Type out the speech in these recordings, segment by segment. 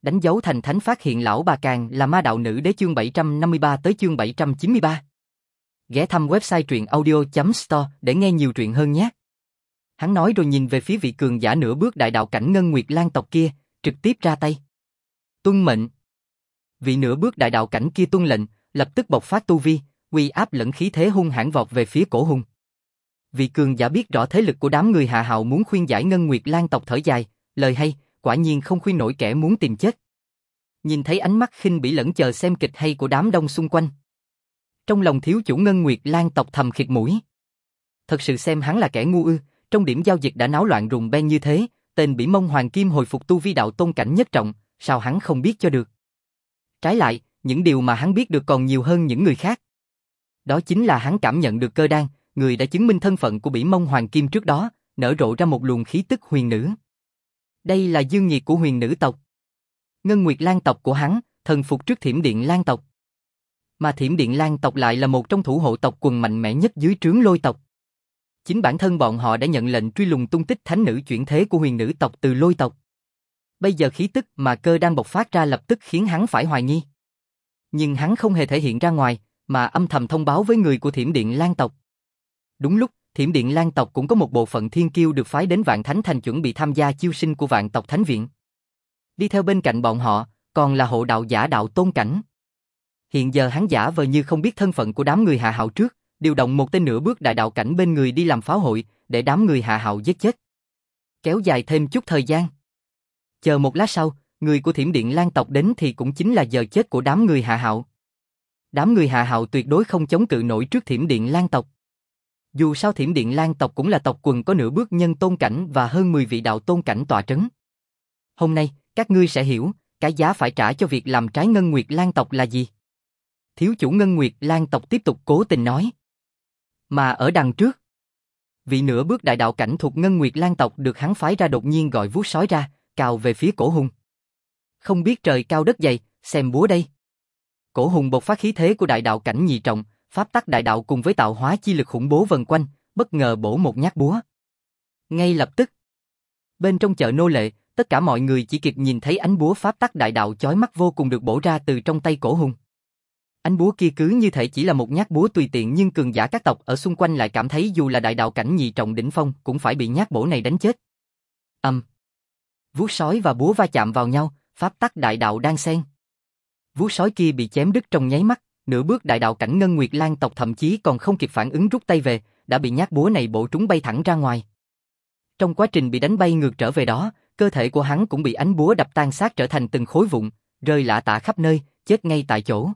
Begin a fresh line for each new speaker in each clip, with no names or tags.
Đánh dấu thành thánh phát hiện lão bà Càng là ma đạo nữ đế chương 753 tới chương 793. Ghé thăm website truyện audio.store để nghe nhiều truyện hơn nhé. Hắn nói rồi nhìn về phía vị cường giả nửa bước đại đạo cảnh Ngân Nguyệt Lan tộc kia, trực tiếp ra tay. Tuân mệnh. Vị nửa bước đại đạo cảnh kia tuân lệnh, lập tức bộc phát tu vi, uy áp lẫn khí thế hung hãn vọt về phía Cổ Hùng. Vị cường giả biết rõ thế lực của đám người Hạ Hạo muốn khuyên giải Ngân Nguyệt Lan tộc thở dài, lời hay, quả nhiên không khuyên nổi kẻ muốn tìm chết. Nhìn thấy ánh mắt khinh bỉ lẫn chờ xem kịch hay của đám đông xung quanh. Trong lòng thiếu chủ Ngân Nguyệt Lan tộc thầm khịt mũi. Thật sự xem hắn là kẻ ngu ư, trong điểm giao dịch đã náo loạn rùng beng như thế, tên Bỉ Mông Hoàng Kim hồi phục tu vi đạo tôn cảnh nhất trọng, sao hắn không biết cho được. Trái lại, những điều mà hắn biết được còn nhiều hơn những người khác. Đó chính là hắn cảm nhận được cơ đan, người đã chứng minh thân phận của Bỉ Mông Hoàng Kim trước đó, nở rộ ra một luồng khí tức huyền nữ. Đây là dương nhiệt của huyền nữ tộc. Ngân Nguyệt Lan tộc của hắn, thần phục trước Thiểm Điện Lan tộc. Mà Thiểm Điện Lan tộc lại là một trong thủ hộ tộc quần mạnh mẽ nhất dưới trướng Lôi tộc. Chính bản thân bọn họ đã nhận lệnh truy lùng tung tích thánh nữ chuyển thế của huyền nữ tộc từ Lôi tộc. Bây giờ khí tức mà cơ đang bộc phát ra lập tức khiến hắn phải hoài nghi. Nhưng hắn không hề thể hiện ra ngoài, mà âm thầm thông báo với người của Thiểm Điện Lan tộc. Đúng lúc, Thiểm Điện Lan tộc cũng có một bộ phận thiên kiêu được phái đến Vạn Thánh Thành chuẩn bị tham gia chiêu sinh của Vạn tộc Thánh Viện. Đi theo bên cạnh bọn họ, còn là hộ đạo giả đạo tôn cảnh. Hiện giờ hắn giả vờ như không biết thân phận của đám người Hạ Hạo trước, điều động một tên nửa bước đại đạo cảnh bên người đi làm pháo hội, để đám người Hạ Hạo giết chết. Kéo dài thêm chút thời gian. Chờ một lát sau, người của Thiểm Điện Lan tộc đến thì cũng chính là giờ chết của đám người Hạ Hạo. Đám người Hạ Hạo tuyệt đối không chống cự nổi trước Thiểm Điện Lan tộc. Dù sao Thiểm Điện Lan tộc cũng là tộc quần có nửa bước nhân tôn cảnh và hơn 10 vị đạo tôn cảnh tọa trấn. Hôm nay, các ngươi sẽ hiểu, cái giá phải trả cho việc làm trái Ngân Nguyệt Lan tộc là gì. Thiếu chủ Ngân Nguyệt Lan tộc tiếp tục cố tình nói. Mà ở đằng trước, vị nửa bước đại đạo cảnh thuộc Ngân Nguyệt Lan tộc được hắn phái ra đột nhiên gọi vuốt sói ra, cào về phía Cổ Hùng. Không biết trời cao đất dày, xem búa đây. Cổ Hùng bộc phát khí thế của đại đạo cảnh nhị trọng, pháp tắc đại đạo cùng với tạo hóa chi lực khủng bố vần quanh, bất ngờ bổ một nhát búa. Ngay lập tức, bên trong chợ nô lệ, tất cả mọi người chỉ kịp nhìn thấy ánh búa pháp tắc đại đạo chói mắt vô cùng được bổ ra từ trong tay Cổ Hùng. Ánh búa kia cứ như thể chỉ là một nhát búa tùy tiện, nhưng cường giả các tộc ở xung quanh lại cảm thấy dù là đại đạo cảnh nhị trọng đỉnh phong cũng phải bị nhát bổ này đánh chết. Vuốt sói và búa va chạm vào nhau, pháp tắc đại đạo đan xen. Vuốt sói kia bị chém đứt trong nháy mắt, nửa bước đại đạo cảnh Ngân Nguyệt Lan tộc thậm chí còn không kịp phản ứng rút tay về, đã bị nhát búa này bổ trúng bay thẳng ra ngoài. Trong quá trình bị đánh bay ngược trở về đó, cơ thể của hắn cũng bị ánh búa đập tan xác trở thành từng khối vụn, rơi lả tả khắp nơi, chết ngay tại chỗ.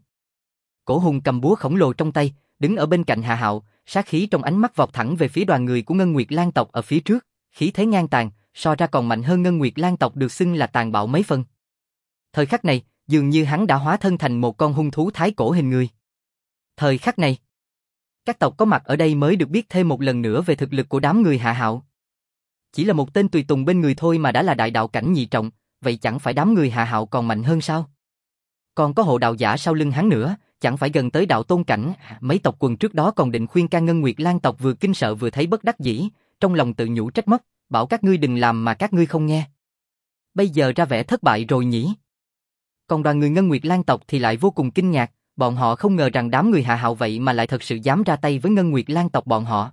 Cổ Hùng cầm búa khổng lồ trong tay, đứng ở bên cạnh Hạ Hạo, sát khí trong ánh mắt vọt thẳng về phía đoàn người của Ngân Nguyệt Lan tộc ở phía trước, khí thế ngang tàn, so ra còn mạnh hơn Ngân Nguyệt Lan tộc được xưng là tàn bạo mấy phần. Thời khắc này, dường như hắn đã hóa thân thành một con hung thú thái cổ hình người. Thời khắc này, các tộc có mặt ở đây mới được biết thêm một lần nữa về thực lực của đám người Hạ Hạo. Chỉ là một tên tùy tùng bên người thôi mà đã là đại đạo cảnh nhị trọng, vậy chẳng phải đám người Hạ Hạo còn mạnh hơn sao? Còn có hộ đạo giả sau lưng hắn nữa, chẳng phải gần tới đạo tôn cảnh. Mấy tộc quần trước đó còn định khuyên can Ngân Nguyệt Lan tộc vừa kinh sợ vừa thấy bất đắc dĩ, trong lòng tự nhủ trách móc, bảo các ngươi đừng làm mà các ngươi không nghe. Bây giờ ra vẻ thất bại rồi nhỉ? Còn đoàn người Ngân Nguyệt Lan tộc thì lại vô cùng kinh ngạc, bọn họ không ngờ rằng đám người Hạ Hạo vậy mà lại thật sự dám ra tay với Ngân Nguyệt Lan tộc bọn họ.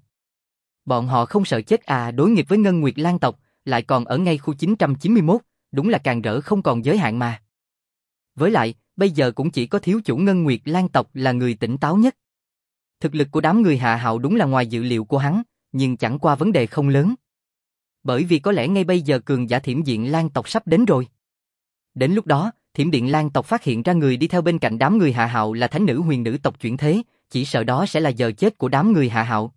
Bọn họ không sợ chết à, đối nghịch với Ngân Nguyệt Lan tộc, lại còn ở ngay khu 991, đúng là càng rỡ không còn giới hạn mà. Với lại, bây giờ cũng chỉ có thiếu chủ Ngân Nguyệt Lan tộc là người tỉnh táo nhất. Thực lực của đám người Hạ Hạo đúng là ngoài dự liệu của hắn, nhưng chẳng qua vấn đề không lớn. Bởi vì có lẽ ngay bây giờ cường giả Thiểm Điện Lan tộc sắp đến rồi. Đến lúc đó, Thiểm Điện Lan tộc phát hiện ra người đi theo bên cạnh đám người Hạ Hạo là thánh nữ huyền nữ tộc chuyển thế, chỉ sợ đó sẽ là giờ chết của đám người Hạ Hạo.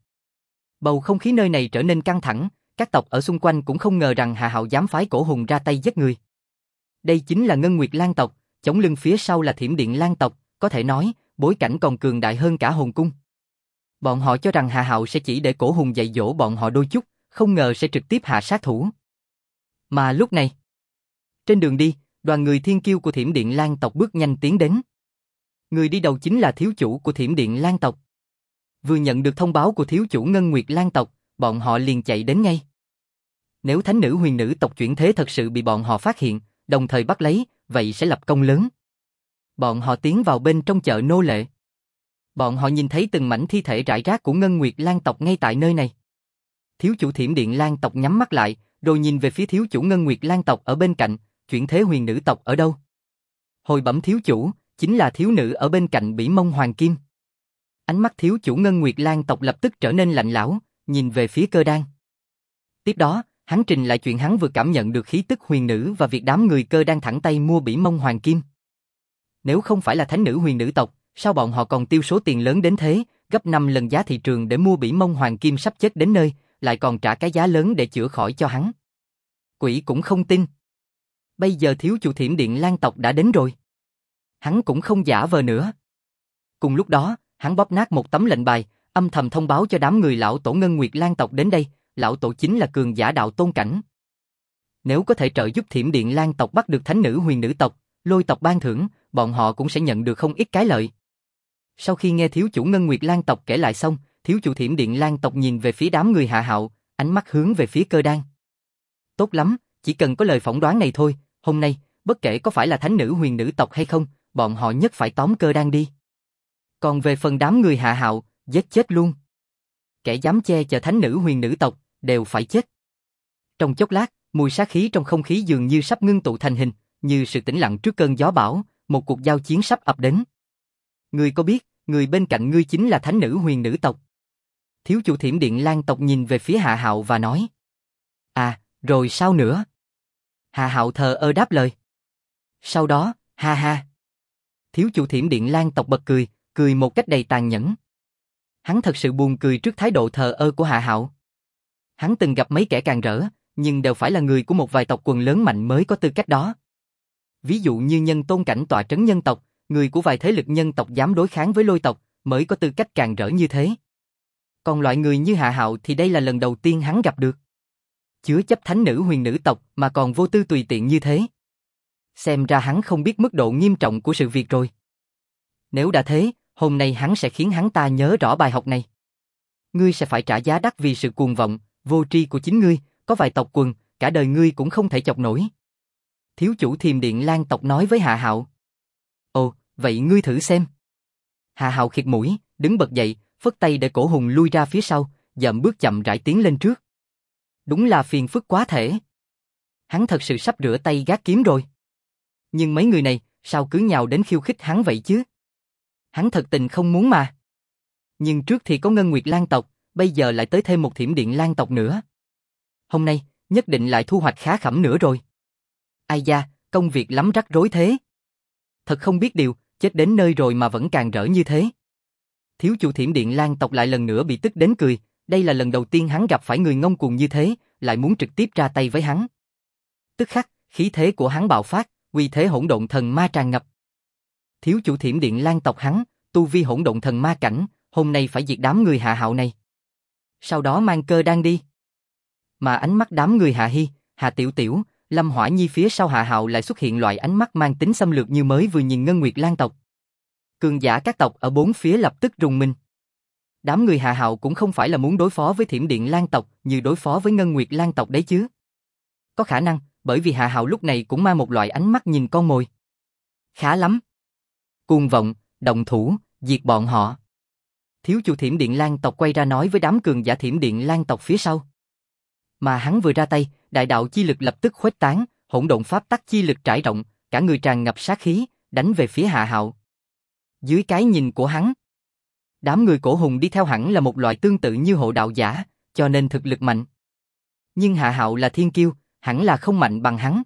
Bầu không khí nơi này trở nên căng thẳng, các tộc ở xung quanh cũng không ngờ rằng Hạ Hạo dám phái Cổ Hùng ra tay giết người. Đây chính là Ngân Nguyệt Lan tộc, chống lưng phía sau là Thiểm Điện Lan tộc, có thể nói, bối cảnh còn cường đại hơn cả hồn cung. Bọn họ cho rằng Hạ Hạo sẽ chỉ để Cổ Hùng dạy dỗ bọn họ đôi chút, không ngờ sẽ trực tiếp hạ sát thủ. Mà lúc này, trên đường đi, đoàn người thiên kiêu của Thiểm Điện Lan tộc bước nhanh tiến đến. Người đi đầu chính là thiếu chủ của Thiểm Điện Lan tộc. Vừa nhận được thông báo của thiếu chủ Ngân Nguyệt Lan tộc, bọn họ liền chạy đến ngay. Nếu thánh nữ huyền nữ tộc chuyển thế thật sự bị bọn họ phát hiện, đồng thời bắt lấy, vậy sẽ lập công lớn. Bọn họ tiến vào bên trong chợ nô lệ. Bọn họ nhìn thấy từng mảnh thi thể rải rác của Ngân Nguyệt Lang tộc ngay tại nơi này. Thiếu chủ Thiểm Điện Lang tộc nhắm mắt lại, rồi nhìn về phía thiếu chủ Ngân Nguyệt Lang tộc ở bên cạnh, chuyển thế huyền nữ tộc ở đâu? Hồi bẩm thiếu chủ, chính là thiếu nữ ở bên cạnh Bỉ Mông Hoàng Kim. Ánh mắt thiếu chủ Ngân Nguyệt Lang tộc lập tức trở nên lạnh lẽo, nhìn về phía Cơ Đan. Tiếp đó, hắn trình lại chuyện hắn vừa cảm nhận được khí tức huyền nữ và việc đám người Cơ Đan thẳng tay mua Bỉ Mông Hoàng Kim. Nếu không phải là thánh nữ huyền nữ tộc, sao bọn họ còn tiêu số tiền lớn đến thế, gấp 5 lần giá thị trường để mua Bỉ Mông Hoàng Kim sắp chết đến nơi, lại còn trả cái giá lớn để chữa khỏi cho hắn. Quỷ cũng không tin. Bây giờ thiếu chủ Thiểm Điện Lang tộc đã đến rồi. Hắn cũng không giả vờ nữa. Cùng lúc đó, hắn bóp nát một tấm lệnh bài, âm thầm thông báo cho đám người lão tổ Ngân Nguyệt Lang tộc đến đây, lão tổ chính là cường giả đạo tôn cảnh. Nếu có thể trợ giúp Thiểm Điện Lang tộc bắt được thánh nữ huyền nữ tộc, Lôi tộc ban thưởng, bọn họ cũng sẽ nhận được không ít cái lợi. Sau khi nghe thiếu chủ Ngân Nguyệt Lang tộc kể lại xong, thiếu chủ Thiểm Điện Lang tộc nhìn về phía đám người Hạ Hạo, ánh mắt hướng về phía Cơ Đan. Tốt lắm, chỉ cần có lời phỏng đoán này thôi, hôm nay, bất kể có phải là thánh nữ huyền nữ tộc hay không, bọn họ nhất phải tóm Cơ Đan đi. Còn về phần đám người Hạ Hạo, giết chết luôn. Kẻ dám che chở thánh nữ huyền nữ tộc, đều phải chết. Trong chốc lát, mùi sát khí trong không khí dường như sắp ngưng tụ thành hình, như sự tĩnh lặng trước cơn gió bão, một cuộc giao chiến sắp ập đến. Ngươi có biết, người bên cạnh ngươi chính là thánh nữ huyền nữ tộc. Thiếu chủ Thiểm Điện Lang tộc nhìn về phía Hạ Hạo và nói. À, rồi sao nữa? Hạ Hạo thờ ơ đáp lời. Sau đó, ha ha. Thiếu chủ Thiểm Điện Lang tộc bật cười, cười một cách đầy tàn nhẫn. Hắn thật sự buồn cười trước thái độ thờ ơ của Hạ Hạo. Hắn từng gặp mấy kẻ càng rỡ, nhưng đều phải là người của một vài tộc quần lớn mạnh mới có tư cách đó. Ví dụ như Nhân Tôn cảnh tọa trấn nhân tộc, người của vài thế lực nhân tộc dám đối kháng với Lôi tộc, mới có tư cách càng rỡ như thế. Còn loại người như Hạ Hạo thì đây là lần đầu tiên hắn gặp được. Chứa chấp thánh nữ huyền nữ tộc mà còn vô tư tùy tiện như thế. Xem ra hắn không biết mức độ nghiêm trọng của sự việc rồi. Nếu đã thế, hôm nay hắn sẽ khiến hắn ta nhớ rõ bài học này. Ngươi sẽ phải trả giá đắt vì sự cuồng vọng, vô tri của chính ngươi, có vài tộc quần, cả đời ngươi cũng không thể chọc nổi. Thiếu chủ Thiềm Điện Lang tộc nói với Hạ Hạo. Ồ, vậy ngươi thử xem. Hạ Hạo khịt mũi, đứng bật dậy, phất tay để Cổ Hùng lui ra phía sau, dậm bước chậm rãi tiến lên trước. Đúng là phiền phức quá thể. Hắn thật sự sắp rửa tay gác kiếm rồi. Nhưng mấy người này, sao cứ nhào đến khiêu khích hắn vậy chứ? Hắn thật tình không muốn mà. Nhưng trước thì có Ngân Nguyệt Lang tộc, bây giờ lại tới thêm một Thiểm Điện Lang tộc nữa. Hôm nay, nhất định lại thu hoạch khá khẩm nữa rồi. Ai da, công việc lắm rắc rối thế. Thật không biết điều, chết đến nơi rồi mà vẫn càng rỡ như thế. Thiếu chủ Thiểm Điện Lang tộc lại lần nữa bị tức đến cười, đây là lần đầu tiên hắn gặp phải người ngông cuồng như thế, lại muốn trực tiếp ra tay với hắn. Tức khắc, khí thế của hắn bạo phát, uy thế hỗn độn thần ma tràn ngập. Thiếu chủ Thiểm Điện Lang tộc hắn, tu vi hỗn độn thần ma cảnh, hôm nay phải diệt đám người Hạ Hạo này. Sau đó mang Cơ Đan đi. Mà ánh mắt đám người Hạ Hi, Hạ Tiểu Tiểu, Lâm Hỏa Nhi phía sau Hạ Hạo lại xuất hiện loại ánh mắt mang tính xâm lược như mới vừa nhìn Ngân Nguyệt Lang tộc. Cường giả các tộc ở bốn phía lập tức rùng mình. Đám người Hạ Hạo cũng không phải là muốn đối phó với Thiểm Điện Lang tộc như đối phó với Ngân Nguyệt Lang tộc đấy chứ. Có khả năng, bởi vì Hạ Hạo lúc này cũng mang một loại ánh mắt nhìn con mồi. Khá lắm. Cuồng vọng, động thủ, diệt bọn họ. Thiếu chủ Thiểm Điện Lang tộc quay ra nói với đám cường giả Thiểm Điện Lang tộc phía sau. Mà hắn vừa ra tay, đại đạo chi lực lập tức khuếch tán, hỗn độn pháp tắc chi lực trải rộng, cả người tràn ngập sát khí, đánh về phía Hạ Hạo. Dưới cái nhìn của hắn, đám người Cổ Hùng đi theo hẳn là một loại tương tự như hộ đạo giả, cho nên thực lực mạnh. Nhưng Hạ Hạo là thiên kiêu, hẳn là không mạnh bằng hắn.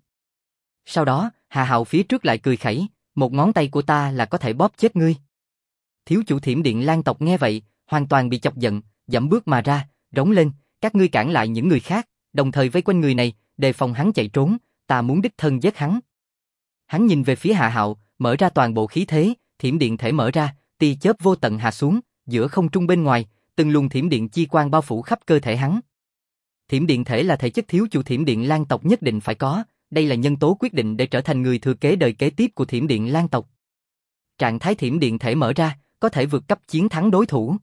Sau đó, Hạ Hạo phía trước lại cười khẩy, một ngón tay của ta là có thể bóp chết ngươi. Thiếu chủ Thiểm Điện Lang tộc nghe vậy, hoàn toàn bị chọc giận, dẫm bước mà ra, rống lên, các ngươi cản lại những người khác, đồng thời vây quanh người này, đề phòng hắn chạy trốn, ta muốn đích thân giết hắn. Hắn nhìn về phía Hạ Hạo, mở ra toàn bộ khí thế, thiểm điện thể mở ra, tia chớp vô tận hạ xuống, giữa không trung bên ngoài, từng luồng thiểm điện chi quang bao phủ khắp cơ thể hắn. Thiểm điện thể là thể chất thiếu chủ Thiểm Điện Lang tộc nhất định phải có, đây là nhân tố quyết định để trở thành người thừa kế đời kế tiếp của Thiểm Điện Lang tộc. Trạng thái thiểm điện thể mở ra, có thể vượt cấp chiến thắng đối thủ.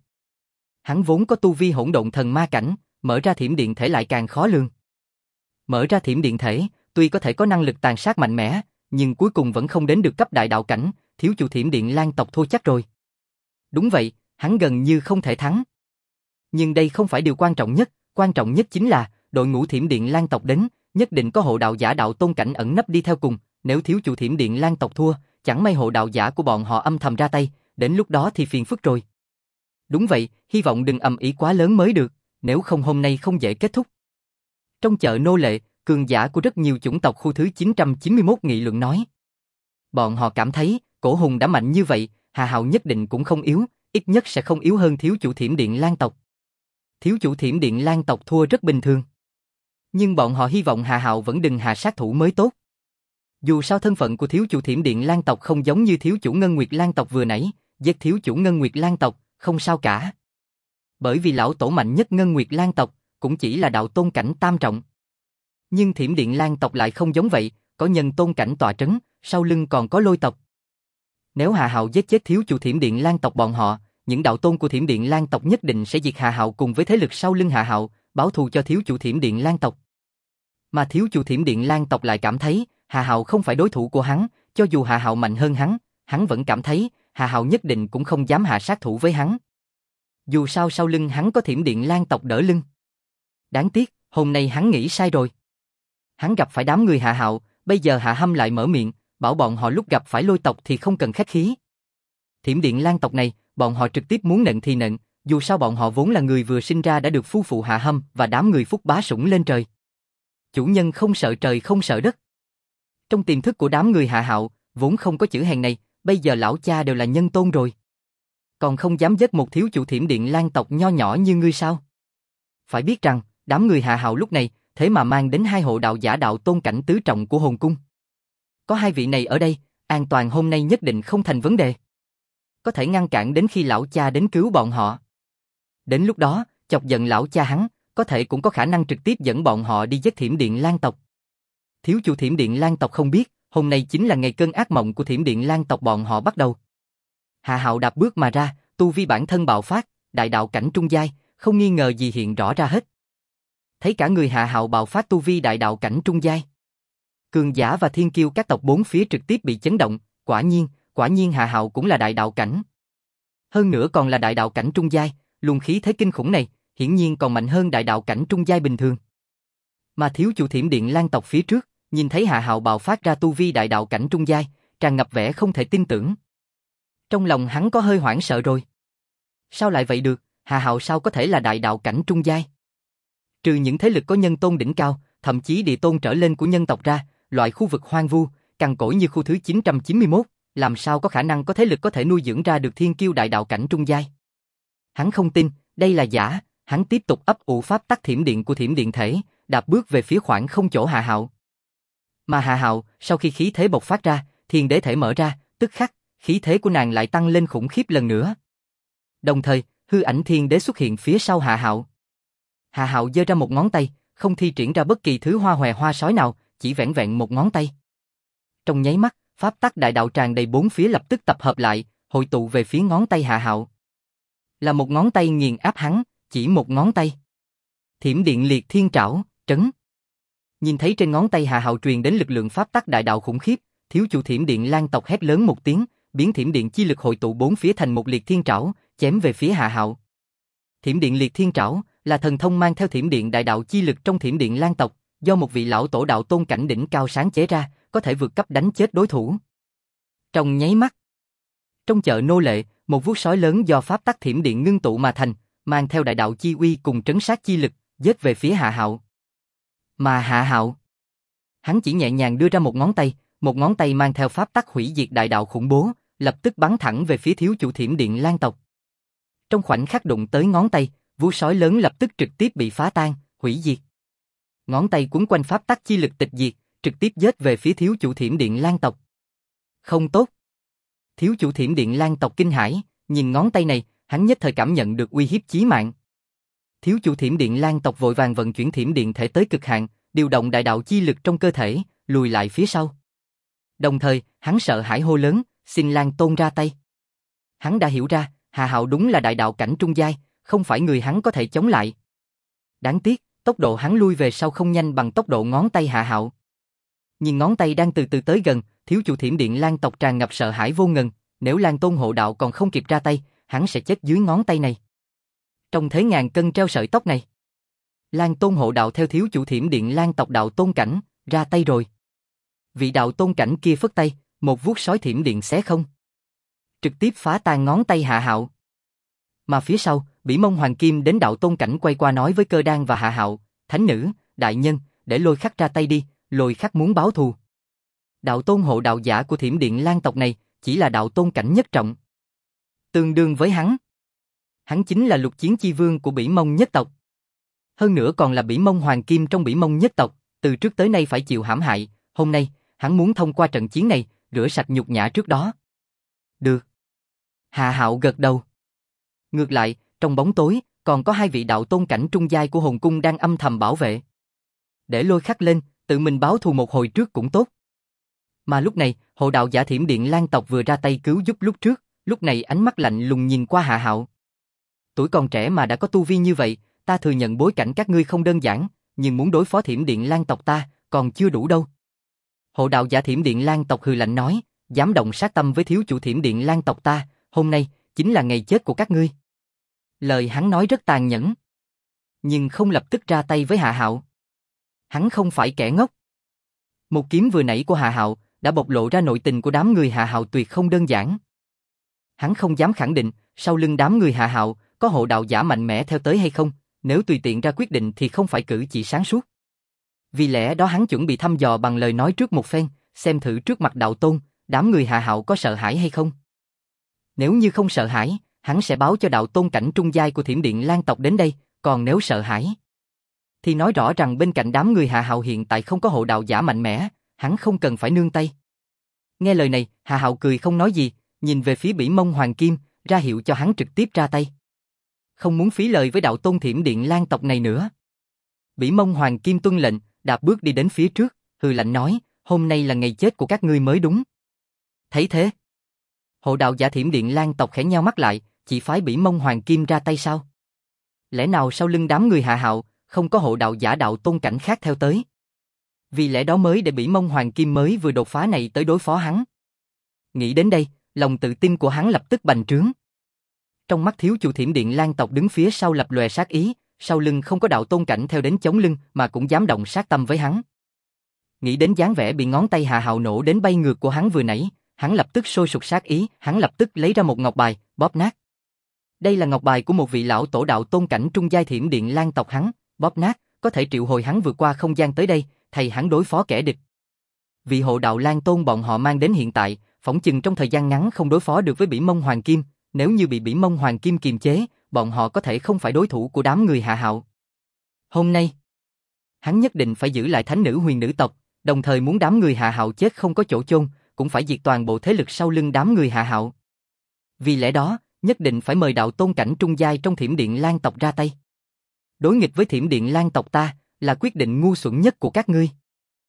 Hắn vốn có tu vi hỗn độn thần ma cảnh, mở ra thiểm điện thể lại càng khó lường. Mở ra thiểm điện thể, tuy có thể có năng lực tàn sát mạnh mẽ, nhưng cuối cùng vẫn không đến được cấp đại đạo cảnh, thiếu chủ Thiểm Điện Lang tộc thua chắc rồi. Đúng vậy, hắn gần như không thể thắng. Nhưng đây không phải điều quan trọng nhất chính là đội ngũ Thiểm Điện Lang tộc đến, nhất định có hộ đạo giả đạo tôn cảnh ẩn nấp đi theo cùng, nếu thiếu chủ Thiểm Điện Lang tộc thua, chẳng may hộ đạo giả của bọn họ âm thầm ra tay, đến lúc đó thì phiền phức rồi. Đúng vậy, hy vọng đừng ầm ĩ quá lớn mới được, nếu không hôm nay không dễ kết thúc. Trong chợ nô lệ, cường giả của rất nhiều chủng tộc khu thứ 991 nghị luận nói. Bọn họ cảm thấy, Cổ Hùng đã mạnh như vậy, Hà Hạo nhất định cũng không yếu, ít nhất sẽ không yếu hơn thiếu chủ Thiểm Điện Lang tộc. Thiếu chủ Thiểm Điện Lang tộc thua rất bình thường. Nhưng bọn họ hy vọng Hà Hạo vẫn đừng hạ sát thủ mới tốt. Dù sao thân phận của thiếu chủ Thiểm Điện Lang tộc không giống như thiếu chủ Ngân Nguyệt Lang tộc vừa nãy, giết thiếu chủ Ngân Nguyệt Lang tộc, không sao cả. Bởi vì lão tổ mạnh nhất Ngân Nguyệt Lang tộc, cũng chỉ là đạo tôn cảnh tam trọng. Nhưng Thiểm Điện Lang tộc lại không giống vậy, có nhân tôn cảnh tọa trấn, sau lưng còn có Lôi tộc. Nếu Hà Hạo giết chết thiếu chủ Thiểm Điện Lang tộc bọn họ, những đạo tôn của Thiểm Điện Lang tộc nhất định sẽ diệt Hà Hạo cùng với thế lực sau lưng Hà Hạo, báo thù cho thiếu chủ Thiểm Điện Lang tộc. Mà thiếu chủ Thiểm Điện Lang tộc lại cảm thấy, Hà Hạo không phải đối thủ của hắn, cho dù Hà Hạo mạnh hơn hắn vẫn cảm thấy, Hà Hạo nhất định cũng không dám hạ sát thủ với hắn. Dù sao sau lưng hắn có Thiểm Điện Lang tộc đỡ lưng. Đáng tiếc, hôm nay hắn nghĩ sai rồi. Hắn gặp phải đám người Hà Hạo, bây giờ Hạ Hâm lại mở miệng, bảo bọn họ lúc gặp phải Lôi tộc thì không cần khách khí. Thiểm Điện Lang tộc này, bọn họ trực tiếp muốn nện thì nện, dù sao bọn họ vốn là người vừa sinh ra đã được phu phụ Hạ Hâm và đám người Phúc Bá sủng lên trời. Chủ nhân không sợ trời không sợ đất. Trong tiềm thức của đám người Hạ Hạo, vốn không có chữ hèn này, bây giờ lão cha đều là nhân tôn rồi. Còn không dám giết một thiếu chủ Thiểm Điện Lang tộc nho nhỏ như ngươi sao? Phải biết rằng, đám người Hạ Hạo lúc này, thế mà mang đến 2 hộ đạo giả đạo tôn cảnh tứ trọng của hồn cung. Có 2 vị này ở đây, an toàn hôm nay nhất định không thành vấn đề. Có thể ngăn cản đến khi lão cha đến cứu bọn họ. Đến lúc đó, chọc giận lão cha hắn, có thể cũng có khả năng trực tiếp dẫn bọn họ đi giết Thiểm Điện Lang tộc. Thiếu chủ Thiểm Điện Lang tộc không biết, hôm nay chính là ngày cơn ác mộng của Thiểm Điện Lang tộc bọn họ bắt đầu. Hạ Hạo đạp bước mà ra, tu vi bản thân bạo phát, đại đạo cảnh trung giai, không nghi ngờ gì hiện rõ ra hết. Thấy cả người Hạ Hạo bạo phát tu vi đại đạo cảnh trung giai. Cường giả và thiên kiêu các tộc bốn phía trực tiếp bị chấn động, quả nhiên Hạ Hạo cũng là đại đạo cảnh. Hơn nữa còn là đại đạo cảnh trung giai, luồng khí thế kinh khủng này, hiển nhiên còn mạnh hơn đại đạo cảnh trung giai bình thường. Mà thiếu chủ Thiểm Điện Lang tộc phía trước, nhìn thấy Hạ Hạo bạo phát ra tu vi đại đạo cảnh trung giai, tràn ngập vẻ không thể tin tưởng. Trong lòng hắn có hơi hoảng sợ rồi. Sao lại vậy được, Hạ Hạo sao có thể là đại đạo cảnh trung giai? Trừ những thế lực có nhân tôn đỉnh cao, thậm chí địa tôn trở lên của nhân tộc ra, loại khu vực hoang vu, cằn cỗi như khu thứ 991, làm sao có khả năng có thế lực có thể nuôi dưỡng ra được thiên kiêu đại đạo cảnh trung giai? Hắn không tin, đây là giả, hắn tiếp tục ấp ủ pháp tắc thiểm điện của thiểm điện thể, đạp bước về phía khoảng không chỗ Hạ Hạo. Mà Hạ Hạo, sau khi khí thế bộc phát ra, thiên đế thể mở ra, tức khắc, khí thế của nàng lại tăng lên khủng khiếp lần nữa. Đồng thời, hư ảnh thiên đế xuất hiện phía sau Hạ Hạo. Hạ Hạo giơ ra một ngón tay, không thi triển ra bất kỳ thứ hoa hòe hoa sói nào, chỉ vẻn vẹn một ngón tay. Trong nháy mắt, pháp tắc đại đạo tràn đầy bốn phía lập tức tập hợp lại, hội tụ về phía ngón tay Hạ Hạo. Là một ngón tay nghiền áp hắn, chỉ một ngón tay. Thiểm điện liệt thiên trảo, trấn. Nhìn thấy trên ngón tay Hạ Hạo truyền đến lực lượng pháp tắc đại đạo khủng khiếp, thiếu chủ thiểm điện lang tộc hét lớn một tiếng, biến thiểm điện chi lực hội tụ bốn phía thành một liệt thiên trảo, chém về phía Hạ Hạo. Thiểm điện liệt thiên trảo là thần thông mang theo thiểm điện đại đạo chi lực trong thiểm điện lang tộc, do một vị lão tổ đạo tôn cảnh đỉnh cao sáng chế ra, có thể vượt cấp đánh chết đối thủ. Trong nháy mắt, trong chợ nô lệ, một vuốt sói lớn do pháp tắc thiểm điện ngưng tụ mà thành, mang theo đại đạo chi uy cùng trấn sát chi lực, giết về phía Hạ Hạo. Mà Hạ Hạo, hắn chỉ nhẹ nhàng đưa ra một ngón tay mang theo pháp tắc hủy diệt đại đạo khủng bố, lập tức bắn thẳng về phía thiếu chủ thiểm điện lang tộc. Trong khoảnh khắc đụng tới ngón tay, vuốt sói lớn lập tức trực tiếp bị phá tan, hủy diệt. Ngón tay quấn quanh pháp tắc chi lực tịch diệt, trực tiếp giết về phía thiếu chủ thiểm điện lang tộc. Không tốt. Thiếu chủ thiểm điện lang tộc kinh hãi, nhìn ngón tay này, hắn nhất thời cảm nhận được uy hiếp chí mạng. Thiếu chủ thiểm điện lang tộc vội vàng vận chuyển thiểm điện thể tới cực hạn, điều động đại đạo chi lực trong cơ thể, lùi lại phía sau. Đồng thời, hắn sợ hãi hô lớn, xin Lang Tôn ra tay. Hắn đã hiểu ra, Hạ Hạo đúng là đại đạo cảnh trung giai, không phải người hắn có thể chống lại. Đáng tiếc, tốc độ hắn lui về sau không nhanh bằng tốc độ ngón tay Hạ Hạo. Nhìn ngón tay đang từ từ tới gần, thiếu chủ Thiểm Điện Lang tộc tràn ngập sợ hãi vô ngần, nếu Lang Tôn hộ đạo còn không kịp ra tay, hắn sẽ chết dưới ngón tay này. Trong thế ngàn cân treo sợi tóc này, Lang Tôn hộ đạo theo thiếu chủ Thiểm Điện Lang tộc đạo tôn cảnh, ra tay rồi. Vị đạo tôn cảnh kia phất tay, một vuốt sói thiểm điện xé không, trực tiếp phá tan ngón tay Hạ Hạo. Mà phía sau, Bỉ Mông Hoàng Kim đến đạo tôn cảnh quay qua nói với Cơ Đan và Hạ Hạo, thánh nữ, đại nhân, để Lôi Khắc ra tay đi, Lôi Khắc muốn báo thù. Đạo tôn hộ đạo giả của Thiểm Điện Lang tộc này, chỉ là đạo tôn cảnh nhất trọng. Tương đương với hắn. Hắn chính là lục chiến chi vương của Bỉ Mông nhất tộc. Hơn nữa còn là Bỉ Mông Hoàng Kim trong Bỉ Mông nhất tộc, từ trước tới nay phải chịu hãm hại, hôm nay, hắn muốn thông qua trận chiến này, rửa sạch nhục nhã trước đó. Được. Hạ Hạo gật đầu. Ngược lại, trong bóng tối, còn có hai vị đạo tôn cảnh trung giai của hồn cung đang âm thầm bảo vệ. Để Lôi Khắc lên, tự mình báo thù một hồi trước cũng tốt. Mà lúc này, hộ đạo giả Thiểm Điện Lang tộc vừa ra tay cứu giúp lúc trước, lúc này ánh mắt lạnh lùng nhìn qua Hạ Hạo. Tuổi còn trẻ mà đã có tu vi như vậy, ta thừa nhận bối cảnh các ngươi không đơn giản, nhưng muốn đối phó Thiểm Điện Lang tộc ta, còn chưa đủ đâu. Hộ đạo giả Thiểm Điện Lang tộc hừ lạnh nói, dám động sát tâm với thiếu chủ Thiểm Điện Lang tộc ta, hôm nay chính là ngày chết của các ngươi. Lời hắn nói rất tàn nhẫn, nhưng không lập tức ra tay với Hạ Hạo. Hắn không phải kẻ ngốc. Một kiếm vừa nãy của Hạ Hạo đã bộc lộ ra nội tình của đám người Hạ Hạo tuyệt không đơn giản. Hắn không dám khẳng định sau lưng đám người Hạ Hạo có hộ đạo giả mạnh mẽ theo tới hay không, nếu tùy tiện ra quyết định thì không phải cử chỉ sáng suốt. Vì lẽ đó hắn chuẩn bị thăm dò bằng lời nói trước một phen, xem thử trước mặt đạo tôn, đám người Hạ Hạo có sợ hãi hay không. Nếu như không sợ hãi, hắn sẽ báo cho đạo tôn cảnh trung giai của Thiểm Điện Lang tộc đến đây, còn nếu sợ hãi, thì nói rõ rằng bên cạnh đám người Hạ Hạo hiện tại không có hộ đạo giả mạnh mẽ, hắn không cần phải nương tay. Nghe lời này, Hạ Hạo cười không nói gì, nhìn về phía Bỉ Mông Hoàng Kim, ra hiệu cho hắn trực tiếp ra tay. Không muốn phí lời với đạo tôn Thiểm Điện Lang tộc này nữa. Bỉ Mông Hoàng Kim tuân lệnh, đạp bước đi đến phía trước, hừ lạnh nói, hôm nay là ngày chết của các ngươi mới đúng. Thấy thế, hộ đạo giả Thiểm Điện Lang tộc khẽ nheo mắt lại, chỉ phái Bỉ Mông Hoàng Kim ra tay sao? Lẽ nào sau lưng đám người Hạ Hạo không có hộ đạo giả đạo tôn cảnh khác theo tới? Vì lẽ đó mới để Bỉ Mông Hoàng Kim mới vừa đột phá này tới đối phó hắn. Nghĩ đến đây, lòng tự tin của hắn lập tức bành trướng. Trong mắt thiếu chủ Thiểm Điện Lang tộc đứng phía sau lập lòe sát ý, sau lưng không có đạo tôn cảnh theo đến chống lưng mà cũng dám động sát tâm với hắn. Nghĩ đến dáng vẻ bị ngón tay Hạ Hạo nổ đến bay ngược của hắn vừa nãy, hắn lập tức sôi sục sát ý, hắn lập tức lấy ra một ngọc bài, bóp nát. Đây là ngọc bài của một vị lão tổ đạo tôn cảnh trung giai Thiểm Điện Lang tộc hắn, bóp nát, có thể triệu hồi hắn vượt qua không gian tới đây, thầy hắn đối phó kẻ địch. Vị hộ đạo Lang Tôn bọn họ mang đến hiện tại, phỏng chừng trong thời gian ngắn không đối phó được với Bỉ Mông Hoàng Kim, nếu như bị Bỉ Mông Hoàng Kim kiềm chế, bọn họ có thể không phải đối thủ của đám người Hạ Hạo. Hôm nay, hắn nhất định phải giữ lại thánh nữ Huyền nữ tộc, đồng thời muốn đám người Hạ Hạo chết không có chỗ chôn, cũng phải diệt toàn bộ thế lực sau lưng đám người Hạ Hạo. Vì lẽ đó, nhất định phải mời đạo tôn cảnh trung giai trong Thiểm Điện Lang tộc ra tay. Đối nghịch với Thiểm Điện Lang tộc ta, là quyết định ngu xuẩn nhất của các ngươi.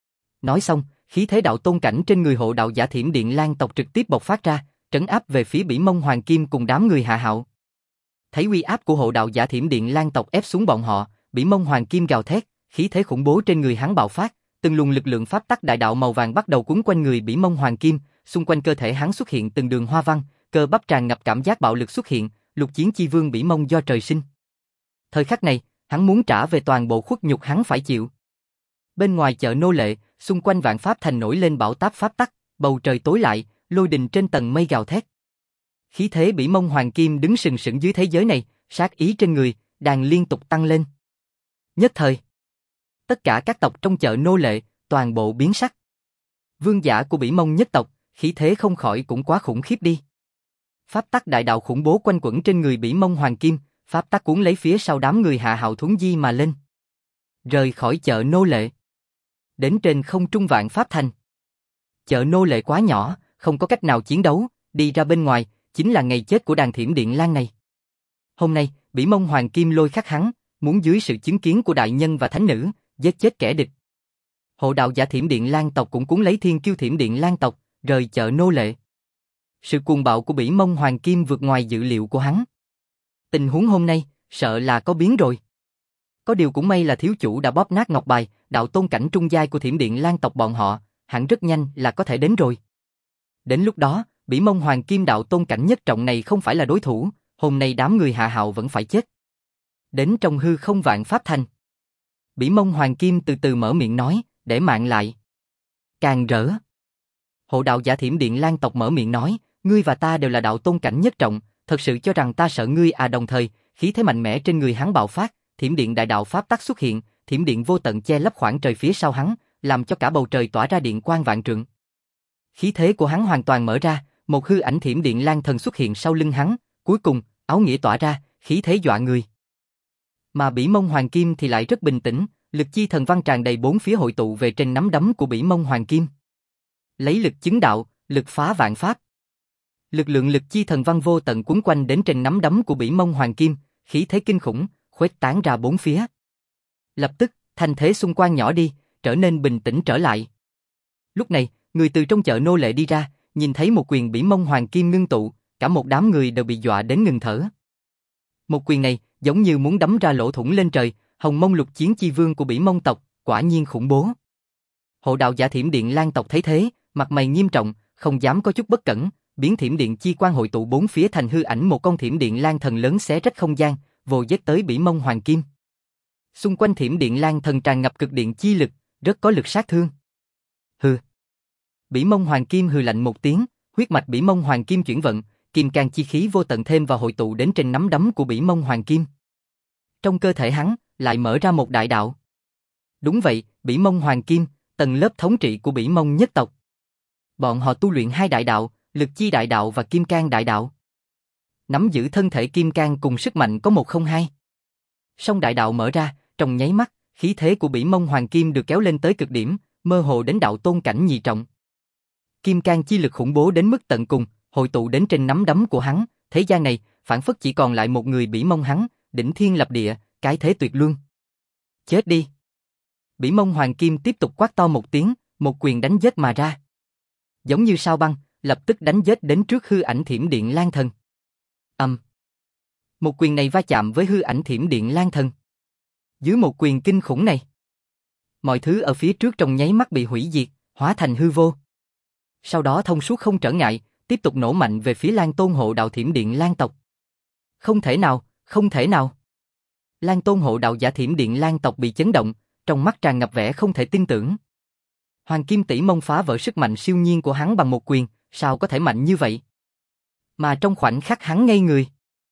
Nói xong, khí thế đạo tôn cảnh trên người hộ đạo giả Thiểm Điện Lang tộc trực tiếp bộc phát ra, trấn áp về phía Bỉ Mông Hoàng Kim cùng đám người Hạ Hạo. Thấy uy áp của hộ đạo giả Thiểm Điện Lang tộc ép xuống bọn họ, Bỉ Mông Hoàng Kim gào thét, khí thế khủng bố trên người hắn bạo phát, từng luồng lực lượng pháp tắc đại đạo màu vàng bắt đầu quấn quanh người Bỉ Mông Hoàng Kim, xung quanh cơ thể hắn xuất hiện từng đường hoa văn, cơ bắp tràn ngập cảm giác bạo lực xuất hiện, lục chiến chi vương Bỉ Mông do trời sinh. Thời khắc này, hắn muốn trả về toàn bộ khuất nhục hắn phải chịu. Bên ngoài chợ nô lệ, xung quanh Vạn Pháp Thành nổi lên bão táp pháp tắc, bầu trời tối lại, lôi đình trên tầng mây gào thét. Khí thế Bỉ Mông Hoàng Kim đứng sừng sững dưới thế giới này, sát ý trên người, đàn liên tục tăng lên. Nhất thời, tất cả các tộc trong chợ nô lệ, toàn bộ biến sắc. Vương giả của Bỉ Mông nhất tộc, khí thế không khỏi cũng quá khủng khiếp đi. Pháp tắc đại đạo khủng bố quanh quẩn trên người Bỉ Mông Hoàng Kim, pháp tắc cuốn lấy phía sau đám người Hạ Hạo thuấn di mà lên. Rời khỏi chợ nô lệ, đến trên không trung Vạn Pháp Thành. Chợ nô lệ quá nhỏ, không có cách nào chiến đấu, đi ra bên ngoài, chính là ngày chết của đàn Thiểm Điện Lang này. Hôm nay, Bỉ Mông Hoàng Kim Lôi Khắc hắn, muốn dưới sự chứng kiến của đại nhân và thánh nữ, giết chết kẻ địch. Hộ đạo giả Thiểm Điện Lang tộc cũng cuốn lấy thiên kiêu Thiểm Điện Lang tộc, rời chợ nô lệ. Sự cuồng bạo của Bỉ Mông Hoàng Kim vượt ngoài dự liệu của hắn. Tình huống hôm nay, sợ là có biến rồi. Có điều cũng may là thiếu chủ đã bóp nát ngọc bài, đạo tôn cảnh trung giai của Thiểm Điện Lang tộc bọn họ, hẳn rất nhanh là có thể đến rồi. Đến lúc đó, Bỉ Mông Hoàng Kim đạo tôn cảnh nhất trọng này không phải là đối thủ, hôm nay đám người Hạ Hạo vẫn phải chết. Đến trong hư không vạn pháp thành. Bỉ Mông Hoàng Kim từ từ mở miệng nói, để mạng lại. Càng rỡ. Hộ đạo giả Thiểm Điện Lan tộc mở miệng nói, ngươi và ta đều là đạo tôn cảnh nhất trọng, thật sự cho rằng ta sợ ngươi à? Đồng thời, khí thế mạnh mẽ trên người hắn bạo phát, Thiểm Điện Đại Đạo Pháp tắc xuất hiện, Thiểm Điện vô tận che lấp khoảng trời phía sau hắn, làm cho cả bầu trời tỏa ra điện quang vạn trượng. Khí thế của hắn hoàn toàn mở ra, một hư ảnh Thiểm Điện Lan thần xuất hiện sau lưng hắn, cuối cùng, áo nghĩa tỏa ra, khí thế dọa người. Mà Bỉ Mông Hoàng Kim thì lại rất bình tĩnh, lực chi thần văn tràn đầy bốn phía hội tụ về trên nắm đấm của Bỉ Mông Hoàng Kim. Lấy lực chứng đạo, lực phá vạn pháp. Lực lượng lực chi thần văn vô tận quấn quanh đến trên nắm đấm của Bỉ Mông Hoàng Kim, khí thế kinh khủng, khuếch tán ra bốn phía. Lập tức, thanh thế xung quanh nhỏ đi, trở nên bình tĩnh trở lại. Lúc này, người từ trong chợ nô lệ đi ra, nhìn thấy một quyền Bỉ Mông Hoàng Kim ngưng tụ, cả một đám người đều bị dọa đến ngừng thở. Một quyền này, giống như muốn đấm ra lỗ thủng lên trời, Hồng Mông Lục Chiến Chi Vương của Bỉ Mông tộc, quả nhiên khủng bố. Hộ đạo giả Thiểm Điện Lan tộc thấy thế, mặt mày nghiêm trọng, không dám có chút bất cẩn, biến Thiểm Điện chi quang hội tụ bốn phía thành hư ảnh một con Thiểm Điện Lan thần lớn xé rách không gian, vồ giết tới Bỉ Mông Hoàng Kim. Xung quanh Thiểm Điện Lan thần tràn ngập cực điện chi lực, rất có lực sát thương. Hừ. Bỉ Mông Hoàng Kim hừ lạnh một tiếng, huyết mạch Bỉ Mông Hoàng Kim chuyển vận, kim cang chi khí vô tận thêm vào hội tụ đến trên nắm đấm của Bỉ Mông Hoàng Kim. Trong cơ thể hắn lại mở ra một đại đạo. Đúng vậy, Bỉ Mông Hoàng Kim, tầng lớp thống trị của Bỉ Mông nhất tộc. Bọn họ tu luyện hai đại đạo, lực chi đại đạo và kim cang đại đạo. Nắm giữ thân thể kim cang cùng sức mạnh có 102. Song đại đạo mở ra, trong nháy mắt, khí thế của Bỉ Mông Hoàng Kim được kéo lên tới cực điểm, mơ hồ đến đạo tôn cảnh nhị trọng. Kim cang chi lực khủng bố đến mức tận cùng, hội tụ đến trên nắm đấm của hắn, thế gian này, phảng phất chỉ còn lại một người Bỉ Mông hắn, đỉnh thiên lập địa, cái thế tuyệt luân. Chết đi! Bỉ Mông Hoàng Kim tiếp tục quát to một tiếng, một quyền đánh giết mà ra. Giống như sao băng, lập tức đánh giết đến trước hư ảnh Thiểm Điện Lan thần. Một quyền này va chạm với hư ảnh Thiểm Điện Lan thần. Dưới một quyền kinh khủng này, mọi thứ ở phía trước trong nháy mắt bị hủy diệt, hóa thành hư vô. Sau đó thông suốt không trở ngại, tiếp tục nổ mạnh về phía Lan Tôn hộ đạo Thiểm Điện Lan tộc. Không thể nào, không thể nào. Lan Tôn hộ đạo giả Thiểm Điện Lan tộc bị chấn động, trong mắt tràn ngập vẻ không thể tin tưởng. Hoàng Kim Tỷ Mông phá vỡ sức mạnh siêu nhiên của hắn bằng một quyền, sao có thể mạnh như vậy? Mà trong khoảnh khắc hắn ngây người.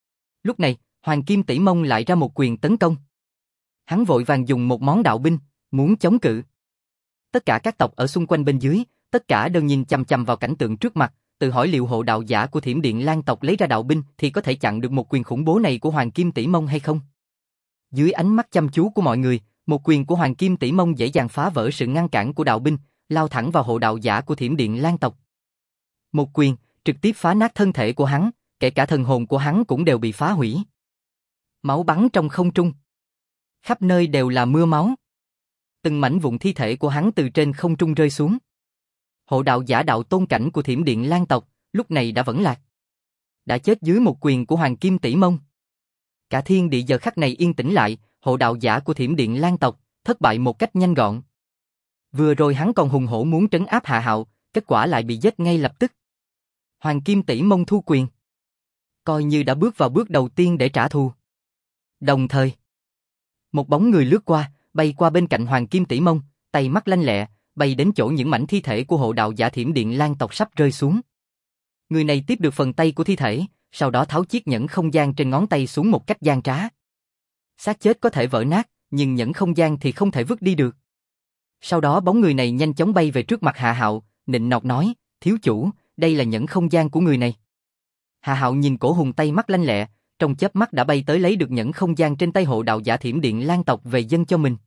Lúc này, Hoàng Kim Tỷ Mông lại ra một quyền tấn công. Hắn vội vàng dùng một món đạo binh, muốn chống cự. Tất cả các tộc ở xung quanh bên dưới, tất cả đều nhìn chằm chằm vào cảnh tượng trước mặt, tự hỏi liệu hộ đạo giả của Thiểm Điện Lan tộc lấy ra đạo binh thì có thể chặn được một quyền khủng bố này của Hoàng Kim Tỷ Mông hay không? Dưới ánh mắt chăm chú của mọi người, một quyền của Hoàng Kim Tỷ Mông dễ dàng phá vỡ sự ngăn cản của đạo binh, lao thẳng vào hộ đạo giả của Thiểm Điện Lan tộc. Một quyền, trực tiếp phá nát thân thể của hắn, kể cả thần hồn của hắn cũng đều bị phá hủy. Máu bắn trong không trung. Khắp nơi đều là mưa máu. Từng mảnh vụn thi thể của hắn từ trên không trung rơi xuống. Hộ đạo giả đạo tôn cảnh của Thiểm Điện Lan tộc, lúc này đã vẫn lạc. Đã chết dưới một quyền của Hoàng Kim Tỷ Mông. Cả thiên địa giờ khắc này yên tĩnh lại, hộ đạo giả của Thiểm Điện Lan tộc, thất bại một cách nhanh gọn. Vừa rồi hắn còn hùng hổ muốn trấn áp Hạ Hạo, kết quả lại bị giết ngay lập tức. Hoàng Kim Tỷ Mông thu quyền. Coi như đã bước vào bước đầu tiên để trả thù. Đồng thời, một bóng người lướt qua, bay qua bên cạnh Hoàng Kim Tỷ Mông, tay mắt lanh lẹ, bay đến chỗ những mảnh thi thể của hộ đạo giả Thiểm Điện Lan tộc sắp rơi xuống. Người này tiếp được phần tay của thi thể, sau đó tháo chiếc nhẫn không gian trên ngón tay xuống một cách gian trá. Xác chết có thể vỡ nát, nhưng nhẫn không gian thì không thể vứt đi được. Sau đó bóng người này nhanh chóng bay về trước mặt Hạ Hạo, nịnh nọt nói, thiếu chủ, đây là nhẫn không gian của người này. Hạ Hạo nhìn cổ hùng tay mắt lanh lẹ, trong chớp mắt đã bay tới lấy được nhẫn không gian trên tay hộ đạo giả Thiểm Điện Lan tộc về dâng cho mình.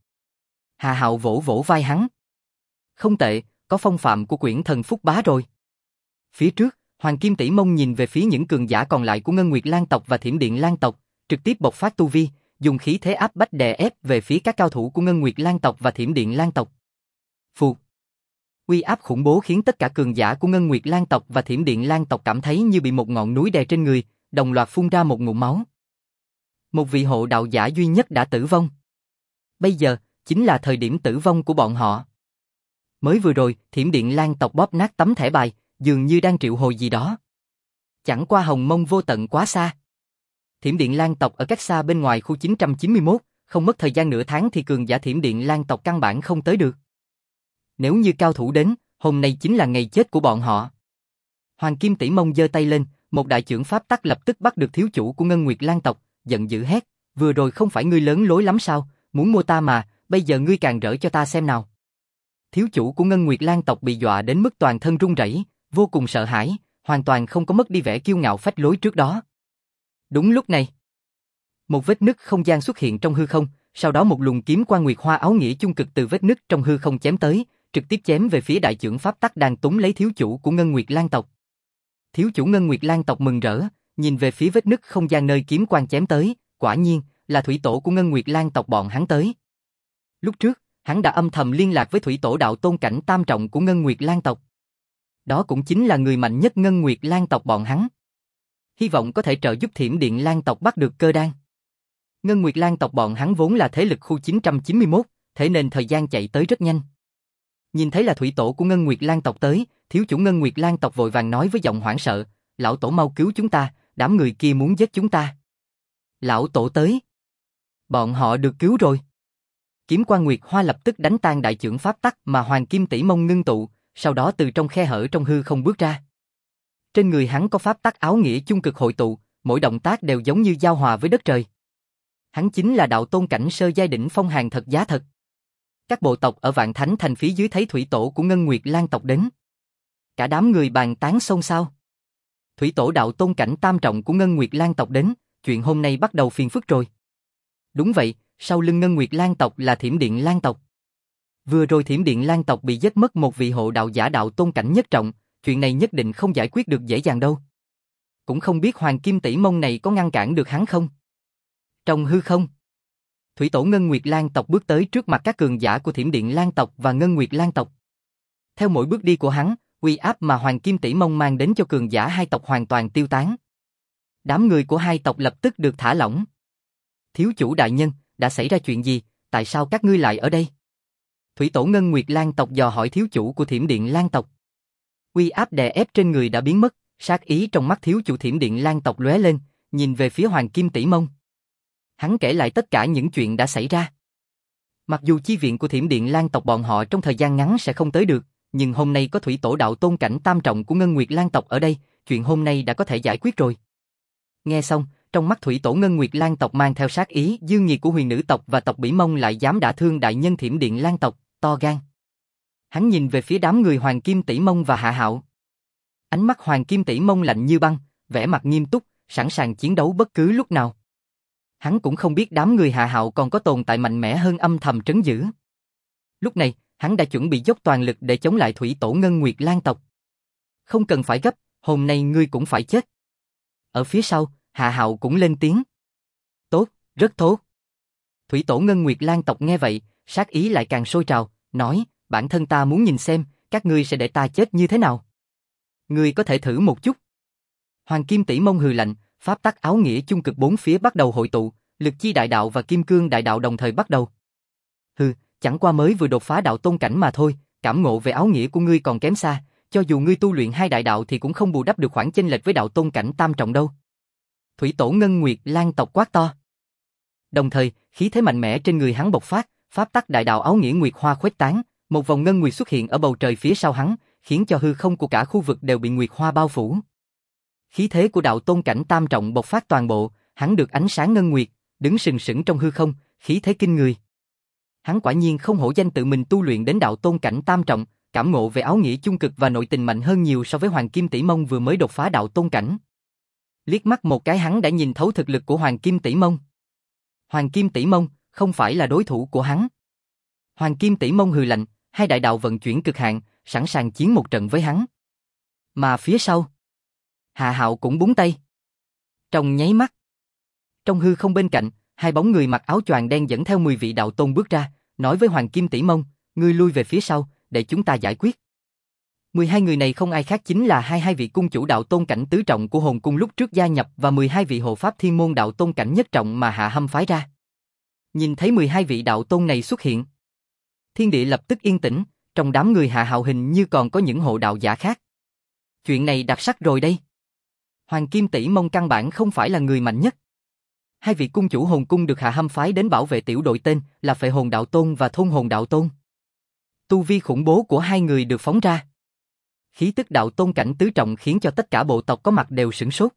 Hạ Hạo vỗ vỗ vai hắn. Không tệ, có phong phạm của quyển thần Phúc Bá rồi. Phía trước, Hoàng Kim Tỷ Mông nhìn về phía những cường giả còn lại của Ngân Nguyệt Lan tộc và Thiểm Điện Lan tộc, trực tiếp bộc phát tu vi, dùng khí thế áp bách đè ép về phía các cao thủ của Ngân Nguyệt Lan tộc và Thiểm Điện Lan tộc. Phù. Uy áp khủng bố khiến tất cả cường giả của Ngân Nguyệt Lan tộc và Thiểm Điện Lan tộc cảm thấy như bị một ngọn núi đè trên người, đồng loạt phun ra một ngụm máu. Một vị hộ đạo giả duy nhất đã tử vong. Bây giờ, chính là thời điểm tử vong của bọn họ. Mới vừa rồi, Thiểm Điện Lan tộc bóp nát tấm thẻ bài, dường như đang triệu hồi gì đó. Chẳng qua hồng mông vô tận quá xa. Thiểm điện Lan tộc ở cách xa bên ngoài khu 991, không mất thời gian nửa tháng thì cường giả thiểm điện Lan tộc căn bản không tới được. Nếu như cao thủ đến, hôm nay chính là ngày chết của bọn họ. Hoàng Kim Tỷ Mông giơ tay lên, một đại chưởng pháp tắc lập tức bắt được thiếu chủ của Ngân Nguyệt Lan tộc, giận dữ hét, vừa rồi không phải ngươi lớn lối lắm sao, muốn mua ta mà, bây giờ ngươi càng rỡ cho ta xem nào. Thiếu chủ của Ngân Nguyệt Lan tộc bị dọa đến mức toàn thân run rẩy, vô cùng sợ hãi, hoàn toàn không có mất đi vẻ kiêu ngạo phách lối trước đó. Đúng lúc này, một vết nứt không gian xuất hiện trong hư không, sau đó một luồng kiếm quang nguyệt hoa áo nghĩa chung cực từ vết nứt trong hư không chém tới, trực tiếp chém về phía đại chưởng pháp tắc đang túm lấy thiếu chủ của Ngân Nguyệt Lan tộc. Thiếu chủ Ngân Nguyệt Lan tộc mừng rỡ, nhìn về phía vết nứt không gian nơi kiếm quang chém tới, quả nhiên là thủy tổ của Ngân Nguyệt Lan tộc bọn hắn tới. Lúc trước, hắn đã âm thầm liên lạc với thủy tổ đạo tôn cảnh tam trọng của Ngân Nguyệt Lan tộc. Đó cũng chính là người mạnh nhất Ngân Nguyệt Lan tộc bọn hắn. Hy vọng có thể trợ giúp Thiểm Điện Lan tộc bắt được cơ đan. Ngân Nguyệt Lan tộc bọn hắn vốn là thế lực khu 991, thế nên thời gian chạy tới rất nhanh. Nhìn thấy là thủy tổ của Ngân Nguyệt Lan tộc tới, thiếu chủ Ngân Nguyệt Lan tộc vội vàng nói với giọng hoảng sợ, lão tổ mau cứu chúng ta, đám người kia muốn giết chúng ta. Lão tổ tới. Bọn họ được cứu rồi. Kiếm quang nguyệt hoa lập tức đánh tan đại chưởng pháp tắc mà Hoàng Kim Tỷ Mông ngưng tụ, sau đó từ trong khe hở trong hư không bước ra. Trên người hắn có pháp tắc áo nghĩa chung cực hội tụ, mỗi động tác đều giống như giao hòa với đất trời. Hắn chính là đạo tôn cảnh sơ giai đỉnh phong hàng thật giá thật. Các bộ tộc ở Vạn Thánh Thành phía dưới thấy thủy tổ của Ngân Nguyệt Lan tộc đến. Cả đám người bàn tán xôn xao. Thủy tổ đạo tôn cảnh tam trọng của Ngân Nguyệt Lan tộc đến, chuyện hôm nay bắt đầu phiền phức rồi. Đúng vậy, sau lưng Ngân Nguyệt Lan tộc là Thiểm Điện Lan tộc. Vừa rồi Thiểm Điện Lan tộc bị giết mất một vị hộ đạo giả đạo tôn cảnh nhất trọng, chuyện này nhất định không giải quyết được dễ dàng đâu. Cũng không biết Hoàng Kim Tỷ Mông này có ngăn cản được hắn không? Trong hư không, thủy tổ Ngân Nguyệt Lan tộc bước tới trước mặt các cường giả của Thiểm Điện Lan tộc và Ngân Nguyệt Lan tộc. Theo mỗi bước đi của hắn, uy áp mà Hoàng Kim Tỷ Mông mang đến cho cường giả hai tộc hoàn toàn tiêu tán. Đám người của hai tộc lập tức được thả lỏng. Thiếu chủ đại nhân, đã xảy ra chuyện gì, tại sao các ngươi lại ở đây? Thủy tổ Ngân Nguyệt Lan tộc dò hỏi thiếu chủ của Thiểm Điện Lan tộc. Uy áp đè ép trên người đã biến mất, sát ý trong mắt thiếu chủ Thiểm Điện Lan tộc lóe lên, nhìn về phía Hoàng Kim Tỷ Mông. Hắn kể lại tất cả những chuyện đã xảy ra. Mặc dù chi viện của Thiểm Điện Lan tộc bọn họ trong thời gian ngắn sẽ không tới được, nhưng hôm nay có thủy tổ đạo tôn cảnh tam trọng của Ngân Nguyệt Lan tộc ở đây, chuyện hôm nay đã có thể giải quyết rồi. Nghe xong, trong mắt thủy tổ Ngân Nguyệt Lan tộc mang theo sát ý, dương nhiệt của huyền nữ tộc và tộc Bỉ Mông lại dám đả thương đại nhân Thiểm Điện Lan tộc, to gan. Hắn nhìn về phía đám người Hoàng Kim Tỷ Mông và Hạ Hạo. Ánh mắt Hoàng Kim Tỷ Mông lạnh như băng, vẻ mặt nghiêm túc, sẵn sàng chiến đấu bất cứ lúc nào. Hắn cũng không biết đám người Hạ Hạo còn có tồn tại mạnh mẽ hơn âm thầm trấn giữ. Lúc này, hắn đã chuẩn bị dốc toàn lực để chống lại thủy tổ Ngân Nguyệt Lan tộc. Không cần phải gấp, hôm nay ngươi cũng phải chết. Ở phía sau, Hạ Hạo cũng lên tiếng. Tốt, rất tốt. Thủy tổ Ngân Nguyệt Lan tộc nghe vậy, sát ý lại càng sôi trào, nói, bản thân ta muốn nhìn xem, các ngươi sẽ để ta chết như thế nào. Ngươi có thể thử một chút. Hoàng Kim Tỷ Mông hừ lạnh, pháp tắc áo nghĩa chung cực bốn phía bắt đầu hội tụ, lực chi đại đạo và kim cương đại đạo đồng thời bắt đầu. Hừ, chẳng qua mới vừa đột phá đạo tôn cảnh mà thôi, cảm ngộ về áo nghĩa của ngươi còn kém xa, cho dù ngươi tu luyện hai đại đạo thì cũng không bù đắp được khoảng chênh lệch với đạo tôn cảnh tam trọng đâu. Thủy tổ Ngân Nguyệt Lan tộc quát to. Đồng thời, khí thế mạnh mẽ trên người hắn bộc phát, pháp tắc đại đạo áo nghĩa nguyệt hoa khuếch tán, một vòng ngân nguyệt xuất hiện ở bầu trời phía sau hắn, khiến cho hư không của cả khu vực đều bị nguyệt hoa bao phủ. Khí thế của đạo tôn cảnh tam trọng bộc phát toàn bộ, hắn được ánh sáng ngân nguyệt, đứng sừng sững trong hư không, khí thế kinh người. Hắn quả nhiên không hổ danh tự mình tu luyện đến đạo tôn cảnh tam trọng, cảm ngộ về áo nghĩa chung cực và nội tình mạnh hơn nhiều so với Hoàng Kim Tỷ Mông vừa mới đột phá đạo tôn cảnh. Liếc mắt một cái hắn đã nhìn thấu thực lực của Hoàng Kim Tỷ Mông. Hoàng Kim Tỷ Mông không phải là đối thủ của hắn. Hoàng Kim Tỷ Mông hừ lạnh, hai đại đạo vận chuyển cực hạn, sẵn sàng chiến một trận với hắn. Mà phía sau, Hạ Hạo cũng búng tay. Trong nháy mắt, trong hư không bên cạnh, hai bóng người mặc áo choàng đen dẫn theo 10 vị đạo tôn bước ra, nói với Hoàng Kim Tỷ Mông, ngươi lui về phía sau, để chúng ta giải quyết. 12 người này không ai khác chính là 22 vị cung chủ đạo tôn cảnh tứ trọng của hồn cung lúc trước gia nhập và 12 vị hộ pháp thiên môn đạo tôn cảnh nhất trọng mà Hạ Hâm phái ra. Nhìn thấy 12 vị đạo tôn này xuất hiện, thiên địa lập tức yên tĩnh, trong đám người Hạ Hạo hình như còn có những hộ đạo giả khác. Chuyện này đặc sắc rồi đây. Hoàng Kim Tỷ Mông căn bản không phải là người mạnh nhất. Hai vị cung chủ hồn cung được Hạ Hâm phái đến bảo vệ tiểu đội tên là Phệ Hồn Đạo Tôn và Thôn Hồn Đạo Tôn. Tu vi khủng bố của hai người được phóng ra. Khí tức đạo tôn cảnh tứ trọng khiến cho tất cả bộ tộc có mặt đều sửng sốt.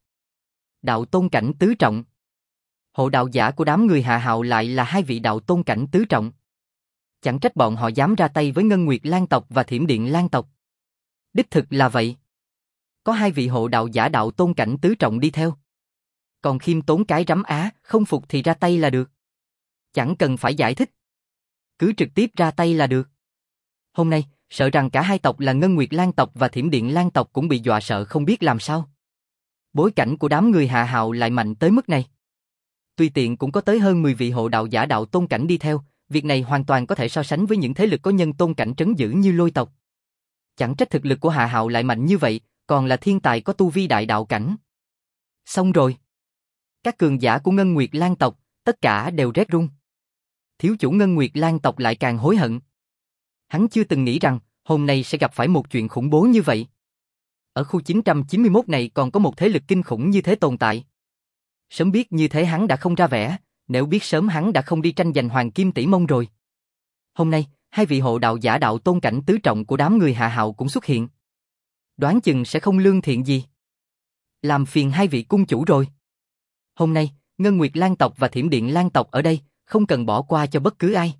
Đạo tôn cảnh tứ trọng. Hộ đạo giả của đám người Hạ Hạo lại là hai vị đạo tôn cảnh tứ trọng. Chẳng trách bọn họ dám ra tay với Ngân Nguyệt Lan tộc và Thiểm Điện Lan tộc. Đích thực là vậy. Có hai vị hộ đạo giả đạo tôn cảnh tứ trọng đi theo. Còn khiêm tốn cái rắm á, không phục thì ra tay là được. Chẳng cần phải giải thích. Cứ trực tiếp ra tay là được. Hôm nay, sợ rằng cả hai tộc là Ngân Nguyệt Lan tộc và Thiểm Điện Lan tộc cũng bị dọa sợ không biết làm sao. Bối cảnh của đám người Hạ Hạo lại mạnh tới mức này. Tùy tiện cũng có tới hơn 10 vị hộ đạo giả đạo tôn cảnh đi theo, việc này hoàn toàn có thể so sánh với những thế lực có nhân tôn cảnh trấn giữ như Lôi tộc. Chẳng trách thực lực của Hạ Hạo lại mạnh như vậy, còn là thiên tài có tu vi đại đạo cảnh. Xong rồi. Các cường giả của Ngân Nguyệt Lan tộc, tất cả đều rét run. Thiếu chủ Ngân Nguyệt Lan tộc lại càng hối hận. Hắn chưa từng nghĩ rằng, hôm nay sẽ gặp phải một chuyện khủng bố như vậy. Ở khu 991 này còn có một thế lực kinh khủng như thế tồn tại. Sớm biết như thế hắn đã không ra vẻ, nếu biết sớm hắn đã không đi tranh giành Hoàng Kim Tỷ Mông rồi. Hôm nay, hai vị hộ đạo giả đạo tôn cảnh tứ trọng của đám người Hạ Hạo cũng xuất hiện. Đoán chừng sẽ không lương thiện gì. Làm phiền hai vị cung chủ rồi. Hôm nay, Ngân Nguyệt Lan tộc và Thiểm Điện Lan tộc ở đây, không cần bỏ qua cho bất cứ ai.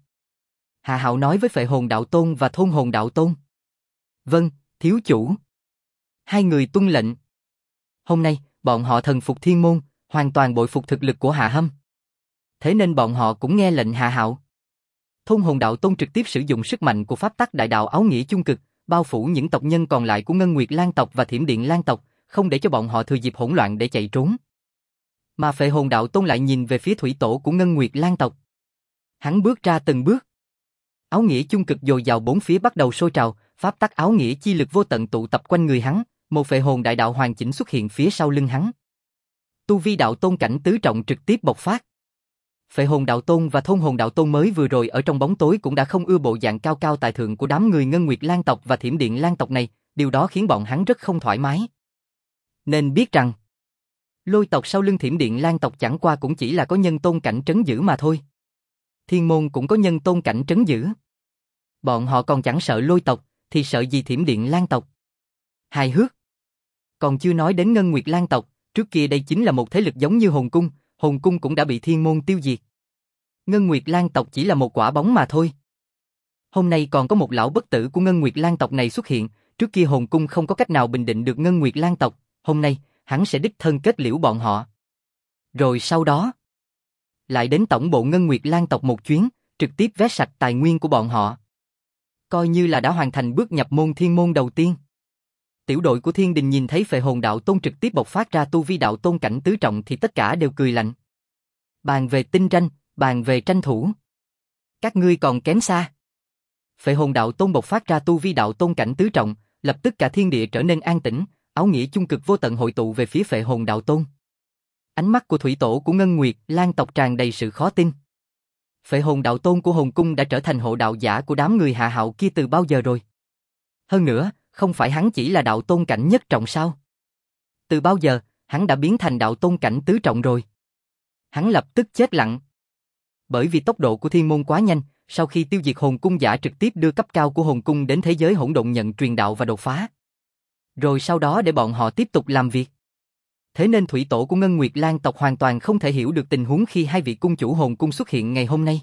Hạ Hạo nói với Phệ Hồn Đạo Tôn và Thôn Hồn Đạo Tôn. Vâng, thiếu chủ. Hai người tuân lệnh. Hôm nay, bọn họ thần phục thiên môn, hoàn toàn bội phục thực lực của Hạ Hâm. Thế nên bọn họ cũng nghe lệnh Hạ Hạo. Thôn Hồn Đạo Tôn trực tiếp sử dụng sức mạnh của pháp tắc đại đạo áo nghĩa chung cực, bao phủ những tộc nhân còn lại của Ngân Nguyệt Lan tộc và Thiểm Điện Lan tộc, không để cho bọn họ thừa dịp hỗn loạn để chạy trốn. Mà Phệ Hồn Đạo Tôn lại nhìn về phía thủy tổ của Ngân Nguyệt Lan tộc. Hắn bước ra từng bước. Áo nghĩa chung cực dồi dào bốn phía bắt đầu sôi trào, pháp tắc áo nghĩa chi lực vô tận tụ tập quanh người hắn, một phệ hồn đại đạo hoàn chỉnh xuất hiện phía sau lưng hắn. Tu vi đạo tôn cảnh tứ trọng trực tiếp bộc phát. Phệ Hồn Đạo Tôn và Thôn Hồn Đạo Tôn mới vừa rồi ở trong bóng tối cũng đã không ưa bộ dạng cao cao tài thượng của đám người Ngân Nguyệt Lan tộc và Thiểm Điện Lan tộc này, điều đó khiến bọn hắn rất không thoải mái. Nên biết rằng, Lôi tộc sau lưng Thiểm Điện Lan tộc chẳng qua cũng chỉ là có nhân tôn cảnh trấn giữ mà thôi. Thiên môn cũng có nhân tôn cảnh trấn giữ. Bọn họ còn chẳng sợ Lôi tộc, thì sợ gì Thiểm Điện Lan tộc. Hài hước. Còn chưa nói đến Ngân Nguyệt Lan tộc, trước kia đây chính là một thế lực giống như Hồn Cung cũng đã bị thiên môn tiêu diệt. Ngân Nguyệt Lan tộc chỉ là một quả bóng mà thôi. Hôm nay còn có một lão bất tử của Ngân Nguyệt Lan tộc này xuất hiện, trước kia Hồn Cung không có cách nào bình định được Ngân Nguyệt Lan tộc, hôm nay, hắn sẽ đích thân kết liễu bọn họ. Rồi sau đó, lại đến tổng bộ Ngân Nguyệt Lan tộc một chuyến, trực tiếp vét sạch tài nguyên của bọn họ. Coi như là đã hoàn thành bước nhập môn thiên môn đầu tiên. Tiểu đội của Thiên Đình nhìn thấy Phệ Hồn Đạo Tôn trực tiếp bộc phát ra tu vi đạo tôn cảnh tứ trọng thì tất cả đều cười lạnh. Bàn về tinh tranh, bàn về tranh thủ. Các ngươi còn kém xa. Phệ Hồn Đạo Tôn bộc phát ra tu vi đạo tôn cảnh tứ trọng, lập tức cả thiên địa trở nên an tĩnh, áo nghĩa chung cực vô tận hội tụ về phía Phệ Hồn Đạo Tôn. Ánh mắt của thủy tổ của Ngân Nguyệt Lan tộc tràn đầy sự khó tin. Phệ Hồn Đạo Tôn của Hồn Cung đã trở thành hộ đạo giả của đám người Hạ Hạo kia từ bao giờ rồi? Hơn nữa, không phải hắn chỉ là đạo tôn cảnh nhất trọng sao? Từ bao giờ, hắn đã biến thành đạo tôn cảnh tứ trọng rồi? Hắn lập tức chết lặng. Bởi vì tốc độ của thiên môn quá nhanh, sau khi tiêu diệt Hồn Cung giả trực tiếp đưa cấp cao của Hồn Cung đến thế giới hỗn độn nhận truyền đạo và đột phá. Rồi sau đó để bọn họ tiếp tục làm việc. Thế nên thủy tổ của Ngân Nguyệt Lan tộc hoàn toàn không thể hiểu được tình huống khi hai vị cung chủ Hồn Cung xuất hiện ngày hôm nay.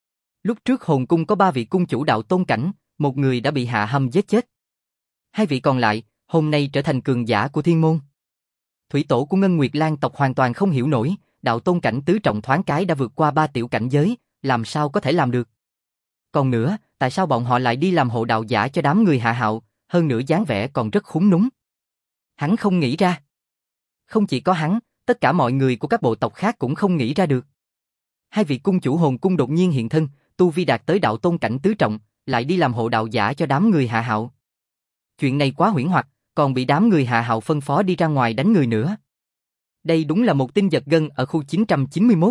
Lúc trước Hồn Cung có 3 vị cung chủ đạo tôn cảnh, một người đã bị Hạ Hâm giết chết. Hai vị còn lại, hôm nay trở thành cường giả của thiên môn. Thủy tổ của Ngân Nguyệt Lan tộc hoàn toàn không hiểu nổi, đạo tôn cảnh tứ trọng thoáng cái đã vượt qua 3 tiểu cảnh giới, làm sao có thể làm được. Còn nữa, tại sao bọn họ lại đi làm hộ đạo giả cho đám người Hạ Hạo, hơn nữa dáng vẻ còn rất khúm núm. Hắn không nghĩ ra. Không chỉ có hắn, tất cả mọi người của các bộ tộc khác cũng không nghĩ ra được. Hai vị cung chủ Hồn Cung đột nhiên hiện thân, tu vi đạt tới đạo tôn cảnh tứ trọng, lại đi làm hộ đạo giả cho đám người Hạ Hạo. Chuyện này quá huyễn hoặc, còn bị đám người Hạ Hạo phân phó đi ra ngoài đánh người nữa. Đây đúng là một tin giật gân ở khu 991.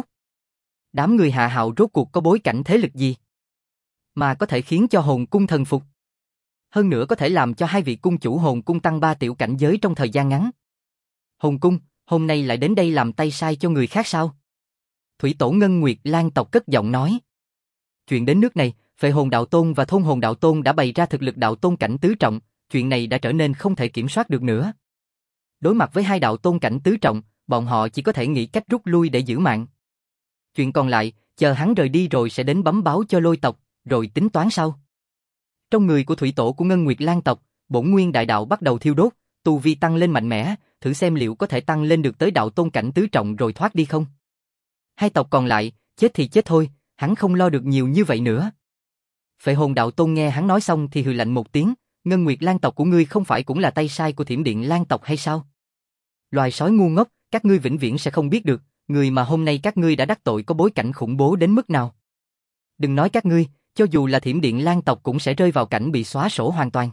Đám người Hạ Hạo rốt cuộc có bối cảnh thế lực gì mà có thể khiến cho Hồn Cung thần phục? Hơn nữa có thể làm cho hai vị cung chủ hồn cung tăng 3 tiểu cảnh giới trong thời gian ngắn. Hồn cung, hôm nay lại đến đây làm tay sai cho người khác sao? Thủy tổ Ngân Nguyệt Lang tộc cất giọng nói. Chuyện đến nước này, Phệ Hồn Đạo Tôn và Thôn Hồn Đạo Tôn đã bày ra thực lực đạo tôn cảnh tứ trọng, chuyện này đã trở nên không thể kiểm soát được nữa. Đối mặt với hai đạo tôn cảnh tứ trọng, bọn họ chỉ có thể nghĩ cách rút lui để giữ mạng. Chuyện còn lại, chờ hắn rời đi rồi sẽ đến bấm báo cho Lôi tộc, rồi tính toán sau. Trong người của thủy tổ của Ngân Nguyệt Lang tộc, bổn nguyên đại đạo bắt đầu thiêu đốt, tu vi tăng lên mạnh mẽ, thử xem liệu có thể tăng lên được tới đạo tôn cảnh tứ trọng rồi thoát đi không. Hai tộc còn lại, chết thì chết thôi, hắn không lo được nhiều như vậy nữa. Phệ Hồn Đạo Tôn nghe hắn nói xong thì hừ lạnh một tiếng, Ngân Nguyệt Lang tộc của ngươi không phải cũng là tay sai của Thiểm Điện Lang tộc hay sao? Loài sói ngu ngốc, các ngươi vĩnh viễn sẽ không biết được, người mà hôm nay các ngươi đã đắc tội có bối cảnh khủng bố đến mức nào. Đừng nói các ngươi, cho dù là Thiểm Điện Lang tộc cũng sẽ rơi vào cảnh bị xóa sổ hoàn toàn.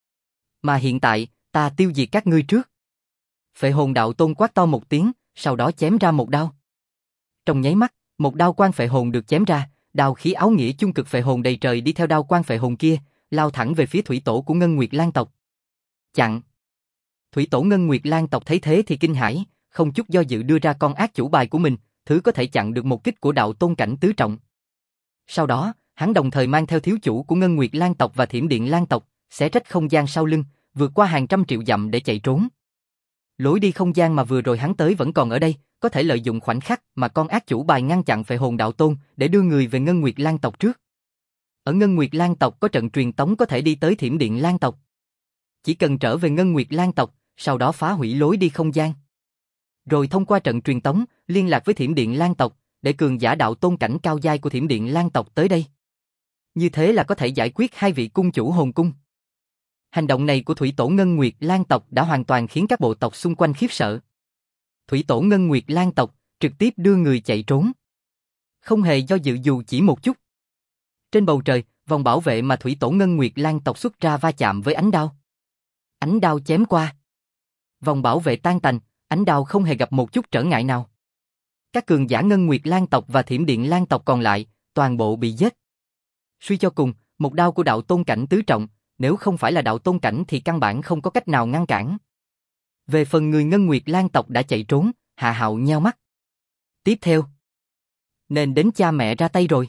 Mà hiện tại, ta tiêu diệt các ngươi trước. Phệ Hồn Đạo Tôn quát to một tiếng, sau đó chém ra một đao. Trong nháy mắt, một đao quang phệ hồn được chém ra, đao khí áo nghĩa chung cực phệ hồn đầy trời đi theo đao quang phệ hồn kia, lao thẳng về phía thủy tổ của Ngân Nguyệt Lang tộc. Chặn! Thủy tổ Ngân Nguyệt Lang tộc thấy thế thì kinh hãi, không chút do dự đưa ra con ác chủ bài của mình, thứ có thể chặn được một kích của đạo tôn cảnh tứ trọng. Sau đó, hắn đồng thời mang theo thiếu chủ của Ngân Nguyệt Lang tộc và Thiểm Điện Lang tộc, xé rách không gian sau lưng, vượt qua hàng trăm triệu dặm để chạy trốn. Lối đi không gian mà vừa rồi hắn tới vẫn còn ở đây, có thể lợi dụng khoảnh khắc mà con ác chủ bài ngăn chặn Phệ Hồn Đạo Tôn để đưa người về Ngân Nguyệt Lang tộc trước. Ở Ngân Nguyệt Lang tộc có trận truyền tống có thể đi tới Thiểm Điện Lang tộc. Chỉ cần trở về Ngân Nguyệt Lang tộc, sau đó phá hủy lối đi không gian. Rồi thông qua trận truyền tống, liên lạc với Thiểm Điện Lang tộc, để cường giả đạo tôn cảnh cao giai của Thiểm Điện Lang tộc tới đây. Như thế là có thể giải quyết hai vị cung chủ hồn cung. Hành động này của Thủy tổ Ngân Nguyệt Lang tộc đã hoàn toàn khiến các bộ tộc xung quanh khiếp sợ. Thủy tổ Ngân Nguyệt Lang tộc trực tiếp đưa người chạy trốn. Không hề do dự dù chỉ một chút. Trên bầu trời, vòng bảo vệ mà Thủy tổ Ngân Nguyệt Lang tộc xuất ra va chạm với ánh đao. Ánh đao chém qua. Vòng bảo vệ tan tành, ánh đao không hề gặp một chút trở ngại nào. Các cường giả Ngân Nguyệt Lang tộc và Thiểm Điện Lang tộc còn lại, toàn bộ bị giết. Suy cho cùng, một đao của đạo tôn cảnh tứ trọng, nếu không phải là đạo tôn cảnh thì căn bản không có cách nào ngăn cản. Về phần người Ngân Nguyệt Lang tộc đã chạy trốn, Hạ Hạo nheo mắt. Tiếp theo, nên đến cha mẹ ra tay rồi.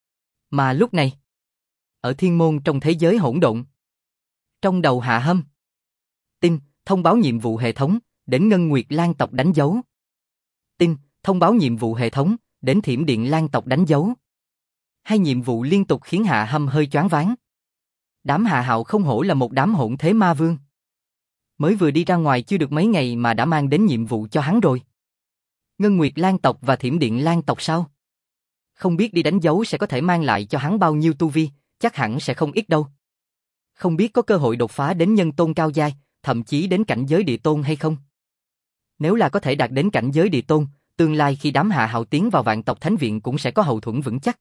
Mà lúc này, ở thiên môn trong thế giới hỗn độn, trong đầu Hạ Hâm, tin, thông báo nhiệm vụ hệ thống, đến Ngân Nguyệt Lang tộc đánh dấu. Tin, thông báo nhiệm vụ hệ thống, đến Thiểm Điện Lang tộc đánh dấu. Hai nhiệm vụ liên tục khiến Hạ Hâm hơi choáng váng. Đám Hạ Hạo không hổ là một đám hỗn thế ma vương. Mới vừa đi ra ngoài chưa được mấy ngày mà đã mang đến nhiệm vụ cho hắn rồi. Ngân Nguyệt Lang tộc và Thiểm Điện Lang tộc sao? Không biết đi đánh dấu sẽ có thể mang lại cho hắn bao nhiêu tu vi, chắc hẳn sẽ không ít đâu. Không biết có cơ hội đột phá đến nhân tôn cao giai, thậm chí đến cảnh giới địa tôn hay không? Nếu là có thể đạt đến cảnh giới địa tôn, tương lai khi đám Hạ Hạo tiến vào Vạn tộc Thánh Viện cũng sẽ có hậu thuẫn vững chắc.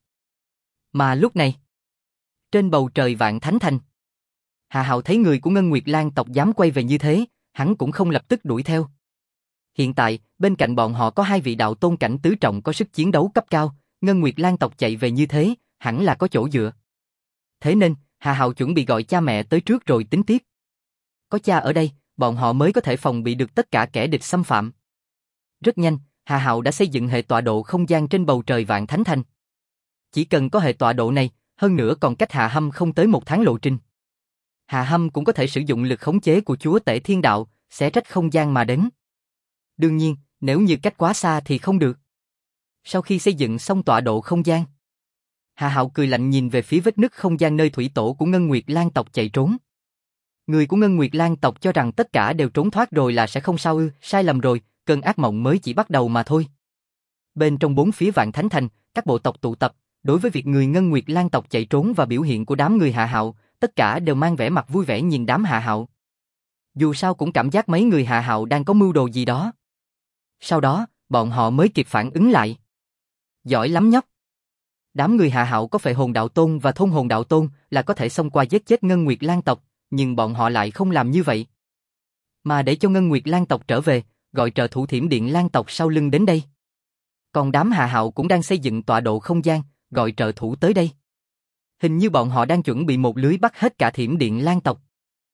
Mà lúc này, trên bầu trời Vạn Thánh Thành, Hạ Hạo thấy người của Ngân Nguyệt Lang tộc dám quay về như thế, hắn cũng không lập tức đuổi theo. Hiện tại, bên cạnh bọn họ có hai vị đạo tôn cảnh tứ trọng có sức chiến đấu cấp cao, Ngân Nguyệt Lang tộc chạy về như thế, hẳn là có chỗ dựa. Thế nên, Hạ Hạo chuẩn bị gọi cha mẹ tới trước rồi tính tiếp. Có cha ở đây, bọn họ mới có thể phòng bị được tất cả kẻ địch xâm phạm. Rất nhanh, Hạ Hạo đã xây dựng hệ tọa độ không gian trên bầu trời Vạn Thánh Thành. Chỉ cần có hệ tọa độ này, hơn nữa còn cách Hạ Hâm không tới một tháng lộ trình. Hạ Hâm cũng có thể sử dụng lực khống chế của Chúa Tể Thiên Đạo, xé rách không gian mà đến. Đương nhiên, nếu như cách quá xa thì không được. Sau khi xây dựng xong tọa độ không gian, Hạ Hạo cười lạnh nhìn về phía vết nứt không gian nơi thủy tổ của Ngân Nguyệt Lang tộc chạy trốn. Người của Ngân Nguyệt Lang tộc cho rằng tất cả đều trốn thoát rồi là sẽ không sao ư, sai lầm rồi, cơn ác mộng mới chỉ bắt đầu mà thôi. Bên trong bốn phía Vạn Thánh Thành, các bộ tộc tụ tập, đối với việc người Ngân Nguyệt Lang tộc chạy trốn và biểu hiện của đám người Hạ Hạo, tất cả đều mang vẻ mặt vui vẻ nhìn đám Hạ Hạo. Dù sao cũng cảm giác mấy người Hạ Hạo đang có mưu đồ gì đó. Sau đó, bọn họ mới kịp phản ứng lại. Giỏi lắm nhóc. Đám người Hạ Hạo có Phệ Hồn Đạo Tôn và Thôn Hồn Đạo Tôn là có thể xông qua giết chết Ngân Nguyệt Lang tộc, nhưng bọn họ lại không làm như vậy. Mà để cho Ngân Nguyệt Lang tộc trở về, gọi trợ thủ Thiểm Điện Lang tộc sau lưng đến đây. Còn đám Hạ Hạo cũng đang xây dựng tọa độ không gian, gọi trợ thủ tới đây. Hình như bọn họ đang chuẩn bị một lưới bắt hết cả Thiểm Điện Lang tộc.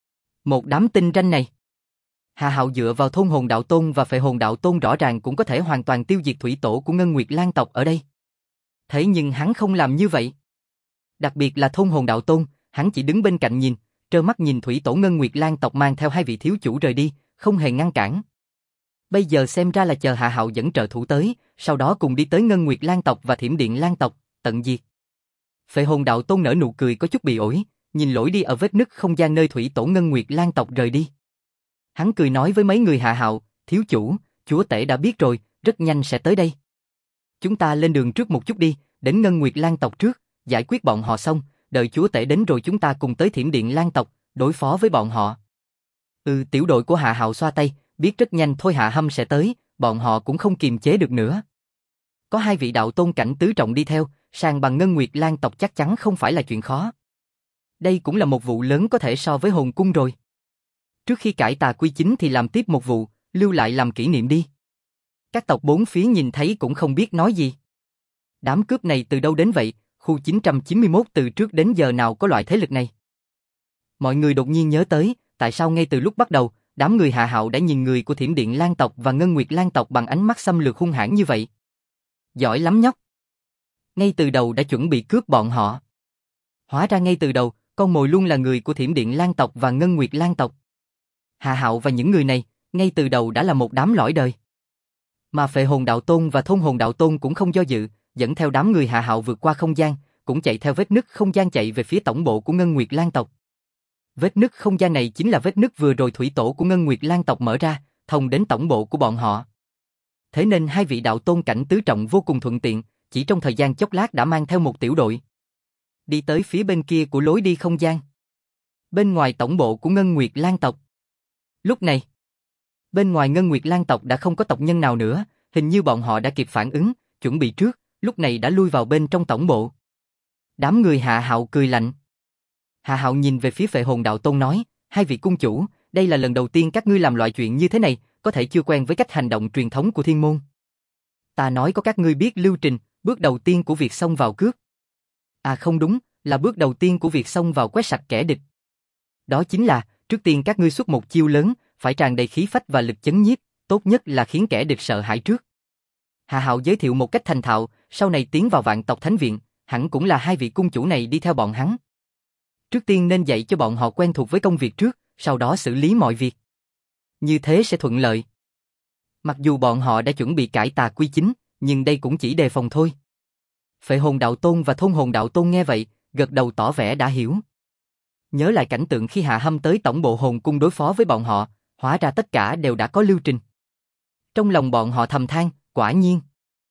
Một đám tinh ranh này. Hà Hạo dựa vào Thôn Hồn Đạo Tôn và Phệ Hồn Đạo Tôn rõ ràng cũng có thể hoàn toàn tiêu diệt thủy tổ của Ngân Nguyệt Lang tộc ở đây. Thế nhưng hắn không làm như vậy. Đặc biệt là Thôn Hồn Đạo Tôn, hắn chỉ đứng bên cạnh nhìn, trơ mắt nhìn thủy tổ Ngân Nguyệt Lang tộc mang theo hai vị thiếu chủ rời đi, không hề ngăn cản. Bây giờ xem ra là chờ Hà Hạo dẫn trợ thủ tới, sau đó cùng đi tới Ngân Nguyệt Lang tộc và Thiểm Điện Lang tộc, tận diệt. Phệ Hồn Đạo Tôn nở nụ cười có chút bị ổi, nhìn lối đi ở vết nứt không gian nơi thủy tổ Ngân Nguyệt Lang tộc rời đi. Hắn cười nói với mấy người Hà Hạo, thiếu chủ, chúa tể đã biết rồi, rất nhanh sẽ tới đây. Chúng ta lên đường trước một chút đi, đến Ngân Nguyệt Lang tộc trước, giải quyết bọn họ xong, đợi chúa tể đến rồi chúng ta cùng tới Thiểm Điện Lang tộc, đối phó với bọn họ. Tiểu đội của Hà Hạo xoa tay, biết rất nhanh thôi Hạ Hâm sẽ tới, bọn họ cũng không kiềm chế được nữa. Có hai vị đạo tôn cảnh tứ trọng đi theo, sàn bằng Ngân Nguyệt Lang tộc chắc chắn không phải là chuyện khó. Đây cũng là một vụ lớn có thể so với hồn cung rồi. Trước khi cải tà quy chính thì làm tiếp một vụ, lưu lại làm kỷ niệm đi. Các tộc bốn phía nhìn thấy cũng không biết nói gì. Đám cướp này từ đâu đến vậy, khu 991 từ trước đến giờ nào có loại thế lực này. Mọi người đột nhiên nhớ tới, tại sao ngay từ lúc bắt đầu, đám người Hạ Hạo đã nhìn người của Thiểm Điện Lang tộc và Ngân Nguyệt Lang tộc bằng ánh mắt xâm lược hung hãn như vậy. Giỏi lắm nhóc. Ngay từ đầu đã chuẩn bị cướp bọn họ. Hóa ra ngay từ đầu, con mồi luôn là người của Thiểm Điện Lang tộc và Ngân Nguyệt Lang tộc. Hạ Hạo và những người này, ngay từ đầu đã là một đám lõi đời. Mà Phệ Hồn Đạo Tôn và Thôn Hồn Đạo Tôn cũng không do dự, dẫn theo đám người Hạ Hạo vượt qua không gian, cũng chạy theo vết nứt không gian chạy về phía tổng bộ của Ngân Nguyệt Lang tộc. Vết nứt không gian này chính là vết nứt vừa rồi thủy tổ của Ngân Nguyệt Lang tộc mở ra, thông đến tổng bộ của bọn họ. Thế nên hai vị đạo tôn cảnh tứ trọng vô cùng thuận tiện, chỉ trong thời gian chốc lát đã mang theo một tiểu đội. Đi tới phía bên kia của lối đi không gian. Bên ngoài tổng bộ của Ngân Nguyệt Lang tộc. Lúc này, bên ngoài Ngân Nguyệt Lang tộc đã không có tộc nhân nào nữa, hình như bọn họ đã kịp phản ứng, chuẩn bị trước, lúc này đã lui vào bên trong tổng bộ. Đám người Hạ Hạo cười lạnh. Hạ Hạo nhìn về phía Phệ Hồn Đạo Tôn nói, hai vị cung chủ, đây là lần đầu tiên các ngươi làm loại chuyện như thế này, có thể chưa quen với cách hành động truyền thống của thiên môn. Ta nói có các ngươi biết lưu trình, bước đầu tiên của việc xông vào cướp. À không đúng, là bước đầu tiên của việc xông vào quét sạch kẻ địch. Đó chính là, trước tiên các ngươi xuất một chiêu lớn, phải tràn đầy khí phách và lực chấn nhiếp, tốt nhất là khiến kẻ địch sợ hãi trước. Hạ Hạo giới thiệu một cách thành thạo, sau này tiến vào Vạn tộc Thánh Viện, hẳn cũng là hai vị cung chủ này đi theo bọn hắn. Trước tiên nên dạy cho bọn họ quen thuộc với công việc trước, sau đó xử lý mọi việc. Như thế sẽ thuận lợi. Mặc dù bọn họ đã chuẩn bị cải tà quy chính, nhưng đây cũng chỉ đề phòng thôi. Phệ Hồn Đạo Tôn và Thôn Hồn Đạo Tôn nghe vậy, gật đầu tỏ vẻ đã hiểu. Nhớ lại cảnh tượng khi Hạ Hâm tới tổng bộ hồn cung đối phó với bọn họ, hóa ra tất cả đều đã có lưu trình. Trong lòng bọn họ thầm than, quả nhiên.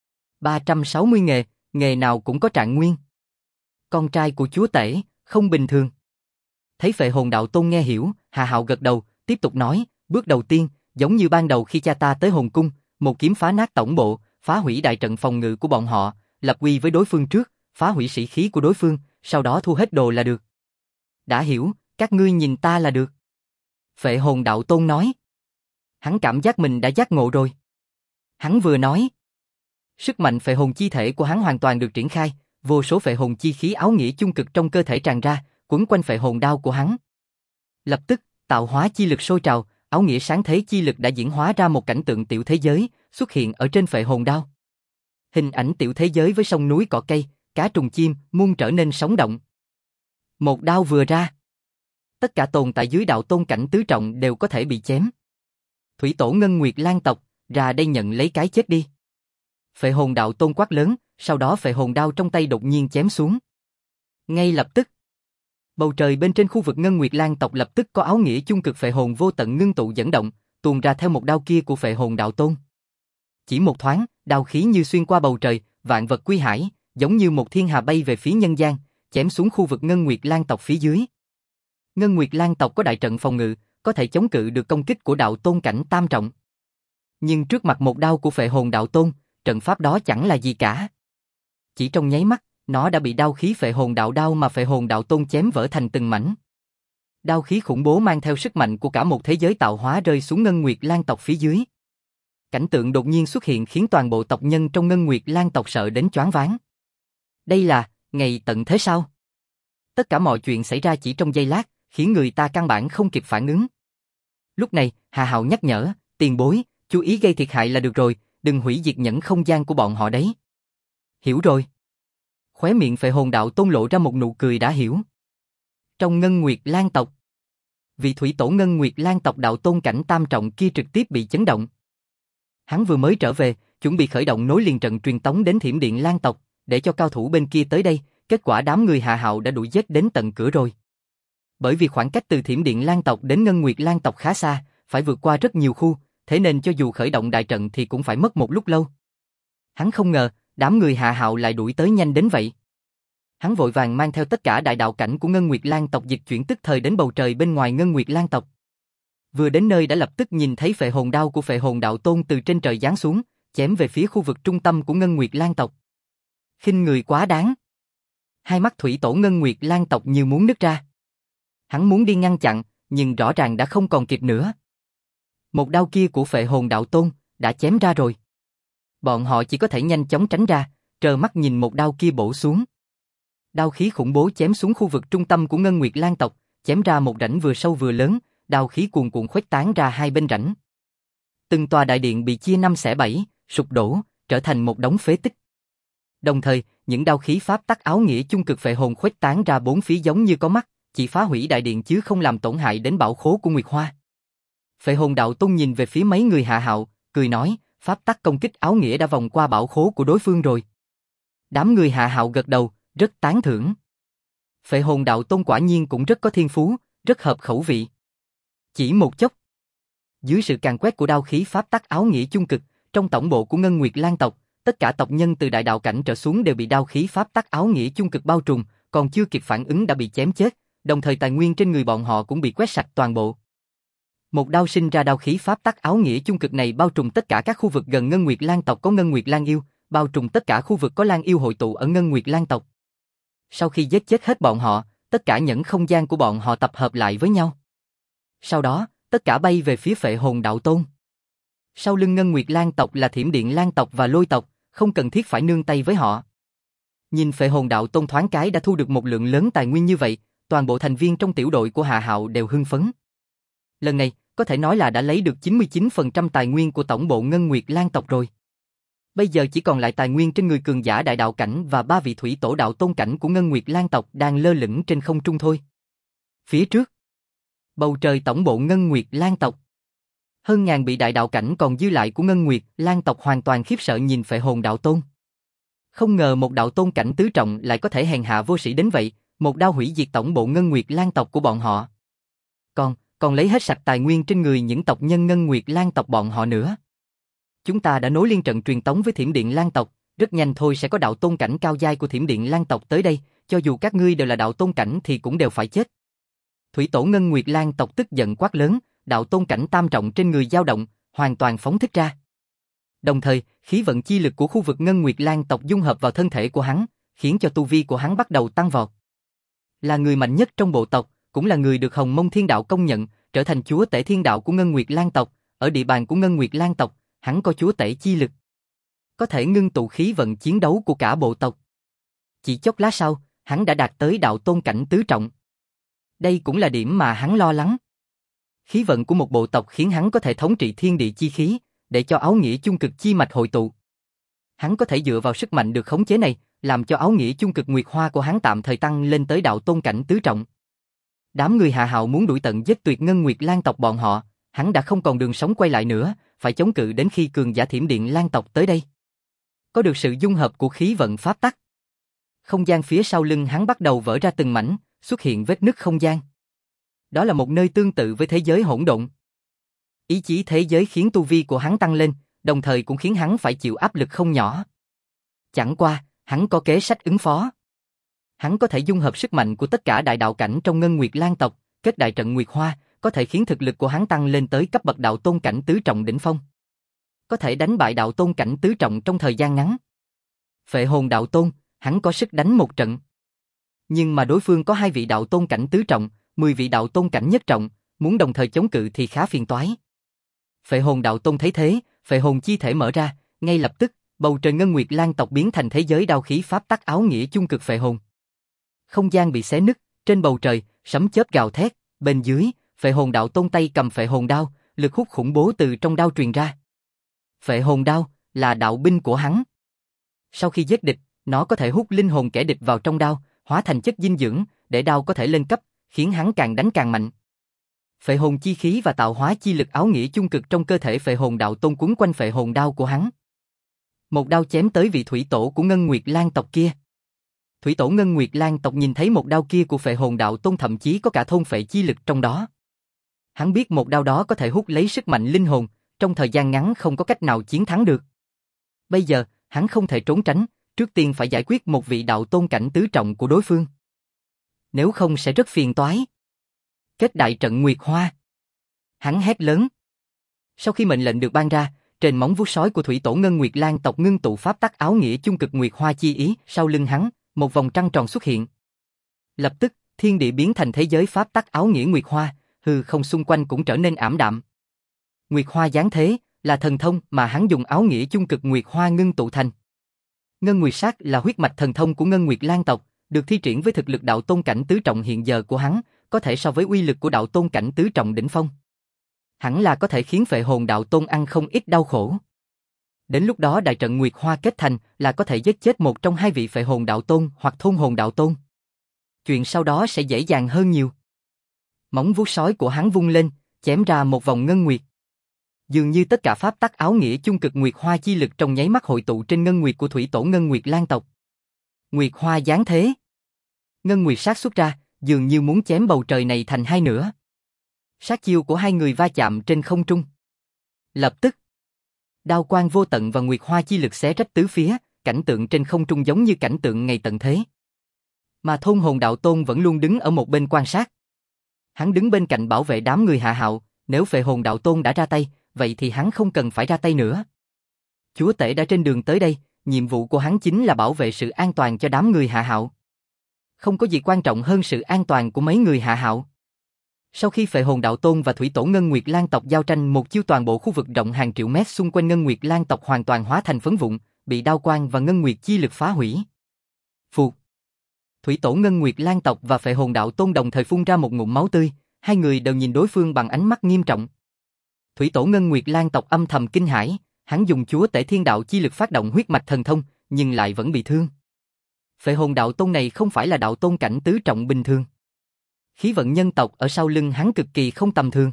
360 nghề, nghề nào cũng có trạng nguyên. Con trai của chúa tể, không bình thường. Thấy Phệ Hồn Đạo Tôn nghe hiểu, Hạ Hạo gật đầu, tiếp tục nói, bước đầu tiên, giống như ban đầu khi cha ta tới hồn cung, một kiếm phá nát tổng bộ, phá hủy đại trận phòng ngự của bọn họ, lập uy với đối phương trước, phá hủy sĩ khí của đối phương, sau đó thu hết đồ là được. Đã hiểu, các ngươi nhìn ta là được. Phệ Hồn Đạo Tôn nói. Hắn cảm giác mình đã giác ngộ rồi. Hắn vừa nói. Sức mạnh phệ hồn chi thể của hắn hoàn toàn được triển khai, vô số phệ hồn chi khí áo nghĩa chung cực trong cơ thể tràn ra, quấn quanh phệ hồn đao của hắn. Lập tức, tạo hóa chi lực sôi trào, áo nghĩa sáng thế chi lực đã diễn hóa ra một cảnh tượng tiểu thế giới, xuất hiện ở trên phệ hồn đao. Hình ảnh tiểu thế giới với sông núi cỏ cây, cá trùng chim, muôn trở nên sống động. Một đao vừa ra, tất cả tồn tại dưới đạo tôn cảnh tứ trọng đều có thể bị chém. Thủy tổ Ngân Nguyệt Lang tộc, ra đây nhận lấy cái chết đi. Phệ Hồn Đạo Tôn quát lớn, sau đó phệ hồn đao trong tay đột nhiên chém xuống. Ngay lập tức, bầu trời bên trên khu vực Ngân Nguyệt Lang tộc lập tức có áo nghĩa chung cực phệ hồn vô tận ngưng tụ dẫn động, tuôn ra theo một đao kia của Phệ Hồn Đạo Tôn. Chỉ một thoáng, đao khí như xuyên qua bầu trời, vạn vật quy hải, giống như một thiên hà bay về phía nhân gian, chém xuống khu vực Ngân Nguyệt Lang tộc phía dưới. Ngân Nguyệt Lang tộc có đại trận phòng ngự, có thể chống cự được công kích của đạo tôn cảnh tam trọng. Nhưng trước mặt một đao của Phệ Hồn Đạo Tôn, trận pháp đó chẳng là gì cả. Chỉ trong nháy mắt, nó đã bị đao khí Phệ Hồn Đạo đao mà Phệ Hồn Đạo Tôn chém vỡ thành từng mảnh. Đao khí khủng bố mang theo sức mạnh của cả một thế giới tạo hóa rơi xuống Ngân Nguyệt Lang tộc phía dưới. Cảnh tượng đột nhiên xuất hiện khiến toàn bộ tộc nhân trong Ngân Nguyệt Lang tộc sợ đến choáng váng. Đây là ngày tận thế sao? Tất cả mọi chuyện xảy ra chỉ trong giây lát, khiến người ta căn bản không kịp phản ứng. Lúc này, Hà Hạo nhắc nhở, tiền bối, chú ý gây thiệt hại là được rồi, đừng hủy diệt nhẫn không gian của bọn họ đấy. Hiểu rồi. Khóe miệng Phệ Hồn Đạo Tôn lộ ra một nụ cười đã hiểu. Trong Ngân Nguyệt Lan tộc, vị thủy tổ Ngân Nguyệt Lan tộc đạo tôn cảnh tam trọng kia trực tiếp bị chấn động. Hắn vừa mới trở về, chuẩn bị khởi động nối liền trận truyền tống đến Thiểm Điện Lan tộc, để cho cao thủ bên kia tới đây, kết quả đám người Hà Hạo đã đuổi giết đến tận cửa rồi. Bởi vì khoảng cách từ Thiểm Điện Lan tộc đến Ngân Nguyệt Lan tộc khá xa, phải vượt qua rất nhiều khu, thế nên cho dù khởi động đại trận thì cũng phải mất một lúc lâu. Hắn không ngờ, đám người Hà Hạo lại đuổi tới nhanh đến vậy. Hắn vội vàng mang theo tất cả đại đạo cảnh của Ngân Nguyệt Lan tộc dịch chuyển tức thời đến bầu trời bên ngoài Ngân Nguyệt Lan tộc. Vừa đến nơi đã lập tức nhìn thấy phệ hồn đao của Phệ Hồn Đạo Tôn từ trên trời giáng xuống, chém về phía khu vực trung tâm của Ngân Nguyệt Lan tộc. Khinh người quá đáng. Hai mắt thủy tổ Ngân Nguyệt Lan tộc như muốn nứt ra. Hắn muốn đi ngăn chặn, nhưng rõ ràng đã không còn kịp nữa. Một đao kia của Phệ Hồn Đạo Tôn đã chém ra rồi. Bọn họ chỉ có thể nhanh chóng tránh ra, trơ mắt nhìn một đao kia bổ xuống. Đao khí khủng bố chém xuống khu vực trung tâm của Ngân Nguyệt Lan tộc, chém ra một rãnh vừa sâu vừa lớn, đao khí cuồn cuộn khuếch tán ra hai bên rãnh. Từng tòa đại điện bị chia năm xẻ bảy, sụp đổ, trở thành một đống phế tích. Đồng thời, những đao khí pháp tắc áo nghĩa chung cực phệ hồn khuếch tán ra bốn phía giống như có mắt, chỉ phá hủy đại điện chứ không làm tổn hại đến bảo khố của Nguyệt Hoa. Phệ Hồn Đạo Tôn nhìn về phía mấy người Hạ Hạo, cười nói, pháp tắc công kích áo nghĩa đã vòng qua bảo khố của đối phương rồi. Đám người Hạ Hạo gật đầu, rất tán thưởng. Phệ Hồn Đạo Tôn quả nhiên cũng rất có thiên phú, rất hợp khẩu vị. Chỉ một chốc, dưới sự càn quét của đao khí pháp tắc áo nghĩa chung cực, trong tổng bộ của Ngân Nguyệt Lan tộc, tất cả tộc nhân từ đại đạo cảnh trở xuống đều bị đao khí pháp tắc áo nghĩa chung cực bao trùm, còn chưa kịp phản ứng đã bị chém chết, đồng thời tài nguyên trên người bọn họ cũng bị quét sạch toàn bộ. Một đao sinh ra đao khí pháp tắc áo nghĩa chung cực này bao trùm tất cả các khu vực gần Ngân Nguyệt Lan tộc có Ngân Nguyệt Lan yêu, bao trùm tất cả khu vực có Lan yêu hội tụ ở Ngân Nguyệt Lan tộc. Sau khi giết chết hết bọn họ, tất cả nhẫn không gian của bọn họ tập hợp lại với nhau. Sau đó, tất cả bay về phía Phệ Hồn Đạo Tôn. Sau lưng Ngân Nguyệt Lan tộc là Thiểm Điện Lan tộc và Lôi tộc, không cần thiết phải nương tay với họ. Nhìn Phệ Hồn Đạo Tôn thoáng cái đã thu được một lượng lớn tài nguyên như vậy, toàn bộ thành viên trong tiểu đội của Hạ Hạo đều hưng phấn. Lần này, có thể nói là đã lấy được 99% tài nguyên của tổng bộ Ngân Nguyệt Lan tộc rồi. Bây giờ chỉ còn lại tài nguyên trên người cường giả đại đạo cảnh và 3 vị thủy tổ đạo tôn cảnh của Ngân Nguyệt Lan tộc đang lơ lửng trên không trung thôi. Phía trước, bầu trời tổng bộ Ngân Nguyệt Lan tộc. Hơn ngàn bị đại đạo cảnh còn dư lại của Ngân Nguyệt Lan tộc hoàn toàn khiếp sợ nhìn Phệ Hồn Đạo Tôn. Không ngờ một đạo tôn cảnh tứ trọng lại có thể hèn hạ vô sĩ đến vậy, một đao hủy diệt tổng bộ Ngân Nguyệt Lan tộc của bọn họ. Còn lấy hết sạch tài nguyên trên người những tộc nhân Ngân Nguyệt Lan tộc bọn họ nữa. Chúng ta đã nối liên trận truyền tống với Thiểm Điện Lan tộc, rất nhanh thôi sẽ có đạo tôn cảnh cao giai của Thiểm Điện Lan tộc tới đây, cho dù các ngươi đều là đạo tôn cảnh thì cũng đều phải chết. Thủy tổ Ngân Nguyệt Lan tộc tức giận quát lớn, đạo tôn cảnh tam trọng trên người dao động, hoàn toàn phóng thích ra. Đồng thời, khí vận chi lực của khu vực Ngân Nguyệt Lan tộc dung hợp vào thân thể của hắn, khiến cho tu vi của hắn bắt đầu tăng vọt. Là người mạnh nhất trong bộ tộc, cũng là người được Hồng Mông Thiên Đạo công nhận, trở thành chúa tể thiên đạo của Ngân Nguyệt Lan tộc, ở địa bàn của Ngân Nguyệt Lan tộc, hắn có chúa tể chi lực, có thể ngưng tụ khí vận chiến đấu của cả bộ tộc. Chỉ chốc lát sau, hắn đã đạt tới đạo tôn cảnh tứ trọng. Đây cũng là điểm mà hắn lo lắng. Khí vận của một bộ tộc khiến hắn có thể thống trị thiên địa chi khí, để cho áo nghĩa chung cực chi mạch hội tụ. Hắn có thể dựa vào sức mạnh được khống chế này, làm cho áo nghĩa chung cực Nguyệt Hoa của hắn tạm thời tăng lên tới đạo tôn cảnh tứ trọng. Đám người Hạ Hạo muốn đuổi tận giết tuyệt Ngân Nguyệt Lan tộc bọn họ, hắn đã không còn đường sống quay lại nữa, phải chống cự đến khi cường giả Thiểm Điện Lan tộc tới đây. Có được sự dung hợp của khí vận pháp tắc, không gian phía sau lưng hắn bắt đầu vỡ ra từng mảnh, xuất hiện vết nứt không gian. Đó là một nơi tương tự với thế giới hỗn độn. Ý chí thế giới khiến tu vi của hắn tăng lên, đồng thời cũng khiến hắn phải chịu áp lực không nhỏ. Chẳng qua, hắn có kế sách ứng phó. Hắn có thể dung hợp sức mạnh của tất cả đại đạo cảnh trong Ngân Nguyệt Lan tộc, kết đại trận Nguyệt Hoa, có thể khiến thực lực của hắn tăng lên tới cấp bậc đạo tôn cảnh tứ trọng đỉnh phong. Có thể đánh bại đạo tôn cảnh tứ trọng trong thời gian ngắn. Phệ Hồn Đạo Tôn, hắn có sức đánh một trận. Nhưng mà đối phương có 2 vị đạo tôn cảnh tứ trọng, 10 vị đạo tôn cảnh nhất trọng, muốn đồng thời chống cự thì khá phiền toái. Phệ Hồn Đạo Tôn thấy thế, phệ hồn chi thể mở ra, ngay lập tức, bầu trời Ngân Nguyệt Lan tộc biến thành thế giới đao khí pháp tắc áo nghĩa chung cực phệ hồn. Không gian bị xé nứt, Trên bầu trời, sấm chớp gào thét, bên dưới, Phệ Hồn Đạo Tôn tay cầm Phệ Hồn Đao, lực hút khủng bố từ trong đao truyền ra. Phệ Hồn Đao là đạo binh của hắn. Sau khi giết địch, nó có thể hút linh hồn kẻ địch vào trong đao, hóa thành chất dinh dưỡng, để đao có thể lên cấp, khiến hắn càng đánh càng mạnh. Phệ hồn chi khí và tạo hóa chi lực áo nghĩa chung cực trong cơ thể Phệ Hồn Đạo Tôn quấn quanh Phệ Hồn Đao của hắn. Một đao chém tới vị thủy tổ của Ngân Nguyệt Lang tộc kia. Thủy tổ Ngân Nguyệt Lang tộc nhìn thấy một đao kia của Phệ Hồn Đạo Tôn thậm chí có cả thôn phệ chi lực trong đó. Hắn biết một đao đó có thể hút lấy sức mạnh linh hồn, trong thời gian ngắn không có cách nào chiến thắng được. Bây giờ, hắn không thể trốn tránh, trước tiên phải giải quyết một vị đạo tôn cảnh tứ trọng của đối phương. Nếu không sẽ rất phiền toái. Kết đại trận Nguyệt Hoa. Hắn hét lớn. Sau khi mệnh lệnh được ban ra, trên móng vuốt sói của thủy tổ Ngân Nguyệt Lang tộc ngưng tụ pháp tắc áo nghĩa chung cực Nguyệt Hoa chi ý, sau lưng hắn, một vòng trăng tròn xuất hiện. Lập tức, thiên địa biến thành thế giới pháp tắc áo nghĩa Nguyệt Hoa, hư không xung quanh cũng trở nên ảm đạm. Nguyệt Hoa giáng thế là thần thông mà hắn dùng áo nghĩa chung cực Nguyệt Hoa ngưng tụ thành. Ngân Nguyệt Sát là huyết mạch thần thông của Ngân Nguyệt Lang tộc, được thi triển với thực lực đạo tôn cảnh tứ trọng hiện giờ của hắn, có thể so với uy lực của đạo tôn cảnh tứ trọng đỉnh phong. Hẳn là có thể khiến Phệ Hồn Đạo Tôn ăn không ít đau khổ. Đến lúc đó đại trận Nguyệt Hoa kết thành là có thể giết chết một trong hai vị Phệ Hồn Đạo Tôn hoặc Thôn Hồn Đạo Tôn. Chuyện sau đó sẽ dễ dàng hơn nhiều. Móng vuốt sói của hắn vung lên, chém ra một vòng ngân nguyệt. Dường như tất cả pháp tắc áo nghĩa chung cực Nguyệt Hoa chi lực trong nháy mắt hội tụ trên ngân nguyệt của thủy tổ Ngân Nguyệt Lang tộc. Nguyệt Hoa giáng thế. Ngân Nguyệt Sát xuất ra, dường như muốn chém bầu trời này thành hai nửa. Sát chiêu của hai người va chạm trên không trung. Lập tức, đao quang vô tận và Nguyệt Hoa chi lực xé rách tứ phía, cảnh tượng trên không trung giống như cảnh tượng ngày tận thế. Mà Thôn Hồn Đạo Tôn vẫn luôn đứng ở một bên quan sát. Hắn đứng bên cạnh bảo vệ đám người Hạ Hạo, nếu Phệ Hồn Đạo Tôn đã ra tay, vậy thì hắn không cần phải ra tay nữa. Chúa tể đã trên đường tới đây, nhiệm vụ của hắn chính là bảo vệ sự an toàn cho đám người Hạ Hạo. Không có gì quan trọng hơn sự an toàn của mấy người Hạ Hạo. Sau khi Phệ Hồn Đạo Tôn và thủy tổ Ngân Nguyệt Lang tộc giao tranh một chiêu, toàn bộ khu vực rộng hàng triệu mét xung quanh Ngân Nguyệt Lang tộc hoàn toàn hóa thành phấn vụn, bị đao quang và Ngân Nguyệt chi lực phá hủy. Phụt. Thủy tổ Ngân Nguyệt Lang tộc và Phệ Hồn Đạo Tôn đồng thời phun ra một ngụm máu tươi, hai người đều nhìn đối phương bằng ánh mắt nghiêm trọng. Thủy tổ Ngân Nguyệt Lang tộc âm thầm kinh hãi, hắn dùng chúa tể thiên đạo chi lực phát động huyết mạch thần thông, nhưng lại vẫn bị thương. Phệ Hồn Đạo Tôn này không phải là đạo tôn cảnh tứ trọng bình thường. Khí vận nhân tộc ở sau lưng hắn cực kỳ không tầm thường.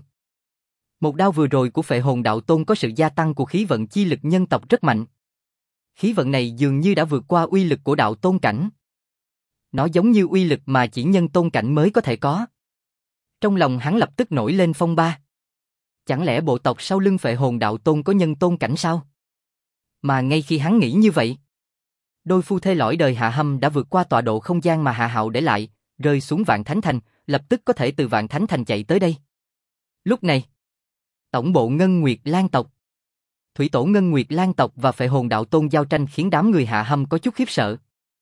Một đao vừa rồi của Phệ Hồn Đạo Tôn có sự gia tăng của khí vận chi lực nhân tộc rất mạnh. Khí vận này dường như đã vượt qua uy lực của đạo tôn cảnh. Nó giống như uy lực mà chỉ nhân tôn cảnh mới có thể có. Trong lòng hắn lập tức nổi lên phong ba. Chẳng lẽ bộ tộc sau lưng Phệ Hồn Đạo Tôn có nhân tôn cảnh sao? Mà ngay khi hắn nghĩ như vậy, đôi phu thê lõi đời Hạ Hâm đã vượt qua tọa độ không gian mà Hạ Hạo để lại, rơi xuống Vạn Thánh Thành, lập tức có thể từ Vạn Thánh Thành chạy tới đây. Lúc này, tổng bộ Ngân Nguyệt Lang tộc, thủy tổ Ngân Nguyệt Lang tộc và Phệ Hồn Đạo Tôn giao tranh khiến đám người Hạ Hâm có chút khiếp sợ.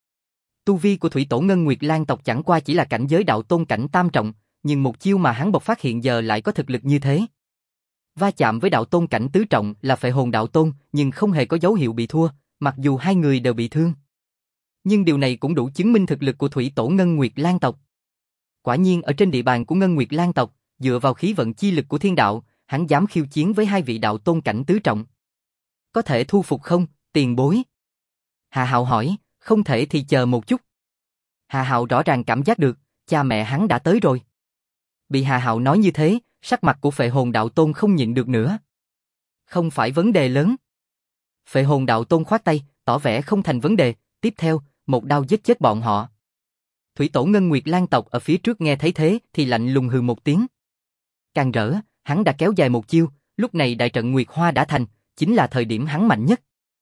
Tu vi của thủy tổ Ngân Nguyệt Lang tộc chẳng qua chỉ là cảnh giới đạo tôn cảnh tam trọng, nhưng một chiêu mà hắn bộc phát hiện giờ lại có thực lực như thế. Va chạm với đạo tôn cảnh tứ trọng là Phệ Hồn Đạo Tôn, nhưng không hề có dấu hiệu bị thua, mặc dù hai người đều bị thương. Nhưng điều này cũng đủ chứng minh thực lực của thủy tổ Ngân Nguyệt Lang tộc. Quả nhiên ở trên địa bàn của Ngân Nguyệt Lang tộc, dựa vào khí vận chi lực của thiên đạo, hắn dám khiêu chiến với hai vị đạo tôn cảnh tứ trọng. Có thể thu phục không, tiền bối? Hạ Hạo hỏi, không thể thì chờ một chút. Hạ Hạo rõ ràng cảm giác được, cha mẹ hắn đã tới rồi. Bị Hạ Hạo nói như thế, sắc mặt của Phệ Hồn Đạo Tôn không nhịn được nữa. Không phải vấn đề lớn. Phệ Hồn Đạo Tôn khoát tay, tỏ vẻ không thành vấn đề, tiếp theo, một đao giết chết bọn họ. Thủy tổ Ngân Nguyệt Lang tộc ở phía trước nghe thấy thế thì lạnh lùng hừ một tiếng. Càng rỡ, hắn đã kéo dài một chiêu, lúc này đại trận Nguyệt Hoa đã thành, chính là thời điểm hắn mạnh nhất.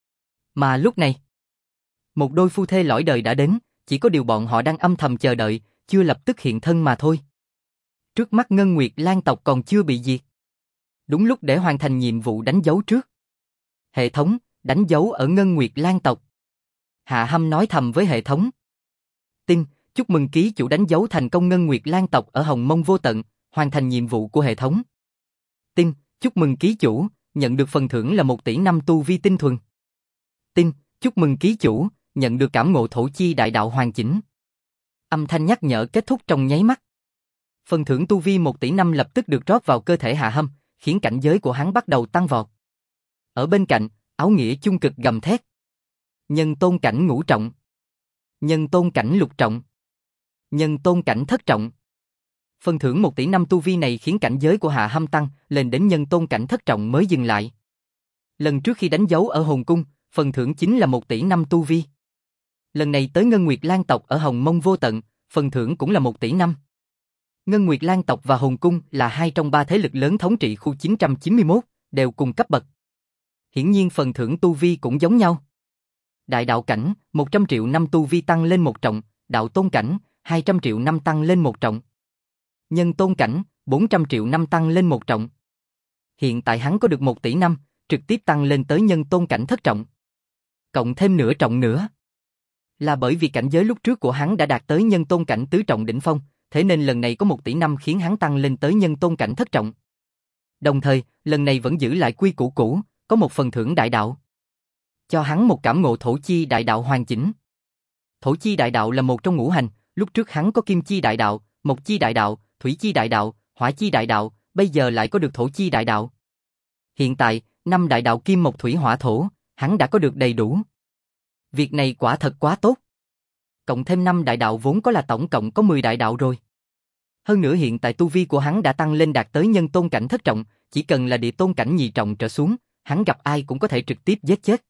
Mà lúc này, một đôi phu thê lõi đời đã đến, chỉ có điều bọn họ đang âm thầm chờ đợi, chưa lập tức hiện thân mà thôi. Trước mắt Ngân Nguyệt Lang tộc còn chưa bị diệt. Đúng lúc để hoàn thành nhiệm vụ đánh dấu trước. Hệ thống, đánh dấu ở Ngân Nguyệt Lang tộc. Hạ Hâm nói thầm với hệ thống. Tin, chúc mừng ký chủ đánh dấu thành công Ngân Nguyệt Lang tộc ở Hồng Mông Vô Tận, hoàn thành nhiệm vụ của hệ thống. Tin, chúc mừng ký chủ, nhận được phần thưởng là 1 tỷ 5 tu vi tinh thuần. Tin, chúc mừng ký chủ, nhận được cảm ngộ thổ chi đại đạo hoàn chỉnh. Âm thanh nhắc nhở kết thúc trong nháy mắt. Phần thưởng tu vi 1 tỷ 5 lập tức được rót vào cơ thể Hạ Hâm, khiến cảnh giới của hắn bắt đầu tăng vọt. Ở bên cạnh, áo nghĩa chung cực gầm thét. Nhân tôn cảnh ngũ trọng. Nhân tôn cảnh lục trọng. Nhân tôn cảnh thất trọng. Phần thưởng 1 tỷ 5 tu vi này khiến cảnh giới của Hạ Hâm tăng lên đến nhân tôn cảnh thất trọng mới dừng lại. Lần trước khi đánh dấu ở hồn cung, phần thưởng chính là 1 tỷ 5 tu vi. Lần này tới Ngân Nguyệt Lan tộc ở Hồng Mông Vô Tận, phần thưởng cũng là 1 tỷ 5. Ngân Nguyệt Lan tộc và Hồn cung là hai trong ba thế lực lớn thống trị khu 991, đều cùng cấp bậc. Hiển nhiên phần thưởng tu vi cũng giống nhau. Đại đạo cảnh, 100 triệu năm tu vi tăng lên 1 trọng, đạo tôn cảnh, 200 triệu năm tăng lên 1 trọng. Nhân tôn cảnh, 400 triệu năm tăng lên 1 trọng. Hiện tại hắn có được 1 tỷ 5, trực tiếp tăng lên tới nhân tôn cảnh thất trọng. Cộng thêm nửa trọng nữa. Là bởi vì cảnh giới lúc trước của hắn đã đạt tới nhân tôn cảnh tứ trọng đỉnh phong, thế nên lần này có 1 tỷ 5 khiến hắn tăng lên tới nhân tôn cảnh thất trọng. Đồng thời, lần này vẫn giữ lại quy củ cũ, có một phần thưởng đại đạo. Cho hắn một cảm ngộ thổ chi đại đạo hoàn chỉnh. Thổ chi đại đạo là một trong ngũ hành, lúc trước hắn có kim chi đại đạo, mộc chi đại đạo, thủy chi đại đạo, hỏa chi đại đạo, bây giờ lại có được thổ chi đại đạo. Hiện tại, 5 đại đạo kim mộc thủy hỏa thổ, hắn đã có được đầy đủ. Việc này quả thật quá tốt. Cộng thêm 5 đại đạo vốn có là tổng cộng có 10 đại đạo rồi. Hơn nữa hiện tại tu vi của hắn đã tăng lên đạt tới nhân tôn cảnh thất trọng, chỉ cần là địa tôn cảnh nhị trọng trở xuống, hắn gặp ai cũng có thể trực tiếp giết chết.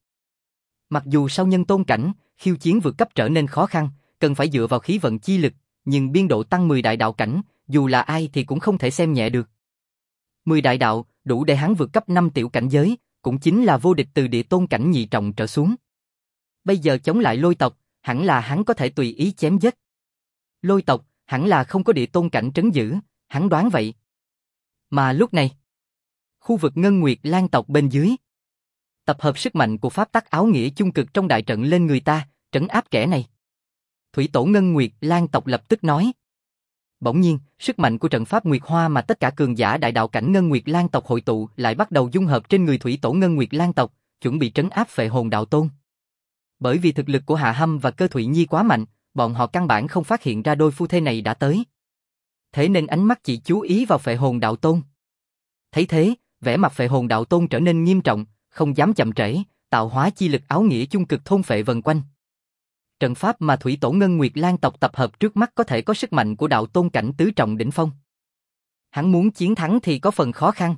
Mặc dù sau nhân tôn cảnh, khiêu chiến vượt cấp trở nên khó khăn, cần phải dựa vào khí vận chi lực, nhưng biên độ tăng 10 đại đạo cảnh, dù là ai thì cũng không thể xem nhẹ được. 10 đại đạo, đủ để hắn vượt cấp 5 tiểu cảnh giới, cũng chính là vô địch từ địa tôn cảnh nhị trọng trở xuống. Bây giờ chống lại lôi tộc, hẳn là hắn có thể tùy ý chém giết. Lôi tộc, hẳn là không có địa tôn cảnh trấn giữ, hắn đoán vậy. Mà lúc này, khu vực Ngân Nguyệt Lan tộc bên dưới, tập hợp sức mạnh của pháp tắc áo nghĩa chung cực trong đại trận lên người ta, trấn áp kẻ này. Thủy tổ Ngân Nguyệt Lan tộc lập tức nói. Bỗng nhiên, sức mạnh của trận pháp Nguyệt Hoa mà tất cả cường giả đại đạo cảnh Ngân Nguyệt Lan tộc hội tụ lại bắt đầu dung hợp trên người thủy tổ Ngân Nguyệt Lan tộc, chuẩn bị trấn áp Phệ Hồn Đạo Tôn. Bởi vì thực lực của Hạ Hâm và Cơ Thụy Nhi quá mạnh, bọn họ căn bản không phát hiện ra đôi phu thê này đã tới. Thế nên ánh mắt chỉ chú ý vào Phệ Hồn Đạo Tôn. Thấy thế, vẻ mặt Phệ Hồn Đạo Tôn trở nên nghiêm trọng, không dám chậm trễ, tạo hóa chi lực áo nghĩa chung cực thôn phệ vần quanh. Trận pháp mà thủy tổ Ngân Nguyệt Lan tộc tập hợp trước mắt có thể có sức mạnh của đạo tôn cảnh tứ trọng đỉnh phong. Hắn muốn chiến thắng thì có phần khó khăn.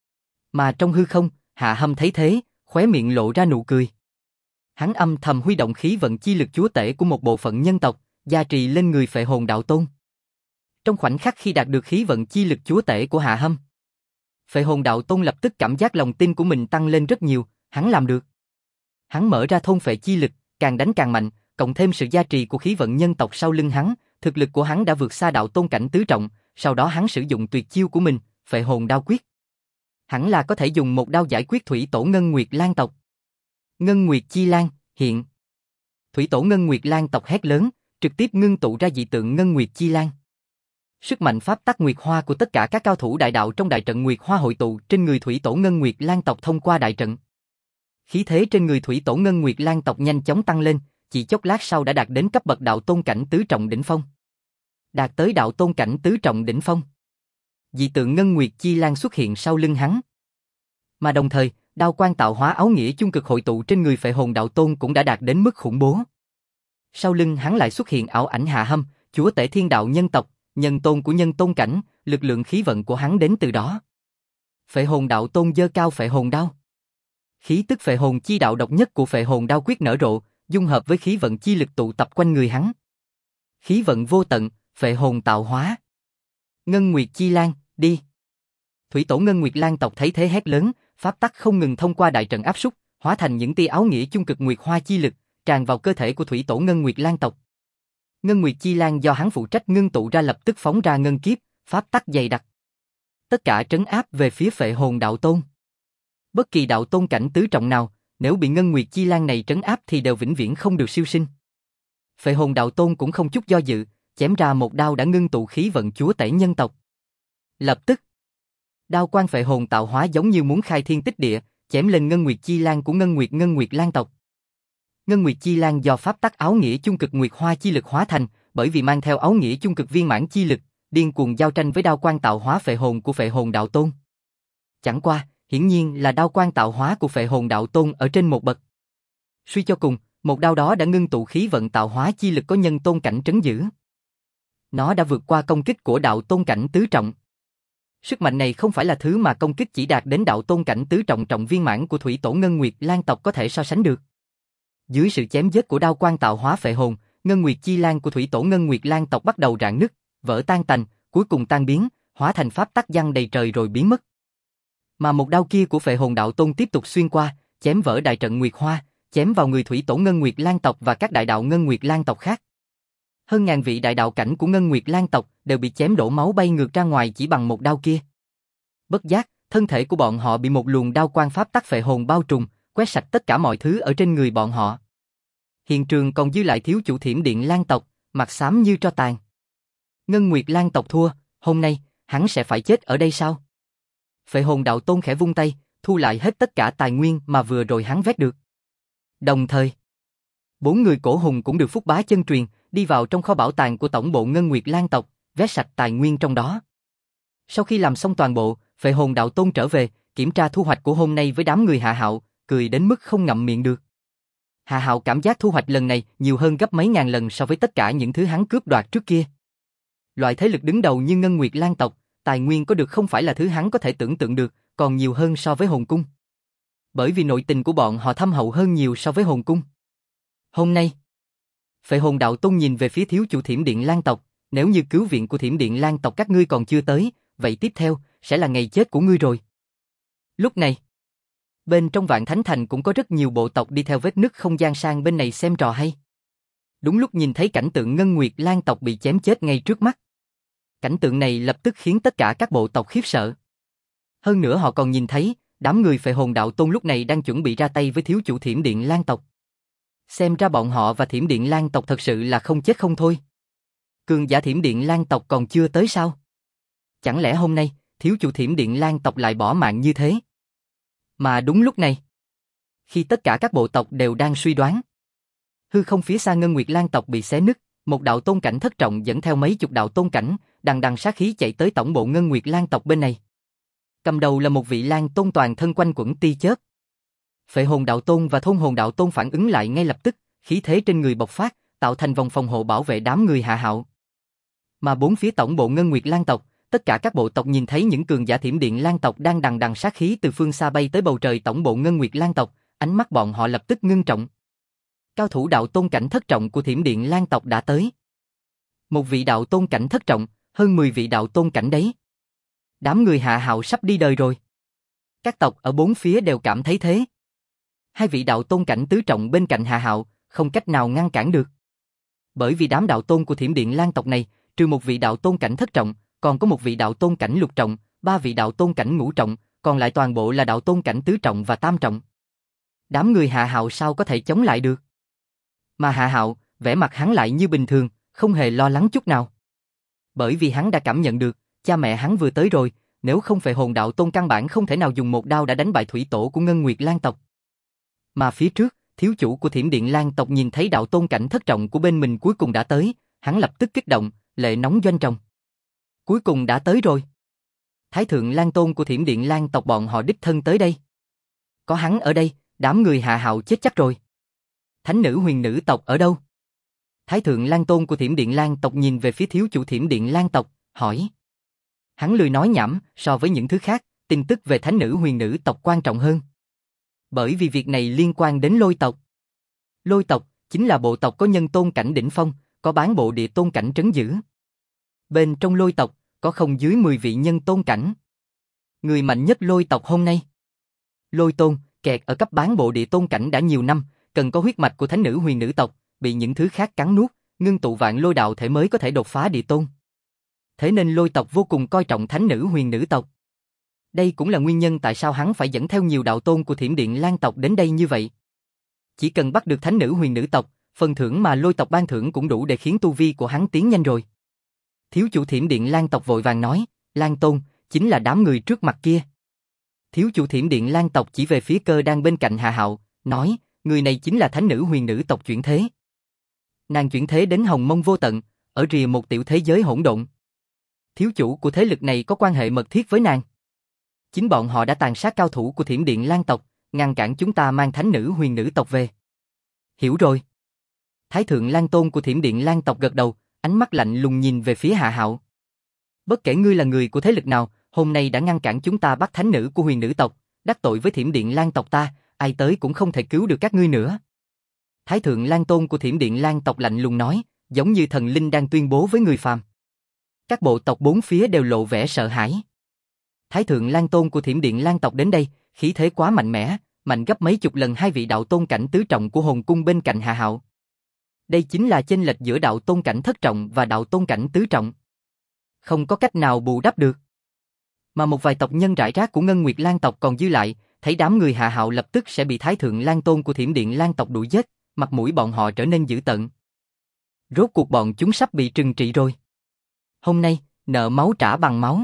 Mà trong hư không, Hạ Hâm thấy thế, khóe miệng lộ ra nụ cười. Hắn âm thầm huy động khí vận chi lực chúa tể của một bộ phận nhân tộc, gia trì lên người Phệ Hồn Đạo Tôn. Trong khoảnh khắc khi đạt được khí vận chi lực chúa tể của Hạ Hâm, Phệ Hồn Đạo Tôn lập tức cảm giác lòng tin của mình tăng lên rất nhiều, hắn làm được. Hắn mở ra thôn phệ chi lực, càng đánh càng mạnh, cộng thêm sự gia trì của khí vận nhân tộc sau lưng hắn, thực lực của hắn đã vượt xa đạo tôn cảnh tứ trọng, sau đó hắn sử dụng tuyệt chiêu của mình, Phệ Hồn Đao Quyết. Hẳn là có thể dùng một đao giải quyết thủy tổ Ngân Nguyệt Lan tộc. Ngân Nguyệt Chi Lan, hiện. Thủy tổ Ngân Nguyệt Lan tộc hét lớn, trực tiếp ngưng tụ ra dị tượng Ngân Nguyệt Chi Lan. Sức mạnh pháp tắc Nguyệt Hoa của tất cả các cao thủ đại đạo trong đại trận Nguyệt Hoa hội tụ trên người thủy tổ Ngân Nguyệt Lan tộc thông qua đại trận. Khí thế trên người thủy tổ Ngân Nguyệt Lan tộc nhanh chóng tăng lên, chỉ chốc lát sau đã đạt đến cấp bậc đạo tôn cảnh tứ trọng đỉnh phong. Đạt tới đạo tôn cảnh tứ trọng đỉnh phong. Dị tượng Ngân Nguyệt Chi Lan xuất hiện sau lưng hắn. Mà đồng thời, đao quang tạo hóa áo nghĩa chung cực hội tụ trên người Phệ Hồn Đạo Tôn cũng đã đạt đến mức khủng bố. Sau lưng hắn lại xuất hiện ảo ảnh Hạ Hâm, chúa tể thiên đạo nhân tộc, nhân tôn của nhân tôn cảnh, lực lượng khí vận của hắn đến từ đó. Phệ Hồn Đạo Tôn giơ cao Phệ Hồn Đao. Khí tức Phệ Hồn chi đạo độc nhất của Phệ Hồn Đao Quyết nở rộ, dung hợp với khí vận chi lực tụ tập quanh người hắn. Khí vận vô tận, Phệ Hồn tạo hóa. Ngân Nguyệt Chi Lan, đi. Thủy tổ Ngân Nguyệt Lan tộc thấy thế hét lớn, pháp tắc không ngừng thông qua đại trận áp súc, hóa thành những tia áo nghĩa chung cực Nguyệt Hoa chi lực, tràn vào cơ thể của thủy tổ Ngân Nguyệt Lan tộc. Ngân Nguyệt Chi Lan do hắn phụ trách ngưng tụ ra lập tức phóng ra ngân kiếp, pháp tắc dày đặc. Tất cả trấn áp về phía Phệ Hồn Đạo Tôn. Bất kỳ đạo tôn cảnh tứ trọng nào, nếu bị Ngân Nguyệt Chi Lan này trấn áp thì đều vĩnh viễn không được siêu sinh. Phệ Hồn Đạo Tôn cũng không chút do dự, chém ra một đao đã ngưng tụ khí vận chúa tể nhân tộc. Lập tức, đao quang Phệ Hồn tạo hóa giống như muốn khai thiên tích địa, chém lên Ngân Nguyệt Chi Lan của Ngân Nguyệt Lan tộc. Ngân Nguyệt Chi Lan do pháp tắc áo nghĩa chung cực Nguyệt Hoa chi lực hóa thành, bởi vì mang theo áo nghĩa chung cực viên mãn chi lực, điên cuồng giao tranh với đao quan tạo hóa phệ hồn của phệ hồn đạo tôn. Chẳng qua, hiển nhiên là đao quan tạo hóa của phệ hồn đạo tôn ở trên một bậc. Suy cho cùng, một đao đó đã ngưng tụ khí vận tạo hóa chi lực có nhân tôn cảnh trấn giữ. Nó đã vượt qua công kích của đạo tôn cảnh tứ trọng. Sức mạnh này không phải là thứ mà công kích chỉ đạt đến đạo tôn cảnh tứ trọng trọng viên mãn của thủy tổ Ngân Nguyệt Lan tộc có thể so sánh được. Dưới sự chém giết của đao quan tạo hóa phệ hồn, Ngân Nguyệt Chi Lan của thủy tổ Ngân Nguyệt Lan tộc bắt đầu rạn nứt, vỡ tan tành, cuối cùng tan biến, hóa thành pháp tắc giăng đầy trời rồi biến mất. Mà một đao kia của phệ hồn đạo tôn tiếp tục xuyên qua, chém vỡ đại trận Nguyệt Hoa, chém vào người thủy tổ Ngân Nguyệt Lan tộc và các đại đạo Ngân Nguyệt Lan tộc khác. Hơn ngàn vị đại đạo cảnh của Ngân Nguyệt Lan tộc đều bị chém đổ máu bay ngược ra ngoài chỉ bằng một đao kia. Bất giác, thân thể của bọn họ bị một luồng đao quang pháp tắc phệ hồn bao trùm, quét sạch tất cả mọi thứ ở trên người bọn họ. Hiện trường còn dư lại thiếu chủ Thiểm Điện Lan tộc, mặt xám như tro tàn. Ngân Nguyệt Lan tộc thua, hôm nay, hắn sẽ phải chết ở đây sao? Phệ hồn đạo tôn khẽ vung tay, thu lại hết tất cả tài nguyên mà vừa rồi hắn vét được. Đồng thời, 4 người cổ hùng cũng được Phúc Bá chân truyền, đi vào trong kho bảo tàng của tổng bộ Ngân Nguyệt Lan tộc, vét sạch tài nguyên trong đó. Sau khi làm xong toàn bộ, phệ hồn đạo tôn trở về, kiểm tra thu hoạch của hôm nay với đám người Hạ Hạo, cười đến mức không ngậm miệng được. Hạ Hạo cảm giác thu hoạch lần này nhiều hơn gấp mấy ngàn lần so với tất cả những thứ hắn cướp đoạt trước kia. Loại thế lực đứng đầu như Ngân Nguyệt Lan tộc, tài nguyên có được không phải là thứ hắn có thể tưởng tượng được, còn nhiều hơn so với hồn cung. Bởi vì nội tình của bọn họ thâm hậu hơn nhiều so với hồn cung. Hôm nay, phệ hồn đạo tôn nhìn về phía thiếu chủ Thiểm Điện Lan tộc, nếu như cứu viện của Thiểm Điện Lan tộc các ngươi còn chưa tới, vậy tiếp theo sẽ là ngày chết của ngươi rồi. Lúc này, bên trong Vạn Thánh Thành cũng có rất nhiều bộ tộc đi theo vết nứt không gian sang bên này xem trò hay. Đúng lúc nhìn thấy cảnh tượng Ngân Nguyệt Lan tộc bị chém chết ngay trước mắt. Cảnh tượng này lập tức khiến tất cả các bộ tộc khiếp sợ. Hơn nữa họ còn nhìn thấy, đám người phệ hồn đạo tôn lúc này đang chuẩn bị ra tay với thiếu chủ Thiểm Điện Lan tộc. Xem ra bọn họ và Thiểm Điện Lan tộc thật sự là không chết không thôi. Cường giả Thiểm Điện Lan tộc còn chưa tới sao? Chẳng lẽ hôm nay, thiếu chủ Thiểm Điện Lan tộc lại bỏ mạng như thế? Mà đúng lúc này, khi tất cả các bộ tộc đều đang suy đoán, hư không phía xa Ngân Nguyệt Lan tộc bị xé nứt, một đạo tôn cảnh thất trọng dẫn theo mấy chục đạo tôn cảnh, đằng đằng sát khí chạy tới tổng bộ Ngân Nguyệt Lan tộc bên này. Cầm đầu là một vị Lan tôn toàn thân quanh quẩn tia chớp. Phệ hồn đạo tôn và thôn hồn đạo tôn phản ứng lại ngay lập tức, khí thế trên người bộc phát, tạo thành vòng phòng hộ bảo vệ đám người Hạ Hạo. Mà bốn phía tổng bộ Ngân Nguyệt Lan tộc, tất cả các bộ tộc nhìn thấy những cường giả Thiểm Điện Lan tộc đang đằng đằng sát khí từ phương xa bay tới bầu trời tổng bộ Ngân Nguyệt Lan tộc, ánh mắt bọn họ lập tức ngưng trọng. Cao thủ đạo tôn cảnh thất trọng của Thiểm Điện Lan tộc đã tới. Một vị đạo tôn cảnh thất trọng, hơn 10 vị đạo tôn cảnh đấy. Đám người Hạ Hạo sắp đi đời rồi. Các tộc ở bốn phía đều cảm thấy thế. Hai vị đạo tôn cảnh tứ trọng bên cạnh Hạ Hạo, không cách nào ngăn cản được. Bởi vì đám đạo tôn của Thiểm Điện Lan tộc này, trừ một vị đạo tôn cảnh thất trọng, còn có một vị đạo tôn cảnh lục trọng, 3 vị đạo tôn cảnh ngũ trọng, còn lại toàn bộ là đạo tôn cảnh tứ trọng và tam trọng. Đám người Hạ Hạo sao có thể chống lại được? Mà Hạ Hạo, vẻ mặt hắn lại như bình thường, không hề lo lắng chút nào. Bởi vì hắn đã cảm nhận được, cha mẹ hắn vừa tới rồi, nếu không phệ hồn đạo tôn căn bản không thể nào dùng một đao đã đánh bại thủy tổ của Ngân Nguyệt Lan tộc. Mà phía trước, thiếu chủ của Thiểm Điện Lan tộc nhìn thấy đạo tôn cảnh thất trọng của bên mình cuối cùng đã tới, hắn lập tức kích động, lệ nóng doanh trọng. Cuối cùng đã tới rồi. Thái thượng Lan tôn của Thiểm Điện Lan tộc bọn họ đích thân tới đây. Có hắn ở đây, đám người Hạ Hạo chết chắc rồi. Thánh nữ huyền nữ tộc ở đâu? Thái thượng Lan tôn của Thiểm Điện Lan tộc nhìn về phía thiếu chủ Thiểm Điện Lan tộc, hỏi. Hắn lười nói nhảm, so với những thứ khác, tin tức về thánh nữ huyền nữ tộc quan trọng hơn. Bởi vì việc này liên quan đến Lôi tộc. Lôi tộc chính là bộ tộc có nhân tôn cảnh đỉnh phong, có bán bộ địa tôn cảnh trấn giữ. Bên trong Lôi tộc có không dưới 10 vị nhân tôn cảnh. Người mạnh nhất Lôi tộc hôm nay, Lôi tôn, kẹt ở cấp bán bộ địa tôn cảnh đã nhiều năm, cần có huyết mạch của thánh nữ huyền nữ tộc, bị những thứ khác cắn nuốt, ngưng tụ vạn lôi đạo thể mới có thể đột phá địa tôn. Thế nên Lôi tộc vô cùng coi trọng thánh nữ huyền nữ tộc. Đây cũng là nguyên nhân tại sao hắn phải dẫn theo nhiều đạo tôn của Thiểm Điện Lan tộc đến đây như vậy. Chỉ cần bắt được thánh nữ huyền nữ tộc, phần thưởng mà Lôi tộc ban thưởng cũng đủ để khiến tu vi của hắn tiến nhanh rồi. Thiếu chủ Thiểm Điện Lan tộc vội vàng nói, Lan tôn, chính là đám người trước mặt kia. Thiếu chủ Thiểm Điện Lan tộc chỉ về phía Cơ đang bên cạnh Hạ Hạo, nói, người này chính là thánh nữ huyền nữ tộc chuyển thế. Nàng chuyển thế đến Hồng Mông Vô Tận, ở rìa một tiểu thế giới hỗn độn. Thiếu chủ của thế lực này có quan hệ mật thiết với nàng. Chính bọn họ đã tàn sát cao thủ của Thiểm Điện Lang tộc, ngăn cản chúng ta mang thánh nữ huyền nữ tộc về. Hiểu rồi. Thái thượng Lang Tôn của Thiểm Điện Lang tộc gật đầu, ánh mắt lạnh lùng nhìn về phía Hạ Hạo. Bất kể ngươi là người của thế lực nào, hôm nay đã ngăn cản chúng ta bắt thánh nữ của huyền nữ tộc, đắc tội với Thiểm Điện Lang tộc ta, ai tới cũng không thể cứu được các ngươi nữa. Thái thượng Lang Tôn của Thiểm Điện Lang tộc lạnh lùng nói, giống như thần linh đang tuyên bố với người phàm. Các bộ tộc bốn phía đều lộ vẻ sợ hãi. Thái thượng Lang Tôn của Thiểm Điện Lang tộc đến đây, khí thế quá mạnh mẽ, mạnh gấp mấy chục lần hai vị đạo tôn cảnh tứ trọng của hồn cung bên cạnh Hạ Hạo. Đây chính là chênh lệch giữa đạo tôn cảnh thất trọng và đạo tôn cảnh tứ trọng. Không có cách nào bù đắp được. Mà một vài tộc nhân rải rác của Ngân Nguyệt Lang tộc còn dư lại, thấy đám người Hạ Hạo lập tức sẽ bị Thái thượng Lang Tôn của Thiểm Điện Lang tộc đuổi giết, mặt mũi bọn họ trở nên dữ tợn. Rốt cuộc bọn chúng sắp bị trừng trị rồi. Hôm nay, nợ máu trả bằng máu.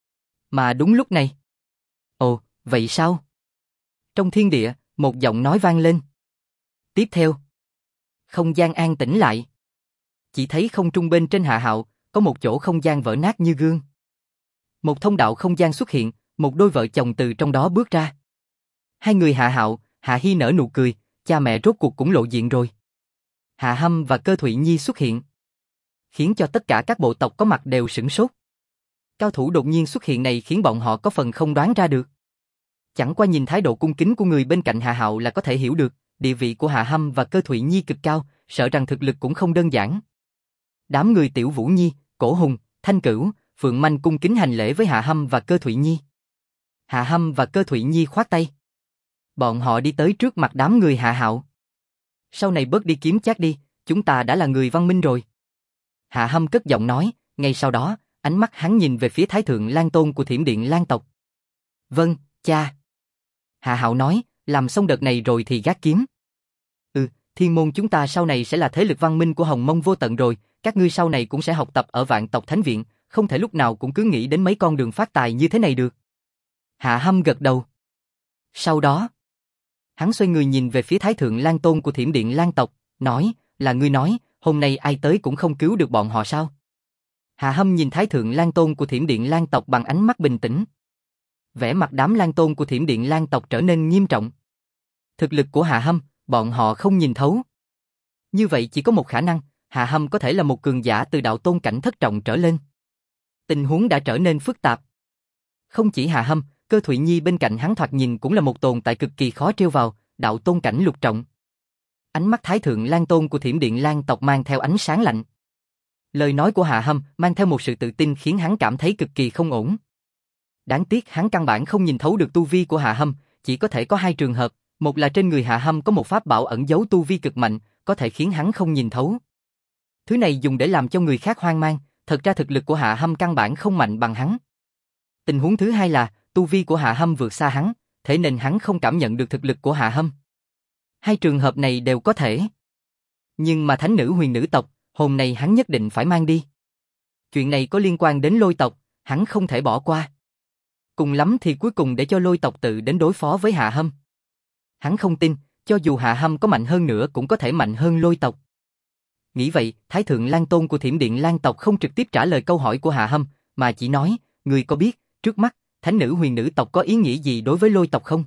Mà đúng lúc này. Ồ, vậy sao? Trong thiên địa, một giọng nói vang lên. Tiếp theo, không gian an tĩnh lại. Chỉ thấy không trung bên trên Hạ Hạo, có một chỗ không gian vỡ nát như gương. Một thông đạo không gian xuất hiện, một đôi vợ chồng từ trong đó bước ra. Hai người Hạ Hạo, Hạ Hi nở nụ cười, cha mẹ rốt cuộc cũng lộ diện rồi. Hạ Hâm và Cơ Thụy Nhi xuất hiện, khiến cho tất cả các bộ tộc có mặt đều sửng sốt. Cao thủ đột nhiên xuất hiện này khiến bọn họ có phần không đoán ra được. Chẳng qua nhìn thái độ cung kính của người bên cạnh Hạ Hạo là có thể hiểu được, địa vị của Hạ Hâm và Cơ Thụy Nhi cực cao, sợ rằng thực lực cũng không đơn giản. Đám người Tiểu Vũ Nhi, Cổ Hùng, Thanh Cửu, Phượng Manh cung kính hành lễ với Hạ Hâm và Cơ Thụy Nhi. Hạ Hâm và Cơ Thụy Nhi khoát tay. Bọn họ đi tới trước mặt đám người Hạ Hạo. Sau này bớt đi kiếm chác đi, chúng ta đã là người văn minh rồi. Hạ Hâm cất giọng nói, ngay sau đó, ánh mắt hắn nhìn về phía Thái thượng Lang Tôn của Thiểm Điện Lang tộc. Vâng, cha. Hạ Hạo nói, làm xong đợt này rồi thì gác kiếm. Thiên môn chúng ta sau này sẽ là thế lực văn minh của Hồng Mông vô tận rồi, các ngươi sau này cũng sẽ học tập ở Vạn tộc Thánh Viện, không thể lúc nào cũng cứ nghĩ đến mấy con đường phát tài như thế này được. Hạ Hâm gật đầu. Sau đó, hắn xoay người nhìn về phía Thái thượng Lang Tôn của Thiểm Điện Lang tộc, nói, là ngươi nói, hôm nay ai tới cũng không cứu được bọn họ sao? Hạ Hâm nhìn Thái thượng Lang Tôn của Thiểm Điện Lang tộc bằng ánh mắt bình tĩnh. Vẻ mặt đám Lang Tôn của Thiểm Điện Lang tộc trở nên nghiêm trọng. Thực lực của Hạ Hâm, bọn họ không nhìn thấu. Như vậy chỉ có một khả năng, Hạ Hâm có thể là một cường giả từ đạo tôn cảnh thất trọng trở lên. Tình huống đã trở nên phức tạp. Không chỉ Hạ Hâm, Cơ Thụy Nhi bên cạnh hắn thoạt nhìn cũng là một tồn tại cực kỳ khó trêu vào, đạo tôn cảnh lục trọng. Ánh mắt Thái thượng Lang Tôn của Thiểm Điện Lang tộc mang theo ánh sáng lạnh. Lời nói của Hạ Hâm mang theo một sự tự tin khiến hắn cảm thấy cực kỳ không ổn. Đáng tiếc hắn căn bản không nhìn thấu được tu vi của Hạ Hâm, chỉ có thể có hai trường hợp, một là trên người Hạ Hâm có một pháp bảo ẩn giấu tu vi cực mạnh, có thể khiến hắn không nhìn thấu. Thứ này dùng để làm cho người khác hoang mang, thật ra thực lực của Hạ Hâm căn bản không mạnh bằng hắn. Tình huống thứ hai là, tu vi của Hạ Hâm vượt xa hắn, thế nên hắn không cảm nhận được thực lực của Hạ Hâm. Hai trường hợp này đều có thể. Nhưng mà thánh nữ huyền nữ tộc, hôm nay hắn nhất định phải mang đi. Chuyện này có liên quan đến Lôi tộc, hắn không thể bỏ qua. Cùng lắm thì cuối cùng để cho Lôi tộc tự đến đối phó với Hạ Hâm. Hắn không tin, cho dù Hạ Hâm có mạnh hơn nữa cũng có thể mạnh hơn Lôi tộc. Nghĩ vậy, Thái thượng Lang Tôn của Thiểm Điện Lang tộc không trực tiếp trả lời câu hỏi của Hạ Hâm, mà chỉ nói, ngươi có biết, trước mắt, thánh nữ huyền nữ tộc có ý nghĩa gì đối với Lôi tộc không?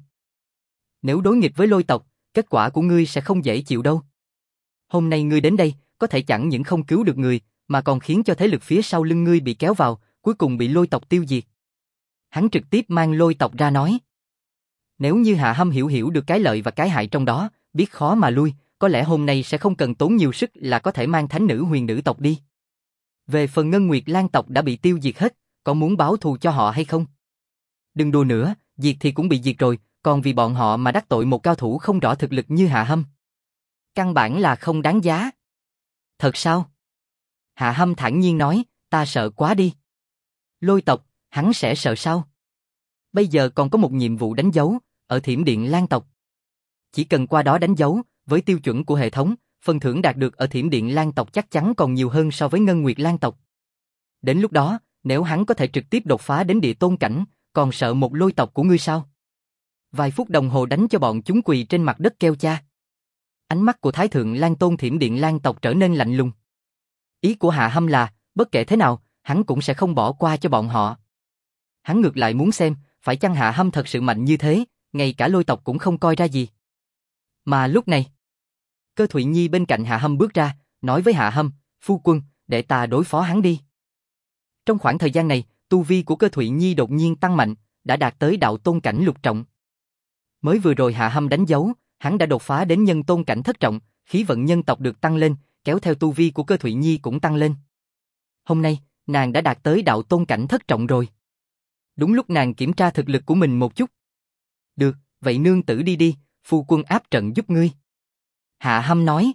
Nếu đối nghịch với Lôi tộc, kết quả của ngươi sẽ không dễ chịu đâu. Hôm nay ngươi đến đây, có thể chẳng những không cứu được người, mà còn khiến cho thế lực phía sau lưng ngươi bị kéo vào, cuối cùng bị Lôi tộc tiêu diệt. Hắn trực tiếp mang Lôi tộc ra nói. Nếu như Hạ Hâm hiểu được cái lợi và cái hại trong đó, biết khó mà lui, có lẽ hôm nay sẽ không cần tốn nhiều sức là có thể mang thánh nữ huyền nữ tộc đi. Về phần Ngân Nguyệt Lang tộc đã bị tiêu diệt hết, có muốn báo thù cho họ hay không? Đừng đùa nữa, diệt thì cũng bị diệt rồi, còn vì bọn họ mà đắc tội một cao thủ không rõ thực lực như Hạ Hâm. Căn bản là không đáng giá. Thật sao? Hạ Hâm thản nhiên nói, ta sợ quá đi. Lôi tộc, hắn sẽ sợ sao? Bây giờ còn có một nhiệm vụ đánh dấu, ở Thiểm Điện Lang tộc. Chỉ cần qua đó đánh dấu, với tiêu chuẩn của hệ thống, phần thưởng đạt được ở Thiểm Điện Lang tộc chắc chắn còn nhiều hơn so với Ngân Nguyệt Lang tộc. Đến lúc đó, nếu hắn có thể trực tiếp đột phá đến địa tôn cảnh, còn sợ một Lôi tộc của ngươi sao? Vài phút đồng hồ đánh cho bọn chúng quỳ trên mặt đất kêu cha. Ánh mắt của Thái thượng Lang Tôn Thiểm Điện Lang tộc trở nên lạnh lùng. Ý của Hạ Hâm là, bất kể thế nào, hắn cũng sẽ không bỏ qua cho bọn họ. Hắn ngược lại muốn xem, phải chăng Hạ Hâm thật sự mạnh như thế, ngay cả Lôi tộc cũng không coi ra gì. Mà lúc này, Cơ Thụy Nhi bên cạnh Hạ Hâm bước ra, nói với Hạ Hâm, phu quân, để ta đối phó hắn đi. Trong khoảng thời gian này, tu vi của Cơ Thụy Nhi đột nhiên tăng mạnh, đã đạt tới đạo tôn cảnh lục trọng. Mới vừa rồi Hạ Hâm đánh dấu, hắn đã đột phá đến nhân tôn cảnh thất trọng, khí vận nhân tộc được tăng lên, kéo theo tu vi của Cơ Thụy Nhi cũng tăng lên. Hôm nay, nàng đã đạt tới đạo tôn cảnh thất trọng rồi. Đúng lúc nàng kiểm tra thực lực của mình một chút. Được, vậy nương tử đi đi, phu quân áp trận giúp ngươi. Hạ Hâm nói.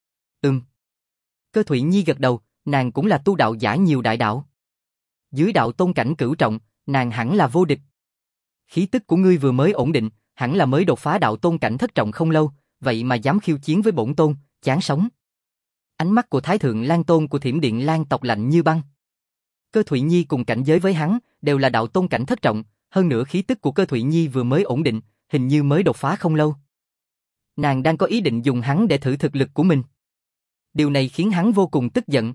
Cơ Thụy Nhi gật đầu, nàng cũng là tu đạo giả nhiều đại đạo. Dưới đạo tôn cảnh cửu trọng, nàng hẳn là vô địch. Khí tức của ngươi vừa mới ổn định, hẳn là mới đột phá đạo tôn cảnh thất trọng không lâu, vậy mà dám khiêu chiến với bổn tôn, chán sống. Ánh mắt của Thái Thượng Lang Tôn của Thiểm Điện Lang tộc lạnh như băng. Cơ Thụy Nhi cùng cảnh giới với hắn, đều là đạo tôn cảnh thất trọng, hơn nữa khí tức của Cơ Thụy Nhi vừa mới ổn định, hình như mới đột phá không lâu. Nàng đang có ý định dùng hắn để thử thực lực của mình. Điều này khiến hắn vô cùng tức giận.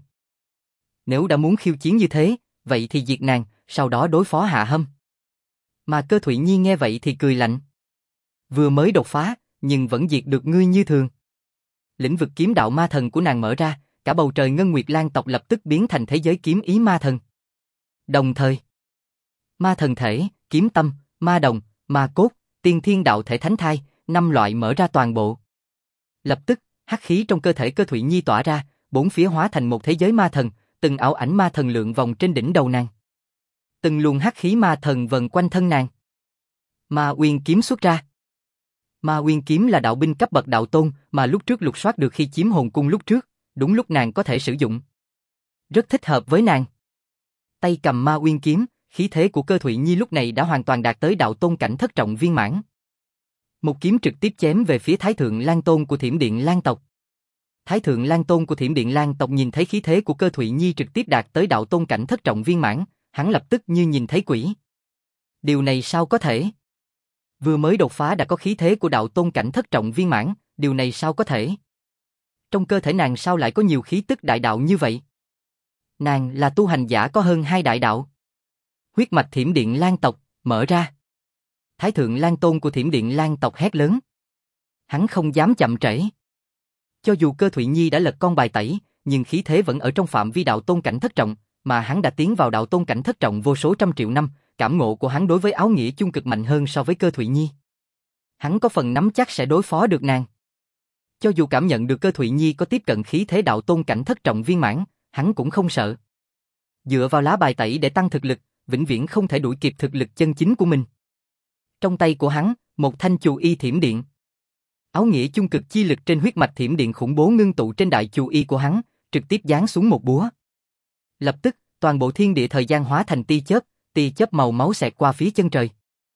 Nếu đã muốn khiêu chiến như thế, vậy thì diệt nàng, sau đó đối phó Hạ Hâm. Mà Cơ Thụy Nhi nghe vậy thì cười lạnh. Vừa mới đột phá, nhưng vẫn diệt được ngươi như thường. Lĩnh vực kiếm đạo ma thần của nàng mở ra, cả bầu trời Ngân Nguyệt Lang tộc lập tức biến thành thế giới kiếm ý ma thần. Đồng thời, ma thần thể, kiếm tâm, ma đồng, ma cốt, tiên thiên đạo thể thánh thai, 5 loại mở ra toàn bộ. Lập tức, hắc khí trong cơ thể Cơ Thụy Nhi tỏa ra, bốn phía hóa thành một thế giới ma thần, từng ảo ảnh ma thần lượn vòng trên đỉnh đầu nàng. Từng luồng hắc khí ma thần vần quanh thân nàng. Ma Uyên kiếm xuất ra. Ma Uyên kiếm là đạo binh cấp bậc đạo tôn mà lúc trước lục soát được khi chiếm hồn cung lúc trước, đúng lúc nàng có thể sử dụng. Rất thích hợp với nàng. Tay cầm Ma Uyên kiếm, khí thế của Cơ Thụy Nhi lúc này đã hoàn toàn đạt tới đạo tôn cảnh thất trọng viên mãn. Một kiếm trực tiếp chém về phía Thái Thượng Lang Tôn của Thiểm Điện Lang tộc. Thái Thượng Lang Tôn của Thiểm Điện Lang tộc nhìn thấy khí thế của Cơ Thụy Nhi trực tiếp đạt tới đạo tôn cảnh thất trọng viên mãn, hắn lập tức như nhìn thấy quỷ. Điều này sao có thể? Vừa mới đột phá đã có khí thế của đạo tôn cảnh thất trọng viên mãn, điều này sao có thể? Trong cơ thể nàng sao lại có nhiều khí tức đại đạo như vậy? Nàng là tu hành giả có hơn 2 đại đạo. Huyết mạch Thiểm Điện Lang tộc, mở ra. Thái Thượng Lang Tôn của Thiểm Điện Lang tộc hét lớn. Hắn không dám chậm trễ. Cho dù Cơ Thụy Nhi đã lật con bài tẩy, nhưng khí thế vẫn ở trong phạm vi đạo tôn cảnh thất trọng, mà hắn đã tiến vào đạo tôn cảnh thất trọng vô số trăm triệu năm, cảm ngộ của hắn đối với áo nghĩa chung cực mạnh hơn so với Cơ Thụy Nhi. Hắn có phần nắm chắc sẽ đối phó được nàng. Cho dù cảm nhận được Cơ Thụy Nhi có tiếp cận khí thế đạo tôn cảnh thất trọng viên mãn, hắn cũng không sợ. Dựa vào lá bài tẩy để tăng thực lực, vĩnh viễn không thể đuổi kịp thực lực chân chính của mình. Trong tay của hắn, một thanh chù y thiểm điện. Áo nghĩa chung cực chi lực trên huyết mạch thiểm điện khủng bố ngưng tụ trên đại chù y của hắn, trực tiếp giáng xuống một búa. Lập tức, toàn bộ thiên địa thời gian hóa thành tia chớp màu máu xẹt qua phía chân trời.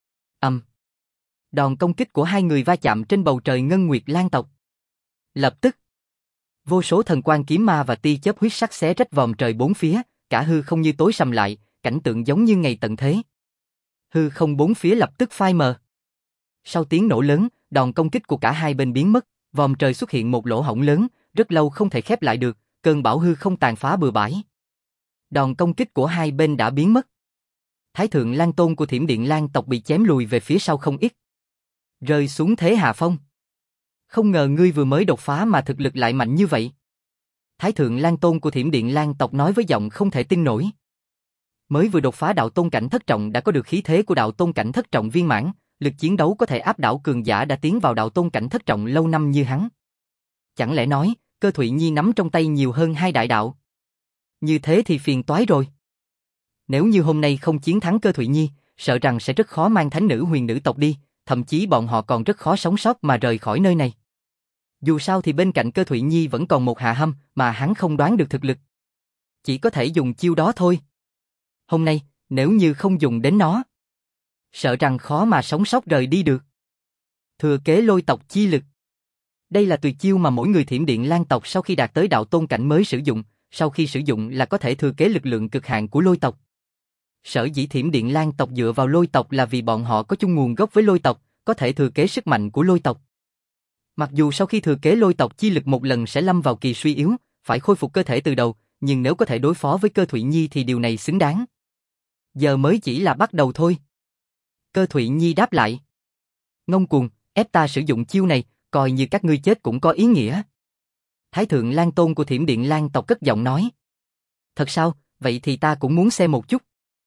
Đòn công kích của hai người va chạm trên bầu trời Ngân Nguyệt Lang tộc. Lập tức, vô số thần quang kiếm ma và tia chớp huyết sắc xé rách vòm trời bốn phía, cả hư không như tối sầm lại, cảnh tượng giống như ngày tận thế. Hư không bốn phía lập tức phai mờ. Sau tiếng nổ lớn, đòn công kích của cả hai bên biến mất, vòm trời xuất hiện một lỗ hổng lớn, rất lâu không thể khép lại được, cơn bão hư không tàn phá bừa bãi. Đòn công kích của hai bên đã biến mất. Thái Thượng Lang Tôn của Thiểm Điện Lang tộc bị chém lùi về phía sau không ít. Rơi xuống thế hạ phong. Không ngờ ngươi vừa mới đột phá mà thực lực lại mạnh như vậy. Thái Thượng Lang Tôn của Thiểm Điện Lang tộc nói với giọng không thể tin nổi. Mới vừa đột phá đạo tôn cảnh thất trọng đã có được khí thế của đạo tôn cảnh thất trọng viên mãn, lực chiến đấu có thể áp đảo cường giả đã tiến vào đạo tôn cảnh thất trọng lâu năm như hắn. Chẳng lẽ nói, Cơ Thụy Nhi nắm trong tay nhiều hơn 2 đại đạo? Như thế thì phiền toái rồi. Nếu như hôm nay không chiến thắng Cơ Thụy Nhi, sợ rằng sẽ rất khó mang thánh nữ huyền nữ tộc đi, thậm chí bọn họ còn rất khó sống sót mà rời khỏi nơi này. Dù sao thì bên cạnh Cơ Thụy Nhi vẫn còn một Hạ Hâm mà hắn không đoán được thực lực. Chỉ có thể dùng chiêu đó thôi. Hôm nay, nếu như không dùng đến nó, sợ rằng khó mà sống sót rời đi được. Thừa kế lôi tộc chi lực. Đây là tuyệt chiêu mà mỗi người Thiểm Điện Lang tộc sau khi đạt tới đạo tôn cảnh mới sử dụng, sau khi sử dụng là có thể thừa kế lực lượng cực hạn của lôi tộc. Sở dĩ Thiểm Điện Lang tộc dựa vào lôi tộc là vì bọn họ có chung nguồn gốc với lôi tộc, có thể thừa kế sức mạnh của lôi tộc. Mặc dù sau khi thừa kế lôi tộc chi lực một lần sẽ lâm vào kỳ suy yếu, phải khôi phục cơ thể từ đầu, nhưng nếu có thể đối phó với Cơ Thụy Nhi thì điều này xứng đáng. Giờ mới chỉ là bắt đầu thôi. Cơ Thụy Nhi đáp lại. Ngông cuồng, ép ta sử dụng chiêu này, coi như các ngươi chết cũng có ý nghĩa. Thái thượng Lang Tôn của Thiểm Điện Lang tộc cất giọng nói. Thật sao, vậy thì ta cũng muốn xem một chút.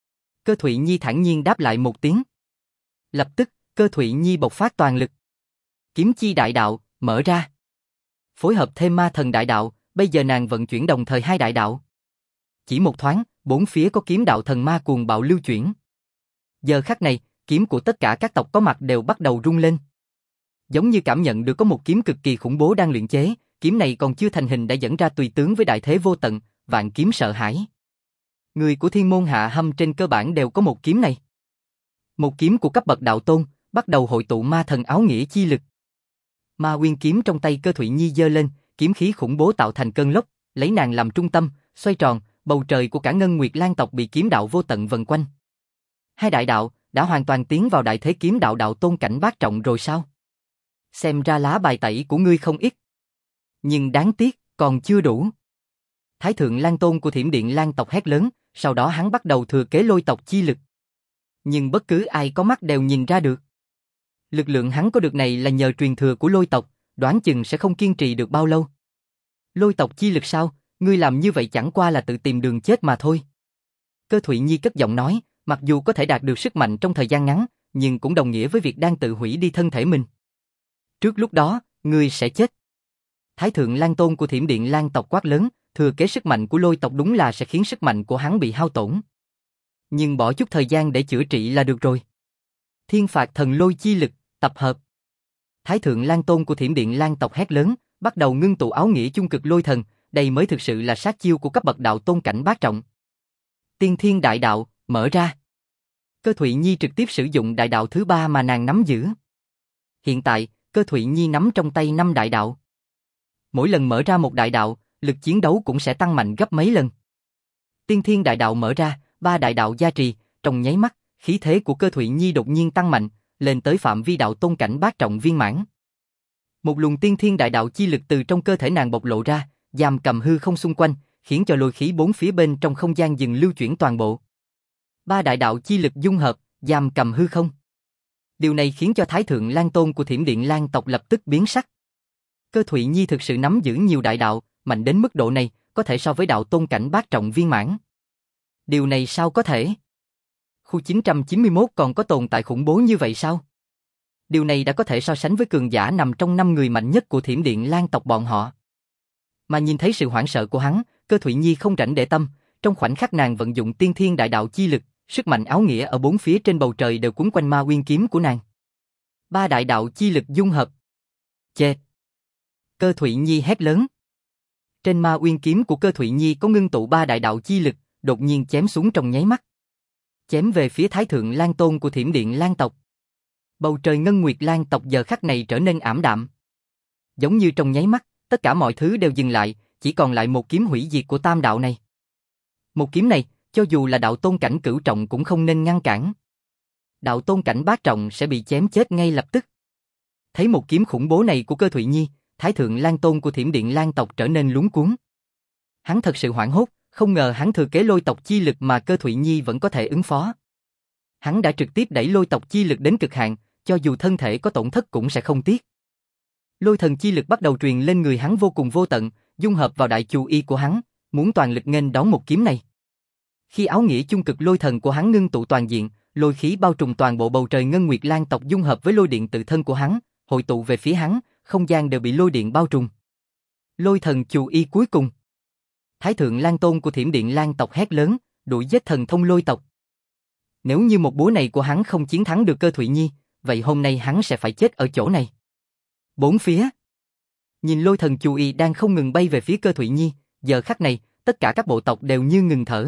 Cơ Thụy Nhi thản nhiên đáp lại một tiếng. Lập tức, Cơ Thụy Nhi bộc phát toàn lực. Kiếm chi đại đạo, mở ra. Phối hợp thêm ma thần đại đạo, bây giờ nàng vận chuyển đồng thời hai đại đạo. Chỉ một thoáng, bốn phía có kiếm đạo thần ma cuồng bạo lưu chuyển. Giờ khắc này, kiếm của tất cả các tộc có mặt đều bắt đầu rung lên. Giống như cảm nhận được có một kiếm cực kỳ khủng bố đang luyện chế, kiếm này còn chưa thành hình đã dẫn ra tùy tướng với đại thế vô tận, vạn kiếm sợ hãi. Người của Thiên Môn Hạ Hâm trên cơ bản đều có một kiếm này. Một kiếm của cấp bậc đạo tôn, bắt đầu hội tụ ma thần áo nghĩa chi lực. Ma Uyên kiếm trong tay Cơ Thụy Nhi giơ lên, kiếm khí khủng bố tạo thành cơn lốc, lấy nàng làm trung tâm, xoay tròn, bầu trời của cả Ngân Nguyệt Lang tộc bị kiếm đạo vô tận vần quanh. Hai đại đạo đã hoàn toàn tiến vào đại thế kiếm đạo đạo tôn cảnh bát trọng rồi sao? Xem ra lá bài tẩy của ngươi không ít. Nhưng đáng tiếc, còn chưa đủ. Thái thượng Lang Tôn của Thiểm Điện Lang tộc hét lớn, sau đó hắn bắt đầu thừa kế lôi tộc chi lực. Nhưng bất cứ ai có mắt đều nhìn ra được. Lực lượng hắn có được này là nhờ truyền thừa của lôi tộc, đoán chừng sẽ không kiên trì được bao lâu. Lôi tộc chi lực sao, ngươi làm như vậy chẳng qua là tự tìm đường chết mà thôi. Cơ Thụy Nhi cất giọng nói, mặc dù có thể đạt được sức mạnh trong thời gian ngắn, nhưng cũng đồng nghĩa với việc đang tự hủy đi thân thể mình. Trước lúc đó, ngươi sẽ chết. Thái thượng Lang Tôn của Thiểm Điện Lang tộc quát lớn, thừa kế sức mạnh của lôi tộc đúng là sẽ khiến sức mạnh của hắn bị hao tổn. Nhưng bỏ chút thời gian để chữa trị là được rồi. Thiên phạt thần lôi chi lực, tập hợp. Thái thượng Lang Tôn của Thiểm Điện Lang tộc hét lớn, bắt đầu ngưng tụ áo nghĩa chung cực lôi thần, đây mới thực sự là sát chiêu của cấp bậc đạo tôn cảnh bát trọng. Tiên Thiên Đại Đạo, mở ra. Cơ Thụy Nhi trực tiếp sử dụng đại đạo thứ ba mà nàng nắm giữ. Hiện tại, Cơ Thụy Nhi nắm trong tay 5 đại đạo. Mỗi lần mở ra một đại đạo, lực chiến đấu cũng sẽ tăng mạnh gấp mấy lần. Tiên Thiên Đại Đạo mở ra, 3 đại đạo gia trì, trong nháy mắt, khí thế của Cơ Thụy Nhi đột nhiên tăng mạnh, lên tới phạm vi đạo tôn cảnh bát trọng viên mãn. Một luồng Tiên Thiên Đại Đạo chi lực từ trong cơ thể nàng bộc lộ ra, giam cầm hư không xung quanh, khiến cho lôi khí bốn phía bên trong không gian dừng lưu chuyển toàn bộ. 3 đại đạo chi lực dung hợp, giam cầm hư không. Điều này khiến cho Thái thượng Lang Tôn của Thiểm Điện Lang tộc lập tức biến sắc. Cơ Thụy Nhi thực sự nắm giữ nhiều đại đạo, mạnh đến mức độ này, có thể so với đạo tôn cảnh bát trọng viên mãn. Điều này sao có thể? Khu 991 còn có tồn tại khủng bố như vậy sao? Điều này đã có thể so sánh với cường giả nằm trong 5 người mạnh nhất của Thiểm Điện Lang tộc bọn họ. Mà nhìn thấy sự hoảng sợ của hắn, Cơ Thụy Nhi không rảnh để tâm, trong khoảnh khắc nàng vận dụng Tiên Thiên Đại Đạo chi lực, sức mạnh áo nghĩa ở bốn phía trên bầu trời đều cuốn quanh Ma Uyên kiếm của nàng. 3 đại đạo chi lực dung hợp. Chê! Cơ Thụy Nhi hét lớn. Trên Ma Uyên kiếm của Cơ Thụy Nhi có ngưng tụ 3 đại đạo chi lực, đột nhiên chém xuống trong nháy mắt. Chém về phía Thái thượng Lang Tôn của Thiểm Điện Lang tộc. Bầu trời Ngân Nguyệt Lang tộc giờ khắc này trở nên ảm đạm. Giống như trong nháy mắt, tất cả mọi thứ đều dừng lại, chỉ còn lại một kiếm hủy diệt của tam đạo này. Một kiếm này, cho dù là đạo tôn cảnh cửu trọng cũng không nên ngăn cản. Đạo tôn cảnh bát trọng sẽ bị chém chết ngay lập tức. Thấy một kiếm khủng bố này của Cơ Thụy Nhi, Thái thượng Lang Tôn của Thiểm Điện Lang tộc trở nên luống cuống. Hắn thật sự hoảng hốt, không ngờ hắn thừa kế lôi tộc chi lực mà Cơ Thụy Nhi vẫn có thể ứng phó. Hắn đã trực tiếp đẩy lôi tộc chi lực đến cực hạn, cho dù thân thể có tổn thất cũng sẽ không tiếc. Lôi thần chi lực bắt đầu truyền lên người hắn vô cùng vô tận, dung hợp vào đại chu y của hắn, muốn toàn lực nghênh đón một kiếm này. Khi áo nghĩa chung cực lôi thần của hắn ngưng tụ toàn diện, lôi khí bao trùm toàn bộ bầu trời Ngân Nguyệt Lang tộc dung hợp với lôi điện tự thân của hắn, hội tụ về phía hắn, không gian đều bị lôi điện bao trùm. Lôi thần chu y cuối cùng. Thái thượng Lang Tôn của Thiểm Điện Lang tộc hét lớn, đuổi giết thần thông lôi tộc. Nếu như một búa này của hắn không chiến thắng được Cơ Thụy Nhi, vậy hôm nay hắn sẽ phải chết ở chỗ này. Bốn phía. Nhìn lôi thần chu y đang không ngừng bay về phía Cơ Thụy Nhi, giờ khắc này, tất cả các bộ tộc đều như ngừng thở.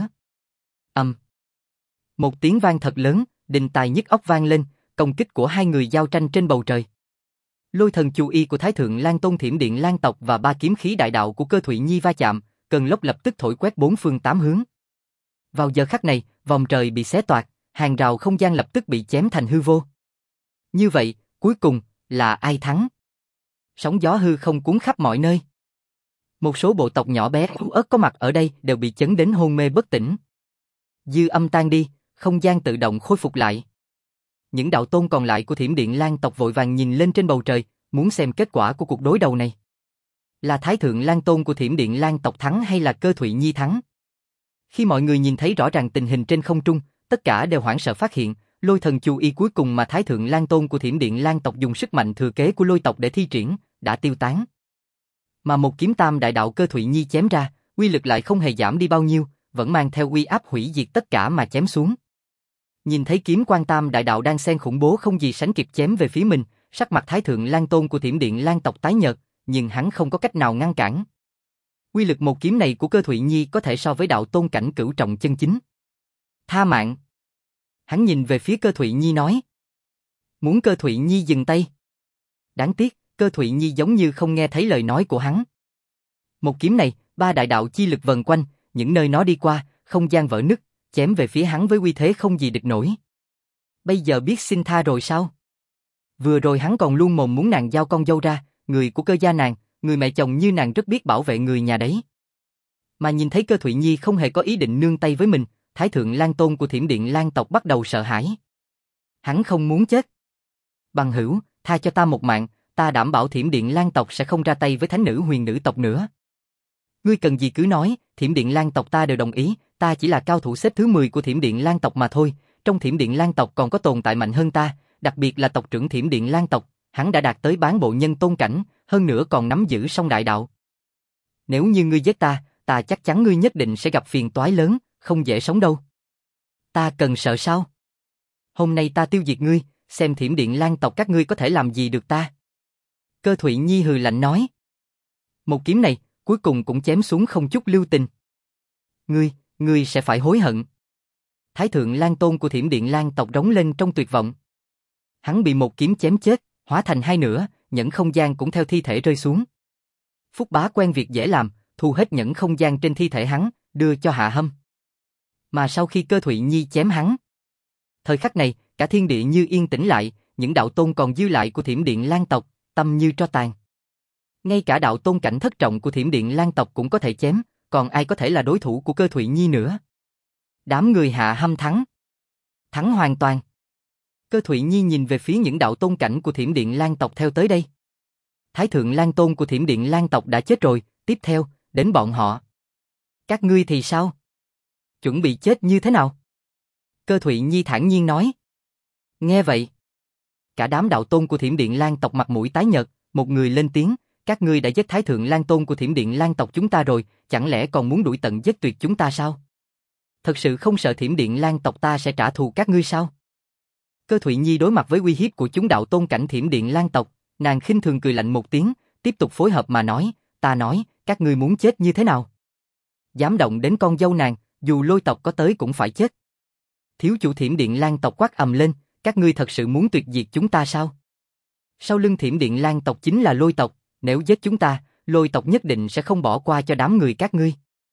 Một tiếng vang thật lớn, đình tài nhức óc vang lên, công kích của hai người giao tranh trên bầu trời. Lôi thần chu y của Thái thượng Lang Tôn Thiểm Điện Lang tộc và 3 kiếm khí đại đạo của Cơ Thụy Nhi va chạm, cơn lốc lập tức thổi quét 4 phương 8 hướng. Vào giờ khắc này, vòng trời bị xé toạc, hàng rào không gian lập tức bị chém thành hư vô. Như vậy, cuối cùng, là ai thắng? Sóng gió hư không cuốn khắp mọi nơi. Một số bộ tộc nhỏ bé yếu ớt có mặt ở đây đều bị chấn đến hôn mê bất tỉnh. Dư âm tan đi, không gian tự động khôi phục lại. Những đạo tôn còn lại của Thiểm Điện Lang tộc vội vàng nhìn lên trên bầu trời, muốn xem kết quả của cuộc đối đầu này. Là Thái Thượng Lang Tôn của Thiểm Điện Lang tộc thắng hay là Cơ Thụy Nhi thắng? Khi mọi người nhìn thấy rõ ràng tình hình trên không trung, tất cả đều hoảng sợ phát hiện, lôi thần chu y cuối cùng mà Thái Thượng Lang Tôn của Thiểm Điện Lang tộc dùng sức mạnh thừa kế của lôi tộc để thi triển, đã tiêu tán. Mà một kiếm tam đại đạo Cơ Thụy Nhi chém ra, uy lực lại không hề giảm đi bao nhiêu, vẫn mang theo uy áp hủy diệt tất cả mà chém xuống. Nhìn thấy kiếm quan tam đại đạo đang xen khủng bố không gì sánh kịp chém về phía mình, sắc mặt Thái Thượng Lang Tôn của Thiểm Điện Lang tộc tái nhợt, nhưng hắn không có cách nào ngăn cản. Uy lực một kiếm này của Cơ Thụy Nhi có thể so với đạo tôn cảnh cửu trọng chân chính. Tha mạng. Hắn nhìn về phía Cơ Thụy Nhi nói. Muốn Cơ Thụy Nhi dừng tay. Đáng tiếc, Cơ Thụy Nhi giống như không nghe thấy lời nói của hắn. Một kiếm này, ba đại đạo chi lực vần quanh, những nơi nó đi qua, không gian vỡ nứt, chém về phía hắn với uy thế không gì địch nổi. Bây giờ biết xin tha rồi sao? Vừa rồi hắn còn luôn mồm muốn nàng giao con dâu ra, người của Cơ gia nàng, người mẹ chồng như nàng rất biết bảo vệ người nhà đấy. Mà nhìn thấy Cơ Thụy Nhi không hề có ý định nương tay với mình, Thái Thượng Lang Tôn của Thiểm Điện Lang tộc bắt đầu sợ hãi. Hắn không muốn chết. Bằng hữu, tha cho ta một mạng, ta đảm bảo Thiểm Điện Lang tộc sẽ không ra tay với thánh nữ huyền nữ tộc nữa. Ngươi cần gì cứ nói, Thiểm Điện Lang tộc ta đều đồng ý, ta chỉ là cao thủ xếp thứ 10 của Thiểm Điện Lang tộc mà thôi, trong Thiểm Điện Lang tộc còn có tồn tại mạnh hơn ta, đặc biệt là tộc trưởng Thiểm Điện Lang tộc, hắn đã đạt tới bán bộ nhân tôn cảnh, hơn nữa còn nắm giữ song đại đạo. Nếu như ngươi giết ta, ta chắc chắn ngươi nhất định sẽ gặp phiền toái lớn, không dễ sống đâu. Ta cần sợ sao? Hôm nay ta tiêu diệt ngươi, xem Thiểm Điện Lang tộc các ngươi có thể làm gì được ta. Cơ Thụy Nhi hừ lạnh nói. Một kiếm này, cuối cùng cũng chém xuống không chút lưu tình. Ngươi sẽ phải hối hận. Thái Thượng Lang Tôn của Thiểm Điện Lang tộc rống lên trong tuyệt vọng. Hắn bị một kiếm chém chết, hóa thành hai nửa, nhẫn không gian cũng theo thi thể rơi xuống. Phúc Bá quen việc dễ làm, thu hết nhẫn không gian trên thi thể hắn, đưa cho Hạ Hâm. Mà sau khi Cơ Thụy Nhi chém hắn, thời khắc này, cả thiên địa như yên tĩnh lại, những đạo tôn còn dư lại của Thiểm Điện Lang tộc, tâm như tro tàn. Ngay cả đạo tôn cảnh thất trọng của Thiểm Điện Lang tộc cũng có thể chém, còn ai có thể là đối thủ của Cơ Thụy Nhi nữa. Đám người Hạ Hâm thắng. Thắng hoàn toàn. Cơ Thụy Nhi nhìn về phía những đạo tôn cảnh của Thiểm Điện Lang tộc theo tới đây. Thái Thượng Lang Tôn của Thiểm Điện Lang tộc đã chết rồi, tiếp theo, đến bọn họ. Các ngươi thì sao? Chuẩn bị chết như thế nào? Cơ Thụy Nhi thản nhiên nói. Nghe vậy, cả đám đạo tôn của Thiểm Điện Lang tộc mặt mũi tái nhợt, một người lên tiếng, các ngươi đã giết Thái Thượng Lang Tôn của Thiểm Điện Lang tộc chúng ta rồi, chẳng lẽ còn muốn đuổi tận giết tuyệt chúng ta sao? Thật sự không sợ Thiểm Điện Lang tộc ta sẽ trả thù các ngươi sao? Cơ Thụy Nhi đối mặt với uy hiếp của chúng đạo tôn cảnh Thiểm Điện Lang tộc, nàng khinh thường cười lạnh một tiếng, tiếp tục phối hợp mà nói, ta nói, các ngươi muốn chết như thế nào? Dám động đến con dâu nàng, dù lôi tộc có tới cũng phải chết. Thiếu chủ Thiểm Điện Lang tộc quát ầm lên, các ngươi thật sự muốn tuyệt diệt chúng ta sao? Sau lưng Thiểm Điện Lang tộc chính là lôi tộc, nếu giết chúng ta, lôi tộc nhất định sẽ không bỏ qua cho đám người các ngươi.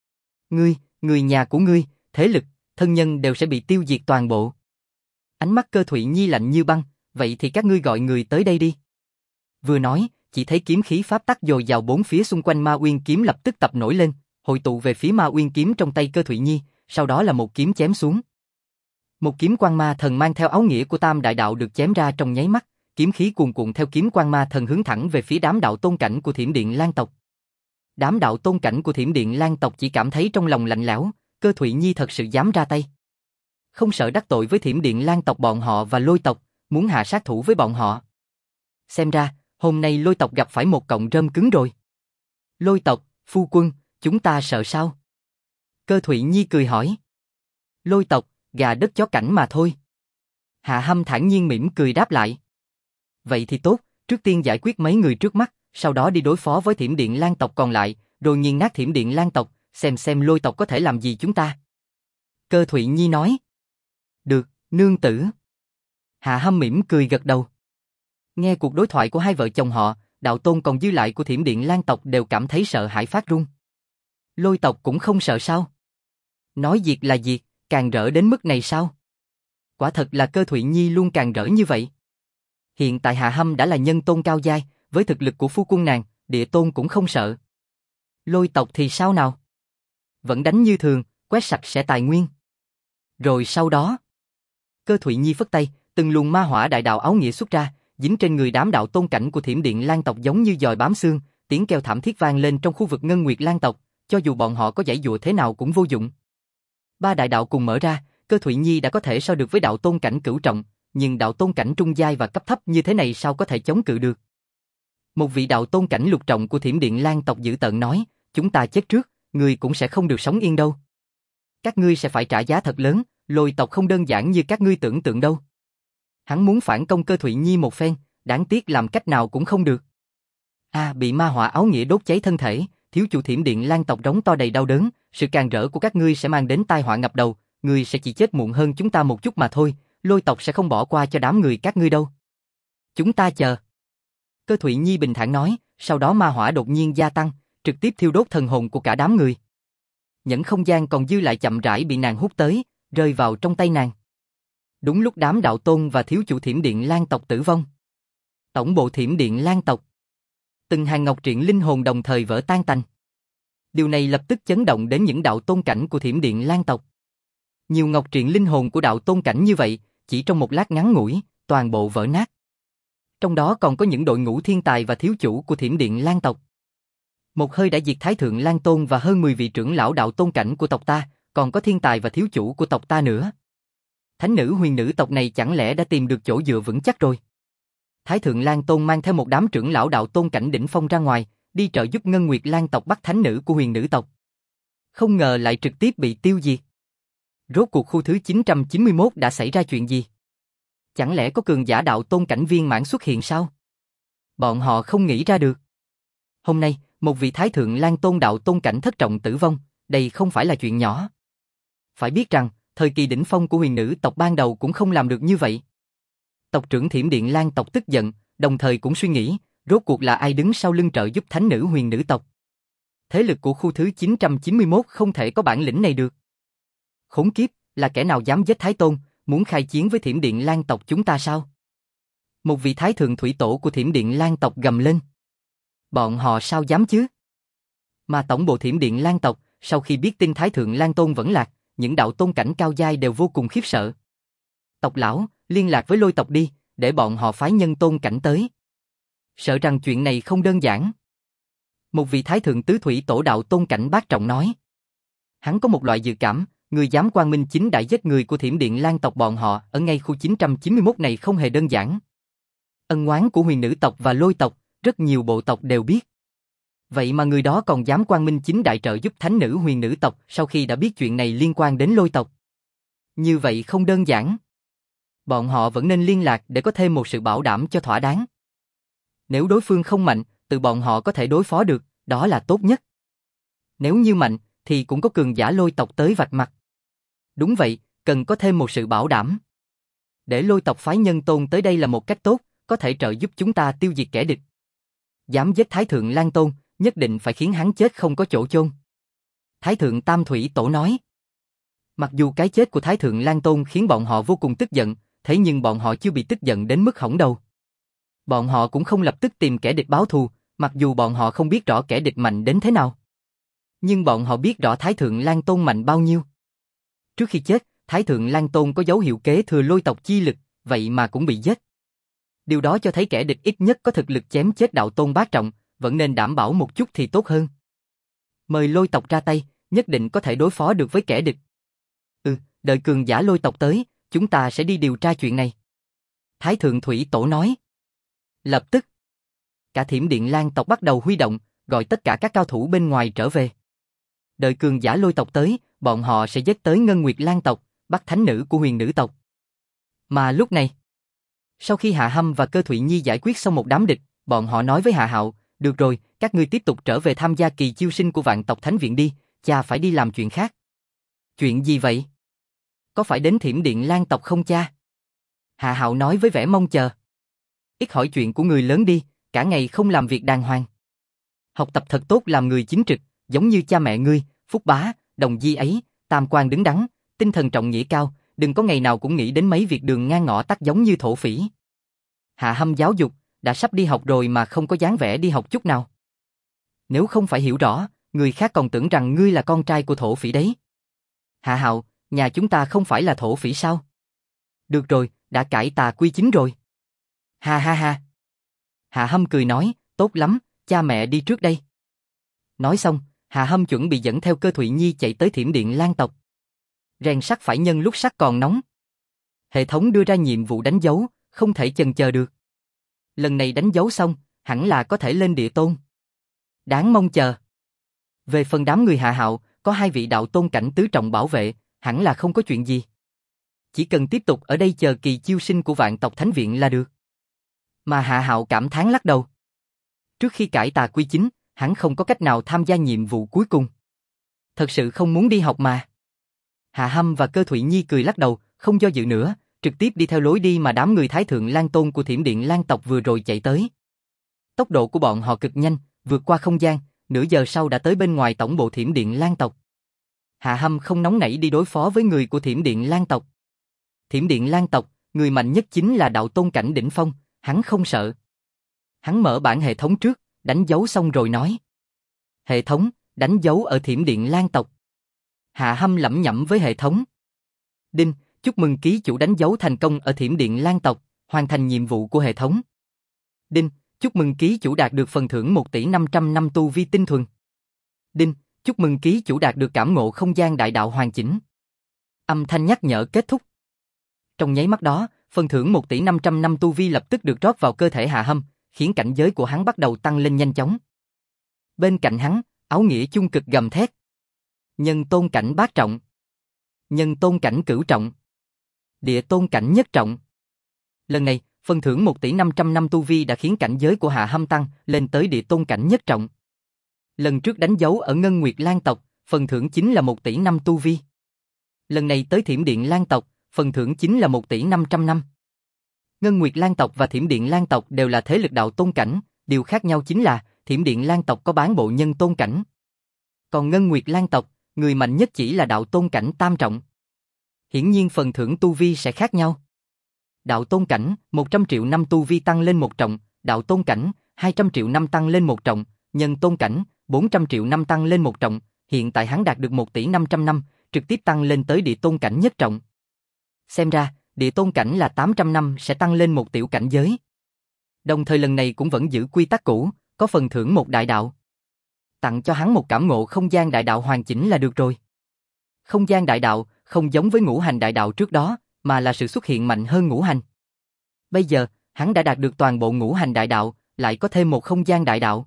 Người nhà của ngươi, thế lực, thân nhân đều sẽ bị tiêu diệt toàn bộ. Ánh mắt Cơ Thụy Nhi lạnh như băng, vậy thì các ngươi gọi người tới đây đi. Vừa nói, chỉ thấy kiếm khí pháp tắc dồi dào bốn phía xung quanh Ma Uyên kiếm lập tức tập nổi lên, hội tụ về phía Ma Uyên kiếm trong tay Cơ Thụy Nhi, sau đó là một kiếm chém xuống. Một kiếm quang ma thần mang theo áo nghĩa của Tam Đại Đạo được chém ra trong nháy mắt, kiếm khí cuồn cuộn theo kiếm quang ma thần hướng thẳng về phía đám đạo tôn cảnh của Thiểm Điện Lang tộc. Đám đạo tôn cảnh của Thiểm Điện Lang tộc chỉ cảm thấy trong lòng lạnh lẽo, Cơ Thụy Nhi thật sự dám ra tay. Không sợ đắc tội với Thiểm Điện Lang tộc bọn họ và lôi tộc, muốn hạ sát thủ với bọn họ. Xem ra, hôm nay lôi tộc gặp phải một cọng rơm cứng rồi. Lôi tộc, phu quân, chúng ta sợ sao? Cơ Thụy Nhi cười hỏi. Lôi tộc, gà đất chó cảnh mà thôi. Hạ Hâm thản nhiên mỉm cười đáp lại. Vậy thì tốt, trước tiên giải quyết mấy người trước mắt, sau đó đi đối phó với Thiểm Điện Lang tộc còn lại, rồi nghiền nát Thiểm Điện Lang tộc, xem lôi tộc có thể làm gì chúng ta. Cơ Thụy Nhi nói. Được, nương tử. Hạ Hâm mỉm cười gật đầu. Nghe cuộc đối thoại của hai vợ chồng họ, đạo tôn còn dư lại của Thiểm Điện Lang tộc đều cảm thấy sợ hãi phát run. Lôi tộc cũng không sợ sao? Nói diệt là diệt, càng rỡ đến mức này sao? Quả thật là Cơ Thụy Nhi luôn càng rỡ như vậy. Hiện tại Hạ Hâm đã là nhân tôn cao giai, với thực lực của phu quân nàng, địa tôn cũng không sợ. Lôi tộc thì sao nào? Vẫn đánh như thường, quét sạch sẽ tài nguyên. Rồi sau đó, Cơ Thụy Nhi phất tay, từng luồng ma hỏa đại đạo áo nghĩa xuất ra, dính trên người đám đạo tôn cảnh của Thiểm Điện Lang tộc giống như dòi bám xương, tiếng kêu thảm thiết vang lên trong khu vực Ngân Nguyệt Lang tộc, cho dù bọn họ có giãy giụa thế nào cũng vô dụng. Ba đại đạo cùng mở ra, Cơ Thụy Nhi đã có thể so được với đạo tôn cảnh cửu trọng, nhưng đạo tôn cảnh trung giai và cấp thấp như thế này sao có thể chống cự được? Một vị đạo tôn cảnh lục trọng của Thiểm Điện Lang tộc dữ tợn nói, chúng ta chết trước, ngươi cũng sẽ không được sống yên đâu. Các ngươi sẽ phải trả giá thật lớn, Lôi tộc không đơn giản như các ngươi tưởng tượng đâu. Hắn muốn phản công Cơ Thụy Nhi một phen, đáng tiếc làm cách nào cũng không được. Bị ma hỏa áo nghĩa đốt cháy thân thể, thiếu chủ Thiểm Điện Lang tộc rống to đầy đau đớn, sự càn rỡ của các ngươi sẽ mang đến tai họa ngập đầu, ngươi sẽ chỉ chết muộn hơn chúng ta một chút mà thôi, Lôi tộc sẽ không bỏ qua cho đám người các ngươi đâu. Chúng ta chờ. Cơ Thụy Nhi bình thản nói, sau đó ma hỏa đột nhiên gia tăng, trực tiếp thiêu đốt thần hồn của cả đám người. Nhẫn không gian còn dư lại chậm rãi bị nàng hút tới, rơi vào trong tay nàng. Đúng lúc đám đạo tôn và thiếu chủ Thiểm Điện Lang tộc tử vong. Tổng bộ Thiểm Điện Lang tộc. Từng hàng ngọc triện linh hồn đồng thời vỡ tan tành. Điều này lập tức chấn động đến những đạo tôn cảnh của Thiểm Điện Lang tộc. Nhiều ngọc triện linh hồn của đạo tôn cảnh như vậy, chỉ trong một lát ngắn ngủi, toàn bộ vỡ nát. Trong đó còn có những đội ngũ thiên tài và thiếu chủ của Thiểm Điện Lang tộc. Một hơi đã diệt Thái Thượng Lang Tôn và hơn 10 vị trưởng lão đạo tôn cảnh của tộc ta, còn có thiên tài và thiếu chủ của tộc ta nữa. Thánh nữ huyền nữ tộc này chẳng lẽ đã tìm được chỗ dựa vững chắc rồi? Thái Thượng Lang Tôn mang theo một đám trưởng lão đạo tôn cảnh đỉnh phong ra ngoài, đi trợ giúp Ngân Nguyệt Lang tộc bắt thánh nữ của huyền nữ tộc. Không ngờ lại trực tiếp bị tiêu diệt. Rốt cuộc khu thứ 991 đã xảy ra chuyện gì? Chẳng lẽ có cường giả đạo tôn cảnh viên mãn xuất hiện sao? Bọn họ không nghĩ ra được. Hôm nay, một vị Thái Thượng Lang Tôn đạo tôn cảnh thất trọng tử vong, đây không phải là chuyện nhỏ. Phải biết rằng, thời kỳ đỉnh phong của huyền nữ tộc ban đầu cũng không làm được như vậy. Tộc trưởng Thiểm Điện Lang tộc tức giận, đồng thời cũng suy nghĩ, rốt cuộc là ai đứng sau lưng trợ giúp thánh nữ huyền nữ tộc. Thế lực của khu thứ 991 không thể có bản lĩnh này được. Khốn kiếp, là kẻ nào dám giết Thái Tôn, muốn khai chiến với Thiểm Điện Lang tộc chúng ta sao? Một vị Thái Thượng Thủy Tổ của Thiểm Điện Lang tộc gầm lên. Bọn họ sao dám chứ? Mà tổng bộ Thiểm Điện Lang tộc, sau khi biết tin Thái Thượng Lang Tôn vẫn lạc, những đạo tôn cảnh cao giai đều vô cùng khiếp sợ. Tộc lão, liên lạc với Lôi tộc đi, để bọn họ phái nhân tôn cảnh tới. Sợ rằng chuyện này không đơn giản. Một vị Thái Thượng Tứ Thủy Tổ đạo tôn cảnh bát trọng nói. Hắn có một loại dự cảm, người dám quang minh chính đại giết người của Thiểm Điện Lang tộc bọn họ ở ngay khu 991 này không hề đơn giản. Ân oán của huyền nữ tộc và Lôi tộc, rất nhiều bộ tộc đều biết. Vậy mà người đó còn dám quang minh chính đại trợ giúp thánh nữ huyền nữ tộc sau khi đã biết chuyện này liên quan đến Lôi tộc. Như vậy không đơn giản. Bọn họ vẫn nên liên lạc để có thêm một sự bảo đảm cho thỏa đáng. Nếu đối phương không mạnh, tự bọn họ có thể đối phó được, đó là tốt nhất. Nếu như mạnh, thì cũng có cường giả Lôi tộc tới vạch mặt. Đúng vậy, cần có thêm một sự bảo đảm. Để Lôi tộc phái nhân tôn tới đây là một cách tốt, có thể trợ giúp chúng ta tiêu diệt kẻ địch. Dám giết Thái Thượng Lang Tôn, nhất định phải khiến hắn chết không có chỗ chôn. Thái Thượng Tam Thủy Tổ nói. Mặc dù cái chết của Thái Thượng Lang Tôn khiến bọn họ vô cùng tức giận, thế nhưng bọn họ chưa bị tức giận đến mức hỏng đầu. Bọn họ cũng không lập tức tìm kẻ địch báo thù, mặc dù bọn họ không biết rõ kẻ địch mạnh đến thế nào. Nhưng bọn họ biết rõ Thái Thượng Lang Tôn mạnh bao nhiêu. Trước khi chết, Thái Thượng Lang Tôn có dấu hiệu kế thừa Lôi tộc chi lực, vậy mà cũng bị giết. Điều đó cho thấy kẻ địch ít nhất có thực lực chém chết đạo tôn bát trọng, vẫn nên đảm bảo một chút thì tốt hơn. Mời Lôi tộc ra tay, nhất định có thể đối phó được với kẻ địch. Đợi cường giả Lôi tộc tới, chúng ta sẽ đi điều tra chuyện này. Thái Thượng Thủy Tổ nói. Lập tức, cả Thiểm Điện Lang tộc bắt đầu huy động, gọi tất cả các cao thủ bên ngoài trở về. Đợi cường giả Lôi tộc tới, bọn họ sẽ giết tới Ngân Nguyệt Lang tộc, bắt thánh nữ của huyền nữ tộc. Mà lúc này, sau khi Hạ Hâm và Cơ Thụy Nhi giải quyết xong một đám địch, bọn họ nói với Hạ Hạo, được rồi, các ngươi tiếp tục trở về tham gia kỳ chiêu sinh của Vạn tộc Thánh Viện đi, cha phải đi làm chuyện khác. Chuyện gì vậy? Có phải đến Thiểm Điện Lang tộc không cha? Hạ Hạo nói với vẻ mong chờ. Ít hỏi chuyện của người lớn đi, cả ngày không làm việc đàng hoàng. Học tập thật tốt làm người chính trực, giống như cha mẹ ngươi, Phúc Bá, Đồng Di ấy, tam quan đứng đắn, tinh thần trọng nghĩa cao, đừng có ngày nào cũng nghĩ đến mấy việc đường ngang ngõ tắt giống như thổ phỉ. Hạ Hâm giáo dục, đã sắp đi học rồi mà không có dáng vẻ đi học chút nào. Nếu không phải hiểu rõ, người khác còn tưởng rằng ngươi là con trai của thổ phỉ đấy. Hạ Hạo, nhà chúng ta không phải là thổ phỉ sao? Được rồi, đã cải tà quy chính rồi. Ha ha ha. Hạ Hâm cười nói, tốt lắm, cha mẹ đi trước đây. Nói xong, Hạ Hâm chuẩn bị dẫn theo Cơ Thụy Nhi chạy tới Thiểm Điện Lang tộc. Rèn sắt phải nhân lúc sắt còn nóng. Hệ thống đưa ra nhiệm vụ đánh dấu, không thể chần chờ được. Lần này đánh dấu xong, hẳn là có thể lên địa tôn. Đáng mong chờ. Về phần đám người Hạ Hạo, có 2 vị đạo tôn cảnh tứ trọng bảo vệ, hẳn là không có chuyện gì. Chỉ cần tiếp tục ở đây chờ kỳ chiêu sinh của Vạn tộc Thánh Viện là được. Mà Hạ Hạo cảm thán lắc đầu. Trước khi cải tà quy chính, hắn không có cách nào tham gia nhiệm vụ cuối cùng. Thật sự không muốn đi học mà. Hạ Hâm và Cơ Thụy Nhi cười lắc đầu, không do dự nữa, trực tiếp đi theo lối đi mà đám người Thái Thượng Lang Tôn của Thiểm Điện Lang tộc vừa rồi chạy tới. Tốc độ của bọn họ cực nhanh, vượt qua không gian, nửa giờ sau đã tới bên ngoài tổng bộ Thiểm Điện Lang tộc. Hạ Hâm không nóng nảy đi đối phó với người của Thiểm Điện Lang tộc. Thiểm Điện Lang tộc, người mạnh nhất chính là đạo tôn cảnh đỉnh phong, hắn không sợ. Hắn mở bản hệ thống trước, đánh dấu xong rồi nói. Hệ thống, đánh dấu ở Thiểm Điện Lang tộc. Hạ Hâm lẩm nhẩm với hệ thống. Đinh, chúc mừng ký chủ đánh dấu thành công ở Thiểm Điện Lang tộc, hoàn thành nhiệm vụ của hệ thống. Đinh, chúc mừng ký chủ đạt được phần thưởng 1 tỷ 500 năm tu vi tinh thuần. Đinh, chúc mừng ký chủ đạt được cảm ngộ không gian đại đạo hoàn chỉnh. Âm thanh nhắc nhở kết thúc. Trong nháy mắt đó, phần thưởng 1 tỷ 500 năm tu vi lập tức được rót vào cơ thể Hạ Hâm, khiến cảnh giới của hắn bắt đầu tăng lên nhanh chóng. Bên cạnh hắn, áo nghĩa chung cực gầm thét. Nhân tôn cảnh bát trọng. Nhân tôn cảnh cửu trọng. Địa tôn cảnh nhất trọng. Lần này, phần thưởng 1 tỷ 500 năm tu vi đã khiến cảnh giới của Hạ Hâm tăng lên tới địa tôn cảnh nhất trọng. Lần trước đánh dấu ở Ngân Nguyệt Lang tộc, phần thưởng chính là 1 tỷ năm tu vi. Lần này tới Thiểm Điện Lang tộc, phần thưởng chính là 1 tỷ 500 năm. Ngân Nguyệt Lang tộc và Thiểm Điện Lang tộc đều là thế lực đạo tôn cảnh, điều khác nhau chính là Thiểm Điện Lang tộc có bán bộ nhân tôn cảnh. Còn Ngân Nguyệt Lang tộc, người mạnh nhất chỉ là đạo tôn cảnh tam trọng. Hiển nhiên phần thưởng tu vi sẽ khác nhau. Đạo tôn cảnh, 100 triệu năm tu vi tăng lên 1 trọng, đạo tôn cảnh, 200 triệu năm tăng lên 1 trọng, nhân tôn cảnh, 400 triệu năm tăng lên 1 trọng, hiện tại hắn đạt được 1 tỷ 500 năm, trực tiếp tăng lên tới địa tôn cảnh nhất trọng. Xem ra, địa tôn cảnh là 800 năm sẽ tăng lên một tiểu cảnh giới. Đồng thời lần này cũng vẫn giữ quy tắc cũ, có phần thưởng một đại đạo. Tặng cho hắn một cảm ngộ không gian đại đạo hoàn chỉnh là được rồi. Không gian đại đạo không giống với ngũ hành đại đạo trước đó, mà là sự xuất hiện mạnh hơn ngũ hành. Bây giờ, hắn đã đạt được toàn bộ ngũ hành đại đạo, lại có thêm một không gian đại đạo.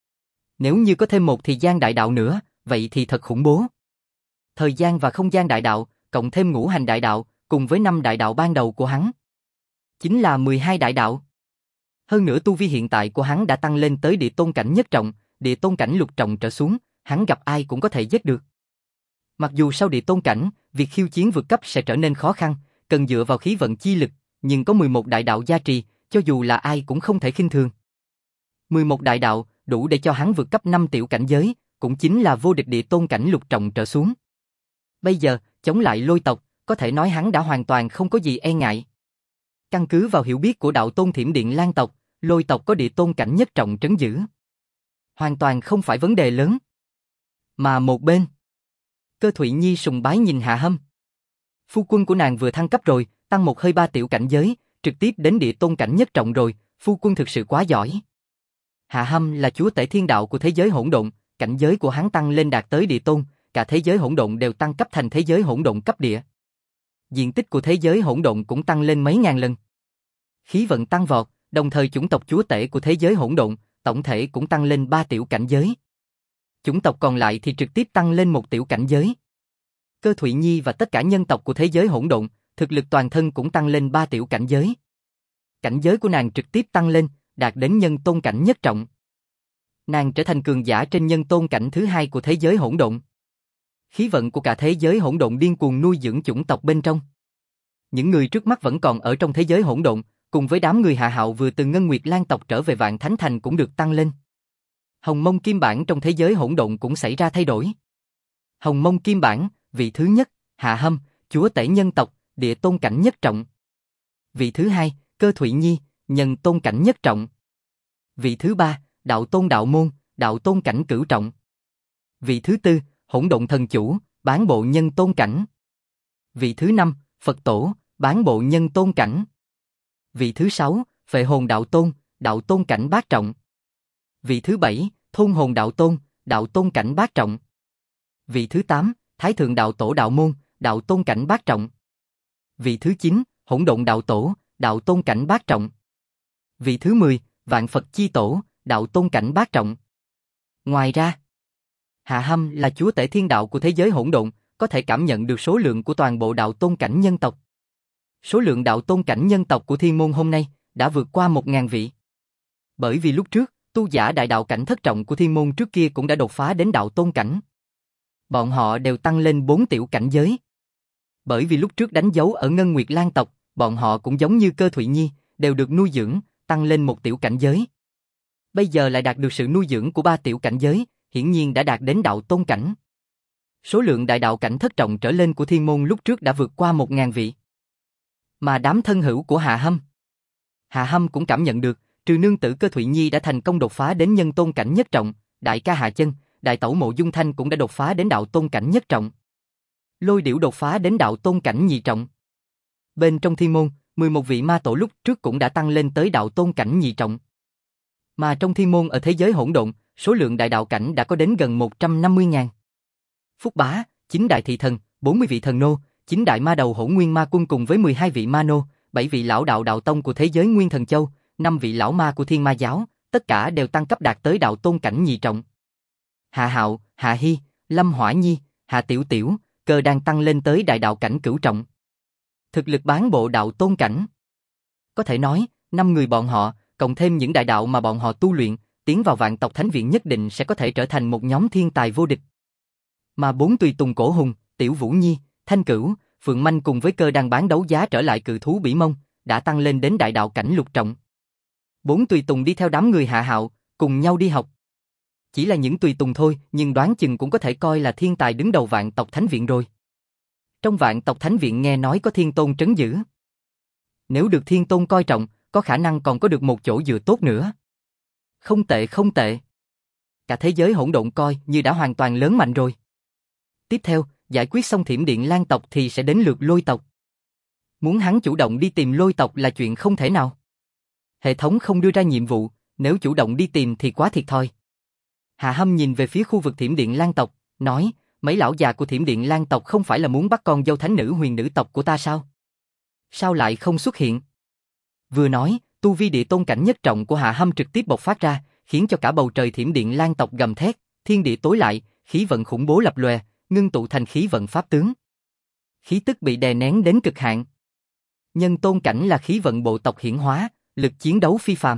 Nếu như có thêm một thì gian đại đạo nữa, vậy thì thật khủng bố. Thời gian và không gian đại đạo, cộng thêm ngũ hành đại đạo, cùng với 5 đại đạo ban đầu của hắn, chính là 12 đại đạo. Hơn nữa tu vi hiện tại của hắn đã tăng lên tới địa tôn cảnh nhất trọng, địa tôn cảnh lục trọng trở xuống, hắn gặp ai cũng có thể giết được. Mặc dù sau địa tôn cảnh, việc khiêu chiến vượt cấp sẽ trở nên khó khăn, cần dựa vào khí vận chi lực, nhưng có 11 đại đạo gia trì, cho dù là ai cũng không thể khinh thường. 11 đại đạo đủ để cho hắn vượt cấp 5 tiểu cảnh giới, cũng chính là vô địch địa tôn cảnh lục trọng trở xuống. Bây giờ, chống lại Lôi tộc, có thể nói hắn đã hoàn toàn không có gì e ngại. Căn cứ vào hiểu biết của đạo tôn Thiểm Điện Lang tộc, Lôi tộc có địa tôn cảnh nhất trọng trấn giữ. Hoàn toàn không phải vấn đề lớn. Mà một bên, Cơ Thụy Nhi sùng bái nhìn Hạ Hâm. Phu quân của nàng vừa thăng cấp rồi, tăng một hơi 3 tiểu cảnh giới, trực tiếp đến địa tôn cảnh nhất trọng rồi, phu quân thực sự quá giỏi. Hạ Hâm là chúa tể thiên đạo của thế giới hỗn độn, cảnh giới của hắn tăng lên đạt tới địa tôn, cả thế giới hỗn độn đều tăng cấp thành thế giới hỗn độn cấp địa. Diện tích của thế giới hỗn độn cũng tăng lên mấy ngàn lần. Khí vận tăng vọt, đồng thời chủng tộc chúa tể của thế giới hỗn độn, tổng thể cũng tăng lên 3 tiểu cảnh giới. Chủng tộc còn lại thì trực tiếp tăng lên 1 tiểu cảnh giới. Cơ Thụy Nhi và tất cả nhân tộc của thế giới hỗn độn, thực lực toàn thân cũng tăng lên 3 tiểu cảnh giới. Cảnh giới của nàng trực tiếp tăng lên, đạt đến nhân tôn cảnh nhất trọng. Nàng trở thành cường giả trên nhân tôn cảnh thứ 2 của thế giới hỗn độn. Khí vận của cả thế giới hỗn độn điên cuồng nuôi dưỡng chủng tộc bên trong. Những người trước mắt vẫn còn ở trong thế giới hỗn độn, cùng với đám người Hạ Hạo vừa từ Ngân Nguyệt Lang tộc trở về Vạn Thánh Thành cũng được tăng lên. Hồng Mông Kim Bản trong thế giới hỗn độn cũng xảy ra thay đổi. Hồng Mông Kim Bản, vị thứ nhất, Hạ Hâm, chúa tể nhân tộc, địa tôn cảnh nhất trọng. Vị thứ hai, Cơ Thụy Nhi, nhân tôn cảnh nhất trọng. Vị thứ ba, đạo tôn đạo môn, đạo tôn cảnh cửu trọng. Vị thứ tư, Hỗn Độn Thần Chủ, Bán Bộ Nhân Tôn Cảnh. Vị thứ năm, Phật Tổ, Bán Bộ Nhân Tôn Cảnh. Vị thứ sáu, Phệ Hồn Đạo Tôn Cảnh Bát Trọng. Vị thứ bảy, Thôn Hồn Đạo Tôn Cảnh Bát Trọng. Vị thứ tám, Thái Thượng Đạo Tổ Đạo Tôn Cảnh Bát Trọng. Vị thứ chín, Hỗn Độn Đạo Tổ, Đạo Tôn Cảnh Bát Trọng. Vị thứ 10, Vạn Phật Chi Tổ, Đạo Tôn Cảnh Bát Trọng. Ngoài ra, Hạ Hâm là chúa tể thiên đạo của thế giới hỗn độn, có thể cảm nhận được số lượng của toàn bộ đạo tôn cảnh nhân tộc. Số lượng đạo tôn cảnh nhân tộc của thiên môn hôm nay đã vượt qua 1000 vị. Bởi vì lúc trước, tu giả đại đạo cảnh thất trọng của thiên môn trước kia cũng đã đột phá đến đạo tôn cảnh. Bọn họ đều tăng lên 4 tiểu cảnh giới. Bởi vì lúc trước đánh dấu ở Ngân Nguyệt Lan tộc, bọn họ cũng giống như Cơ Thụy Nhi, đều được nuôi dưỡng, tăng lên một tiểu cảnh giới. Bây giờ lại đạt được sự nuôi dưỡng của 3 tiểu cảnh giới, hiển nhiên đã đạt đến đạo tôn cảnh. Số lượng đại đạo cảnh thất trọng trở lên của thiên môn lúc trước đã vượt qua 1000 vị. Mà đám thân hữu của Hạ Hâm cũng cảm nhận được, trừ nương tử Cơ Thụy Nhi đã thành công đột phá đến nhân tôn cảnh nhất trọng, đại ca Hạ Chân, đại tẩu Mộ Dung Thanh cũng đã đột phá đến đạo tôn cảnh nhất trọng. Lôi Điểu đột phá đến đạo tôn cảnh nhị trọng. Bên trong thiên môn, 11 vị ma tổ lúc trước cũng đã tăng lên tới đạo tôn cảnh nhị trọng. Mà trong thiên môn ở thế giới hỗn độn, số lượng đại đạo cảnh đã có đến gần 150.000. Phúc Bá, 9 đại thị thần, 40 vị thần nô, 9 đại ma đầu Hỗn Nguyên Ma Quân cùng với 12 vị ma nô, 7 vị lão đạo đạo tông của thế giới Nguyên Thần Châu, 5 vị lão ma của Thiên Ma giáo, tất cả đều tăng cấp đạt tới đạo tôn cảnh nhị trọng. Hạ Hạo, Hạ Hy, Lâm Hỏa Nhi, Hạ Tiểu Tiểu, Cơ đang tăng lên tới đại đạo cảnh cửu trọng. Thực lực bán bộ đạo tôn cảnh. Có thể nói, 5 người bọn họ, cộng thêm những đại đạo mà bọn họ tu luyện, tiến vào Vạn Tộc Thánh Viện nhất định sẽ có thể trở thành một nhóm thiên tài vô địch. Mà 4 tùy tùng Cổ Hùng, Tiểu Vũ Nhi, Thanh Cửu, Phượng Manh cùng với Cơ đang bán đấu giá trở lại cự thú Bỉ Mông, đã tăng lên đến đại đạo cảnh lục trọng. 4 tùy tùng đi theo đám người Hạ Hạo, cùng nhau đi học. Chỉ là những tùy tùng thôi, nhưng đoán chừng cũng có thể coi là thiên tài đứng đầu Vạn Tộc Thánh Viện rồi. Trong Vạn Tộc Thánh Viện nghe nói có Thiên Tôn trấn giữ. Nếu được Thiên Tôn coi trọng, có khả năng còn có được một chỗ dựa tốt nữa. Không tệ không tệ. Cả thế giới hỗn độn coi như đã hoàn toàn lớn mạnh rồi. Tiếp theo, giải quyết xong Thiểm Điện Lan tộc thì sẽ đến lượt Lôi tộc. Muốn hắn chủ động đi tìm Lôi tộc là chuyện không thể nào. Hệ thống không đưa ra nhiệm vụ, nếu chủ động đi tìm thì quá thiệt thòi. Hạ Hâm nhìn về phía khu vực Thiểm Điện Lan tộc, nói, mấy lão già của Thiểm Điện Lan tộc không phải là muốn bắt con dâu thánh nữ huyền nữ tộc của ta sao? Sao lại không xuất hiện? Vừa nói, tu vi địa tôn cảnh nhất trọng của Hạ Hâm trực tiếp bộc phát ra, khiến cho cả bầu trời Thiểm Điện Lan tộc gầm thét, thiên địa tối lại, khí vận khủng bố lập lòe, ngưng tụ thành khí vận pháp tướng. Khí tức bị đè nén đến cực hạn. Nhân tôn cảnh là khí vận bộ tộc hiển hóa, lực chiến đấu phi phàm.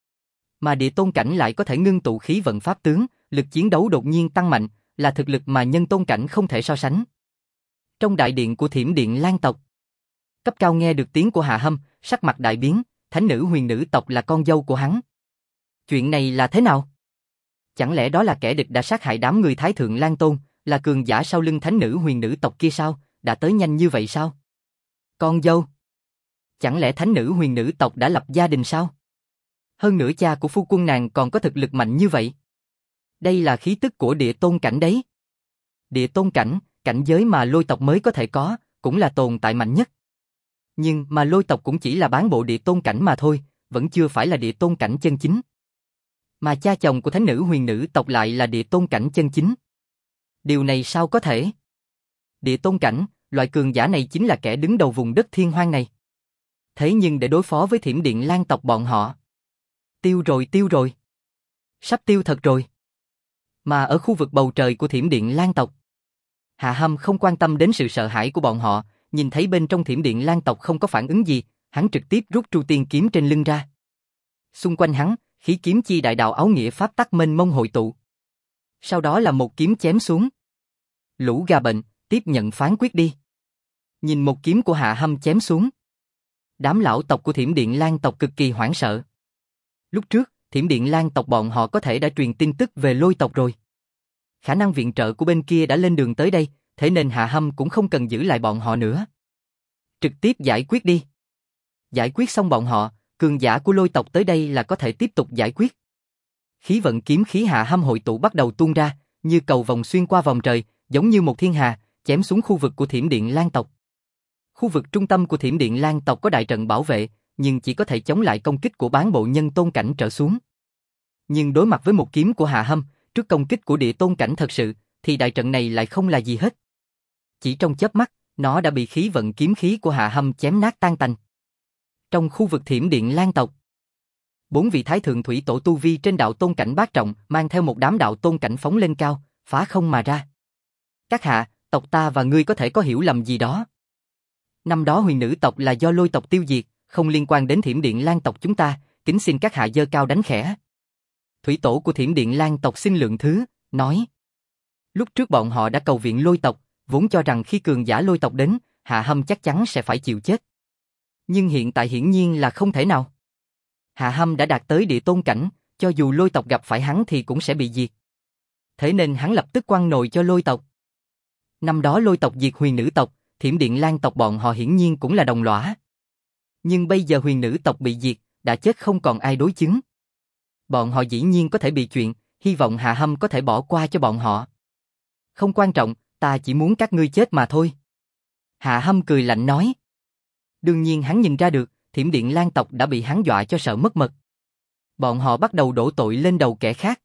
Mà địa tôn cảnh lại có thể ngưng tụ khí vận pháp tướng, lực chiến đấu đột nhiên tăng mạnh, là thực lực mà nhân tôn cảnh không thể so sánh. Trong đại điện của Thiểm Điện Lan tộc, cấp cao nghe được tiếng của Hạ Hâm, sắc mặt đại biến, thánh nữ huyền nữ tộc là con dâu của hắn. Chuyện này là thế nào? Chẳng lẽ đó là kẻ địch đã sát hại đám người Thái Thượng Lan Tôn, là cường giả sau lưng thánh nữ huyền nữ tộc kia sao? Đã tới nhanh như vậy sao? Con dâu? Chẳng lẽ thánh nữ huyền nữ tộc đã lập gia đình sao? Hơn nữa cha của phu quân nàng còn có thực lực mạnh như vậy. Đây là khí tức của địa tôn cảnh đấy. Địa tôn cảnh, cảnh giới mà Lôi tộc mới có thể có, cũng là tồn tại mạnh nhất. Nhưng mà Lôi tộc cũng chỉ là bán bộ địa tôn cảnh mà thôi, vẫn chưa phải là địa tôn cảnh chân chính. Mà cha chồng của thánh nữ huyền nữ tộc lại là địa tôn cảnh chân chính. Điều này sao có thể? Địa tôn cảnh, loại cường giả này chính là kẻ đứng đầu vùng đất thiên hoang này. Thế nhưng để đối phó với Thiểm Điện Lan tộc bọn họ, tiêu rồi. Sắp tiêu thật rồi. Mà ở khu vực bầu trời của Thiểm Điện Lan tộc, Hạ Hâm không quan tâm đến sự sợ hãi của bọn họ, nhìn thấy bên trong Thiểm Điện Lan tộc không có phản ứng gì, hắn trực tiếp rút Tru Tiên kiếm trên lưng ra. Xung quanh hắn, khí kiếm chi đại đạo áo nghĩa pháp tắc mênh mông hội tụ. Sau đó là một kiếm chém xuống. Lũ gà bệnh, tiếp nhận phán quyết đi. Nhìn một kiếm của Hạ Hâm chém xuống, đám lão tộc của Thiểm Điện Lan tộc cực kỳ hoảng sợ. Lúc trước, Thiểm Điện Lan tộc bọn họ có thể đã truyền tin tức về Lôi tộc rồi. Khả năng viện trợ của bên kia đã lên đường tới đây, thế nên Hạ Hâm cũng không cần giữ lại bọn họ nữa. Trực tiếp giải quyết đi. Giải quyết xong bọn họ, cường giả của Lôi tộc tới đây là có thể tiếp tục giải quyết. Khí vận kiếm khí Hạ Hâm hội tụ bắt đầu tuôn ra, như cầu vòng xuyên qua vòng trời, giống như một thiên hà, chém xuống khu vực của Thiểm Điện Lang tộc. Khu vực trung tâm của Thiểm Điện Lang tộc có đại trận bảo vệ, nhưng chỉ có thể chống lại công kích của bán bộ nhân tôn cảnh trở xuống. Nhưng đối mặt với một kiếm của Hạ Hâm, trước công kích của địa tôn cảnh thật sự, thì đại trận này lại không là gì hết. Chỉ trong chớp mắt, nó đã bị khí vận kiếm khí của Hạ Hâm chém nát tan tành. Trong khu vực Thiểm Điện Lang tộc, 4 vị thái thượng thủy tổ tu vi trên đạo tôn cảnh bát trọng mang theo một đám đạo tôn cảnh phóng lên cao, phá không mà ra. Các hạ, tộc ta và ngươi có thể có hiểu lầm gì đó. Năm đó huyền nữ tộc là do lôi tộc tiêu diệt, không liên quan đến Thiểm Điện Lang tộc chúng ta, kính xin các hạ giơ cao đánh khẽ. Thủy tổ của Thiểm Điện Lang tộc xin lượng thứ, nói. Lúc trước bọn họ đã cầu viện lôi tộc, vốn cho rằng khi cường giả lôi tộc đến, Hạ Hâm chắc chắn sẽ phải chịu chết. Nhưng hiện tại hiển nhiên là không thể nào. Hạ Hâm đã đạt tới địa tôn cảnh, cho dù lôi tộc gặp phải hắn thì cũng sẽ bị diệt. Thế nên hắn lập tức quăng nồi cho lôi tộc. Năm đó lôi tộc diệt huyền nữ tộc, Thiểm Điện Lang tộc bọn họ hiển nhiên cũng là đồng lõa. Nhưng bây giờ huyền nữ tộc bị diệt, đã chết không còn ai đối chứng. Bọn họ dĩ nhiên có thể bị chuyện, hy vọng Hạ Hâm có thể bỏ qua cho bọn họ. Không quan trọng, ta chỉ muốn các ngươi chết mà thôi. Hạ Hâm cười lạnh nói. Đương nhiên hắn nhìn ra được, Thiểm Điện Lang tộc đã bị hắn dọa cho sợ mất mật. Bọn họ bắt đầu đổ tội lên đầu kẻ khác.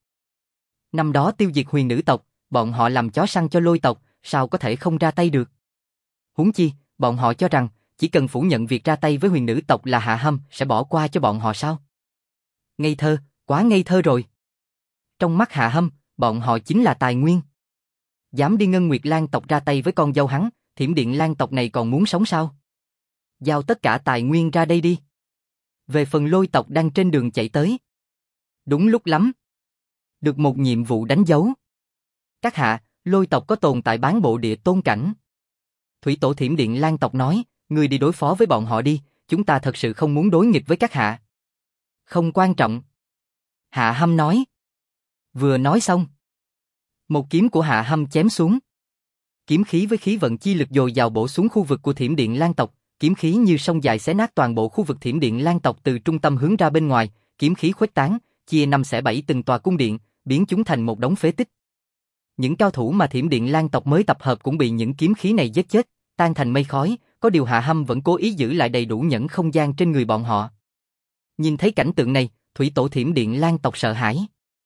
Năm đó tiêu diệt huyền nữ tộc, bọn họ làm chó săn cho lôi tộc, sao có thể không ra tay được. Huống chi, bọn họ cho rằng, chỉ cần phủ nhận việc ra tay với huyền nữ tộc là Hạ Hâm sẽ bỏ qua cho bọn họ sao? Ngây thơ, quá ngây thơ rồi. Trong mắt Hạ Hâm, bọn họ chính là tài nguyên. Dám đi Ngân Nguyệt Lang tộc ra tay với con dâu hắn, Thiểm Điện Lang tộc này còn muốn sống sao? Giao tất cả tài nguyên ra đây đi. Về phần lôi tộc đang trên đường chạy tới. Đúng lúc lắm. Được một nhiệm vụ đánh dấu. Các hạ, lôi tộc có tồn tại bán bộ địa tôn cảnh. Thủy tổ Thiểm Điện Lang tộc nói, ngươi đi đối phó với bọn họ đi, chúng ta thật sự không muốn đối nghịch với các hạ. Không quan trọng. Hạ Hâm nói. Vừa nói xong, một kiếm của Hạ Hâm chém xuống. Kiếm khí với khí vận chi lực dồi dào bổ xuống khu vực của Thiểm Điện Lang tộc, kiếm khí như sông dài xé nát toàn bộ khu vực Thiểm Điện Lang tộc từ trung tâm hướng ra bên ngoài, kiếm khí khuếch tán, chia 5 xẻ 7 từng tòa cung điện, biến chúng thành một đống phế tích. Những cao thủ mà Thiểm Điện Lang tộc mới tập hợp cũng bị những kiếm khí này giết chết, tan thành mây khói, có điều Hạ Hâm vẫn cố ý giữ lại đầy đủ nhẫn không gian trên người bọn họ. Nhìn thấy cảnh tượng này, thủy tổ Thiểm Điện Lang tộc sợ hãi.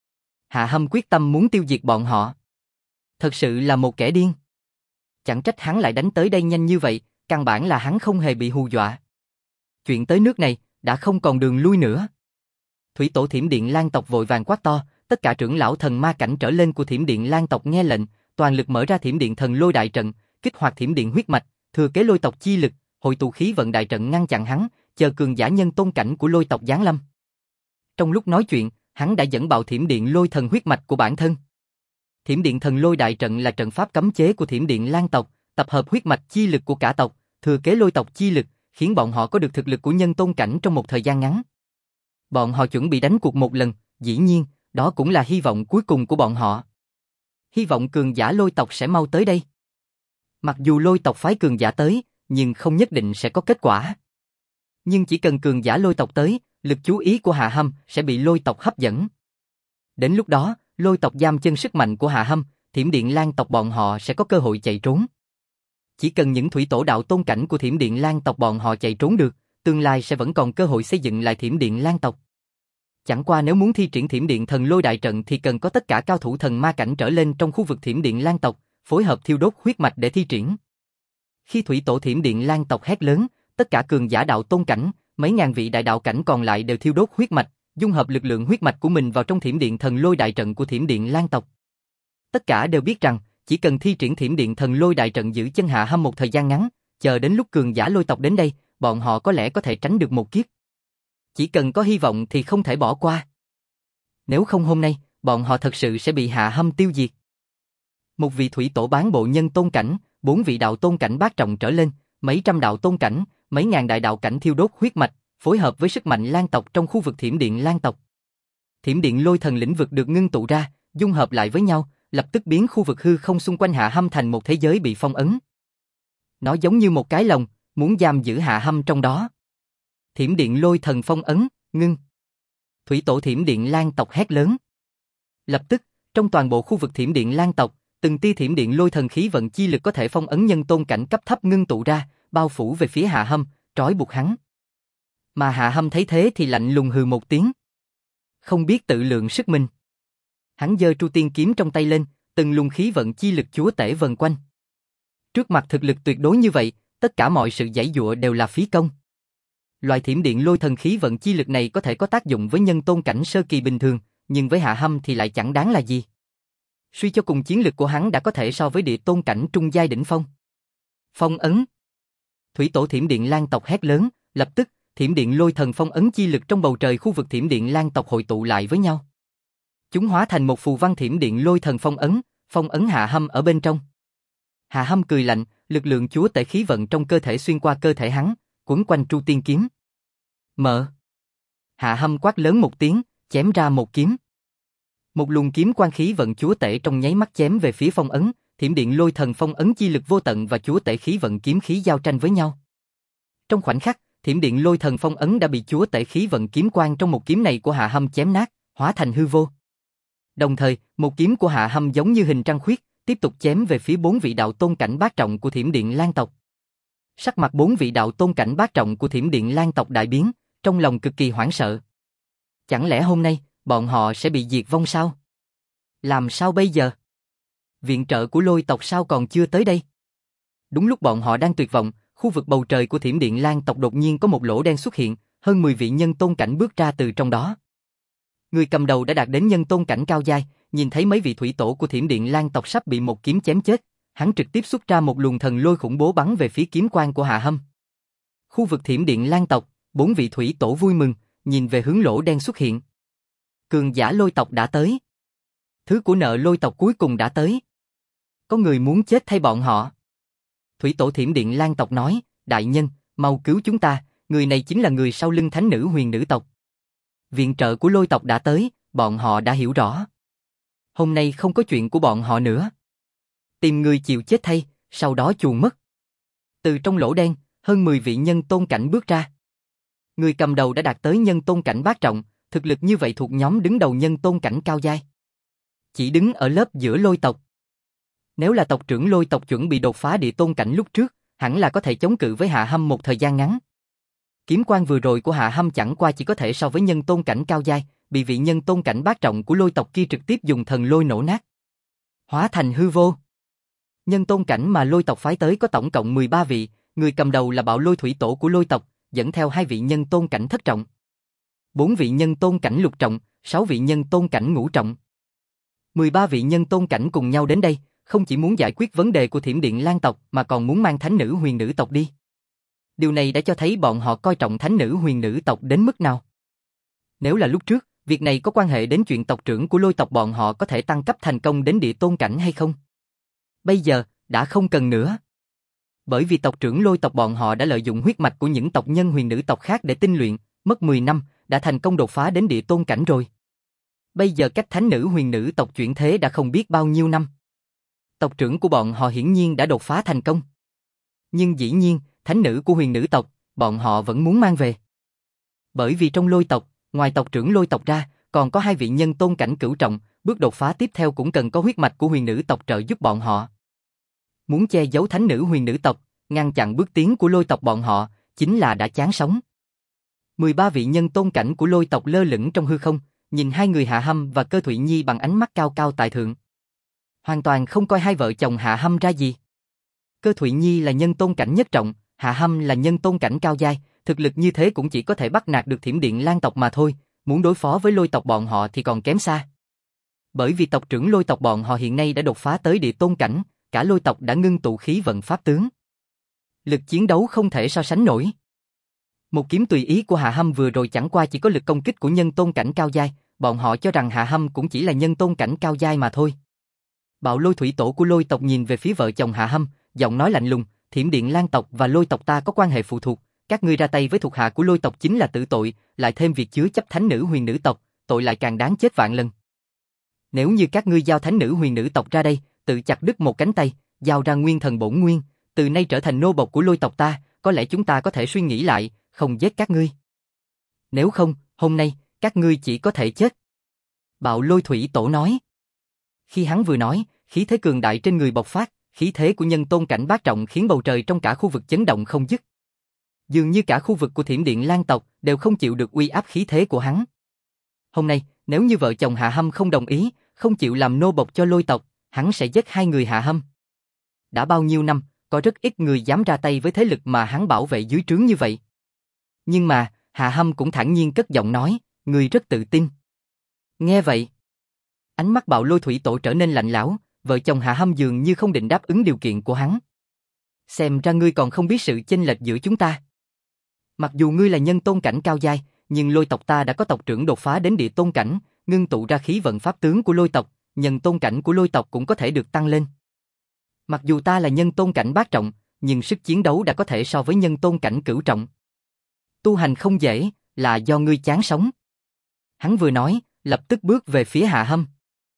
Hạ Hâm quyết tâm muốn tiêu diệt bọn họ. Thật sự là một kẻ điên. Chẳng trách hắn lại đánh tới đây nhanh như vậy, căn bản là hắn không hề bị hù dọa. Chuyện tới nước này, đã không còn đường lui nữa. Thủy tổ Thiểm Điện Lang tộc vội vàng quát to, tất cả trưởng lão thần ma cảnh trở lên của Thiểm Điện Lang tộc nghe lệnh, toàn lực mở ra Thiểm Điện Thần Lôi đại trận, kích hoạt Thiểm Điện huyết mạch, thừa kế lôi tộc chi lực, hội tụ khí vận đại trận ngăn chặn hắn, chờ cường giả nhân tôn cảnh của lôi tộc giáng lâm. Trong lúc nói chuyện, hắn đã dẫn bạo Thiểm Điện Lôi Thần huyết mạch của bản thân. Thiểm Điện Thần Lôi đại trận là trận pháp cấm chế của Thiểm Điện Lang tộc, tập hợp huyết mạch chi lực của cả tộc, thừa kế lôi tộc chi lực, khiến bọn họ có được thực lực của nhân tôn cảnh trong một thời gian ngắn. Bọn họ chuẩn bị đánh cuộc một lần, dĩ nhiên, đó cũng là hy vọng cuối cùng của bọn họ. Hy vọng cường giả lôi tộc sẽ mau tới đây. Mặc dù lôi tộc phái cường giả tới, nhưng không nhất định sẽ có kết quả. Nhưng chỉ cần cường giả lôi tộc tới, lực chú ý của Hạ Hâm sẽ bị lôi tộc hấp dẫn. Đến lúc đó, lôi tộc giam chân sức mạnh của Hạ Hâm, Thiểm Điện Lang tộc bọn họ sẽ có cơ hội chạy trốn. Chỉ cần những thủy tổ đạo tôn cảnh của Thiểm Điện Lang tộc bọn họ chạy trốn được, tương lai sẽ vẫn còn cơ hội xây dựng lại Thiểm Điện Lang tộc. Chẳng qua nếu muốn thi triển Thiểm Điện Thần Lôi đại trận thì cần có tất cả cao thủ thần ma cảnh trở lên trong khu vực Thiểm Điện Lang tộc, phối hợp thiêu đốt huyết mạch để thi triển. Khi thủy tổ Thiểm Điện Lang tộc hét lớn, tất cả cường giả đạo tôn cảnh, mấy ngàn vị đại đạo cảnh còn lại đều thiêu đốt huyết mạch, dung hợp lực lượng huyết mạch của mình vào trong Thiểm Điện Thần Lôi đại trận của Thiểm Điện Lang tộc. Tất cả đều biết rằng, chỉ cần thi triển Thiểm Điện Thần Lôi đại trận giữ chân Hạ Hâm một thời gian ngắn, chờ đến lúc cường giả lôi tộc đến đây, bọn họ có lẽ có thể tránh được một kiếp. Chỉ cần có hy vọng thì không thể bỏ qua. Nếu không hôm nay, bọn họ thật sự sẽ bị Hạ Hâm tiêu diệt. Một vị thủy tổ bán bộ nhân tôn cảnh, 4 vị đạo tôn cảnh bát trọng trở lên, mấy trăm đạo tôn cảnh, mấy ngàn đại đạo cảnh thiêu đốt huyết mạch, phối hợp với sức mạnh Lang tộc trong khu vực Thiểm Điện Lang tộc. Thiểm Điện Lôi Thần lĩnh vực được ngưng tụ ra, dung hợp lại với nhau, lập tức biến khu vực hư không xung quanh Hạ Hâm thành một thế giới bị phong ấn. Nó giống như một cái lồng, muốn giam giữ Hạ Hâm trong đó. Thiểm Điện Lôi Thần phong ấn, ngưng. Thủy tổ Thiểm Điện Lang tộc hét lớn. Lập tức, Trong toàn bộ khu vực thiểm điện lang tộc, từng tia thiểm điện lôi thần khí vận chi lực có thể phong ấn nhân tôn cảnh cấp thấp ngưng tụ ra, bao phủ về phía Hạ Hâm, trói buộc hắn. Mà Hạ Hâm thấy thế thì lạnh lùng hừ một tiếng. Không biết tự lượng sức mình. Hắn giơ Tru Tiên kiếm trong tay lên, từng luồng khí vận chi lực chúa tể vần quanh. Trước mặt thực lực tuyệt đối như vậy, tất cả mọi sự giãy giụa đều là phí công. Loại thiểm điện lôi thần khí vận chi lực này có thể có tác dụng với nhân tôn cảnh sơ kỳ bình thường, nhưng với Hạ Hâm thì lại chẳng đáng là gì. Suy cho cùng chiến lực của hắn đã có thể so với địa tôn cảnh trung giai đỉnh phong. Phong ấn. Thủy tổ thiểm điện lang tộc hét lớn, lập tức, thiểm điện lôi thần phong ấn chi lực trong bầu trời khu vực thiểm điện lang tộc hội tụ lại với nhau. Chúng hóa thành một phù văn thiểm điện lôi thần phong ấn Hạ Hâm ở bên trong. Hạ Hâm cười lạnh, lực lượng chúa tể khí vận trong cơ thể xuyên qua cơ thể hắn, quấn quanh Tru Tiên kiếm. Mở. Hạ Hâm quát lớn một tiếng, chém ra một kiếm. Một luồng kiếm quang khí vận chúa tể trong nháy mắt chém về phía phong ấn, thiểm điện lôi thần phong ấn chi lực vô tận và chúa tể khí vận kiếm khí giao tranh với nhau. Trong khoảnh khắc, thiểm điện lôi thần phong ấn đã bị chúa tể khí vận kiếm quang trong một kiếm này của Hạ Hâm chém nát, hóa thành hư vô. Đồng thời, một kiếm của Hạ Hâm giống như hình trăng khuyết, tiếp tục chém về phía 4 vị đạo tôn cảnh bát trọng của thiểm điện lang tộc. Sắc mặt 4 vị đạo tôn cảnh bát trọng của thiểm điện lang tộc đại biến, trong lòng cực kỳ hoảng sợ. Chẳng lẽ hôm nay, bọn họ sẽ bị diệt vong sao? Làm sao bây giờ? Viện trợ của lôi tộc sao còn chưa tới đây? Đúng lúc bọn họ đang tuyệt vọng, khu vực bầu trời của thiểm điện lang tộc đột nhiên có một lỗ đen xuất hiện, hơn 10 vị nhân tôn cảnh bước ra từ trong đó. Người cầm đầu đã đạt đến nhân tôn cảnh cao giai, nhìn thấy mấy vị thủy tổ của thiểm điện lang tộc sắp bị một kiếm chém chết, hắn trực tiếp xuất ra một luồng thần lôi khủng bố bắn về phía kiếm quang của Hạ Hâm. Khu vực thiểm điện lang tộc, 4 vị thủy tổ vui mừng, nhìn về hướng lỗ đen xuất hiện. Cường giả lôi tộc đã tới. Thứ của nợ lôi tộc cuối cùng đã tới. Có người muốn chết thay bọn họ. Thủy tổ thiểm điện lang tộc nói, đại nhân, mau cứu chúng ta, người này chính là người sau lưng thánh nữ huyền nữ tộc. Viện trợ của lôi tộc đã tới, bọn họ đã hiểu rõ. Hôm nay không có chuyện của bọn họ nữa. Tìm người chịu chết thay, sau đó chuồn mất. Từ trong lỗ đen, hơn 10 vị nhân tôn cảnh bước ra. Người cầm đầu đã đạt tới nhân tôn cảnh bát trọng, thực lực như vậy thuộc nhóm đứng đầu nhân tôn cảnh cao giai. Chỉ đứng ở lớp giữa lôi tộc. Nếu là tộc trưởng lôi tộc chuẩn bị đột phá địa tôn cảnh lúc trước, hẳn là có thể chống cự với Hạ Hâm một thời gian ngắn. Kiếm quang vừa rồi của Hạ Hâm chẳng qua chỉ có thể so với nhân tôn cảnh cao giai, bị vị nhân tôn cảnh bát trọng của lôi tộc kia trực tiếp dùng thần lôi nổ nát. Hóa thành hư vô. Nhân tôn cảnh mà lôi tộc phái tới có tổng cộng 13 vị, người cầm đầu là bạo lôi thủy tổ của lôi tộc, dẫn theo 2 vị nhân tôn cảnh thất trọng, 4 vị nhân tôn cảnh lục trọng, 6 vị nhân tôn cảnh ngũ trọng. 13 vị nhân tôn cảnh cùng nhau đến đây, không chỉ muốn giải quyết vấn đề của thiểm điện lang tộc mà còn muốn mang thánh nữ huyền nữ tộc đi. Điều này đã cho thấy bọn họ coi trọng thánh nữ huyền nữ tộc đến mức nào. Nếu là lúc trước, việc này có quan hệ đến chuyện tộc trưởng của lôi tộc bọn họ có thể tăng cấp thành công đến địa tôn cảnh hay không? Bây giờ, đã không cần nữa. Bởi vì tộc trưởng lôi tộc bọn họ đã lợi dụng huyết mạch của những tộc nhân huyền nữ tộc khác để tinh luyện, mất 10 năm, đã thành công đột phá đến địa tôn cảnh rồi. Bây giờ cách thánh nữ huyền nữ tộc chuyển thế đã không biết bao nhiêu năm. Tộc trưởng của bọn họ hiển nhiên đã đột phá thành công. Nhưng dĩ nhiên, thánh nữ của huyền nữ tộc, bọn họ vẫn muốn mang về. Bởi vì trong lôi tộc, ngoài tộc trưởng lôi tộc ra, còn có 2 vị nhân tôn cảnh cửu trọng, bước đột phá tiếp theo cũng cần có huyết mạch của huyền nữ tộc trợ giúp bọn họ. Muốn che giấu thánh nữ huyền nữ tộc, ngăn chặn bước tiến của lôi tộc bọn họ, chính là đã chán sống. 13 vị nhân tôn cảnh của lôi tộc lơ lửng trong hư không, nhìn 2 người Hạ Hâm và Cơ Thụy Nhi bằng ánh mắt cao cao tại thượng. Hoàn toàn không coi 2 vợ chồng Hạ Hâm ra gì. Cơ Thụy Nhi là nhân tôn cảnh nhất trọng, Hạ Hâm là nhân tôn cảnh cao giai, thực lực như thế cũng chỉ có thể bắt nạt được thiểm điện lang tộc mà thôi, muốn đối phó với lôi tộc bọn họ thì còn kém xa. Bởi vì tộc trưởng lôi tộc bọn họ hiện nay đã đột phá tới địa tôn cảnh, cả lôi tộc đã ngưng tụ khí vận pháp tướng. Lực chiến đấu không thể so sánh nổi. Một kiếm tùy ý của Hạ Hâm vừa rồi chẳng qua chỉ có lực công kích của nhân tôn cảnh cao giai, bọn họ cho rằng Hạ Hâm cũng chỉ là nhân tôn cảnh cao giai mà thôi. Bạo lôi thủy tổ của lôi tộc nhìn về phía vợ chồng Hạ Hâm, giọng nói lạnh lùng, thiểm điện lang tộc và lôi tộc ta có quan hệ phụ thuộc, các ngươi ra tay với thuộc hạ của lôi tộc chính là tử tội, lại thêm việc chứa chấp thánh nữ huyền nữ tộc, tội lại càng đáng chết vạn lần. Nếu như các ngươi giao thánh nữ huyền nữ tộc ra đây, tự chặt đứt một cánh tay, giao ra nguyên thần bổn nguyên, từ nay trở thành nô bộc của lôi tộc ta, có lẽ chúng ta có thể suy nghĩ lại, không giết các ngươi. Nếu không, hôm nay, các ngươi chỉ có thể chết. Bạo lôi thủy tổ nói. Khi hắn vừa nói, khí thế cường đại trên người bộc phát, khí thế của nhân tôn cảnh bát trọng khiến bầu trời trong cả khu vực chấn động không dứt. Dường như cả khu vực của Thiểm Điện Lan tộc đều không chịu được uy áp khí thế của hắn. Hôm nay, nếu như vợ chồng Hạ Hâm không đồng ý, không chịu làm nô bộc cho Lôi tộc, hắn sẽ giết hai người Hạ Hâm. Đã bao nhiêu năm, có rất ít người dám ra tay với thế lực mà hắn bảo vệ dưới trướng như vậy. Nhưng mà, Hạ Hâm cũng thản nhiên cất giọng nói, người rất tự tin. Nghe vậy, ánh mắt Bạo Lôi Thủy Tổ trở nên lạnh lẽo, vợ chồng Hạ Hâm dường như không định đáp ứng điều kiện của hắn. Xem ra ngươi còn không biết sự chênh lệch giữa chúng ta. Mặc dù ngươi là nhân tôn cảnh cao giai, nhưng Lôi tộc ta đã có tộc trưởng đột phá đến địa tôn cảnh, ngưng tụ ra khí vận pháp tướng của Lôi tộc, nhân tôn cảnh của Lôi tộc cũng có thể được tăng lên. Mặc dù ta là nhân tôn cảnh bát trọng, nhưng sức chiến đấu đã có thể so với nhân tôn cảnh cửu trọng. Tu hành không dễ, là do ngươi chán sống. Hắn vừa nói, lập tức bước về phía Hạ Hâm.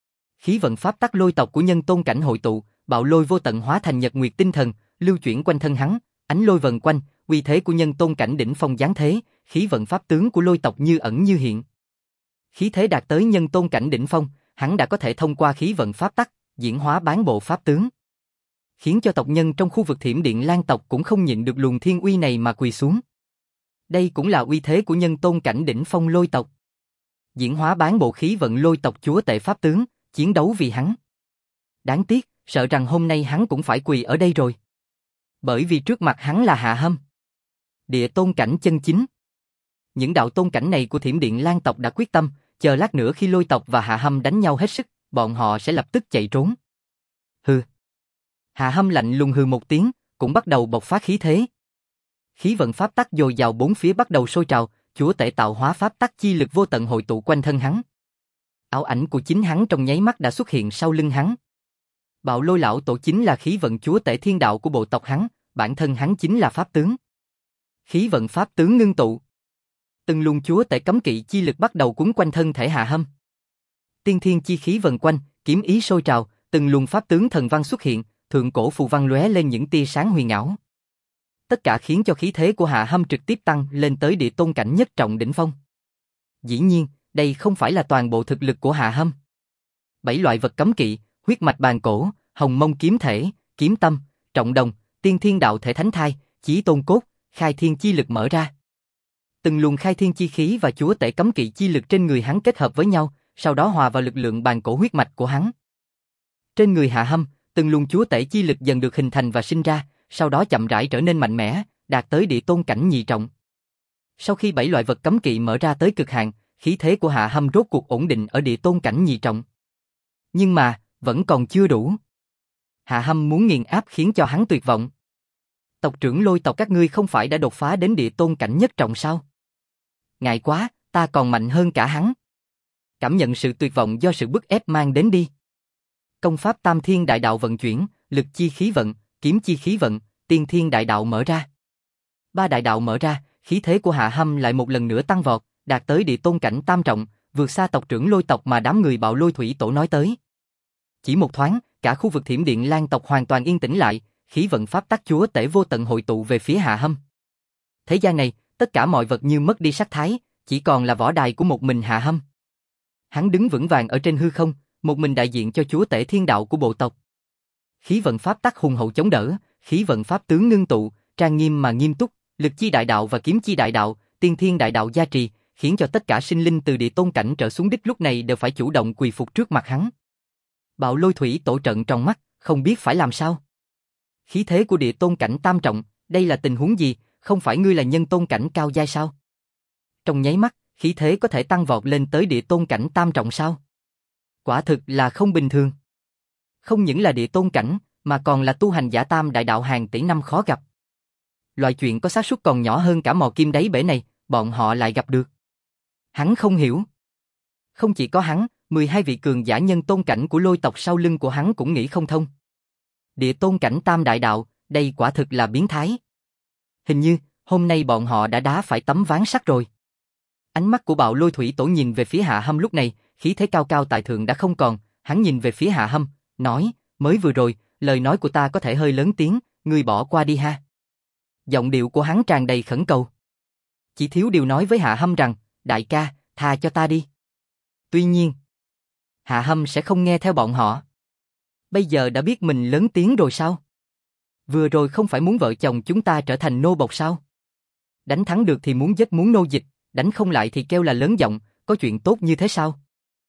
Khí vận pháp tắc Lôi tộc của nhân tôn cảnh hội tụ, bạo lôi vô tận hóa thành nhật nguyệt tinh thần, lưu chuyển quanh thân hắn, ánh lôi vần quanh, uy thế của nhân tôn cảnh đỉnh phong giáng thế, khí vận pháp tướng của Lôi tộc như ẩn như hiện. Khí thế đạt tới nhân tôn cảnh đỉnh phong, hắn đã có thể thông qua khí vận pháp tắc, diễn hóa bán bộ pháp tướng, khiến cho tộc nhân trong khu vực Thiểm Điện Lan tộc cũng không nhịn được luồng thiên uy này mà quỳ xuống. Đây cũng là uy thế của nhân tôn cảnh đỉnh phong Lôi tộc. Diễn hóa bán bộ khí vận Lôi tộc chúa tể pháp tướng, chiến đấu vì hắn. Đáng tiếc, sợ rằng hôm nay hắn cũng phải quỳ ở đây rồi. Bởi vì trước mặt hắn là Hạ Hâm, địa tôn cảnh chân chính. Những đạo tôn cảnh này của Thiểm Điện Lan tộc đã quyết tâm, chờ lát nữa khi Lôi tộc và Hạ Hâm đánh nhau hết sức, bọn họ sẽ lập tức chạy trốn. Hừ. Hạ Hâm lạnh lùng hừ một tiếng, cũng bắt đầu bộc phát khí thế. Khí vận pháp tắc dồi dào bốn phía bắt đầu sôi trào, chúa tể tạo hóa pháp tắc chi lực vô tận hội tụ quanh thân hắn. Ảo ảnh của chính hắn trong nháy mắt đã xuất hiện sau lưng hắn. Bạo Lôi lão tổ chính là khí vận chúa tể thiên đạo của bộ tộc hắn, bản thân hắn chính là pháp tướng. Khí vận pháp tướng ngưng tụ. Từng luồng chúa tể cấm kỵ chi lực bắt đầu quấn quanh thân thể Hạ Hâm. Tiên thiên chi khí vần quanh, kiếm ý sôi trào, từng luồng pháp tướng thần văn xuất hiện, thượng cổ phù văn lóe lên những tia sáng huyền ảo. Tất cả khiến cho khí thế của Hạ Hâm trực tiếp tăng lên tới địa tôn cảnh nhất trọng đỉnh phong. Dĩ nhiên, đây không phải là toàn bộ thực lực của Hạ Hâm. 7 loại vật cấm kỵ, huyết mạch bàn cổ, hồng mông kiếm thể, kiếm tâm, trọng đồng, tiên thiên đạo thể thánh thai, chí tôn cốt, khai thiên chi lực mở ra. Từng luồng khai thiên chi khí và chúa tể cấm kỵ chi lực trên người hắn kết hợp với nhau, sau đó hòa vào lực lượng bàn cổ huyết mạch của hắn. Trên người Hạ Hâm, từng luồng chúa tể chi lực dần được hình thành và sinh ra, sau đó chậm rãi trở nên mạnh mẽ, đạt tới địa tôn cảnh nhị trọng. Sau khi 7 loại vật cấm kỵ mở ra tới cực hạn, khí thế của Hạ Hâm rốt cuộc ổn định ở địa tôn cảnh nhị trọng. Nhưng mà, vẫn còn chưa đủ. Hạ Hâm muốn nghiền áp khiến cho hắn tuyệt vọng. Tộc trưởng Lôi tộc các ngươi không phải đã đột phá đến địa tôn cảnh nhất trọng sao? Ngại quá, ta còn mạnh hơn cả hắn. Cảm nhận sự tuyệt vọng do sự bức ép mang đến đi. Công pháp Tam Thiên Đại Đạo vận chuyển, lực chi khí vận, kiếm chi khí vận, tiên thiên đại đạo mở ra. 3 đại đạo mở ra, khí thế của Hạ Hâm lại một lần nữa tăng vọt, đạt tới địa tôn cảnh tam trọng, vượt xa tộc trưởng Lôi tộc mà đám người Bạo Lôi Thủy Tổ nói tới. Chỉ một thoáng, cả khu vực Thiểm Điện Lan tộc hoàn toàn yên tĩnh lại, khí vận pháp tắc chúa tể vô tận hội tụ về phía Hạ Hâm. Thế gian này, tất cả mọi vật như mất đi sắc thái, chỉ còn là võ đài của một mình Hạ Hâm. Hắn đứng vững vàng ở trên hư không, một mình đại diện cho chúa tể thiên đạo của bộ tộc. Khí vận pháp tắc hùng hậu chống đỡ, khí vận pháp tướng ngưng tụ, trang nghiêm mà nghiêm túc, lực chi đại đạo và kiếm chi đại đạo, tiên thiên đại đạo gia trì, khiến cho tất cả sinh linh từ địa tôn cảnh trở xuống đích lúc này đều phải chủ động quỳ phục trước mặt hắn. Bạo Lôi Thủy Tổ trợn tròn mắt, không biết phải làm sao. Khí thế của địa tôn cảnh tam trọng, đây là tình huống gì, không phải ngươi là nhân tôn cảnh cao giai sao? Trong nháy mắt, khí thế có thể tăng vọt lên tới địa tôn cảnh tam trọng sao? Quả thực là không bình thường. Không những là địa tôn cảnh, mà còn là tu hành giả tam đại đạo hàng tỷ năm khó gặp. Loại chuyện có xác suất còn nhỏ hơn cả mò kim đáy bể này, bọn họ lại gặp được. Hắn không hiểu. Không chỉ có hắn, 12 vị cường giả nhân tôn cảnh của Lôi tộc sau lưng của hắn cũng nghĩ không thông. Địa tôn cảnh tam đại đạo, đây quả thực là biến thái. Hình như, hôm nay bọn họ đã đá phải tấm ván sắt rồi. Ánh mắt của Bạo Lôi Thủy Tổ nhìn về phía Hạ Hâm lúc này, khí thế cao cao tại thượng đã không còn, hắn nhìn về phía Hạ Hâm, nói, mới vừa rồi, lời nói của ta có thể hơi lớn tiếng, ngươi bỏ qua đi ha. Giọng điệu của hắn tràn đầy khẩn cầu. Chỉ thiếu điều nói với Hạ Hâm rằng, đại ca, tha cho ta đi. Tuy nhiên, Hạ Hâm sẽ không nghe theo bọn họ. Bây giờ đã biết mình lớn tiếng rồi sao? Vừa rồi không phải muốn vợ chồng chúng ta trở thành nô bộc sao? Đánh thắng được thì muốn giết muốn nô dịch, đánh không lại thì kêu là lớn giọng, có chuyện tốt như thế sao?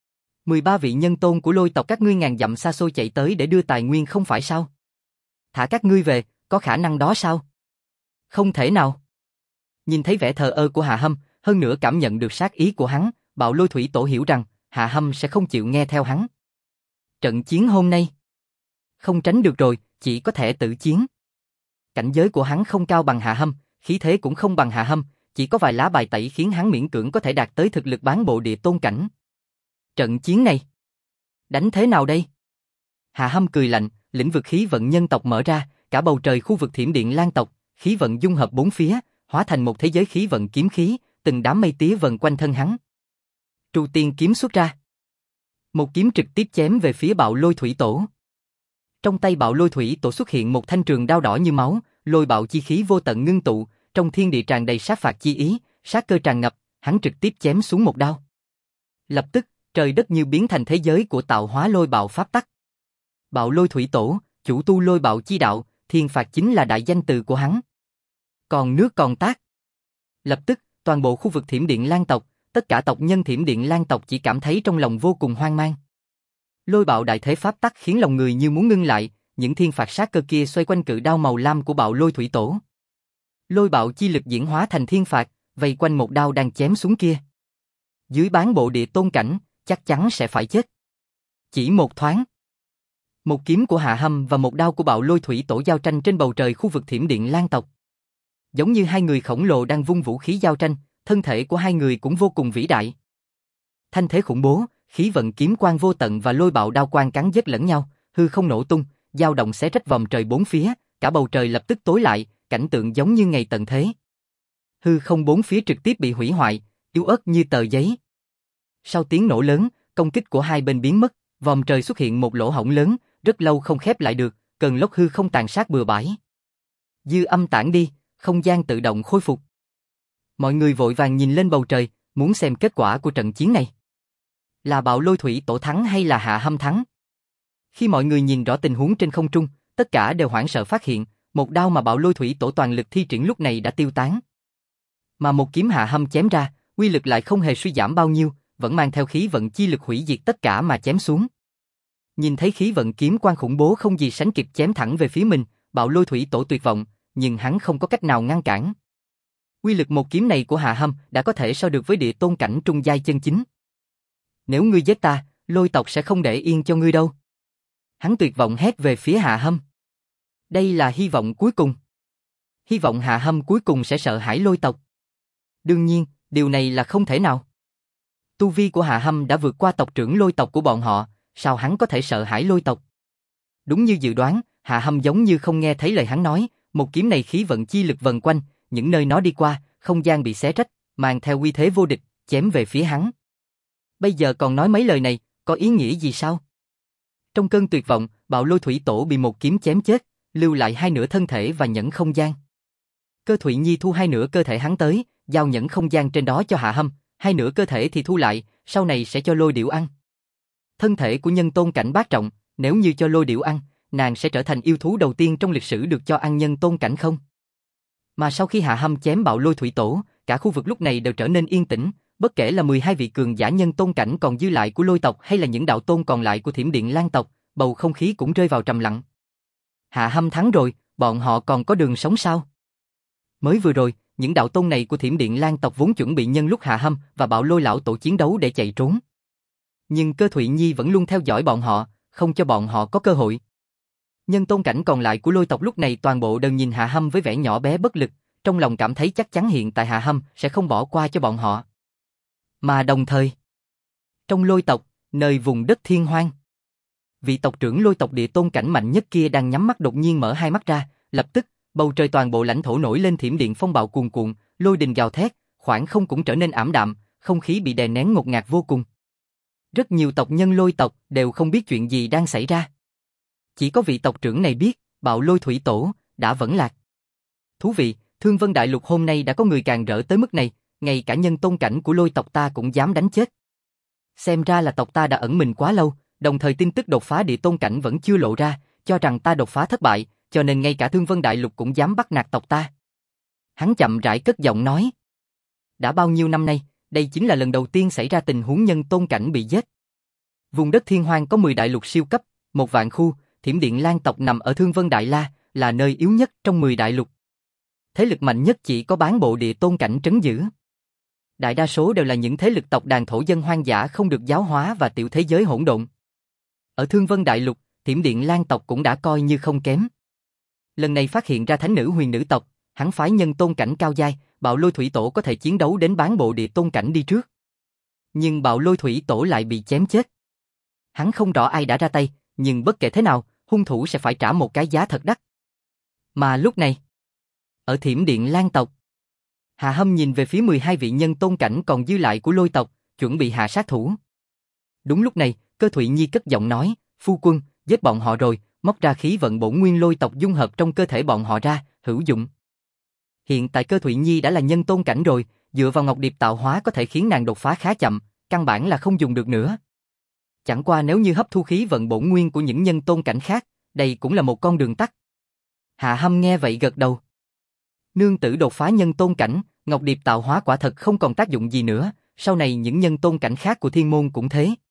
13 vị nhân tôn của Lôi tộc các ngươi ngàn dặm xa xôi chạy tới để đưa tài nguyên không phải sao? Thả các ngươi về, có khả năng đó sao? Không thể nào. Nhìn thấy vẻ thờ ơ của Hạ Hâm, hơn nữa cảm nhận được sát ý của hắn, Bạo Lôi Thủy Tổ hiểu rằng Hạ Hâm sẽ không chịu nghe theo hắn. Trận chiến hôm nay không tránh được rồi, chỉ có thể tự chiến. Cảnh giới của hắn không cao bằng Hạ Hâm, khí thế cũng không bằng Hạ Hâm, chỉ có vài lá bài tẩy khiến hắn miễn cưỡng có thể đạt tới thực lực bán bộ địa tôn cảnh. Trận chiến này, đánh thế nào đây? Hạ Hâm cười lạnh, lĩnh vực khí vận nhân tộc mở ra, cả bầu trời khu vực Thiểm Điện Lan tộc, khí vận dung hợp bốn phía, hóa thành một thế giới khí vận kiếm khí, từng đám mây tía vần quanh thân hắn. Tru Tiên kiếm xuất ra. Một kiếm trực tiếp chém về phía Bạo Lôi Thủy Tổ. Trong tay Bạo Lôi Thủy Tổ xuất hiện một thanh trường đao đỏ như máu, lôi bạo chi khí vô tận ngưng tụ, trong thiên địa tràn đầy sát phạt chi ý, sát cơ tràn ngập, hắn trực tiếp chém xuống một đao. Lập tức, trời đất như biến thành thế giới của tạo hóa lôi bạo pháp tắc. Bạo Lôi Thủy Tổ, chủ tu lôi bạo chi đạo, thiên phạt chính là đại danh từ của hắn. Còn nước còn tát. Lập tức, toàn bộ khu vực Thiểm Điện Lan tộc, tất cả tộc nhân Thiểm Điện Lan tộc chỉ cảm thấy trong lòng vô cùng hoang mang. Lôi bạo đại thế pháp tắc khiến lòng người như muốn ngưng lại, những thiên phạt sát cơ kia xoay quanh cự đao màu lam của Bạo Lôi Thủy Tổ. Lôi bạo chi lực diễn hóa thành thiên phạt, vây quanh một đao đang chém xuống kia. Dưới bán bộ địa tôn cảnh, chắc chắn sẽ phải chết. Chỉ một thoáng, một kiếm của Hạ Hâm và một đao của Bạo Lôi Thủy Tổ giao tranh trên bầu trời khu vực Thiểm Điện Lan tộc. Giống như hai người khổng lồ đang vung vũ khí giao tranh, thân thể của hai người cũng vô cùng vĩ đại. Thanh thế khủng bố, khí vận kiếm quang vô tận và lôi bạo đao quang cắn giết lẫn nhau, hư không nổ tung, dao động xé rách vòng trời bốn phía, cả bầu trời lập tức tối lại, cảnh tượng giống như ngày tận thế. Hư không bốn phía trực tiếp bị hủy hoại, yếu ớt như tờ giấy. Sau tiếng nổ lớn, công kích của hai bên biến mất, vòng trời xuất hiện một lỗ hổng lớn, rất lâu không khép lại được, cơn lốc hư không tàn sát bừa bãi. Dư âm tản đi, không gian tự động khôi phục. Mọi người vội vàng nhìn lên bầu trời, muốn xem kết quả của trận chiến này. Là Bạo Lôi Thủy Tổ thắng hay là Hạ Hâm thắng? Khi mọi người nhìn rõ tình huống trên không trung, tất cả đều hoảng sợ phát hiện, một đao mà Bạo Lôi Thủy Tổ toàn lực thi triển lúc này đã tiêu tán. Mà một kiếm Hạ Hâm chém ra, uy lực lại không hề suy giảm bao nhiêu, vẫn mang theo khí vận chi lực hủy diệt tất cả mà chém xuống. Nhìn thấy khí vận kiếm quang khủng bố không gì sánh kịp chém thẳng về phía mình, Bạo Lôi Thủy Tổ tuyệt vọng, nhưng hắn không có cách nào ngăn cản. Uy lực một kiếm này của Hạ Hâm đã có thể so được với địa tôn cảnh trung giai chân chính. Nếu ngươi giết ta, Lôi tộc sẽ không để yên cho ngươi đâu. Hắn tuyệt vọng hét về phía Hạ Hâm. Đây là hy vọng cuối cùng. Hy vọng Hạ Hâm cuối cùng sẽ sợ hãi Lôi tộc. Đương nhiên, điều này là không thể nào. Tu vi của Hạ Hâm đã vượt qua tộc trưởng Lôi tộc của bọn họ, sao hắn có thể sợ hãi Lôi tộc? Đúng như dự đoán, Hạ Hâm giống như không nghe thấy lời hắn nói, một kiếm này khí vận chi lực vần quanh, những nơi nó đi qua, không gian bị xé rách, mang theo uy thế vô địch, chém về phía hắn. Bây giờ còn nói mấy lời này, có ý nghĩa gì sao? Trong cơn tuyệt vọng, Bạo Lôi Thủy Tổ bị một kiếm chém chết, lưu lại hai nửa thân thể và nhẫn không gian. Cơ Thụy Nhi thu hai nửa cơ thể hắn tới, giao nhẫn không gian trên đó cho Hạ Hâm, hai nửa cơ thể thì thu lại, sau này sẽ cho Lôi Điểu ăn. Thân thể của nhân tôn cảnh bát trọng, nếu như cho Lôi Điểu ăn, nàng sẽ trở thành yêu thú đầu tiên trong lịch sử được cho ăn nhân tôn cảnh không? Mà sau khi Hạ Hâm chém Bạo Lôi Thủy Tổ, cả khu vực lúc này đều trở nên yên tĩnh, bất kể là 12 vị cường giả nhân tôn cảnh còn dư lại của Lôi tộc hay là những đạo tôn còn lại của Thiểm Điện Lan tộc, bầu không khí cũng rơi vào trầm lặng. Hạ Hâm thắng rồi, bọn họ còn có đường sống sao? Mới vừa rồi, những đạo tôn này của Thiểm Điện Lan tộc vốn chuẩn bị nhân lúc Hạ Hâm và Bạo Lôi lão tổ chiến đấu để chạy trốn. Nhưng Cơ Thụy Nhi vẫn luôn theo dõi bọn họ, không cho bọn họ có cơ hội. Nhân tôn cảnh còn lại của Lôi tộc lúc này toàn bộ đều nhìn Hạ Hâm với vẻ nhỏ bé bất lực, trong lòng cảm thấy chắc chắn hiện tại Hạ Hâm sẽ không bỏ qua cho bọn họ. Mà đồng thời, trong Lôi tộc, nơi vùng đất thiên hoang, vị tộc trưởng Lôi tộc địa tôn cảnh mạnh nhất kia đang nhắm mắt đột nhiên mở hai mắt ra, lập tức, bầu trời toàn bộ lãnh thổ nổi lên thiểm điện phong bạo cuồn cuộn, lôi đình gào thét, khoảng không cũng trở nên ảm đạm, không khí bị đè nén ngột ngạt vô cùng. Rất nhiều tộc nhân Lôi tộc đều không biết chuyện gì đang xảy ra. Chỉ có vị tộc trưởng này biết, Bạo Lôi Thủy Tổ đã vẫn lạc. Thú vị, Thương Vân Đại Lục hôm nay đã có người càng rỡ tới mức này, ngay cả nhân tôn cảnh của Lôi tộc ta cũng dám đánh chết. Xem ra là tộc ta đã ẩn mình quá lâu, đồng thời tin tức đột phá địa tôn cảnh vẫn chưa lộ ra, cho rằng ta đột phá thất bại, cho nên ngay cả Thương Vân Đại Lục cũng dám bắt nạt tộc ta. Hắn chậm rãi cất giọng nói. Đã bao nhiêu năm nay, đây chính là lần đầu tiên xảy ra tình huống nhân tôn cảnh bị giết. Vùng đất Thiên Hoang có 10 đại lục siêu cấp, 1 vạn khu, Thiểm Điện Lan tộc nằm ở Thương Vân Đại La, là nơi yếu nhất trong 10 đại lục. Thế lực mạnh nhất chỉ có bán bộ địa tôn cảnh trấn giữ. Đại đa số đều là những thế lực tộc đàn thổ dân hoang dã không được giáo hóa và tiểu thế giới hỗn độn. Ở Thương Vân Đại Lục, Thiểm Điện Lan tộc cũng đã coi như không kém. Lần này phát hiện ra thánh nữ huyền nữ tộc, hắn phái nhân tôn cảnh cao giai, Bạo Lôi Thủy Tổ có thể chiến đấu đến bán bộ địa tôn cảnh đi trước. Nhưng Bạo Lôi Thủy Tổ lại bị chém chết. Hắn không rõ ai đã ra tay, nhưng bất kể thế nào, hung thủ sẽ phải trả một cái giá thật đắt. Mà lúc này, ở Thiểm Điện Lan tộc, Hạ Hâm nhìn về phía 12 vị nhân tôn cảnh còn dư lại của Lôi tộc, chuẩn bị hạ sát thủ. Đúng lúc này, Cơ Thụy Nhi cất giọng nói, phu quân, giết bọn họ rồi, móc ra khí vận bổn nguyên lôi tộc dung hợp trong cơ thể bọn họ ra, hữu dụng. Hiện tại Cơ Thụy Nhi đã là nhân tôn cảnh rồi, dựa vào Ngọc Điệp tạo hóa có thể khiến nàng đột phá khá chậm, căn bản là không dùng được nữa. Chẳng qua nếu như hấp thu khí vận bổn nguyên của những nhân tôn cảnh khác, đây cũng là một con đường tắt. Hạ Hâm nghe vậy gật đầu. Nương tử đột phá nhân tôn cảnh, Ngọc Điệp tạo hóa quả thật không còn tác dụng gì nữa, sau này những nhân tôn cảnh khác của thiên môn cũng thế.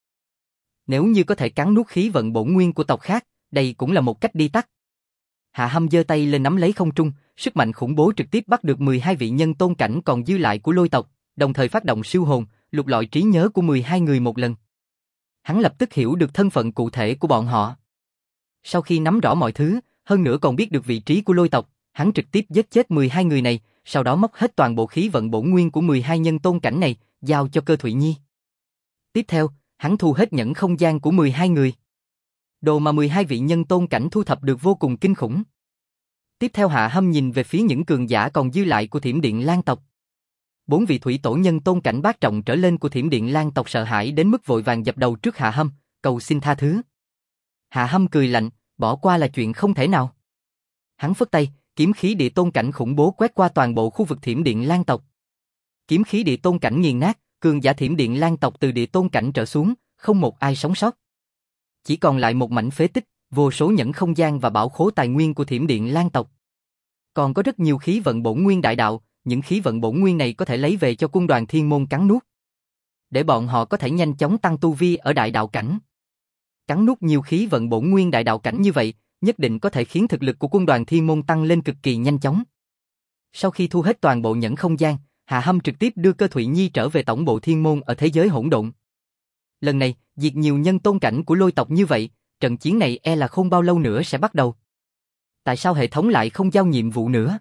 Nếu như có thể cắn nuốt khí vận bổn nguyên của tộc khác, đây cũng là một cách đi tắt. Hạ Hâm giơ tay lên nắm lấy không trung, sức mạnh khủng bố trực tiếp bắt được 12 vị nhân tôn cảnh còn dư lại của Lôi tộc, đồng thời phát động siêu hồn, lục lọi trí nhớ của 12 người một lần. Hắn lập tức hiểu được thân phận cụ thể của bọn họ. Sau khi nắm rõ mọi thứ, hơn nữa còn biết được vị trí của Lôi tộc, hắn trực tiếp giết chết 12 người này, sau đó móc hết toàn bộ khí vận bổn nguyên của 12 nhân tôn cảnh này, giao cho Cơ Thụy Nhi. Tiếp theo, hắn thu hết nhẫn không gian của 12 người. Đồ mà 12 vị nhân tôn cảnh thu thập được vô cùng kinh khủng. Tiếp theo Hạ Hâm nhìn về phía những cường giả còn dư lại của Thiểm Điện Lan tộc. 4 vị thủy tổ nhân tôn cảnh bát trọng trở lên của Thiểm Điện Lan tộc sợ hãi đến mức vội vàng dập đầu trước Hạ Hâm, cầu xin tha thứ. Hạ Hâm cười lạnh, bỏ qua là chuyện không thể nào. Hắn phất tay, kiếm khí địa tôn cảnh khủng bố quét qua toàn bộ khu vực Thiểm Điện Lan tộc. Kiếm khí địa tôn cảnh nghiền nát, cường giả Thiểm Điện Lan tộc từ địa tôn cảnh trở xuống, không một ai sống sót. Chỉ còn lại một mảnh phế tích, vô số nhẫn không gian và bảo khố tài nguyên của Thiểm Điện Lan tộc. Còn có rất nhiều khí vận bổn nguyên đại đạo, những khí vận bổn nguyên này có thể lấy về cho quân đoàn thiên môn cắn nuốt. Để bọn họ có thể nhanh chóng tăng tu vi ở đại đạo cảnh. Cắn nuốt nhiều khí vận bổn nguyên đại đạo cảnh như vậy, nhất định có thể khiến thực lực của quân đoàn thiên môn tăng lên cực kỳ nhanh chóng. Sau khi thu hết toàn bộ nhẫn không gian, Hạ Hâm trực tiếp đưa Cơ Thụy Nhi trở về tổng bộ thiên môn ở thế giới hỗn độn. Lần này, diệt nhiều nhân tôn cảnh của Lôi tộc như vậy, trận chiến này e là không bao lâu nữa sẽ bắt đầu. Tại sao hệ thống lại không giao nhiệm vụ nữa?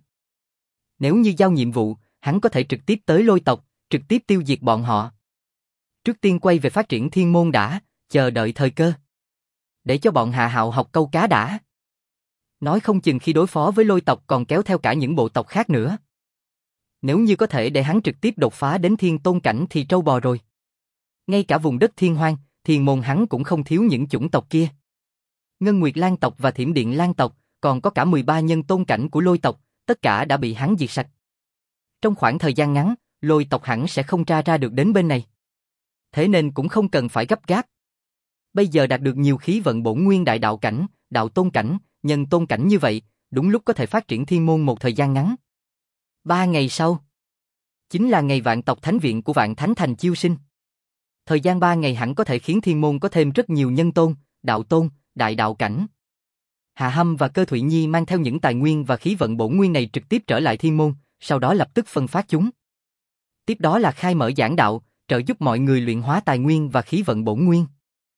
Nếu như giao nhiệm vụ, hắn có thể trực tiếp tới Lôi tộc, trực tiếp tiêu diệt bọn họ. Trước tiên quay về phát triển thiên môn đã, chờ đợi thời cơ. Để cho bọn Hạ Hạo học câu cá đã. Nói không chừng khi đối phó với Lôi tộc còn kéo theo cả những bộ tộc khác nữa. Nếu như có thể để hắn trực tiếp đột phá đến thiên tôn cảnh thì trâu bò rồi. Ngay cả vùng đất thiên hoang, thiên môn hắn cũng không thiếu những chủng tộc kia. Ngân Nguyệt Lan tộc và Thiểm Điện Lan tộc, còn có cả 13 nhân tôn cảnh của Lôi tộc, tất cả đã bị hắn diệt sạch. Trong khoảng thời gian ngắn, Lôi tộc hẳn sẽ không tra ra được đến bên này. Thế nên cũng không cần phải gấp gáp. Bây giờ đạt được nhiều khí vận bổn nguyên đại đạo cảnh, đạo tôn cảnh, nhân tôn cảnh như vậy, đúng lúc có thể phát triển thiên môn một thời gian ngắn. 3 ngày sau, chính là ngày Vạn tộc Thánh Viện của Vạn Thánh Thành chiêu sinh. Thời gian 3 ngày hẳn có thể khiến thiên môn có thêm rất nhiều nhân tôn, đạo tôn, đại đạo cảnh. Hạ Hâm và Cơ Thụy Nhi mang theo những tài nguyên và khí vận bổn nguyên này trực tiếp trở lại thiên môn, sau đó lập tức phân phát chúng. Tiếp đó là khai mở giảng đạo, trợ giúp mọi người luyện hóa tài nguyên và khí vận bổn nguyên.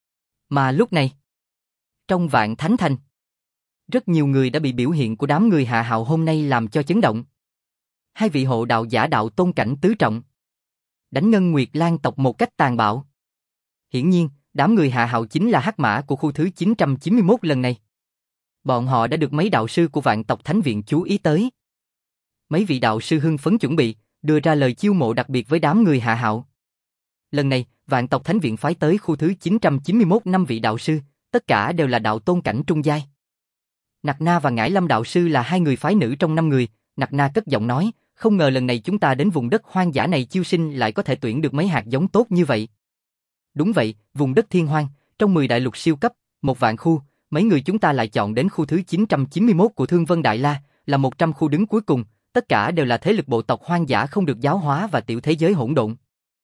Mà lúc này, trong Vạn Thánh Thành, rất nhiều người đã bị biểu hiện của đám người Hạ Hạo hôm nay làm cho chấn động. 2 vị hộ đạo giả đạo tôn cảnh tứ trọng, đánh Ngân Nguyệt Lan tộc một cách tàn bạo. Hiển nhiên, đám người Hạ Hạo chính là hắc mã của khu thứ 991 lần này. Bọn họ đã được mấy đạo sư của Vạn tộc Thánh Viện chú ý tới. Mấy vị đạo sư hưng phấn chuẩn bị, đưa ra lời chiêu mộ đặc biệt với đám người Hạ Hạo. Lần này, Vạn tộc Thánh Viện phái tới khu thứ 991 5 vị đạo sư, tất cả đều là đạo tôn cảnh trung giai. Nặc Na và Ngải Lâm đạo sư là 2 người phái nữ trong 5 người, Nặc Na cất giọng nói, không ngờ lần này chúng ta đến vùng đất hoang dã này chiêu sinh lại có thể tuyển được mấy hạt giống tốt như vậy. Đúng vậy, vùng đất thiên hoang, trong 10 đại lục siêu cấp, 1 vạn khu, mấy người chúng ta lại chọn đến khu thứ 991 của Thương Vân Đại La, là 100 khu đứng cuối cùng, tất cả đều là thế lực bộ tộc hoang dã không được giáo hóa và tiểu thế giới hỗn độn.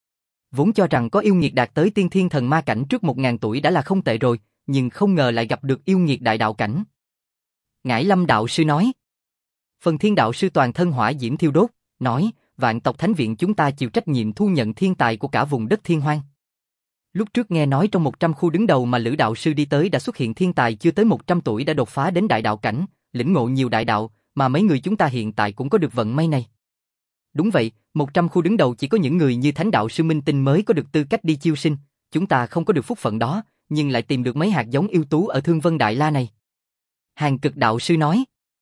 Vốn cho rằng có yêu nghiệt đạt tới tiên thiên thần ma cảnh trước 1000 tuổi đã là không tệ rồi, nhưng không ngờ lại gặp được yêu nghiệt đại đạo cảnh. Ngải Lâm đạo sư nói. Phần Thiên đạo sư toàn thân hỏa diễm thiêu đốt, nói, Vạn tộc Thánh viện chúng ta chịu trách nhiệm thu nhận thiên tài của cả vùng đất thiên hoang. Lúc trước nghe nói trong 100 khu đứng đầu mà Lữ đạo sư đi tới đã xuất hiện thiên tài chưa tới 100 tuổi đã đột phá đến đại đạo cảnh, lĩnh ngộ nhiều đại đạo, mà mấy người chúng ta hiện tại cũng có được vận may này. Đúng vậy, 100 khu đứng đầu chỉ có những người như Thánh đạo sư Minh Tinh mới có được tư cách đi chiêu sinh, chúng ta không có được phúc phận đó, nhưng lại tìm được mấy hạt giống ưu tú ở Thương Vân Đại La này. Hàn Cực đạo sư nói.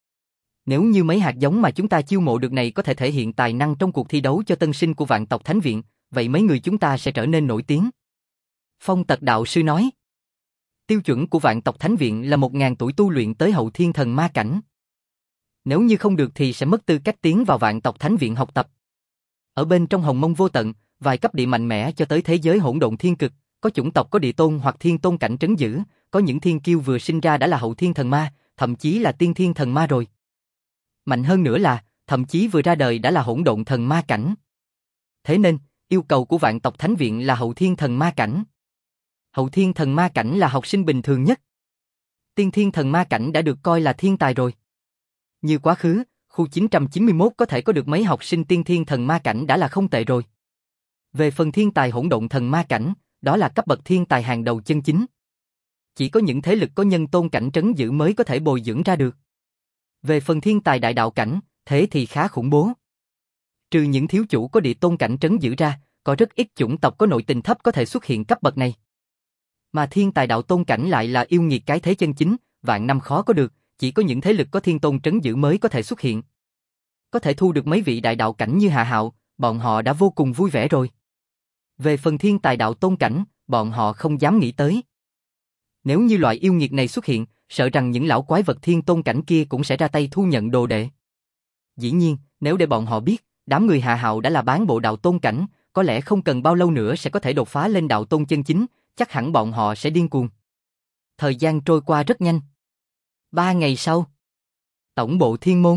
Nếu như mấy hạt giống mà chúng ta chiêu mộ được này có thể thể hiện tài năng trong cuộc thi đấu cho tân sinh của Vạn tộc Thánh viện, vậy mấy người chúng ta sẽ trở nên nổi tiếng. Phong Tật đạo sư nói. Tiêu chuẩn của Vạn tộc Thánh viện là 1000 tuổi tu luyện tới hậu thiên thần ma cảnh. Nếu như không được thì sẽ mất tư cách tiến vào Vạn tộc Thánh viện học tập. Ở bên trong Hồng Mông vô tận, vài cấp địa mạnh mẽ cho tới thế giới hỗn độn thiên cực, có chủng tộc có địa tôn hoặc thiên tôn cảnh trấn giữ, có những thiên kiêu vừa sinh ra đã là hậu thiên thần ma, thậm chí là tiên thiên thần ma rồi. Mạnh hơn nữa là, thậm chí vừa ra đời đã là hỗn độn thần ma cảnh. Thế nên, yêu cầu của Vạn tộc Thánh viện là hậu thiên thần ma cảnh. Hậu thiên thần ma cảnh là học sinh bình thường nhất. Tiên thiên thần ma cảnh đã được coi là thiên tài rồi. Như quá khứ, khu 991 có thể có được mấy học sinh tiên thiên thần ma cảnh đã là không tệ rồi. Về phần thiên tài hỗn độn thần ma cảnh, đó là cấp bậc thiên tài hàng đầu chân chính. Chỉ có những thế lực có nhân tôn cảnh trấn giữ mới có thể bồi dưỡng ra được. Về phần thiên tài đại đạo cảnh, thế thì khá khủng bố. Trừ những thiếu chủ có địa tôn cảnh trấn giữ ra, có rất ít chủng tộc có nội tình thấp có thể xuất hiện cấp bậc này. Mà thiên tài đạo tôn cảnh lại là yêu nghiệt cái thế chân chính, vạn năm khó có được, chỉ có những thế lực có thiên tôn trấn giữ mới có thể xuất hiện. Có thể thu được mấy vị đại đạo cảnh như Hạ Hạo, bọn họ đã vô cùng vui vẻ rồi. Về phần thiên tài đạo tôn cảnh, bọn họ không dám nghĩ tới. Nếu như loại yêu nghiệt này xuất hiện, sợ rằng những lão quái vật thiên tôn cảnh kia cũng sẽ ra tay thu nhận đồ đệ. Dĩ nhiên, nếu để bọn họ biết, đám người Hạ Hạo đã là bán bộ đạo tôn cảnh, có lẽ không cần bao lâu nữa sẽ có thể đột phá lên đạo tôn chân chính, chắc hẳn bọn họ sẽ điên cuồng. Thời gian trôi qua rất nhanh. 3 ngày sau, tổng bộ Thiên Môn.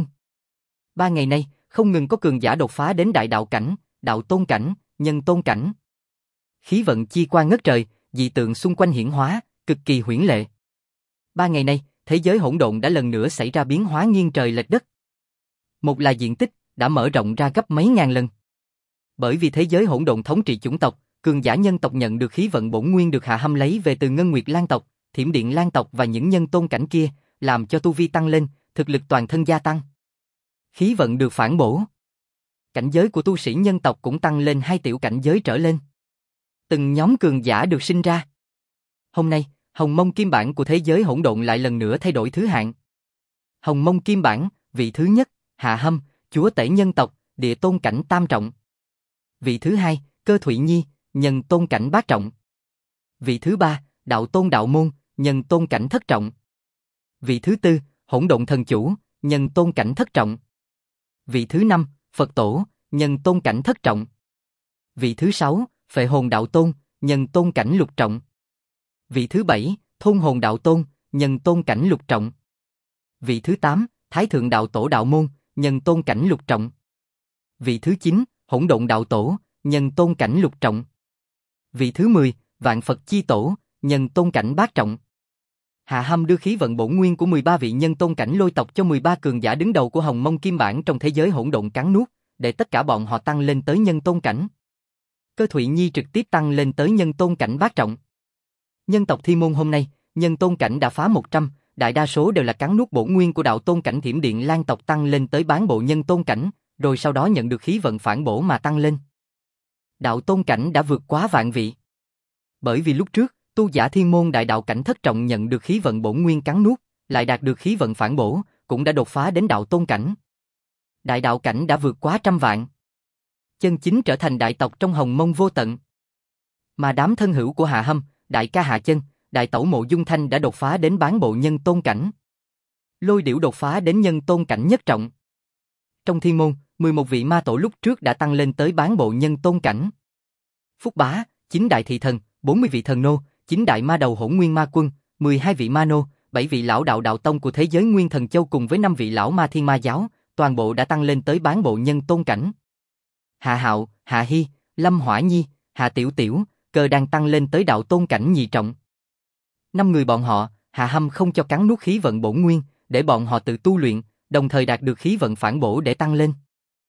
3 ngày nay, không ngừng có cường giả đột phá đến đại đạo cảnh, đạo tôn cảnh, nhân tôn cảnh. Khí vận chi quang ngất trời, dị tượng xung quanh hiển hóa, cực kỳ huyễn lệ. 3 ngày nay, thế giới hỗn độn đã lần nữa xảy ra biến hóa nghiêng trời lệch đất. Một là diện tích đã mở rộng ra gấp mấy ngàn lần. Bởi vì thế giới hỗn độn thống trị chủng tộc, cường giả nhân tộc nhận được khí vận bổn nguyên được Hạ Hâm lấy về từ Ngân Nguyệt Lan tộc, Thiểm Điện Lan tộc và những nhân tôn cảnh kia, làm cho tu vi tăng lên, thực lực toàn thân gia tăng. Khí vận được phản bổ. Cảnh giới của tu sĩ nhân tộc cũng tăng lên 2 tiểu cảnh giới trở lên. Từng nhóm cường giả được sinh ra. Hôm nay, Hồng Mông Kim Bản của thế giới hỗn độn lại lần nữa thay đổi thứ hạng. Hồng Mông Kim Bản, vị thứ nhất, Hạ Hâm, chúa tể nhân tộc, địa tôn cảnh tam trọng. Vị thứ hai, Cơ Thụy Nhi, nhân tôn cảnh bát trọng. Vị thứ ba, Đạo Tôn Đạo Môn, nhân tôn cảnh thất trọng. Vị thứ tư, Hỗn Độn Thần Chủ, nhân tôn cảnh thất trọng. Vị thứ năm, Phật Tổ, nhân tôn cảnh thất trọng. Vị thứ sáu, Phệ Hồn Đạo Tôn, nhân tôn cảnh lục trọng. Vị thứ bảy, Thôn Hồn Đạo Tôn, nhân tôn cảnh lục trọng. Vị thứ 8, Thái Thượng Đạo Tổ Đạo Môn, nhân tôn cảnh lục trọng. Vị thứ 9, Hỗn Độn Đạo Tổ, nhân tôn cảnh lục trọng. Vị thứ 10, Vạn Phật Chi Tổ, nhân tôn cảnh bát trọng. Hạ Hâm đưa khí vận bổn nguyên của 13 vị nhân tôn cảnh lôi tộc cho 13 cường giả đứng đầu của Hồng Mông Kim Bản trong thế giới hỗn độn cắn nuốt, để tất cả bọn họ tăng lên tới nhân tôn cảnh. Cơ Thụy Nhi trực tiếp tăng lên tới nhân tôn cảnh bát trọng. Nhân tộc Thiên Môn hôm nay, nhân tôn cảnh đã phá 100, đại đa số đều là cắn nuốt bổn nguyên của đạo tôn cảnh Thiểm Điện Lan tộc tăng lên tới bán bộ nhân tôn cảnh, rồi sau đó nhận được khí vận phản bổ mà tăng lên. Đạo tôn cảnh đã vượt quá vạn vị. Bởi vì lúc trước, tu giả Thiên Môn đại đạo cảnh thất trọng nhận được khí vận bổn nguyên cắn nuốt, lại đạt được khí vận phản bổ, cũng đã đột phá đến đạo tôn cảnh. Đại đạo cảnh đã vượt quá 100 vạn. Chân chính trở thành đại tộc trong Hồng Mông vô tận. Mà đám thân hữu của Hạ Hâm, đại ca Hạ Chân, đại tẩu Mộ Dung Thanh đã đột phá đến bán bộ nhân tôn cảnh. Lôi Điểu đột phá đến nhân tôn cảnh nhất trọng. Trong Thiên Môn, 11 vị ma tổ lúc trước đã tăng lên tới bán bộ nhân tôn cảnh. Phúc Bá, 9 đại thị thần, 40 vị thần nô, 9 đại ma đầu hỗn nguyên ma quân, 12 vị ma nô, 7 vị lão đạo đạo tông của thế giới Nguyên Thần Châu cùng với 5 vị lão ma thiên ma giáo, toàn bộ đã tăng lên tới bán bộ nhân tôn cảnh. Hạ Hạo, Hạ Hy, Lâm Hỏa Nhi, Hạ Tiểu Tiểu, cơ đang tăng lên tới đạo tôn cảnh nhị trọng. 5 người bọn họ, Hạ Hâm không cho cắn nuốt khí vận bổn nguyên, để bọn họ tự tu luyện, đồng thời đạt được khí vận phản bổ để tăng lên.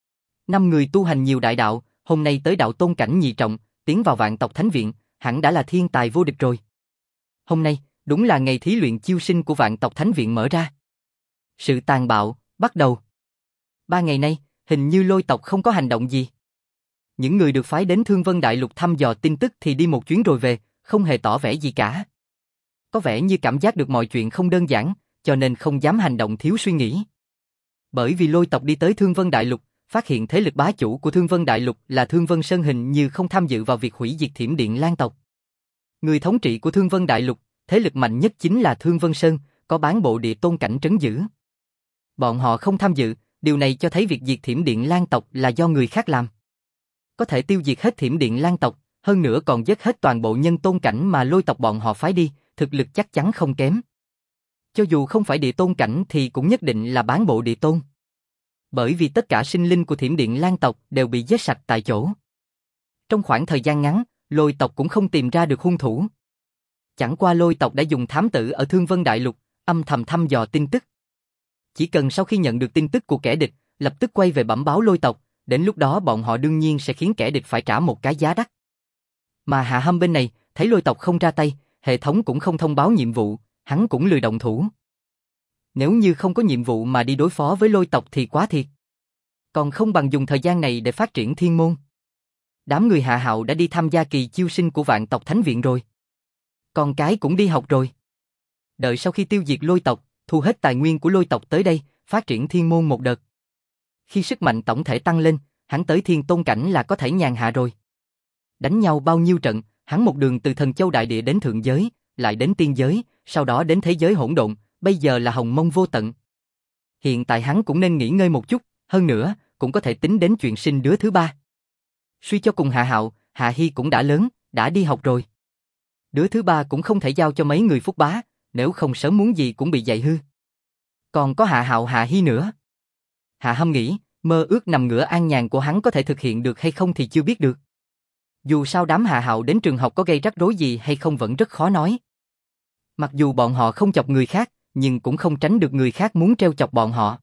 5 người tu hành nhiều đại đạo, hôm nay tới đạo tôn cảnh nhị trọng, tiến vào vạn tộc thánh viện, hẳn đã là thiên tài vô địch rồi. Hôm nay, đúng là ngày thí luyện chiêu sinh của vạn tộc thánh viện mở ra. Sự tàn bạo, bắt đầu. 3 ngày nay, hình như Lôi tộc không có hành động gì. Những người được phái đến Thương Vân Đại Lục thăm dò tin tức thì đi một chuyến rồi về, không hề tỏ vẻ gì cả. Có vẻ như cảm giác được mọi chuyện không đơn giản, cho nên không dám hành động thiếu suy nghĩ. Bởi vì Lôi tộc đi tới Thương Vân Đại Lục, phát hiện thế lực bá chủ của Thương Vân Đại Lục là Thương Vân Sơn hình như không tham dự vào việc hủy diệt Thiểm Điện Lan tộc. Người thống trị của Thương Vân Đại Lục, thế lực mạnh nhất chính là Thương Vân Sơn, có bán bộ địa tôn cảnh trấn giữ. Bọn họ không tham dự, điều này cho thấy việc diệt Thiểm Điện Lan tộc là do người khác làm. Có thể tiêu diệt hết Thiểm Điện Lan tộc, hơn nữa còn giết hết toàn bộ nhân tôn cảnh mà Lôi tộc bọn họ phái đi, thực lực chắc chắn không kém. Cho dù không phải địa tôn cảnh thì cũng nhất định là bán bộ địa tôn. Bởi vì tất cả sinh linh của Thiểm Điện Lan tộc đều bị giết sạch tại chỗ. Trong khoảng thời gian ngắn, Lôi tộc cũng không tìm ra được hung thủ. Chẳng qua Lôi tộc đã dùng thám tử ở Thương Vân Đại Lục, âm thầm thăm dò tin tức. Chỉ cần sau khi nhận được tin tức của kẻ địch, lập tức quay về bẩm báo Lôi tộc, đến lúc đó bọn họ đương nhiên sẽ khiến kẻ địch phải trả một cái giá đắt. Mà Hạ Hâm bên này, thấy Lôi tộc không ra tay, hệ thống cũng không thông báo nhiệm vụ, hắn cũng lười động thủ. Nếu như không có nhiệm vụ mà đi đối phó với Lôi tộc thì quá thiệt. Còn không bằng dùng thời gian này để phát triển thiên môn. Đám người Hạ Hạo đã đi tham gia kỳ chiêu sinh của vạn tộc thánh viện rồi. Con cái cũng đi học rồi. Đợi sau khi tiêu diệt Lôi tộc, thu hết tài nguyên của Lôi tộc tới đây, phát triển thiên môn một đợt. Khi sức mạnh tổng thể tăng lên, hắn tới thiên tôn cảnh là có thể nhàn hạ rồi. Đánh nhau bao nhiêu trận, hắn một đường từ Thần Châu Đại Địa đến thượng giới, lại đến tiên giới, sau đó đến thế giới hỗn độn, bây giờ là hồng mông vô tận. Hiện tại hắn cũng nên nghỉ ngơi một chút, hơn nữa, cũng có thể tính đến chuyện sinh đứa thứ 3. Suy cho cùng Hạ Hạo, Hạ Hy cũng đã lớn, đã đi học rồi. Đứa thứ 3 cũng không thể giao cho mấy người Phúc Bá, nếu không sớm muốn gì cũng bị dạy hư. Còn có Hạ Hạo Hạ Hy nữa. Hạ Hâm nghĩ, mơ ước nằm ngửa an nhàn của hắn có thể thực hiện được hay không thì chưa biết được. Dù sao đám Hạ Hạo đến trường học có gây rắc rối gì hay không vẫn rất khó nói. Mặc dù bọn họ không chọc người khác, nhưng cũng không tránh được người khác muốn treo chọc bọn họ.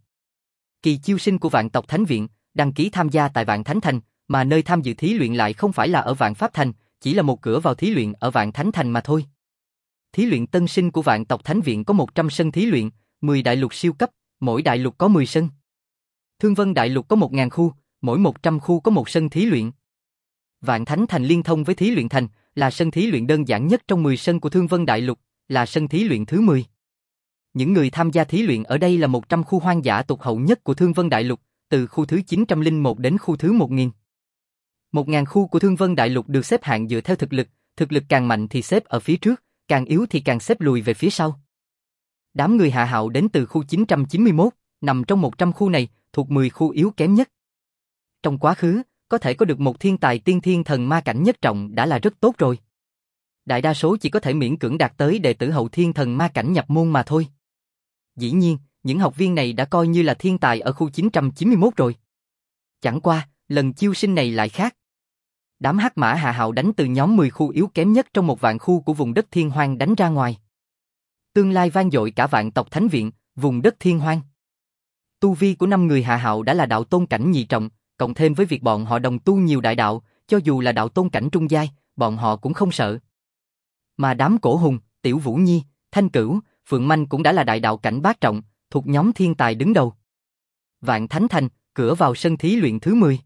Kỳ chiêu sinh của vạn tộc thánh viện, đăng ký tham gia tại Vạn Thánh Thành, mà nơi tham dự thí luyện lại không phải là ở Vạn Pháp Thành, chỉ là một cửa vào thí luyện ở Vạn Thánh Thành mà thôi. Thí luyện tân sinh của vạn tộc thánh viện có 100 sân thí luyện, 10 đại lục siêu cấp, mỗi đại lục có 10 sân. Thương Vân Đại Lục có 1000 khu, mỗi 100 khu có một sân thí luyện. Vạn Thánh Thành liên thông với Thí Luyện Thành, là sân thí luyện đơn giản nhất trong 10 sân của Thương Vân Đại Lục, là sân thí luyện thứ 10. Những người tham gia thí luyện ở đây là 100 khu hoang dã tụt hậu nhất của Thương Vân Đại Lục, từ khu thứ 901 đến khu thứ 1000. 1000 khu của Thương Vân Đại Lục được xếp hạng dựa theo thực lực càng mạnh thì xếp ở phía trước, càng yếu thì càng xếp lùi về phía sau. Đám người Hạ Hạo đến từ khu 991, nằm trong 100 khu này, thuộc 10 khu yếu kém nhất. Trong quá khứ, có thể có được một thiên tài tiên thiên thần ma cảnh nhất trọng đã là rất tốt rồi. Đại đa số chỉ có thể miễn cưỡng đạt tới đệ tử hậu thiên thần ma cảnh nhập môn mà thôi. Dĩ nhiên, những học viên này đã coi như là thiên tài ở khu 991 rồi. Chẳng qua, lần chiêu sinh này lại khác. Đám hắc mã Hạ Hạo đánh từ nhóm 10 khu yếu kém nhất trong một vạn khu của vùng đất thiên hoang đánh ra ngoài. Tương lai vang dội cả vạn tộc thánh viện, vùng đất thiên hoang. Tu vi của 5 người Hạ Hạo đã là đạo tôn cảnh nhị trọng, cộng thêm với việc bọn họ đồng tu nhiều đại đạo, cho dù là đạo tôn cảnh trung giai, bọn họ cũng không sợ. Mà đám Cổ Hùng, Tiểu Vũ Nhi, Thanh Cửu, Phượng Manh cũng đã là đại đạo cảnh bát trọng, thuộc nhóm thiên tài đứng đầu. Vạn Thánh Thành, cửa vào sân thí luyện thứ 10.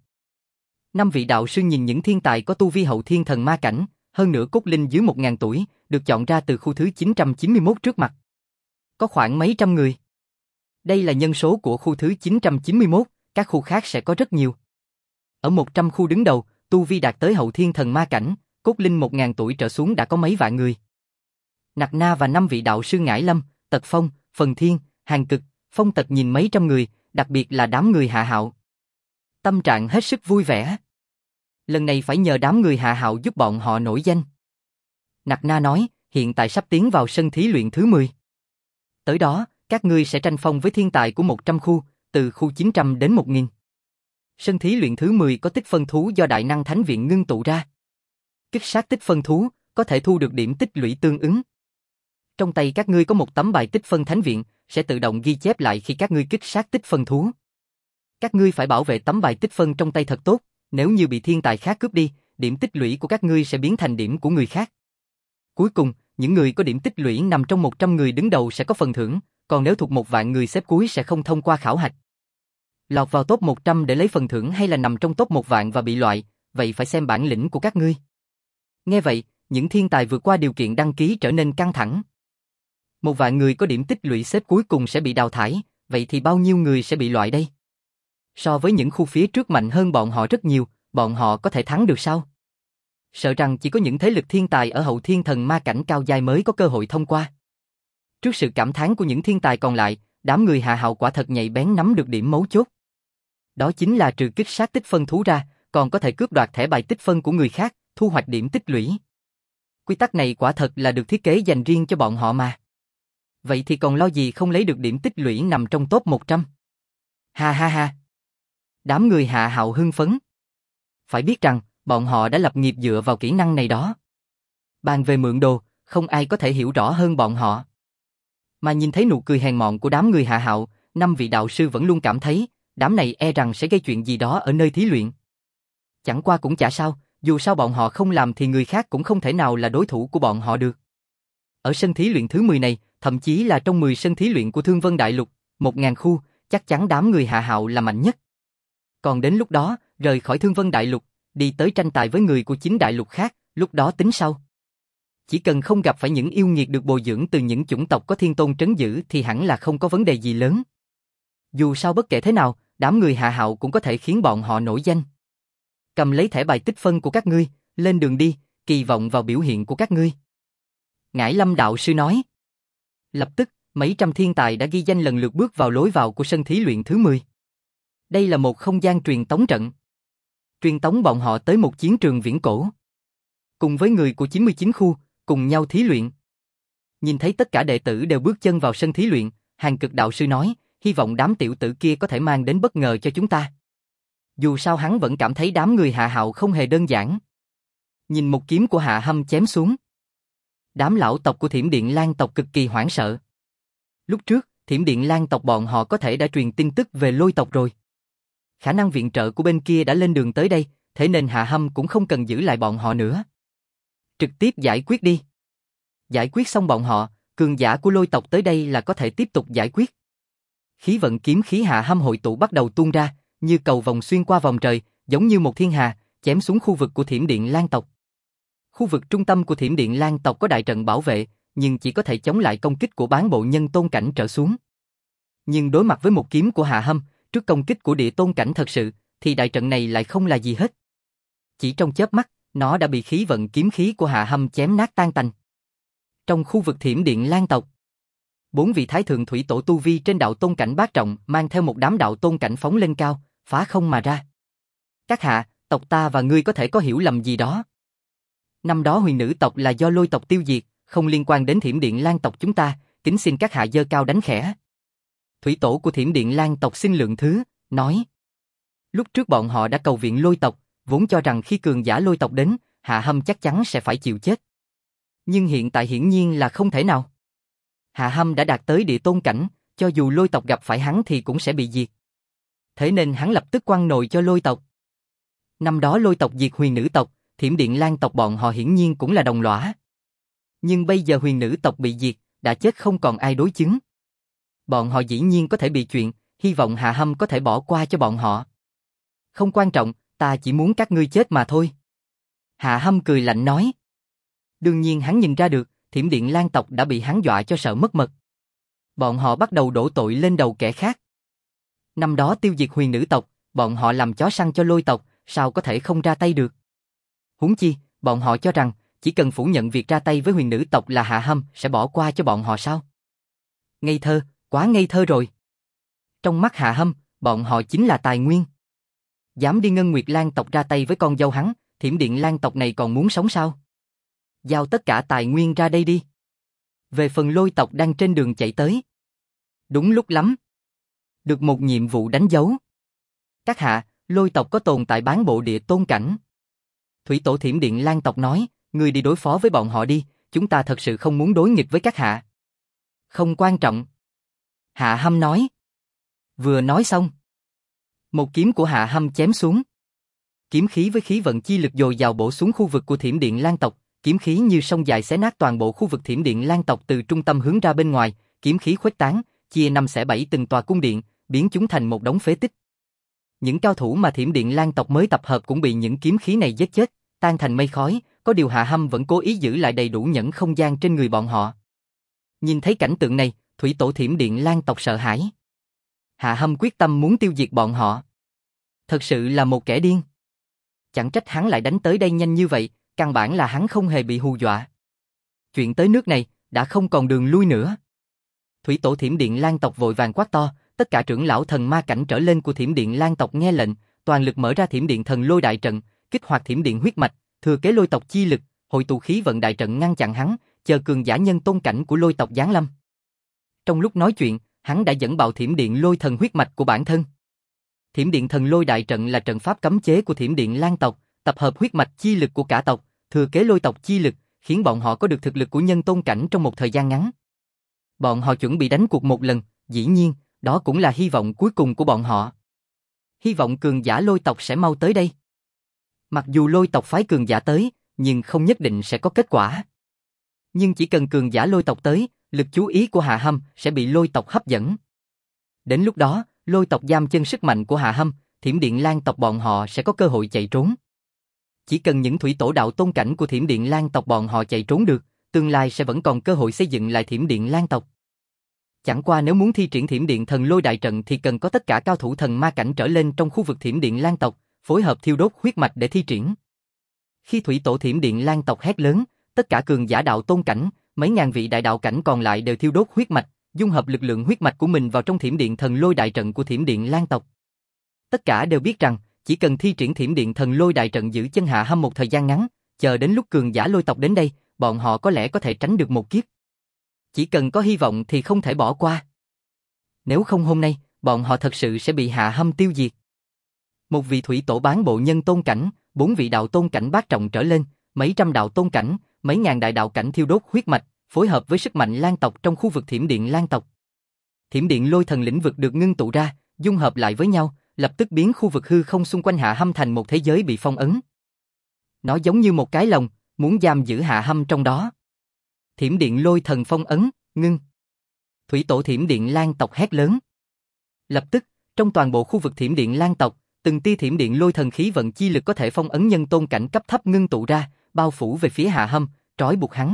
5 vị đạo sư nhìn những thiên tài có tu vi hậu thiên thần ma cảnh, hơn nữa cốt linh dưới 1000 tuổi, được chọn ra từ khu thứ 991 trước mặt. Có khoảng mấy trăm người. Đây là nhân số của khu thứ 991, các khu khác sẽ có rất nhiều. Ở 100 khu đứng đầu, tu vi đạt tới hậu thiên thần ma cảnh, cốt linh 1000 tuổi trở xuống đã có mấy vạn người. Nặc Na và 5 vị đạo sư Ngải Lâm, Tật Phong, Phần Thiên, Hàn Cực, Phong Tật nhìn mấy trăm người, đặc biệt là đám người Hạ Hạo. Tâm trạng hết sức vui vẻ. Lần này phải nhờ đám người Hạ Hạo giúp bọn họ nổi danh. Nặc Na nói, hiện tại sắp tiến vào sân thí luyện thứ 10. Tới đó, các ngươi sẽ tranh phong với thiên tài của 100 khu, từ khu 900 đến 1000. Sân thí luyện thứ 10 có tích phân thú do Đại Năng Thánh Viện ngưng tụ ra. Kích sát tích phân thú, có thể thu được điểm tích lũy tương ứng. Trong tay các ngươi có một tấm bài tích phân Thánh Viện, sẽ tự động ghi chép lại khi các ngươi kích sát tích phân thú. Các ngươi phải bảo vệ tấm bài tích phân trong tay thật tốt, nếu như bị thiên tài khác cướp đi, điểm tích lũy của các ngươi sẽ biến thành điểm của người khác. Cuối cùng, những người có điểm tích lũy nằm trong 100 người đứng đầu sẽ có phần thưởng, còn nếu thuộc 1.000 người xếp cuối sẽ không thông qua khảo hạch. Lọt vào top 100 để lấy phần thưởng hay là nằm trong top 1.000 và bị loại, vậy phải xem bản lĩnh của các ngươi. Nghe vậy, những thiên tài vượt qua điều kiện đăng ký trở nên căng thẳng. 1.000 người có điểm tích lũy xếp cuối cùng sẽ bị đào thải, vậy thì bao nhiêu người sẽ bị loại đây? So với những khu phía trước mạnh hơn bọn họ rất nhiều, bọn họ có thể thắng được sao? Sợ rằng chỉ có những thế lực thiên tài ở hậu thiên thần ma cảnh cao giai mới có cơ hội thông qua. Trước sự cảm thán của những thiên tài còn lại, đám người Hạ Hạo quả thật nhạy bén nắm được điểm mấu chốt. Đó chính là trừ kích sát tích phân thú ra, còn có thể cướp đoạt thẻ bài tích phân của người khác, thu hoạch điểm tích lũy. Quy tắc này quả thật là được thiết kế dành riêng cho bọn họ mà. Vậy thì còn lo gì không lấy được điểm tích lũy nằm trong top 100? Ha ha ha. Đám người Hạ Hạo hưng phấn. Phải biết rằng, bọn họ đã lập nghiệp dựa vào kỹ năng này đó. Bàn về mượn đồ, không ai có thể hiểu rõ hơn bọn họ. Mà nhìn thấy nụ cười hèn mọn của đám người Hạ Hạo, 5 vị đạo sư vẫn luôn cảm thấy, đám này e rằng sẽ gây chuyện gì đó ở nơi thí luyện. Chẳng qua cũng chả sao, dù sao bọn họ không làm thì người khác cũng không thể nào là đối thủ của bọn họ được. Ở sân thí luyện thứ 10 này, thậm chí là trong 10 sân thí luyện của Thương Vân Đại Lục, 1000 khu, chắc chắn đám người Hạ Hạo là mạnh nhất. Còn đến lúc đó, rời khỏi Thương Vân Đại Lục, đi tới tranh tài với người của 9 đại lục khác, lúc đó tính sau. Chỉ cần không gặp phải những yêu nghiệt được bồi dưỡng từ những chủng tộc có thiên tôn trấn giữ thì hẳn là không có vấn đề gì lớn. Dù sao bất kể thế nào, đám người Hạ Hạo cũng có thể khiến bọn họ nổi danh. Cầm lấy thẻ bài tích phân của các ngươi, lên đường đi, kỳ vọng vào biểu hiện của các ngươi. Ngải Lâm đạo sư nói. Lập tức, mấy trăm thiên tài đã ghi danh lần lượt bước vào lối vào của sân thí luyện thứ 10. Đây là một không gian truyền tống trận. Truyền tống bọn họ tới một chiến trường viễn cổ. Cùng với người của 99 khu, cùng nhau thí luyện. Nhìn thấy tất cả đệ tử đều bước chân vào sân thí luyện, Hàn Cực đạo sư nói, hy vọng đám tiểu tử kia có thể mang đến bất ngờ cho chúng ta. Dù sao hắn vẫn cảm thấy đám người Hạ Hạo không hề đơn giản. Nhìn một kiếm của Hạ Hâm chém xuống. Đám lão tộc của Thiểm Điện Lan tộc cực kỳ hoảng sợ. Lúc trước, Thiểm Điện Lan tộc bọn họ có thể đã truyền tin tức về Lôi tộc rồi. Khả năng viện trợ của bên kia đã lên đường tới đây, thế nên Hạ Hâm cũng không cần giữ lại bọn họ nữa. Trực tiếp giải quyết đi. Giải quyết xong bọn họ, cường giả của Lôi tộc tới đây là có thể tiếp tục giải quyết. Khí vận kiếm khí Hạ Hâm hội tụ bắt đầu tuôn ra, như cầu vòng xuyên qua vòng trời, giống như một thiên hà, chém xuống khu vực của Thiểm Điện Lan tộc. Khu vực trung tâm của Thiểm Điện Lan tộc có đại trận bảo vệ, nhưng chỉ có thể chống lại công kích của bán bộ nhân tôn cảnh trở xuống. Nhưng đối mặt với một kiếm của Hạ Hâm, trước công kích của địa tôn cảnh thật sự, thì đại trận này lại không là gì hết. Chỉ trong chớp mắt, nó đã bị khí vận kiếm khí của Hạ Hâm chém nát tan tành. Trong khu vực Thiểm Điện Lan tộc, 4 vị thái thượng thủy tổ tu vi trên đạo tôn cảnh bát trọng mang theo một đám đạo tôn cảnh phóng lên cao, phá không mà ra. Các hạ, tộc ta và ngươi có thể có hiểu lầm gì đó. Năm đó Huyền Nữ tộc là do Lôi tộc tiêu diệt, không liên quan đến Thiểm Điện Lan tộc chúng ta, kính xin các hạ giơ cao đánh khẽ. Thủy tổ của Thiểm Điện Lan tộc xin lượng thứ, nói. Lúc trước bọn họ đã cầu viện Lôi tộc, vốn cho rằng khi cường giả Lôi tộc đến, Hạ Hâm chắc chắn sẽ phải chịu chết. Nhưng hiện tại hiển nhiên là không thể nào. Hạ Hâm đã đạt tới địa tôn cảnh, cho dù Lôi tộc gặp phải hắn thì cũng sẽ bị diệt. Thế nên hắn lập tức quăng nồi cho Lôi tộc. Năm đó Lôi tộc diệt Huyền Nữ tộc, Thiểm Điện Lan tộc bọn họ hiển nhiên cũng là đồng lõa. Nhưng bây giờ Huyền Nữ tộc bị diệt, đã chết không còn ai đối chứng. Bọn họ dĩ nhiên có thể bị chuyện, hy vọng Hạ Hâm có thể bỏ qua cho bọn họ. Không quan trọng, ta chỉ muốn các ngươi chết mà thôi. Hạ Hâm cười lạnh nói. Đương nhiên hắn nhìn ra được, Thiểm Điện Lan tộc đã bị hắn dọa cho sợ mất mật. Bọn họ bắt đầu đổ tội lên đầu kẻ khác. Năm đó tiêu diệt Huyền Nữ tộc, bọn họ làm chó săn cho Lôi tộc, sao có thể không ra tay được. Huống chi, bọn họ cho rằng, chỉ cần phủ nhận việc ra tay với Huyền Nữ tộc là Hạ Hâm sẽ bỏ qua cho bọn họ sao? Ngây thơ, quá ngây thơ rồi. Trong mắt Hạ Hâm, bọn họ chính là tài nguyên. Dám đi Ngân Nguyệt Lan tộc ra tay với con dâu hắn, Thiểm Điện Lan tộc này còn muốn sống sao? Giao tất cả tài nguyên ra đây đi. Về phần Lôi tộc đang trên đường chạy tới. Đúng lúc lắm. Được một nhiệm vụ đánh dấu. Các hạ, Lôi tộc có tồn tại bán bộ địa tôn cảnh. Thủy tổ Thiểm Điện Lang tộc nói, người đi đối phó với bọn họ đi, chúng ta thật sự không muốn đối nghịch với các hạ. Không quan trọng. Hạ Hâm nói. Vừa nói xong. Một kiếm của Hạ Hâm chém xuống. Kiếm khí với khí vận chi lực dồi dào bổ xuống khu vực của Thiểm Điện Lang tộc, kiếm khí như sông dài xé nát toàn bộ khu vực Thiểm Điện Lang tộc từ trung tâm hướng ra bên ngoài, kiếm khí khuếch tán, chia năm xẻ bảy từng tòa cung điện, biến chúng thành một đống phế tích. Những cao thủ mà Thiểm Điện Lang tộc mới tập hợp cũng bị những kiếm khí này giết chết, tan thành mây khói, có điều Hạ Hâm vẫn cố ý giữ lại đầy đủ nhẫn không gian trên người bọn họ. Nhìn thấy cảnh tượng này, Thủy tổ Thiểm Điện Lang tộc sợ hãi. Hạ Hâm quyết tâm muốn tiêu diệt bọn họ. Thật sự là một kẻ điên. Chẳng trách hắn lại đánh tới đây nhanh như vậy, căn bản là hắn không hề bị hù dọa. Chuyện tới nước này, đã không còn đường lui nữa. Thủy tổ Thiểm Điện Lang tộc vội vàng quát to, tất cả trưởng lão thần ma cảnh trở lên của Thiểm Điện Lang tộc nghe lệnh, toàn lực mở ra Thiểm Điện Thần Lôi đại trận, kích hoạt Thiểm Điện huyết mạch, thừa kế Lôi tộc chi lực, hội tụ khí vận đại trận ngăn chặn hắn, chờ cường giả nhân tôn cảnh của Lôi tộc giáng lâm. Trong lúc nói chuyện, hắn đã dẫn bạo Thiểm Điện Lôi thần huyết mạch của bản thân. Thiểm Điện Thần Lôi đại trận là trận pháp cấm chế của Thiểm Điện Lang tộc, tập hợp huyết mạch chi lực của cả tộc, thừa kế Lôi tộc chi lực, khiến bọn họ có được thực lực của nhân tôn cảnh trong một thời gian ngắn. Bọn họ chuẩn bị đánh cuộc một lần, dĩ nhiên, đó cũng là hy vọng cuối cùng của bọn họ. Hy vọng cường giả Lôi tộc sẽ mau tới đây. Mặc dù Lôi tộc phái cường giả tới, nhưng không nhất định sẽ có kết quả. Nhưng chỉ cần cường giả Lôi tộc tới, lực chú ý của Hạ Hâm sẽ bị Lôi tộc hấp dẫn. Đến lúc đó, Lôi tộc giam chân sức mạnh của Hạ Hâm, Thiểm Điện Lang tộc bọn họ sẽ có cơ hội chạy trốn. Chỉ cần những thủy tổ đạo tôn cảnh của Thiểm Điện Lang tộc bọn họ chạy trốn được, tương lai sẽ vẫn còn cơ hội xây dựng lại Thiểm Điện Lang tộc. Chẳng qua nếu muốn thi triển Thiểm Điện Thần Lôi đại trận thì cần có tất cả cao thủ thần ma cảnh trở lên trong khu vực Thiểm Điện Lang tộc, phối hợp thiêu đốt huyết mạch để thi triển. Khi thủy tổ Thiểm Điện Lang tộc hét lớn, tất cả cường giả đạo tôn cảnh, mấy ngàn vị đại đạo cảnh còn lại đều thiêu đốt huyết mạch, dung hợp lực lượng huyết mạch của mình vào trong Thiểm Điện Thần Lôi đại trận của Thiểm Điện Lang tộc. Tất cả đều biết rằng, chỉ cần thi triển Thiểm Điện Thần Lôi đại trận giữ chân Hạ Hâm một thời gian ngắn, chờ đến lúc cường giả Lôi tộc đến đây, bọn họ có lẽ có thể tránh được một kiếp. Chỉ cần có hy vọng thì không thể bỏ qua. Nếu không hôm nay, bọn họ thật sự sẽ bị Hạ Hâm tiêu diệt. Một vị thủy tổ bán bộ nhân tôn cảnh, 4 vị đạo tôn cảnh bát trọng trở lên, mấy trăm đạo tôn cảnh, mấy ngàn đại đạo cảnh thiêu đốt huyết mạch, phối hợp với sức mạnh Lang tộc trong khu vực Thiểm Điện Lang tộc. Thiểm Điện Lôi thần lĩnh vực được ngưng tụ ra, dung hợp lại với nhau, lập tức biến khu vực hư không xung quanh Hạ Hâm thành một thế giới bị phong ấn. Nó giống như một cái lồng, muốn giam giữ Hạ Hâm trong đó. Thiểm Điện Lôi thần phong ấn, ngưng. Thủy tổ Thiểm Điện Lang tộc hét lớn. Lập tức, trong toàn bộ khu vực Thiểm Điện Lang tộc, từng tia Thiểm Điện Lôi thần khí vận chi lực có thể phong ấn nhân tôn cảnh cấp thấp ngưng tụ ra, bao phủ về phía Hạ Hâm, trói buộc hắn.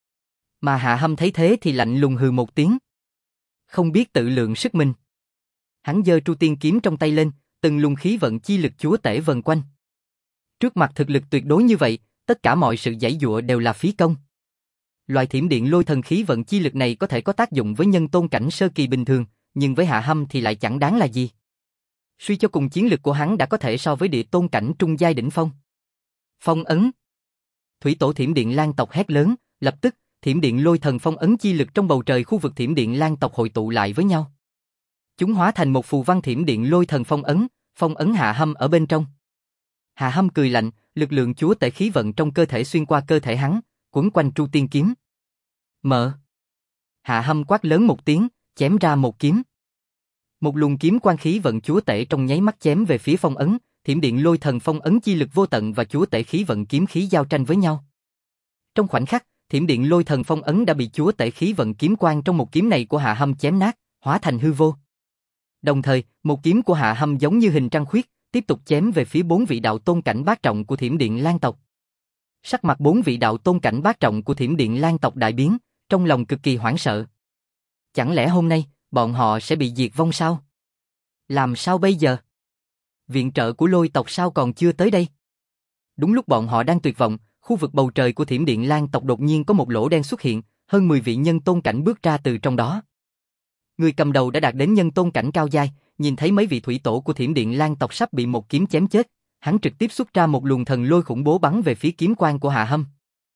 Mà Hạ Hâm thấy thế thì lạnh lùng hừ một tiếng. Không biết tự lượng sức mình. Hắn giơ Tru Tiên kiếm trong tay lên, từng luồng khí vận chi lực chúa tể vần quanh. Trước mặt thực lực tuyệt đối như vậy, tất cả mọi sự giãy giụa đều là phí công. Loại Thiểm Điện Lôi thần khí vận chi lực này có thể có tác dụng với nhân tôn cảnh sơ kỳ bình thường, nhưng với Hạ Hâm thì lại chẳng đáng là gì. Suy cho cùng chiến lực của hắn đã có thể so với địa tôn cảnh trung giai đỉnh phong. Phong ấn. Thủy tổ Thiểm Điện Lang tộc hét lớn, lập tức, Thiểm Điện Lôi thần phong ấn chi lực trong bầu trời khu vực Thiểm Điện Lang tộc hội tụ lại với nhau. Chúng hóa thành một phù văn Thiểm Điện Lôi thần phong ấn Hạ Hâm ở bên trong. Hạ Hâm cười lạnh, lực lượng chúa tể khí vận trong cơ thể xuyên qua cơ thể hắn, quấn quanh Tru Tiên kiếm. Mở. Hạ Hâm quát lớn một tiếng, chém ra một kiếm. Một luồng kiếm quang khí vận chúa tể trong nháy mắt chém về phía phong ấn, Thiểm Điện Lôi thần phong ấn chi lực vô tận và chúa tể khí vận kiếm khí giao tranh với nhau. Trong khoảnh khắc, Thiểm Điện Lôi thần phong ấn đã bị chúa tể khí vận kiếm quang trong một kiếm này của Hạ Hâm chém nát, hóa thành hư vô. Đồng thời, một kiếm của Hạ Hâm giống như hình trăng khuyết, tiếp tục chém về phía 4 vị đạo tôn cảnh bát trọng của Thiểm Điện Lang tộc. Sắc mặt 4 vị đạo tôn cảnh bát trọng của Thiểm Điện Lang tộc đại biến, trong lòng cực kỳ hoảng sợ. Chẳng lẽ hôm nay, bọn họ sẽ bị diệt vong sao? Làm sao bây giờ? Viện trợ của Lôi tộc sao còn chưa tới đây? Đúng lúc bọn họ đang tuyệt vọng, khu vực bầu trời của Thiểm Điện Lang tộc đột nhiên có một lỗ đen xuất hiện, hơn 10 vị nhân tôn cảnh bước ra từ trong đó. Người cầm đầu đã đạt đến nhân tôn cảnh cao giai, nhìn thấy mấy vị thủy tổ của Thiểm Điện Lang tộc sắp bị một kiếm chém chết, hắn trực tiếp xuất ra một luồng thần lôi khủng bố bắn về phía kiếm quang của Hạ Hâm.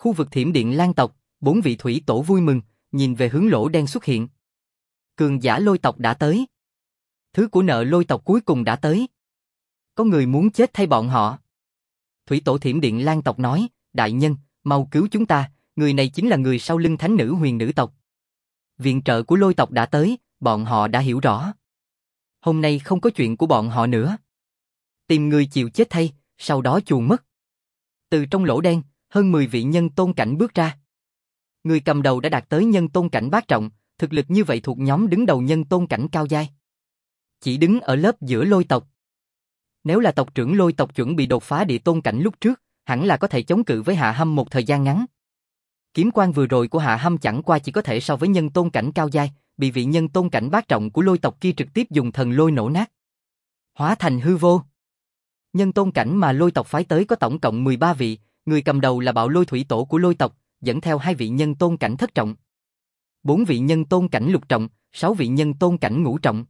Khu vực thiểm điện Lan tộc, 4 vị thủy tổ vui mừng, nhìn về hướng lỗ đen xuất hiện. Cường giả lôi tộc đã tới. Thứ của nợ lôi tộc cuối cùng đã tới. Có người muốn chết thay bọn họ. Thủy tổ thiểm điện Lan tộc nói, đại nhân, mau cứu chúng ta, người này chính là người sau lưng thánh nữ huyền nữ tộc. Viện trợ của lôi tộc đã tới, bọn họ đã hiểu rõ. Hôm nay không có chuyện của bọn họ nữa. Tìm người chịu chết thay, sau đó chuồn mất. Từ trong lỗ đen, hơn 10 vị nhân tôn cảnh bước ra. Người cầm đầu đã đạt tới nhân tôn cảnh bát trọng, thực lực như vậy thuộc nhóm đứng đầu nhân tôn cảnh cao giai. Chỉ đứng ở lớp giữa lôi tộc. Nếu là tộc trưởng lôi tộc chuẩn bị đột phá địa tôn cảnh lúc trước, hẳn là có thể chống cự với Hạ Hâm một thời gian ngắn. Kiếm quang vừa rồi của Hạ Hâm chẳng qua chỉ có thể so với nhân tôn cảnh cao giai, bị vị nhân tôn cảnh bát trọng của lôi tộc kia trực tiếp dùng thần lôi nổ nát. Hóa thành hư vô. Nhân tôn cảnh mà lôi tộc phái tới có tổng cộng 13 vị, người cầm đầu là bạo lôi thủy tổ của lôi tộc, dẫn theo 2 vị nhân tôn cảnh thất trọng, 4 vị nhân tôn cảnh lục trọng, 6 vị nhân tôn cảnh ngũ trọng.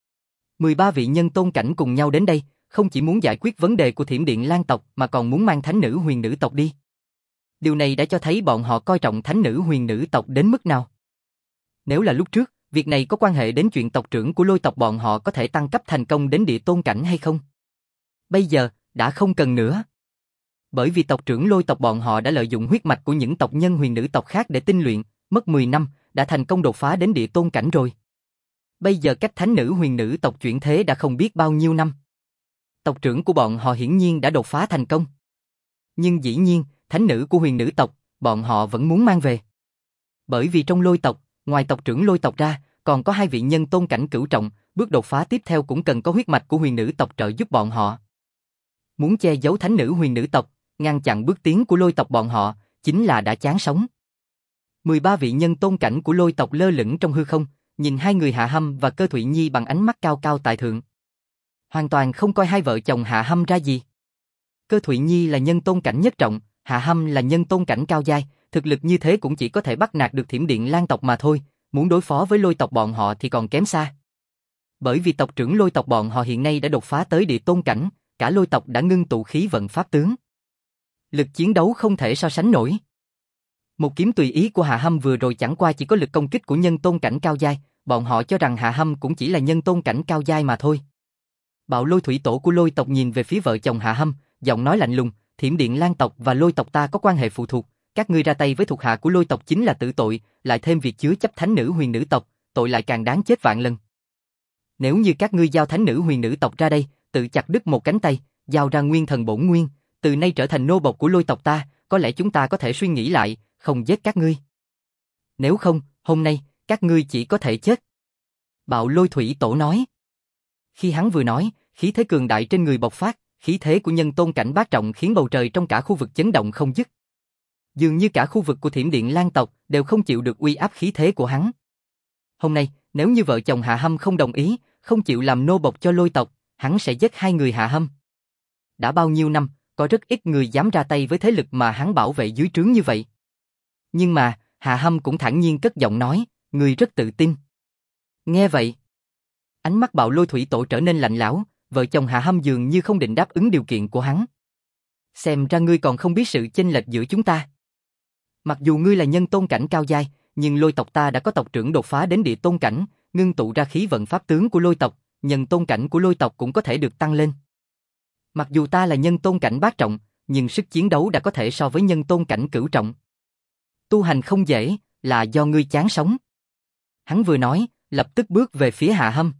13 vị nhân tôn cảnh cùng nhau đến đây, không chỉ muốn giải quyết vấn đề của thiểm điện Lan tộc mà còn muốn mang thánh nữ huyền nữ tộc đi. Điều này đã cho thấy bọn họ coi trọng thánh nữ huyền nữ tộc đến mức nào. Nếu là lúc trước, việc này có quan hệ đến chuyện tộc trưởng của lôi tộc bọn họ có thể tăng cấp thành công đến địa tôn cảnh hay không? Bây giờ, đã không cần nữa. Bởi vì tộc trưởng lôi tộc bọn họ đã lợi dụng huyết mạch của những tộc nhân huyền nữ tộc khác để tinh luyện, mất 10 năm, đã thành công đột phá đến địa tôn cảnh rồi. Bây giờ cách thánh nữ huyền nữ tộc chuyển thế đã không biết bao nhiêu năm. Tộc trưởng của bọn họ hiển nhiên đã đột phá thành công. Nhưng dĩ nhiên, thánh nữ của huyền nữ tộc, bọn họ vẫn muốn mang về. Bởi vì trong lôi tộc, ngoài tộc trưởng lôi tộc ra, còn có 2 vị nhân tôn cảnh cửu trọng, bước đột phá tiếp theo cũng cần có huyết mạch của huyền nữ tộc trợ giúp bọn họ. Muốn che giấu thánh nữ huyền nữ tộc, ngăn chặn bước tiến của lôi tộc bọn họ, chính là đã chán sống. 13 vị nhân tôn cảnh của lôi tộc lơ lửng trong hư không, nhìn 2 người Hạ Hâm và Cơ Thụy Nhi bằng ánh mắt cao cao tại thượng. Hoàn toàn không coi 2 vợ chồng Hạ Hâm ra gì. Cơ Thụy Nhi là nhân tôn cảnh nhất trọng, Hạ Hâm là nhân tôn cảnh cao giai, thực lực như thế cũng chỉ có thể bắt nạt được thiểm điện Lan tộc mà thôi, muốn đối phó với lôi tộc bọn họ thì còn kém xa. Bởi vì tộc trưởng lôi tộc bọn họ hiện nay đã đột phá tới địa tôn cảnh, cả lôi tộc đã ngưng tụ khí vận pháp tướng. Lực chiến đấu không thể so sánh nổi. Một kiếm tùy ý của Hạ Hâm vừa rồi chẳng qua chỉ có lực công kích của nhân tôn cảnh cao giai, bọn họ cho rằng Hạ Hâm cũng chỉ là nhân tôn cảnh cao giai mà thôi. Bạo lôi thủy tổ của lôi tộc nhìn về phía vợ chồng Hạ Hâm, giọng nói lạnh lùng, thiểm điện Lan tộc và lôi tộc ta có quan hệ phụ thuộc, các ngươi ra tay với thuộc hạ của lôi tộc chính là tử tội, lại thêm việc chứa chấp thánh nữ huyền nữ tộc, tội lại càng đáng chết vạn lần. Nếu như các ngươi giao thánh nữ huyền nữ tộc ra đây, tự chặt đứt một cánh tay, giao ra nguyên thần bổn nguyên, từ nay trở thành nô bộc của lôi tộc ta, có lẽ chúng ta có thể suy nghĩ lại, không giết các ngươi. Nếu không, hôm nay, các ngươi chỉ có thể chết. Bạo lôi thủy tổ nói. Khi hắn vừa nói, khí thế cường đại trên người bộc phát, khí thế của nhân tôn cảnh bát trọng khiến bầu trời trong cả khu vực chấn động không dứt. Dường như cả khu vực của thiểm điện Lan tộc đều không chịu được uy áp khí thế của hắn. Hôm nay, nếu như vợ chồng Hạ Hâm không đồng ý, không chịu làm nô bộc cho lôi tộc, hắn sẽ giết 2 người Hạ Hâm. Đã bao nhiêu năm, có rất ít người dám ra tay với thế lực mà hắn bảo vệ dưới trướng như vậy. Nhưng mà, Hạ Hâm cũng thản nhiên cất giọng nói, người rất tự tin. Nghe vậy, ánh mắt bạo lôi thủy tổ trở nên lạnh lẽo, vợ chồng Hạ Hâm dường như không định đáp ứng điều kiện của hắn. Xem ra ngươi còn không biết sự chênh lệch giữa chúng ta. Mặc dù ngươi là nhân tôn cảnh cao giai, nhưng lôi tộc ta đã có tộc trưởng đột phá đến địa tôn cảnh, ngưng tụ ra khí vận pháp tướng của lôi tộc, nhân tôn cảnh của lôi tộc cũng có thể được tăng lên. Mặc dù ta là nhân tôn cảnh bát trọng, nhưng sức chiến đấu đã có thể so với nhân tôn cảnh cửu trọng. Tu hành không dễ, là do ngươi chán sống. Hắn vừa nói, lập tức bước về phía Hạ Hâm.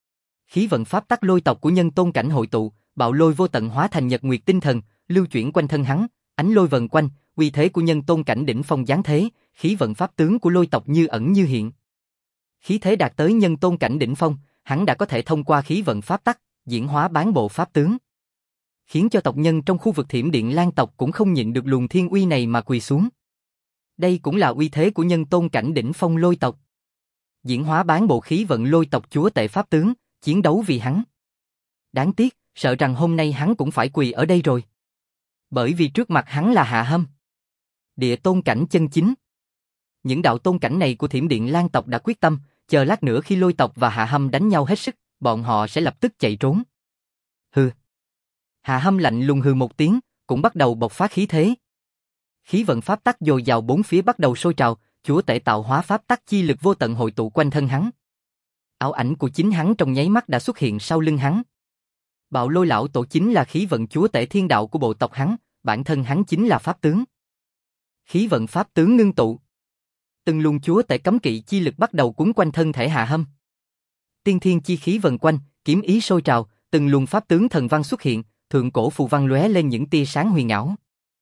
Khí vận pháp tắc lôi tộc của nhân tôn cảnh hội tụ, bạo lôi vô tận hóa thành nhật nguyệt tinh thần, lưu chuyển quanh thân hắn, ánh lôi vần quanh, uy thế của nhân tôn cảnh đỉnh phong giáng thế, khí vận pháp tướng của lôi tộc như ẩn như hiện. Khí thế đạt tới nhân tôn cảnh đỉnh phong, hắn đã có thể thông qua khí vận pháp tắc, diễn hóa bán bộ pháp tướng. Khiến cho tộc nhân trong khu vực thiểm điện Lan tộc cũng không nhịn được luồng thiên uy này mà quỳ xuống. Đây cũng là uy thế của nhân tôn cảnh đỉnh phong lôi tộc. Diễn hóa bán bộ khí vận lôi tộc chúa tể pháp tướng, chiến đấu vì hắn. Đáng tiếc, sợ rằng hôm nay hắn cũng phải quỳ ở đây rồi. Bởi vì trước mặt hắn là Hạ Hâm. Địa tôn cảnh chân chính. Những đạo tôn cảnh này của thiểm điện Lan tộc đã quyết tâm, chờ lát nữa khi lôi tộc và Hạ Hâm đánh nhau hết sức, bọn họ sẽ lập tức chạy trốn. Hừ. Hạ Hâm lạnh lùng hừ một tiếng, cũng bắt đầu bộc phát khí thế. Khí vận pháp tắc dồi dào bốn phía bắt đầu sôi trào, chúa tể tạo hóa pháp tắc chi lực vô tận hội tụ quanh thân hắn. Ảo ảnh của chính hắn trong nháy mắt đã xuất hiện sau lưng hắn. Bạo Lôi lão tổ chính là khí vận chúa tể thiên đạo của bộ tộc hắn, bản thân hắn chính là pháp tướng. Khí vận pháp tướng ngưng tụ. Từng luồng chúa tể cấm kỵ chi lực bắt đầu cuốn quanh thân thể Hạ Hâm. Tiên thiên chi khí vần quanh, kiếm ý sôi trào, từng luồng pháp tướng thần văn xuất hiện, thượng cổ phù văn lóe lên những tia sáng huyền ảo.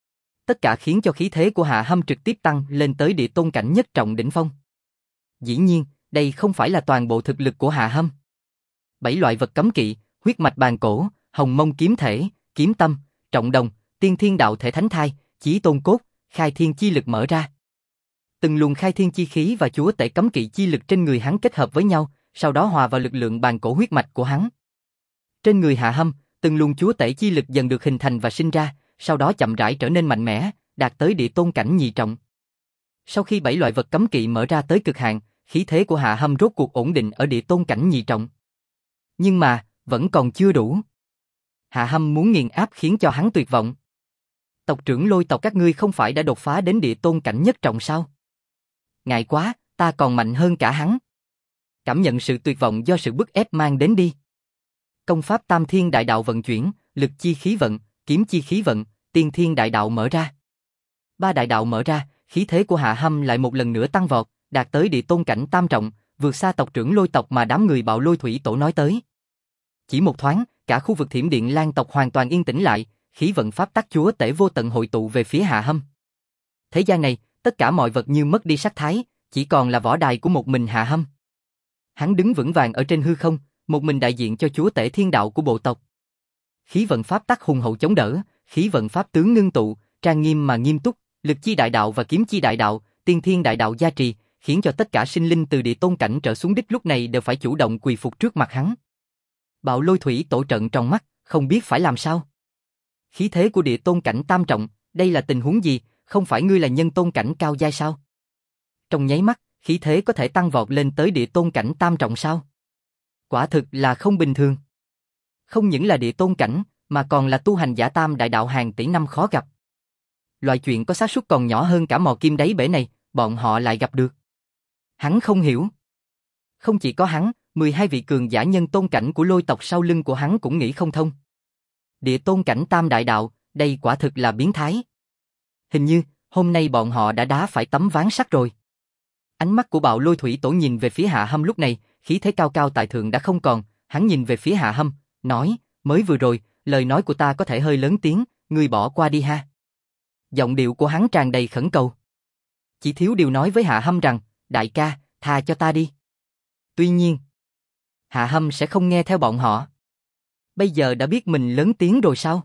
Tất cả khiến cho khí thế của Hạ Hâm trực tiếp tăng lên tới địa tôn cảnh nhất trọng đỉnh phong. Dĩ nhiên, đây không phải là toàn bộ thực lực của Hạ Hâm. 7 loại vật cấm kỵ, huyết mạch bàn cổ, hồng mông kiếm thể, kiếm tâm, trọng đồng, tiên thiên đạo thể thánh thai, chí tôn cốt, khai thiên chi lực mở ra. Từng luồng khai thiên chi khí và chúa tể cấm kỵ chi lực trên người hắn kết hợp với nhau, sau đó hòa vào lực lượng bàn cổ huyết mạch của hắn. Trên người Hạ Hâm, từng luồng chúa tể chi lực dần được hình thành và sinh ra, sau đó chậm rãi trở nên mạnh mẽ, đạt tới địa tôn cảnh nhị trọng. Sau khi 7 loại vật cấm kỵ mở ra tới cực hạn, khí thế của Hạ Hâm rốt cuộc ổn định ở địa tôn cảnh nhị trọng. Nhưng mà, vẫn còn chưa đủ. Hạ Hâm muốn nghiền áp khiến cho hắn tuyệt vọng. Tộc trưởng Lôi tộc các ngươi không phải đã đột phá đến địa tôn cảnh nhất trọng sao? Ngại quá, ta còn mạnh hơn cả hắn. Cảm nhận sự tuyệt vọng do sự bức ép mang đến đi. Công pháp Tam Thiên Đại Đạo vận chuyển, lực chi khí vận, kiếm chi khí vận, tiên thiên đại đạo mở ra. 3 đại đạo mở ra, khí thế của Hạ Hâm lại một lần nữa tăng vọt, đạt tới địa tôn cảnh tam trọng, vượt xa tộc trưởng Lôi tộc mà đám người Bạo Lôi Thủy Tổ nói tới. Chỉ một thoáng, cả khu vực Thiểm Điện Lan tộc hoàn toàn yên tĩnh lại, khí vận pháp tắc chúa tể vô tận hội tụ về phía Hạ Hâm. Thế gian này, tất cả mọi vật như mất đi sắc thái, chỉ còn là võ đài của một mình Hạ Hâm. Hắn đứng vững vàng ở trên hư không, một mình đại diện cho chúa tể thiên đạo của bộ tộc. Khí vận pháp tắc hùng hậu chống đỡ, khí vận pháp tướng ngưng tụ, trang nghiêm mà nghiêm túc, lực chi đại đạo và kiếm chi đại đạo, tiên thiên đại đạo gia trì, khiến cho tất cả sinh linh từ địa tôn cảnh trở xuống đích lúc này đều phải chủ động quỳ phục trước mặt hắn. Bạo Lôi Thủy Tổ trợn trong mắt, không biết phải làm sao. Khí thế của địa tôn cảnh tam trọng, đây là tình huống gì, không phải ngươi là nhân tôn cảnh cao giai sao? Trong nháy mắt, khí thế có thể tăng vọt lên tới địa tôn cảnh tam trọng sao? Quả thực là không bình thường. Không những là địa tôn cảnh, mà còn là tu hành giả tam đại đạo hàng tỷ năm khó gặp. Loại chuyện có xác suất còn nhỏ hơn cả mò kim đáy bể này, bọn họ lại gặp được. Hắn không hiểu. Không chỉ có hắn, 12 vị cường giả nhân tôn cảnh của Lôi tộc sau lưng của hắn cũng nghĩ không thông. Địa tôn cảnh tam đại đạo, đây quả thực là biến thái. Hình như, hôm nay bọn họ đã đá phải tấm ván sắt rồi. Ánh mắt của Bạo Lôi Thủy Tổ nhìn về phía Hạ Hâm lúc này, khí thế cao cao tại thượng đã không còn, hắn nhìn về phía Hạ Hâm, nói, mới vừa rồi, lời nói của ta có thể hơi lớn tiếng, ngươi bỏ qua đi ha. Giọng điệu của hắn tràn đầy khẩn cầu. Chỉ thiếu điều nói với Hạ Hâm rằng, đại ca, tha cho ta đi. Tuy nhiên, Hạ Hâm sẽ không nghe theo bọn họ. Bây giờ đã biết mình lớn tiếng rồi sao?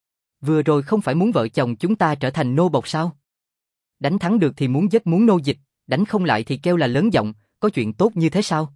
Vừa rồi không phải muốn vợ chồng chúng ta trở thành nô bộc sao? Đánh thắng được thì muốn giết muốn nô dịch, đánh không lại thì kêu là lớn giọng, có chuyện tốt như thế sao?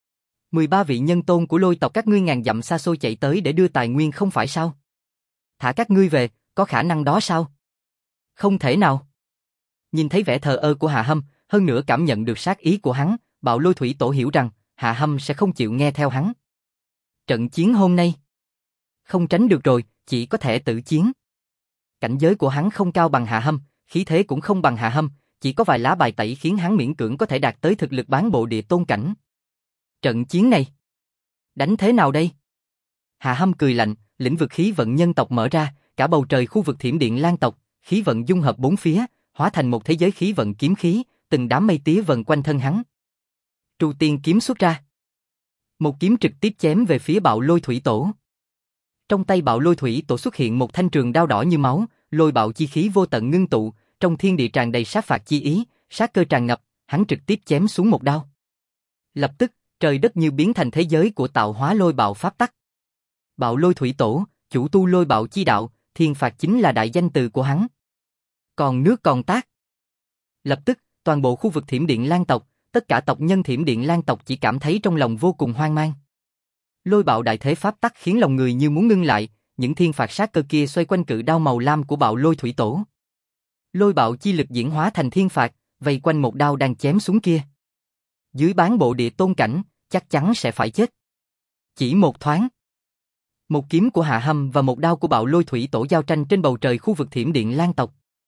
13 vị nhân tôn của Lôi tộc các ngươi ngàn dặm xa xôi chạy tới để đưa tài nguyên không phải sao? Thả các ngươi về, có khả năng đó sao? Không thể nào. Nhìn thấy vẻ thờ ơ của Hạ Hâm, hơn nữa cảm nhận được sát ý của hắn, Bạo Lôi Thủy Tổ hiểu rằng Hạ Hâm sẽ không chịu nghe theo hắn. Trận chiến hôm nay không tránh được rồi, chỉ có thể tự chiến. Cảnh giới của hắn không cao bằng Hạ Hâm, khí thế cũng không bằng Hạ Hâm, chỉ có vài lá bài tẩy khiến hắn miễn cưỡng có thể đạt tới thực lực bán bộ địa tôn cảnh. Trận chiến này, đánh thế nào đây? Hạ Hâm cười lạnh, lĩnh vực khí vận nhân tộc mở ra, cả bầu trời khu vực Thiểm Điện Lan tộc, khí vận dung hợp bốn phía, hóa thành một thế giới khí vận kiếm khí, từng đám mây tía vần quanh thân hắn. Tru Tiên kiếm xuất ra. Một kiếm trực tiếp chém về phía Bạo Lôi Thủy Tổ. Trong tay Bạo Lôi Thủy Tổ xuất hiện một thanh trường đao đỏ như máu, lôi bạo chi khí vô tận ngưng tụ, trong thiên địa tràn đầy sát phạt chi ý, sát cơ tràn ngập, hắn trực tiếp chém xuống một đao. Lập tức, trời đất như biến thành thế giới của tạo hóa lôi bạo pháp tắc. Bạo Lôi Thủy Tổ, chủ tu lôi bạo chi đạo, thiên phạt chính là đại danh từ của hắn. Còn nước còn tát. Lập tức, toàn bộ khu vực Thiểm Điện Lan tộc, tất cả tộc nhân Thiểm Điện Lan tộc chỉ cảm thấy trong lòng vô cùng hoang mang. Lôi bạo đại thế pháp tắc khiến lòng người như muốn ngưng lại, những thiên phạt sát cơ kia xoay quanh cự đao màu lam của Bạo Lôi Thủy Tổ. Lôi bạo chi lực diễn hóa thành thiên phạt, vây quanh một đao đang chém xuống kia. Dưới bán bộ địa tôn cảnh, chắc chắn sẽ phải chết. Chỉ một thoáng, một kiếm của Hạ Hâm và một đao của Bạo Lôi Thủy Tổ giao tranh trên bầu trời khu vực Thiểm Điện Lan tộc.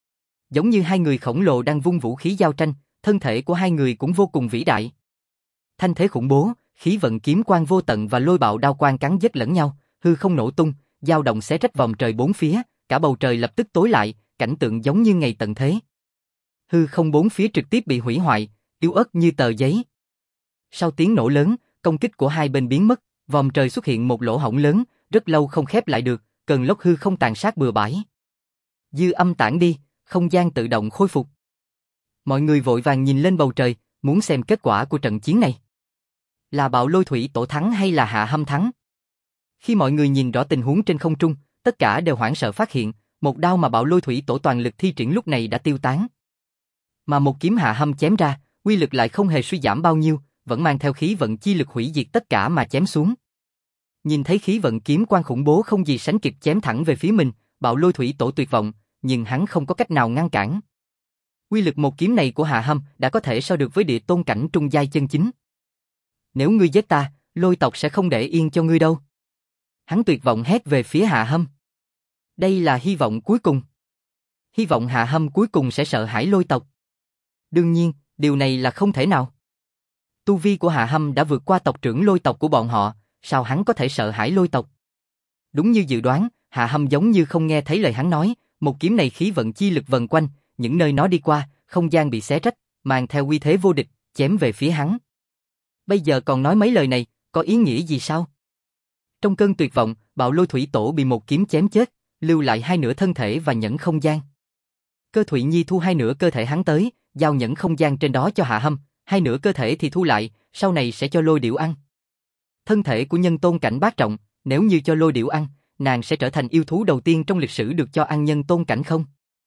Giống như hai người khổng lồ đang vung vũ khí giao tranh, thân thể của hai người cũng vô cùng vĩ đại. Thanh thế khủng bố, khí vận kiếm quang vô tận và lôi bạo đao quang cắn vết lẫn nhau, hư không nổ tung, dao động xé rách vòng trời bốn phía, cả bầu trời lập tức tối lại, cảnh tượng giống như ngày tận thế. Hư không bốn phía trực tiếp bị hủy hoại, yếu ớt như tờ giấy. Sau tiếng nổ lớn, công kích của hai bên biến mất, vòng trời xuất hiện một lỗ hổng lớn, rất lâu không khép lại được, cơn lốc hư không tàn sát bừa bãi. Dư âm tản đi, không gian tự động khôi phục. Mọi người vội vàng nhìn lên bầu trời, muốn xem kết quả của trận chiến này. Là Bạo Lôi Thủy Tổ thắng hay là Hạ Hâm thắng? Khi mọi người nhìn rõ tình huống trên không trung, tất cả đều hoảng sợ phát hiện, một đao mà Bạo Lôi Thủy Tổ toàn lực thi triển lúc này đã tiêu tán. Mà một kiếm Hạ Hâm chém ra, uy lực lại không hề suy giảm bao nhiêu, vẫn mang theo khí vận chi lực hủy diệt tất cả mà chém xuống. Nhìn thấy khí vận kiếm quang khủng bố không gì sánh kịp chém thẳng về phía mình, Bạo Lôi Thủy Tổ tuyệt vọng, nhưng hắn không có cách nào ngăn cản. Uy lực một kiếm này của Hạ Hâm đã có thể so được với địa tôn cảnh trung giai chân chính. Nếu ngươi giết ta, Lôi tộc sẽ không để yên cho ngươi đâu. Hắn tuyệt vọng hét về phía Hạ Hâm. Đây là hy vọng cuối cùng. Hy vọng Hạ Hâm cuối cùng sẽ sợ hãi Lôi tộc. Đương nhiên, điều này là không thể nào. Tu vi của Hạ Hâm đã vượt qua tộc trưởng Lôi tộc của bọn họ, sao hắn có thể sợ hãi Lôi tộc? Đúng như dự đoán, Hạ Hâm giống như không nghe thấy lời hắn nói, một kiếm này khí vận chi lực vần quanh, những nơi nó đi qua, không gian bị xé rách, mang theo uy thế vô địch, chém về phía hắn. Bây giờ còn nói mấy lời này, có ý nghĩa gì sao? Trong cơn tuyệt vọng, Bạo Lôi Thủy Tổ bị một kiếm chém chết, lưu lại hai nửa thân thể và nhẫn không gian. Cơ Thụy Nhi thu hai nửa cơ thể hắn tới, giao nhẫn không gian trên đó cho Hạ Hâm, hai nửa cơ thể thì thu lại, sau này sẽ cho Lôi Điểu ăn. Thân thể của nhân tôn cảnh bát trọng, nếu như cho Lôi Điểu ăn, nàng sẽ trở thành yêu thú đầu tiên trong lịch sử được cho ăn nhân tôn cảnh không?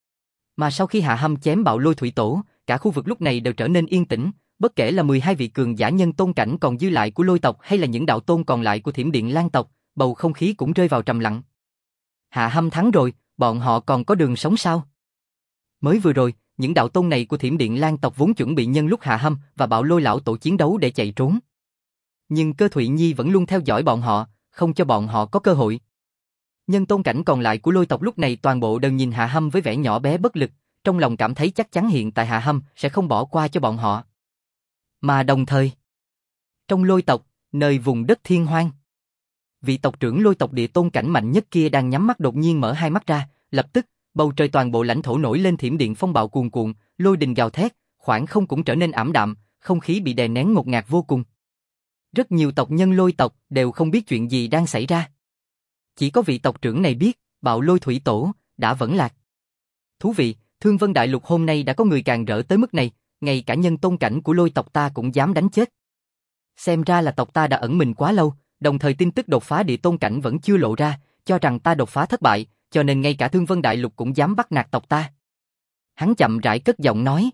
Mà sau khi Hạ Hâm chém Bạo Lôi Thủy Tổ, cả khu vực lúc này đều trở nên yên tĩnh, bất kể là 12 vị cường giả nhân tôn cảnh còn dư lại của Lôi tộc hay là những đạo tôn còn lại của Thiểm Điện Lang tộc, bầu không khí cũng rơi vào trầm lặng. Hạ Hâm thắng rồi, bọn họ còn có đường sống sao? Mới vừa rồi, những đạo tôn này của Thiểm Điện Lang tộc vốn chuẩn bị nhân lúc Hạ Hâm và Bạo Lôi lão tổ chiến đấu để chạy trốn. Nhưng Cơ Thụy Nhi vẫn luôn theo dõi bọn họ, không cho bọn họ có cơ hội. Nhân tôn cảnh còn lại của Lôi tộc lúc này toàn bộ đều nhìn Hạ Hâm với vẻ nhỏ bé bất lực, trong lòng cảm thấy chắc chắn hiện tại Hạ Hâm sẽ không bỏ qua cho bọn họ. Mà đồng thời, trong Lôi tộc, nơi vùng đất thiên hoang, vị tộc trưởng Lôi tộc địa tôn cảnh mạnh nhất kia đang nhắm mắt đột nhiên mở hai mắt ra, lập tức, bầu trời toàn bộ lãnh thổ nổi lên thiểm điện phong bạo cuồn cuộn, lôi đình gào thét, khoảng không cũng trở nên ảm đạm, không khí bị đè nén ngột ngạt vô cùng. Rất nhiều tộc nhân Lôi tộc đều không biết chuyện gì đang xảy ra. Chỉ có vị tộc trưởng này biết, Bạo Lôi Thủy Tổ đã vẫn lạc. Thú vị, Thương Vân Đại Lục hôm nay đã có người càng rỡ tới mức này, ngay cả nhân tôn cảnh của Lôi tộc ta cũng dám đánh chết. Xem ra là tộc ta đã ẩn mình quá lâu, đồng thời tin tức đột phá địa tôn cảnh vẫn chưa lộ ra, cho rằng ta đột phá thất bại, cho nên ngay cả Thương Vân Đại Lục cũng dám bắt nạt tộc ta. Hắn chậm rãi cất giọng nói.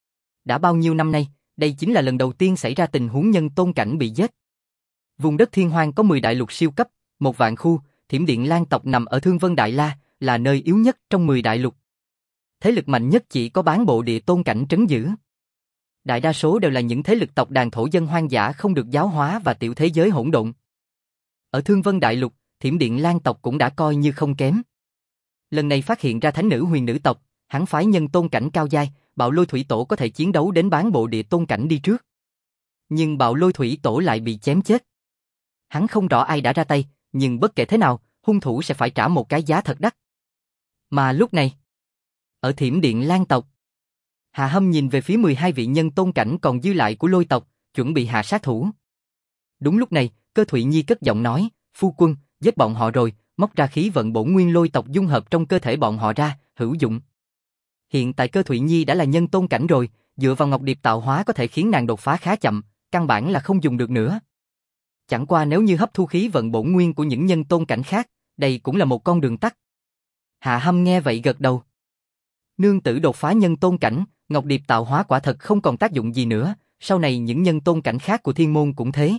Đã bao nhiêu năm nay, đây chính là lần đầu tiên xảy ra tình huống nhân tôn cảnh bị giết. Vùng đất thiên hoang có 10 đại lục siêu cấp, một vạn khu, Thiểm Điện Lang tộc nằm ở Thương Vân Đại La, là nơi yếu nhất trong 10 đại lục. Thế lực mạnh nhất chỉ có bán bộ địa tôn cảnh trấn giữ. Đại đa số đều là những thế lực tộc đàn thổ dân hoang dã không được giáo hóa và tiểu thế giới hỗn độn. Ở Thương Vân Đại Lục, Thiểm Điện Lang tộc cũng đã coi như không kém. Lần này phát hiện ra thánh nữ huyền nữ tộc, hắn phái nhân tôn cảnh cao giai, Bạo Lôi Thủy Tổ có thể chiến đấu đến bán bộ địa tôn cảnh đi trước. Nhưng Bạo Lôi Thủy Tổ lại bị chém chết. Hắn không rõ ai đã ra tay, nhưng bất kể thế nào, hung thủ sẽ phải trả một cái giá thật đắt. Mà lúc này, ở Thiểm Điện Lang tộc, Hạ Hâm nhìn về phía 12 vị nhân tôn cảnh còn dư lại của Lôi tộc, chuẩn bị hạ sát thủ. Đúng lúc này, Cơ Thụy Nhi cất giọng nói, phu quân, giết bọn họ rồi, móc ra khí vận bổn nguyên Lôi tộc dung hợp trong cơ thể bọn họ ra, hữu dụng. Hiện tại Cơ Thụy Nhi đã là nhân tôn cảnh rồi, dựa vào Ngọc Điệp tạo hóa có thể khiến nàng đột phá khá chậm, căn bản là không dùng được nữa. Chẳng qua nếu như hấp thu khí vận bổn nguyên của những nhân tôn cảnh khác, đây cũng là một con đường tắt. Hạ Hâm nghe vậy gật đầu. Nương tử đột phá nhân tôn cảnh, Ngọc Điệp tạo hóa quả thật không còn tác dụng gì nữa, sau này những nhân tôn cảnh khác của thiên môn cũng thế.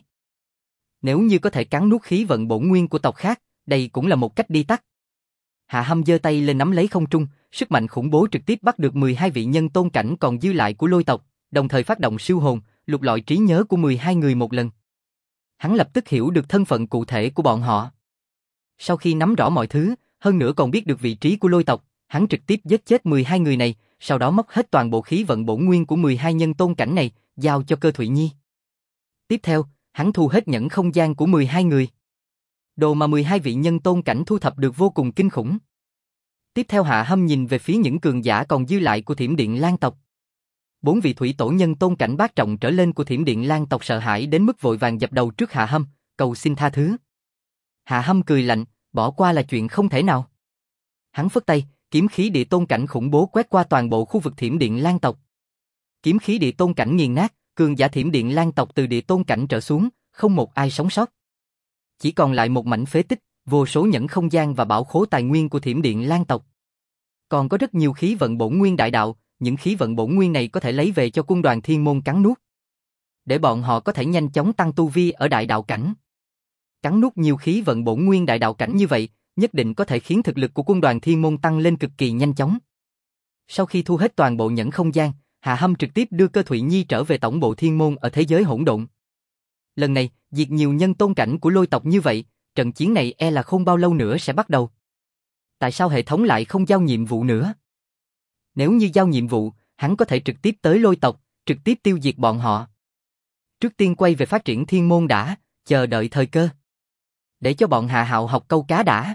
Nếu như có thể cắn nuốt khí vận bổn nguyên của tộc khác, đây cũng là một cách đi tắt. Hạ Hâm giơ tay lên nắm lấy không trung, sức mạnh khủng bố trực tiếp bắt được 12 vị nhân tôn cảnh còn dư lại của Lôi tộc, đồng thời phát động siêu hồn, lục lọi trí nhớ của 12 người một lần. Hắn lập tức hiểu được thân phận cụ thể của bọn họ. Sau khi nắm rõ mọi thứ, hơn nữa còn biết được vị trí của Lôi tộc, hắn trực tiếp giết chết 12 người này, sau đó móc hết toàn bộ khí vận bổn nguyên của 12 nhân tôn cảnh này, giao cho Cơ Thụy Nhi. Tiếp theo, hắn thu hết nhẫn không gian của 12 người. Đồ mà 12 vị nhân tôn cảnh thu thập được vô cùng kinh khủng. Tiếp theo Hạ Hâm nhìn về phía những cường giả còn dư lại của Thiểm Điện Lang tộc. 4 vị thủy tổ nhân tôn cảnh bát trọng trở lên của Thiểm Điện Lang tộc sợ hãi đến mức vội vàng dập đầu trước Hạ Hâm, cầu xin tha thứ. Hạ Hâm cười lạnh, bỏ qua là chuyện không thể nào. Hắn phất tay, kiếm khí địa tôn cảnh khủng bố quét qua toàn bộ khu vực Thiểm Điện Lang tộc. Kiếm khí địa tôn cảnh nghiền nát, cường giả Thiểm Điện Lang tộc từ địa tôn cảnh trở xuống, không một ai sống sót. Chỉ còn lại một mảnh phế tích, vô số nhẫn không gian và bảo khố tài nguyên của Thiểm Điện Lang tộc. Còn có rất nhiều khí vận bổn nguyên đại đạo, những khí vận bổn nguyên này có thể lấy về cho quân đoàn thiên môn cắn nuốt. Để bọn họ có thể nhanh chóng tăng tu vi ở đại đạo cảnh. Cắn nuốt nhiều khí vận bổn nguyên đại đạo cảnh như vậy, nhất định có thể khiến thực lực của quân đoàn thiên môn tăng lên cực kỳ nhanh chóng. Sau khi thu hết toàn bộ nhẫn không gian, Hạ Hâm trực tiếp đưa Cơ Thụy Nhi trở về tổng bộ thiên môn ở thế giới hỗn độn. Lần này, diệt nhiều nhân tôn cảnh của lôi tộc như vậy, trận chiến này e là không bao lâu nữa sẽ bắt đầu. Tại sao hệ thống lại không giao nhiệm vụ nữa? Nếu như giao nhiệm vụ, hắn có thể trực tiếp tới lôi tộc, trực tiếp tiêu diệt bọn họ. Trước tiên quay về phát triển thiên môn đã, chờ đợi thời cơ. Để cho bọn Hạ Hạo học câu cá đã.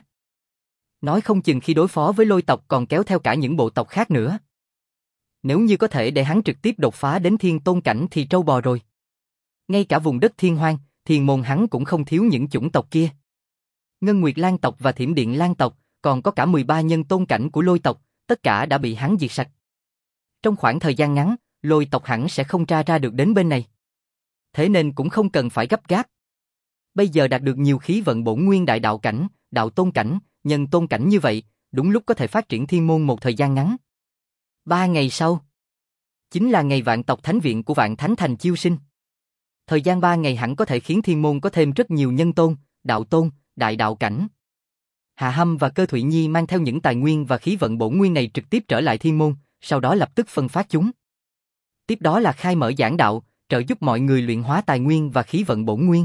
Nói không chừng khi đối phó với lôi tộc còn kéo theo cả những bộ tộc khác nữa. Nếu như có thể để hắn trực tiếp đột phá đến thiên tôn cảnh thì trâu bò rồi. Ngay cả vùng đất thiên hoang, thiên môn hắn cũng không thiếu những chủng tộc kia. Ngân Nguyệt Lang tộc và Thiểm Điện Lang tộc, còn có cả 13 nhân tôn cảnh của lôi tộc, tất cả đã bị hắn diệt sạch. Trong khoảng thời gian ngắn, lôi tộc hẳn sẽ không tra ra được đến bên này. Thế nên cũng không cần phải gấp gáp. Bây giờ đạt được nhiều khí vận bổn nguyên đại đạo cảnh, đạo tôn cảnh, nhân tôn cảnh như vậy, đúng lúc có thể phát triển thiên môn một thời gian ngắn. 3 ngày sau, chính là ngày Vạn tộc Thánh viện của Vạn Thánh Thành chiêu sinh. Thời gian 3 ngày hẳn có thể khiến thiên môn có thêm rất nhiều nhân tôn, đạo tôn, đại đạo cảnh. Hạ Hâm và Cơ Thụy Nhi mang theo những tài nguyên và khí vận bổn nguyên này trực tiếp trở lại thiên môn, sau đó lập tức phân phát chúng. Tiếp đó là khai mở giảng đạo, trợ giúp mọi người luyện hóa tài nguyên và khí vận bổn nguyên.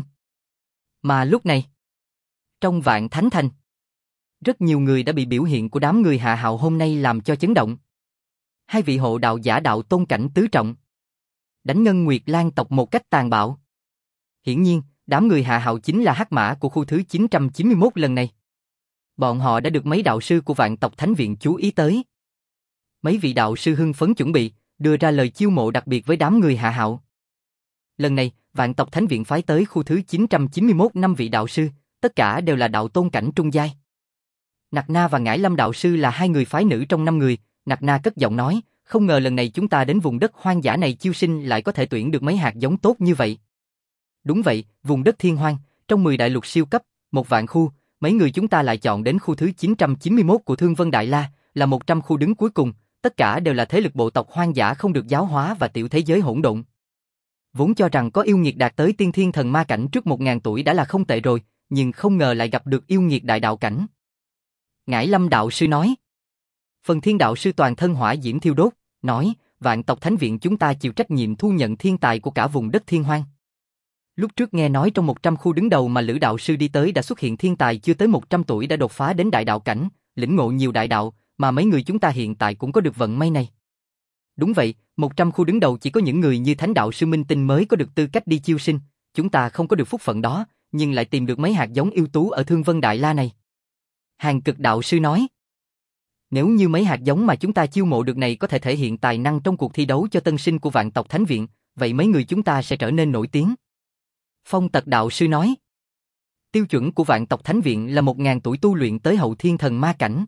Mà lúc này, trong Vạn Thánh Thành, rất nhiều người đã bị biểu hiện của đám người Hạ Hạo hôm nay làm cho chấn động. 2 vị hộ đạo giả đạo tôn cảnh tứ trọng, đánh Ngân Nguyệt Lang tộc một cách tàn bạo. Hiển nhiên, đám người Hạ Hạo chính là hắc mã của khu thứ 991 lần này. Bọn họ đã được mấy đạo sư của Vạn tộc Thánh viện chú ý tới. Mấy vị đạo sư hưng phấn chuẩn bị, đưa ra lời chiêu mộ đặc biệt với đám người Hạ Hạo. Lần này, Vạn tộc Thánh viện phái tới khu thứ 991 5 vị đạo sư, tất cả đều là đạo tôn cảnh trung giai. Nặc Na và Ngải Lâm đạo sư là 2 người phái nữ trong 5 người, Nặc Na cất giọng nói, không ngờ lần này chúng ta đến vùng đất hoang dã này chiêu sinh lại có thể tuyển được mấy hạt giống tốt như vậy. Đúng vậy, vùng đất thiên hoang, trong 10 đại lục siêu cấp, 1 vạn khu, mấy người chúng ta lại chọn đến khu thứ 991 của Thương Vân Đại La, là 100 khu đứng cuối cùng, tất cả đều là thế lực bộ tộc hoang dã không được giáo hóa và tiểu thế giới hỗn độn. Vốn cho rằng có yêu nghiệt đạt tới tiên thiên thần ma cảnh trước 1000 tuổi đã là không tệ rồi, nhưng không ngờ lại gặp được yêu nghiệt đại đạo cảnh. Ngải Lâm đạo sư nói. Phần Thiên đạo sư toàn thân hỏa diễm thiêu đốt, nói, Vạn tộc Thánh viện chúng ta chịu trách nhiệm thu nhận thiên tài của cả vùng đất thiên hoang. Lúc trước nghe nói trong 100 khu đứng đầu mà Lữ đạo sư đi tới đã xuất hiện thiên tài chưa tới 100 tuổi đã đột phá đến đại đạo cảnh, lĩnh ngộ nhiều đại đạo, mà mấy người chúng ta hiện tại cũng có được vận may này. Đúng vậy, 100 khu đứng đầu chỉ có những người như Thánh đạo sư Minh Tinh mới có được tư cách đi chiêu sinh, chúng ta không có được phúc phận đó, nhưng lại tìm được mấy hạt giống ưu tú ở Thương Vân Đại La này. Hàn Cực đạo sư nói. Nếu như mấy hạt giống mà chúng ta chiêu mộ được này có thể thể hiện tài năng trong cuộc thi đấu cho tân sinh của Vạn tộc Thánh viện, vậy mấy người chúng ta sẽ trở nên nổi tiếng. Phong Tật đạo sư nói. Tiêu chuẩn của Vạn tộc Thánh viện là 1000 tuổi tu luyện tới hậu thiên thần ma cảnh.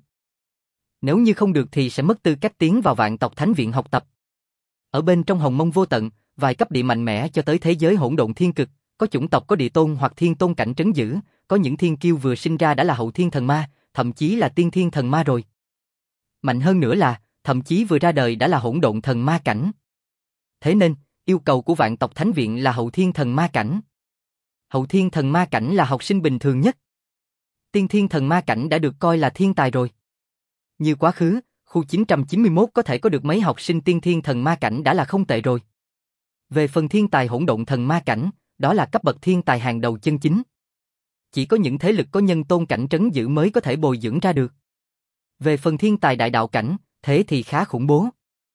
Nếu như không được thì sẽ mất tư cách tiến vào Vạn tộc Thánh viện học tập. Ở bên trong Hồng Mông vô tận, vài cấp địa mạnh mẽ cho tới thế giới hỗn độn thiên cực, có chủng tộc có địa tôn hoặc thiên tôn cảnh trấn giữ, có những thiên kiêu vừa sinh ra đã là hậu thiên thần ma, thậm chí là tiên thiên thần ma rồi. Mạnh hơn nữa là, thậm chí vừa ra đời đã là hỗn độn thần ma cảnh. Thế nên, yêu cầu của Vạn tộc Thánh viện là hậu thiên thần ma cảnh. Hậu thiên thần ma cảnh là học sinh bình thường nhất. Tiên thiên thần ma cảnh đã được coi là thiên tài rồi. Như quá khứ, khu 991 có thể có được mấy học sinh tiên thiên thần ma cảnh đã là không tệ rồi. Về phần thiên tài hỗn độn thần ma cảnh, đó là cấp bậc thiên tài hàng đầu chân chính. Chỉ có những thế lực có nhân tôn cảnh trấn giữ mới có thể bồi dưỡng ra được. Về phần thiên tài đại đạo cảnh, thế thì khá khủng bố.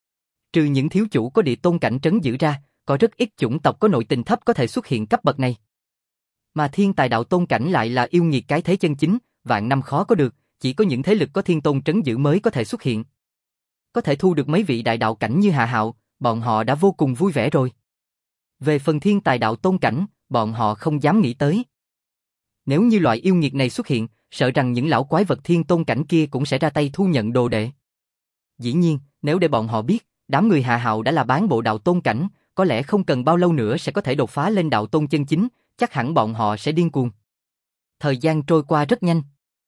Trừ những thiếu chủ có địa tôn cảnh trấn giữ ra, có rất ít chủng tộc có nội tình thấp có thể xuất hiện cấp bậc này. Mà thiên tài đạo tôn cảnh lại là yêu nghiệt cái thế chân chính, vạn năm khó có được, chỉ có những thế lực có thiên tôn trấn giữ mới có thể xuất hiện. Có thể thu được mấy vị đại đạo cảnh như Hạ Hạo, bọn họ đã vô cùng vui vẻ rồi. Về phần thiên tài đạo tôn cảnh, bọn họ không dám nghĩ tới. Nếu như loại yêu nghiệt này xuất hiện, sợ rằng những lão quái vật thiên tôn cảnh kia cũng sẽ ra tay thu nhận đồ đệ. Dĩ nhiên, nếu để bọn họ biết, đám người Hạ Hạo đã là bán bộ đạo tôn cảnh, có lẽ không cần bao lâu nữa sẽ có thể đột phá lên đạo tôn chân chính, chắc hẳn bọn họ sẽ điên cuồng. Thời gian trôi qua rất nhanh.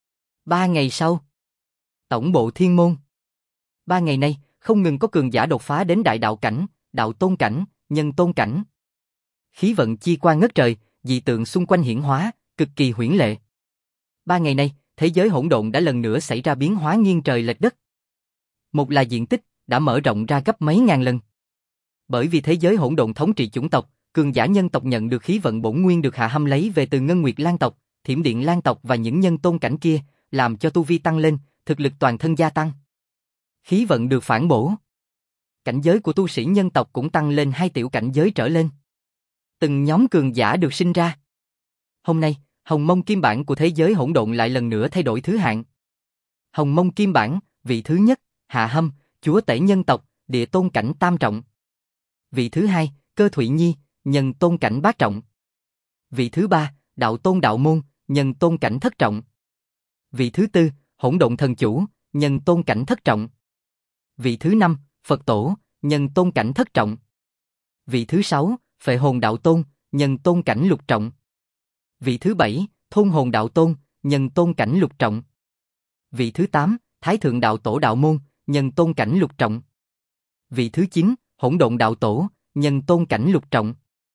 3 ngày sau, tổng bộ Thiên Môn. 3 ngày nay, không ngừng có cường giả đột phá đến đại đạo cảnh, đạo tôn cảnh, nhân tôn cảnh. Khí vận chi quang ngất trời, dị tượng xung quanh hiển hóa, cực kỳ huyễn lệ. 3 ngày nay, thế giới hỗn độn đã lần nữa xảy ra biến hóa nghiêng trời lệch đất. Một là diện tích đã mở rộng ra gấp mấy ngàn lần. Bởi vì thế giới hỗn độn thống trị chủng tộc, cường giả nhân tộc nhận được khí vận bổn nguyên được Hạ Hâm lấy về từ Ngân Nguyệt Lan tộc, Thiểm Điện Lan tộc và những nhân tôn cảnh kia, làm cho tu vi tăng lên, thực lực toàn thân gia tăng. Khí vận được phản bổ. Cảnh giới của tu sĩ nhân tộc cũng tăng lên 2 tiểu cảnh giới trở lên. Từng nhóm cường giả được sinh ra. Hôm nay, Hồng Mông Kim Bản của thế giới hỗn độn lại lần nữa thay đổi thứ hạng. Hồng Mông Kim Bản, vị thứ nhất, Hạ Hâm, chúa tể nhân tộc, địa tôn cảnh tam trọng. Vị thứ hai, Cơ Thụy Nhi, nhân tôn cảnh bát trọng. Vị thứ ba, Đạo Tôn Đạo Môn, nhân tôn cảnh thất trọng. Vị thứ tư, Hỗn Độn Thần Chủ, nhân tôn cảnh thất trọng. Vị thứ năm, Phật Tổ, nhân tôn cảnh thất trọng. Vị thứ sáu, Phệ Hồn Đạo Tôn, nhân tôn cảnh lục trọng. Vị thứ bảy, Thôn Hồn Đạo Tôn, nhân tôn cảnh lục trọng. Vị thứ 8, Thái Thượng Đạo Tổ Đạo Môn, nhân tôn cảnh lục trọng. Vị thứ 9, Hỗn Độn Đạo Tổ, nhân tôn cảnh lục trọng.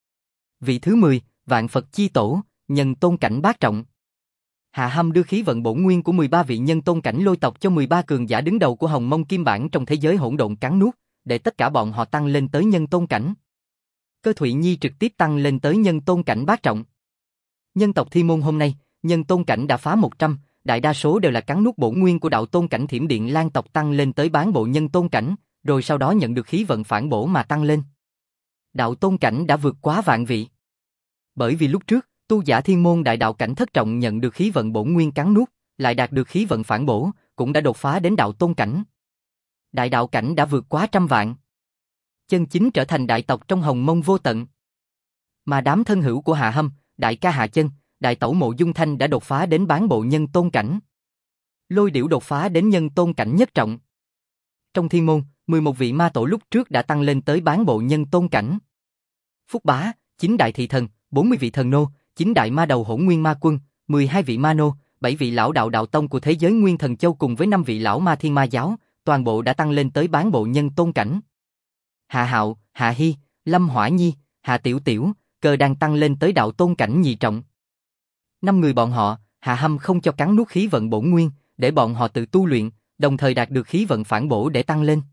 Vị thứ 10, Vạn Phật Chi Tổ, nhân tôn cảnh bát trọng. Hạ Hâm đưa khí vận bổn nguyên của 13 vị nhân tôn cảnh lôi tộc cho 13 cường giả đứng đầu của Hồng Mông Kim Bản trong thế giới hỗn độn cắn nuốt, để tất cả bọn họ tăng lên tới nhân tôn cảnh. Cơ Thụy Nhi trực tiếp tăng lên tới nhân tôn cảnh bát trọng. Nhân tộc Thiên Môn hôm nay, nhân tôn cảnh đã phá 100, đại đa số đều là cắn nuốt bổn nguyên của đạo tôn cảnh Thiểm Điện Lan tộc tăng lên tới bán bộ nhân tôn cảnh, rồi sau đó nhận được khí vận phản bổ mà tăng lên. Đạo tôn cảnh đã vượt quá vạn vị. Bởi vì lúc trước, tu giả Thiên Môn đại đạo cảnh thất trọng nhận được khí vận bổn nguyên cắn nuốt, lại đạt được khí vận phản bổ, cũng đã đột phá đến đạo tôn cảnh. Đại đạo cảnh đã vượt quá trăm vạn. Chân chính trở thành đại tộc trong Hồng Mông vô tận. Mà đám thân hữu của Hạ Hâm, đại ca Hạ Chân, đại tẩu Mộ Dung Thanh đã đột phá đến bán bộ nhân tôn cảnh. Lôi Điểu đột phá đến nhân tôn cảnh nhất trọng. Trong Thiên Môn, 11 vị ma tổ lúc trước đã tăng lên tới bán bộ nhân tôn cảnh. Phúc Bá, 9 đại thị thần, 40 vị thần nô, 9 đại ma đầu Hỗn Nguyên Ma Quân, 12 vị ma nô, 7 vị lão đạo đạo tông của thế giới Nguyên Thần Châu cùng với 5 vị lão ma thiên ma giáo, toàn bộ đã tăng lên tới bán bộ nhân tôn cảnh. Hạ Hạo, Hạ Hy, Lâm Hỏa Nhi, Hạ Tiểu Tiểu, Cơ đang tăng lên tới đạo tôn cảnh nhị trọng. 5 người bọn họ, Hạ Hâm không cho cắn nuốt khí vận bổn nguyên, để bọn họ tự tu luyện, đồng thời đạt được khí vận phản bổ để tăng lên.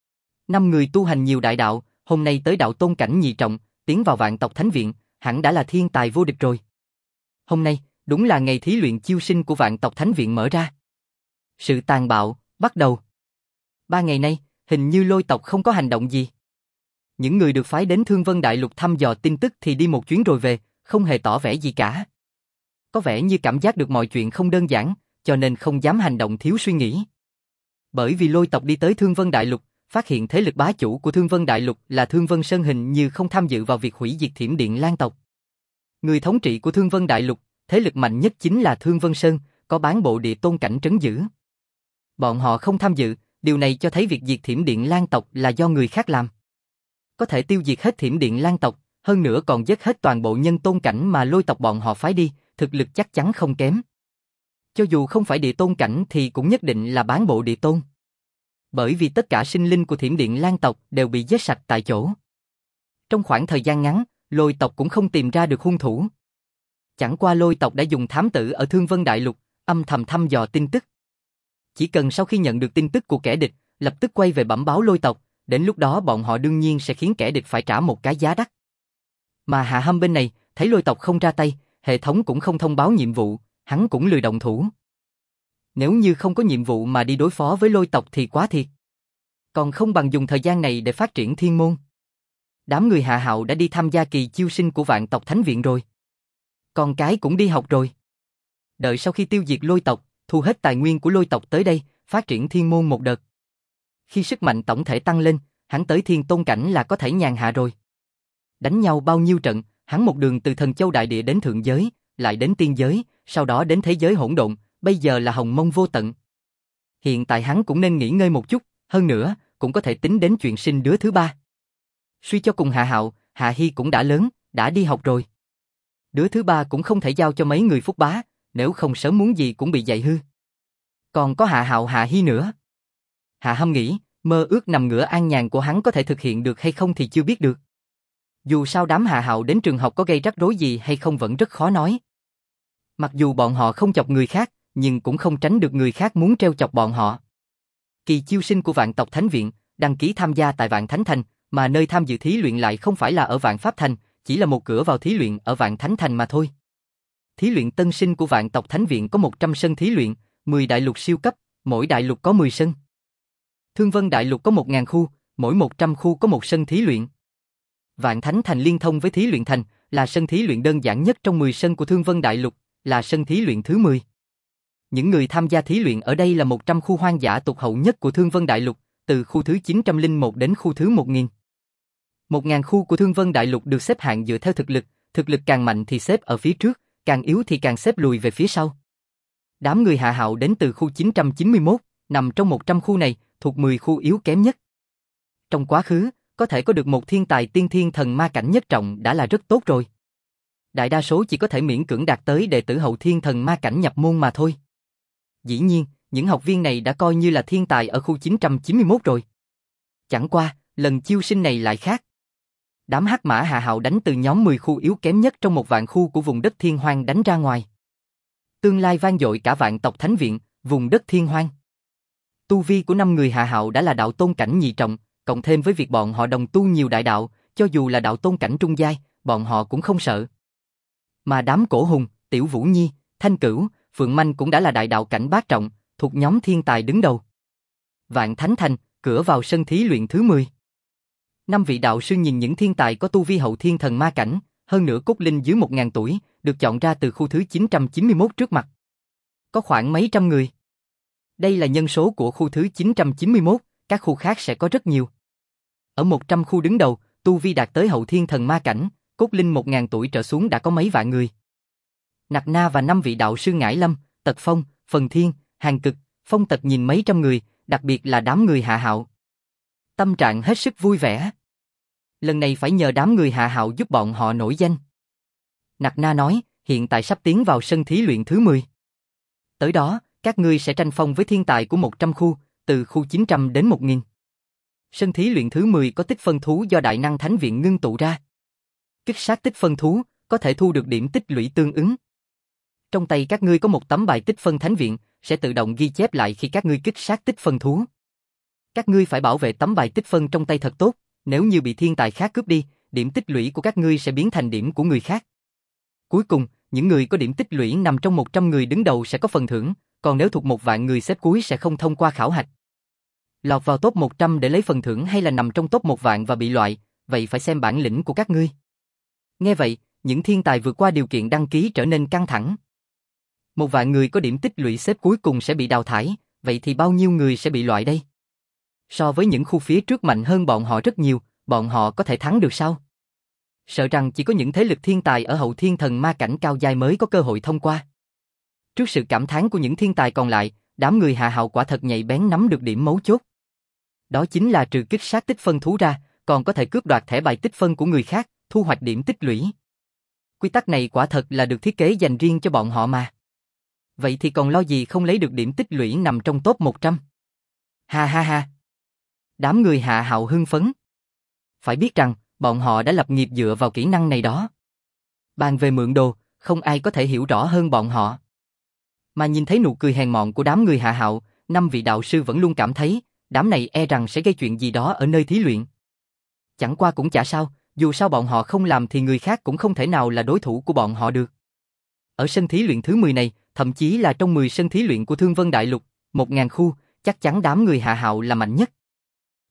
5 người tu hành nhiều đại đạo, hôm nay tới đạo tôn cảnh nhị trọng, tiến vào vạn tộc thánh viện, hẳn đã là thiên tài vô địch rồi. Hôm nay, đúng là ngày thí luyện chiêu sinh của vạn tộc thánh viện mở ra. Sự tàn bạo, bắt đầu. 3 ngày nay, hình như lôi tộc không có hành động gì. Những người được phái đến Thương Vân Đại Lục thăm dò tin tức thì đi một chuyến rồi về, không hề tỏ vẻ gì cả. Có vẻ như cảm giác được mọi chuyện không đơn giản, cho nên không dám hành động thiếu suy nghĩ. Bởi vì lôi tộc đi tới Thương Vân Đại Lục, phát hiện thế lực bá chủ của Thương Vân Đại Lục là Thương Vân Sơn hình như không tham dự vào việc hủy diệt Thiểm Điện Lan tộc. Người thống trị của Thương Vân Đại Lục, thế lực mạnh nhất chính là Thương Vân Sơn, có bán bộ địa tôn cảnh trấn giữ. Bọn họ không tham dự, điều này cho thấy việc diệt Thiểm Điện Lan tộc là do người khác làm. Có thể tiêu diệt hết Thiểm Điện Lan tộc, hơn nữa còn giết hết toàn bộ nhân tôn cảnh mà lôi tộc bọn họ phái đi, thực lực chắc chắn không kém. Cho dù không phải địa tôn cảnh thì cũng nhất định là bán bộ địa tôn. Bởi vì tất cả sinh linh của Thiểm Điện Lan tộc đều bị giết sạch tại chỗ. Trong khoảng thời gian ngắn, lôi tộc cũng không tìm ra được hung thủ. Chẳng qua lôi tộc đã dùng thám tử ở Thương Vân Đại Lục, âm thầm thăm dò tin tức. Chỉ cần sau khi nhận được tin tức của kẻ địch, lập tức quay về bẩm báo lôi tộc, đến lúc đó bọn họ đương nhiên sẽ khiến kẻ địch phải trả một cái giá đắt. Mà Hạ Hâm bên này, thấy lôi tộc không ra tay, hệ thống cũng không thông báo nhiệm vụ, hắn cũng lười động thủ. Nếu như không có nhiệm vụ mà đi đối phó với lôi tộc thì quá thiệt. Còn không bằng dùng thời gian này để phát triển thiên môn. Đám người Hạ Hạo đã đi tham gia kỳ chiêu sinh của Vạn tộc Thánh Viện rồi. Con cái cũng đi học rồi. Đợi sau khi tiêu diệt Lôi tộc, thu hết tài nguyên của Lôi tộc tới đây, phát triển thiên môn một đợt. Khi sức mạnh tổng thể tăng lên, hắn tới thiên tôn cảnh là có thể nhàn hạ rồi. Đánh nhau bao nhiêu trận, hắn một đường từ Thần Châu Đại Địa đến thượng giới, lại đến tiên giới, sau đó đến thế giới hỗn độn, bây giờ là hồng mông vô tận. Hiện tại hắn cũng nên nghỉ ngơi một chút, hơn nữa, cũng có thể tính đến chuyện sinh đứa thứ ba. Suy cho cùng Hạ Hạo, Hạ Hi cũng đã lớn, đã đi học rồi. Đứa thứ ba cũng không thể giao cho mấy người Phúc Bá, nếu không sớm muốn gì cũng bị dạy hư. Còn có Hạ Hạo Hạ Hi nữa. Hạ Hâm nghĩ, mơ ước nằm ngửa an nhàn của hắn có thể thực hiện được hay không thì chưa biết được. Dù sao đám Hạ Hạo đến trường học có gây rắc rối gì hay không vẫn rất khó nói. Mặc dù bọn họ không chọc người khác, nhưng cũng không tránh được người khác muốn trêu chọc bọn họ. Kỳ chiêu sinh của Vạn tộc Thánh Viện, đăng ký tham gia tại Vạn Thánh Thành, mà nơi tham dự thí luyện lại không phải là ở Vạn Pháp Thành, chỉ là một cửa vào thí luyện ở Vạn Thánh Thành mà thôi. Thí luyện tân sinh của Vạn tộc Thánh Viện có 100 sân thí luyện, 10 đại lục siêu cấp, mỗi đại lục có 10 sân. Thương Vân đại lục có 1000 khu, mỗi 100 khu có một sân thí luyện. Vạn Thánh Thành liên thông với Thí Luyện Thành, là sân thí luyện đơn giản nhất trong 10 sân của Thương Vân đại lục, là sân thí luyện thứ 10. Những người tham gia thí luyện ở đây là 100 khu hoang dã tụt hậu nhất của Thương Vân đại lục, từ khu thứ 901 đến khu thứ 1000. 1000 khu của Thương Vân đại lục được xếp hạng dựa theo thực lực càng mạnh thì xếp ở phía trước, càng yếu thì càng xếp lùi về phía sau. Đám người Hạ Hạo đến từ khu 991, nằm trong 100 khu này, thuộc 10 khu yếu kém nhất. Trong quá khứ, có thể có được một thiên tài tiên thiên thần ma cảnh nhất trọng đã là rất tốt rồi. Đại đa số chỉ có thể miễn cưỡng đạt tới đệ tử hậu thiên thần ma cảnh nhập môn mà thôi. Dĩ nhiên, những học viên này đã coi như là thiên tài ở khu 991 rồi. Chẳng qua, lần chiêu sinh này lại khác. Đám hắc mã Hạ Hạo đánh từ nhóm 10 khu yếu kém nhất trong 1 vạn khu của vùng đất thiên hoang đánh ra ngoài. Tương lai vang dội cả Vạn tộc Thánh Viện, vùng đất thiên hoang. Tu vi của 5 người Hạ Hạo đã là đạo tôn cảnh nhị trọng, cộng thêm với việc bọn họ đồng tu nhiều đại đạo, cho dù là đạo tôn cảnh trung giai, bọn họ cũng không sợ. Mà đám Cổ Hùng, Tiểu Vũ Nhi, Thanh Cửu, Phượng Manh cũng đã là đại đạo cảnh bát trọng, thuộc nhóm thiên tài đứng đầu. Vạn Thánh Thành, cửa vào sân thí luyện thứ 10. 5 vị đạo sư nhìn những thiên tài có tu vi hậu thiên thần ma cảnh, hơn nữa cốt linh dưới 1000 tuổi, được chọn ra từ khu thứ 991 trước mặt. Có khoảng mấy trăm người. Đây là nhân số của khu thứ 991, các khu khác sẽ có rất nhiều. Ở 100 khu đứng đầu, tu vi đạt tới hậu thiên thần ma cảnh, cốt linh 1000 tuổi trở xuống đã có mấy vạn người. Nặc Na và 5 vị đạo sư Ngải Lâm, Tật Phong, Phần Thiên, Hàn Cực, Phong Tật nhìn mấy trăm người, đặc biệt là đám người Hạ Hạo. Tâm trạng hết sức vui vẻ. Lần này phải nhờ đám người Hạ Hạo giúp bọn họ nổi danh. Nặc Na nói, hiện tại sắp tiến vào sân thí luyện thứ 10. Tới đó, các ngươi sẽ tranh phong với thiên tài của 100 khu, từ khu 900 đến 1000. Sân thí luyện thứ 10 có tích phân thú do Đại Năng Thánh Viện ngưng tụ ra. Kích sát tích phân thú, có thể thu được điểm tích lũy tương ứng. Trong tay các ngươi có một tấm bài tích phân Thánh Viện, sẽ tự động ghi chép lại khi các ngươi kích sát tích phân thú. Các ngươi phải bảo vệ tấm bài tích phân trong tay thật tốt, nếu như bị thiên tài khác cướp đi, điểm tích lũy của các ngươi sẽ biến thành điểm của người khác. Cuối cùng, những người có điểm tích lũy nằm trong 100 người đứng đầu sẽ có phần thưởng, còn nếu thuộc 1 vạn người xếp cuối sẽ không thông qua khảo hạch. Lọt vào top 100 để lấy phần thưởng hay là nằm trong top 1 vạn và bị loại, vậy phải xem bản lĩnh của các ngươi. Nghe vậy, những thiên tài vượt qua điều kiện đăng ký trở nên căng thẳng. 1 vạn người có điểm tích lũy xếp cuối cùng sẽ bị đào thải, vậy thì bao nhiêu người sẽ bị loại đây? So với những khu phía trước mạnh hơn bọn họ rất nhiều, bọn họ có thể thắng được sao? Sợ rằng chỉ có những thế lực thiên tài ở hậu thiên thần ma cảnh cao giai mới có cơ hội thông qua. Trước sự cảm thán của những thiên tài còn lại, đám người Hạ Hạo quả thật nhạy bén nắm được điểm mấu chốt. Đó chính là trừ kích sát tích phân thú ra, còn có thể cướp đoạt thẻ bài tích phân của người khác, thu hoạch điểm tích lũy. Quy tắc này quả thật là được thiết kế dành riêng cho bọn họ mà. Vậy thì còn lo gì không lấy được điểm tích lũy nằm trong top 100? Ha ha ha! Đám người Hạ Hạo hưng phấn. Phải biết rằng, bọn họ đã lập nghiệp dựa vào kỹ năng này đó. Bàn về mượn đồ, không ai có thể hiểu rõ hơn bọn họ. Mà nhìn thấy nụ cười hèn mọn của đám người Hạ Hạo, 5 vị đạo sư vẫn luôn cảm thấy, đám này e rằng sẽ gây chuyện gì đó ở nơi thí luyện. Chẳng qua cũng chả sao, dù sao bọn họ không làm thì người khác cũng không thể nào là đối thủ của bọn họ được. Ở sân thí luyện thứ 10 này, thậm chí là trong 10 sân thí luyện của Thương Vân Đại Lục, 1000 khu, chắc chắn đám người Hạ Hạo là mạnh nhất.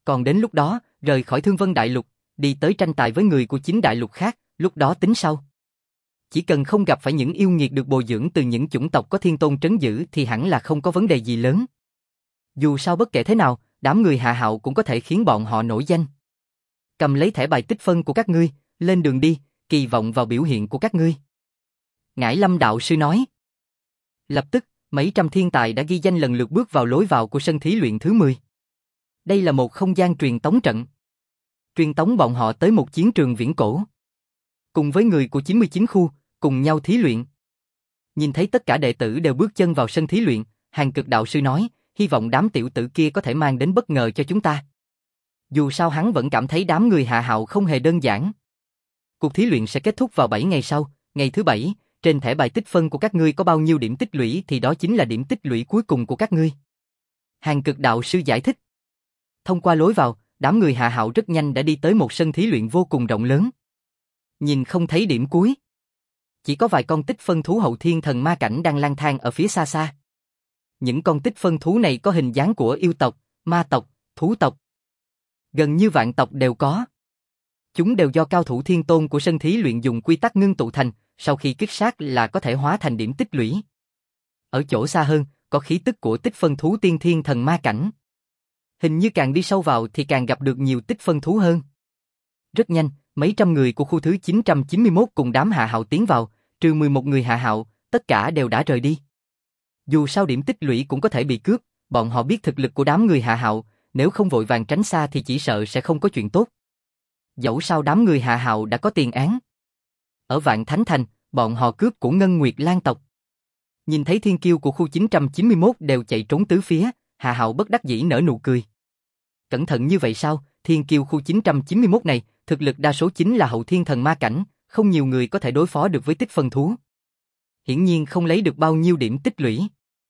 Còn đến lúc đó, rời khỏi Thương Vân Đại Lục, đi tới tranh tài với người của chính đại lục khác, lúc đó tính sau. Chỉ cần không gặp phải những yêu nghiệt được bồi dưỡng từ những chủng tộc có thiên tôn trấn giữ thì hẳn là không có vấn đề gì lớn. Dù sao bất kể thế nào, đám người Hạ Hạo cũng có thể khiến bọn họ nổi danh. Cầm lấy thẻ bài tích phân của các ngươi, lên đường đi, kỳ vọng vào biểu hiện của các ngươi. Ngải Lâm đạo sư nói. Lập tức, mấy trăm thiên tài đã ghi danh lần lượt bước vào lối vào của sân thí luyện thứ 10. Đây là một không gian truyền tống trận. Truyền tống bọn họ tới một chiến trường viễn cổ. Cùng với người của 99 khu, cùng nhau thí luyện. Nhìn thấy tất cả đệ tử đều bước chân vào sân thí luyện, Hàn Cực đạo sư nói, hy vọng đám tiểu tử kia có thể mang đến bất ngờ cho chúng ta. Dù sao hắn vẫn cảm thấy đám người Hạ Hạo không hề đơn giản. Cuộc thí luyện sẽ kết thúc vào 7 ngày sau, ngày thứ 7, trên thẻ bài tích phân của các ngươi có bao nhiêu điểm tích lũy thì đó chính là điểm tích lũy cuối cùng của các ngươi. Hàn Cực đạo sư giải thích. Thông qua lối vào, đám người Hạ Hạo rất nhanh đã đi tới một sân thí luyện vô cùng rộng lớn. Nhìn không thấy điểm cuối. Chỉ có vài con tích phân thú hậu thiên thần ma cảnh đang lang thang ở phía xa xa. Những con tích phân thú này có hình dáng của yêu tộc, ma tộc, thú tộc. Gần như vạn tộc đều có. Chúng đều do cao thủ thiên tôn của sân thí luyện dùng quy tắc ngưng tụ thành, sau khi kích sát là có thể hóa thành điểm tích lũy. Ở chỗ xa hơn, có khí tức của tích phân thú tiên thiên thần ma cảnh. Hình như càng đi sâu vào thì càng gặp được nhiều tích phân thú hơn. Rất nhanh, mấy trăm người của khu thứ 991 cùng đám Hạ Hạo tiến vào, trừ 11 người Hạ Hạo, tất cả đều đã rời đi. Dù sao điểm tích lũy cũng có thể bị cướp, bọn họ biết thực lực của đám người Hạ Hạo, nếu không vội vàng tránh xa thì chỉ sợ sẽ không có chuyện tốt. Dẫu sao đám người Hạ Hạo đã có tiền án. Ở Vạn Thánh Thành, bọn họ cướp của Ngân Nguyệt Lan tộc. Nhìn thấy thiên kiêu của khu 991 đều chạy trốn tứ phía, Hạ Hạo bất đắc dĩ nở nụ cười. Cẩn thận như vậy sao, thiên kiêu khu 991 này, thực lực đa số chính là hậu thiên thần ma cảnh, không nhiều người có thể đối phó được với tích phân thú. Hiển nhiên không lấy được bao nhiêu điểm tích lũy.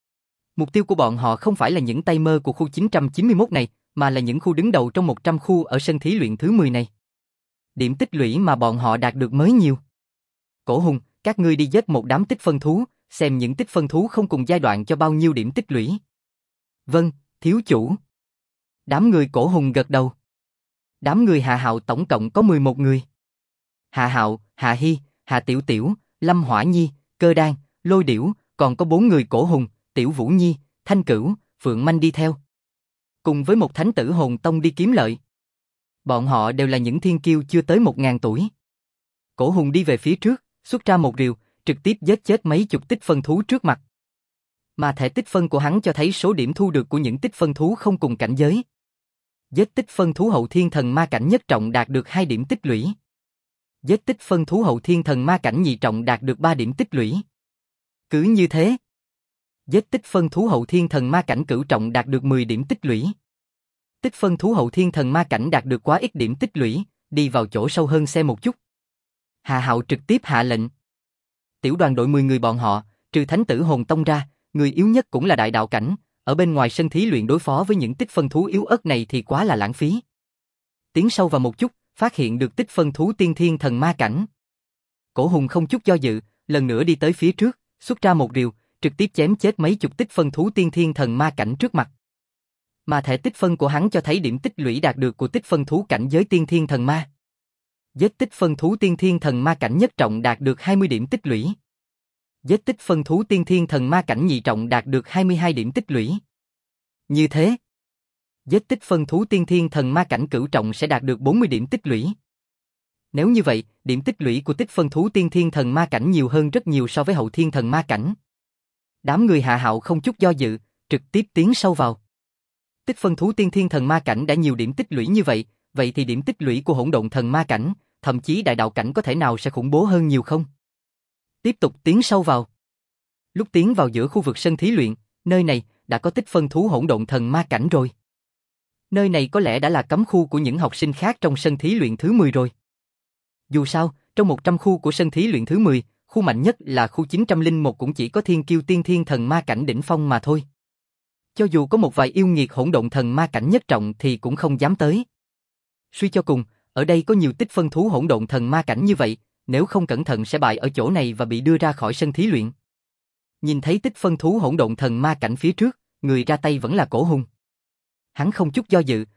Mục tiêu của bọn họ không phải là những tay mơ của khu 991 này, mà là những khu đứng đầu trong 100 khu ở sân thí luyện thứ 10 này. Điểm tích lũy mà bọn họ đạt được mới nhiều. Cổ Hùng, các ngươi đi giết một đám tích phân thú, xem những tích phân thú không cùng giai đoạn cho bao nhiêu điểm tích lũy. Vâng, thiếu chủ. Đám người Cổ Hùng gật đầu. Đám người Hạ Hạo tổng cộng có 11 người. Hạ Hạo, Hạ Hy, Hạ Tiểu Tiểu, Lâm Hỏa Nhi, Cơ Đan, Lôi Điểu, còn có 4 người Cổ Hùng, Tiểu Vũ Nhi, Thanh Cửu, Phượng Manh đi theo. Cùng với một thánh tử hồn tông đi kiếm lợi. Bọn họ đều là những thiên kiêu chưa tới 1000 tuổi. Cổ Hùng đi về phía trước, xuất ra một rìu, trực tiếp giết chết mấy chục tích phân thú trước mặt. Mà thẻ tích phân của hắn cho thấy số điểm thu được của những tích phân thú không cùng cảnh giới. Giết tích phân thú hậu thiên thần ma cảnh nhất trọng đạt được 2 điểm tích lũy. Giết tích phân thú hậu thiên thần ma cảnh nhị trọng đạt được 3 điểm tích lũy. Cứ như thế, giết tích phân thú hậu thiên thần ma cảnh cửu trọng đạt được 10 điểm tích lũy. Tích phân thú hậu thiên thần ma cảnh đạt được quá ít điểm tích lũy, đi vào chỗ sâu hơn xem một chút. Hạ Hạo trực tiếp hạ lệnh. Tiểu đoàn đội 10 người bọn họ, trừ thánh tử hồn tông ra, người yếu nhất cũng là đại đạo cảnh, ở bên ngoài sân thí luyện đối phó với những tích phân thú yếu ớt này thì quá là lãng phí. Tiến sâu vào một chút, phát hiện được tích phân thú tiên thiên thần ma cảnh. Cổ Hùng không chút do dự, lần nữa đi tới phía trước, xuất ra một rìu, trực tiếp chém chết mấy chục tích phân thú tiên thiên thần ma cảnh trước mặt. Mà thẻ tích phân của hắn cho thấy điểm tích lũy đạt được của tích phân thú cảnh giới tiên thiên thần ma. Giết tích phân thú tiên thiên thần ma cảnh nhất trọng đạt được 20 điểm tích lũy. Giết tích phân thú tiên thiên thần ma cảnh nhị trọng đạt được 22 điểm tích lũy. Như thế, giết tích phân thú tiên thiên thần ma cảnh cửu trọng sẽ đạt được 40 điểm tích lũy. Nếu như vậy, điểm tích lũy của tích phân thú tiên thiên thần ma cảnh nhiều hơn rất nhiều so với hậu thiên thần ma cảnh. Đám người Hạ Hạo không chút do dự, trực tiếp tiến sâu vào. Tích phân thú tiên thiên thần ma cảnh đã nhiều điểm tích lũy như vậy, vậy thì điểm tích lũy của hỗn độn thần ma cảnh, thậm chí đại đạo cảnh có thể nào sẽ khủng bố hơn nhiều không? Tiếp tục tiến sâu vào. Lúc tiến vào giữa khu vực sân thí luyện, nơi này đã có tích phân thú hỗn độn thần ma cảnh rồi. Nơi này có lẽ đã là cấm khu của những học sinh khác trong sân thí luyện thứ 10 rồi. Dù sao, trong 100 khu của sân thí luyện thứ 10, khu mạnh nhất là khu 901 cũng chỉ có thiên kiêu tiên thiên thần ma cảnh đỉnh phong mà thôi. Cho dù có một vài yêu nghiệt hỗn độn thần ma cảnh nhất trọng thì cũng không dám tới. Suy cho cùng, ở đây có nhiều tích phân thú hỗn độn thần ma cảnh như vậy, nếu không cẩn thận sẽ bại ở chỗ này và bị đưa ra khỏi sân thí luyện. Nhìn thấy tích phân thú hỗn độn thần ma cảnh phía trước, người ra tay vẫn là Cổ Hùng. Hắn không chút do dự,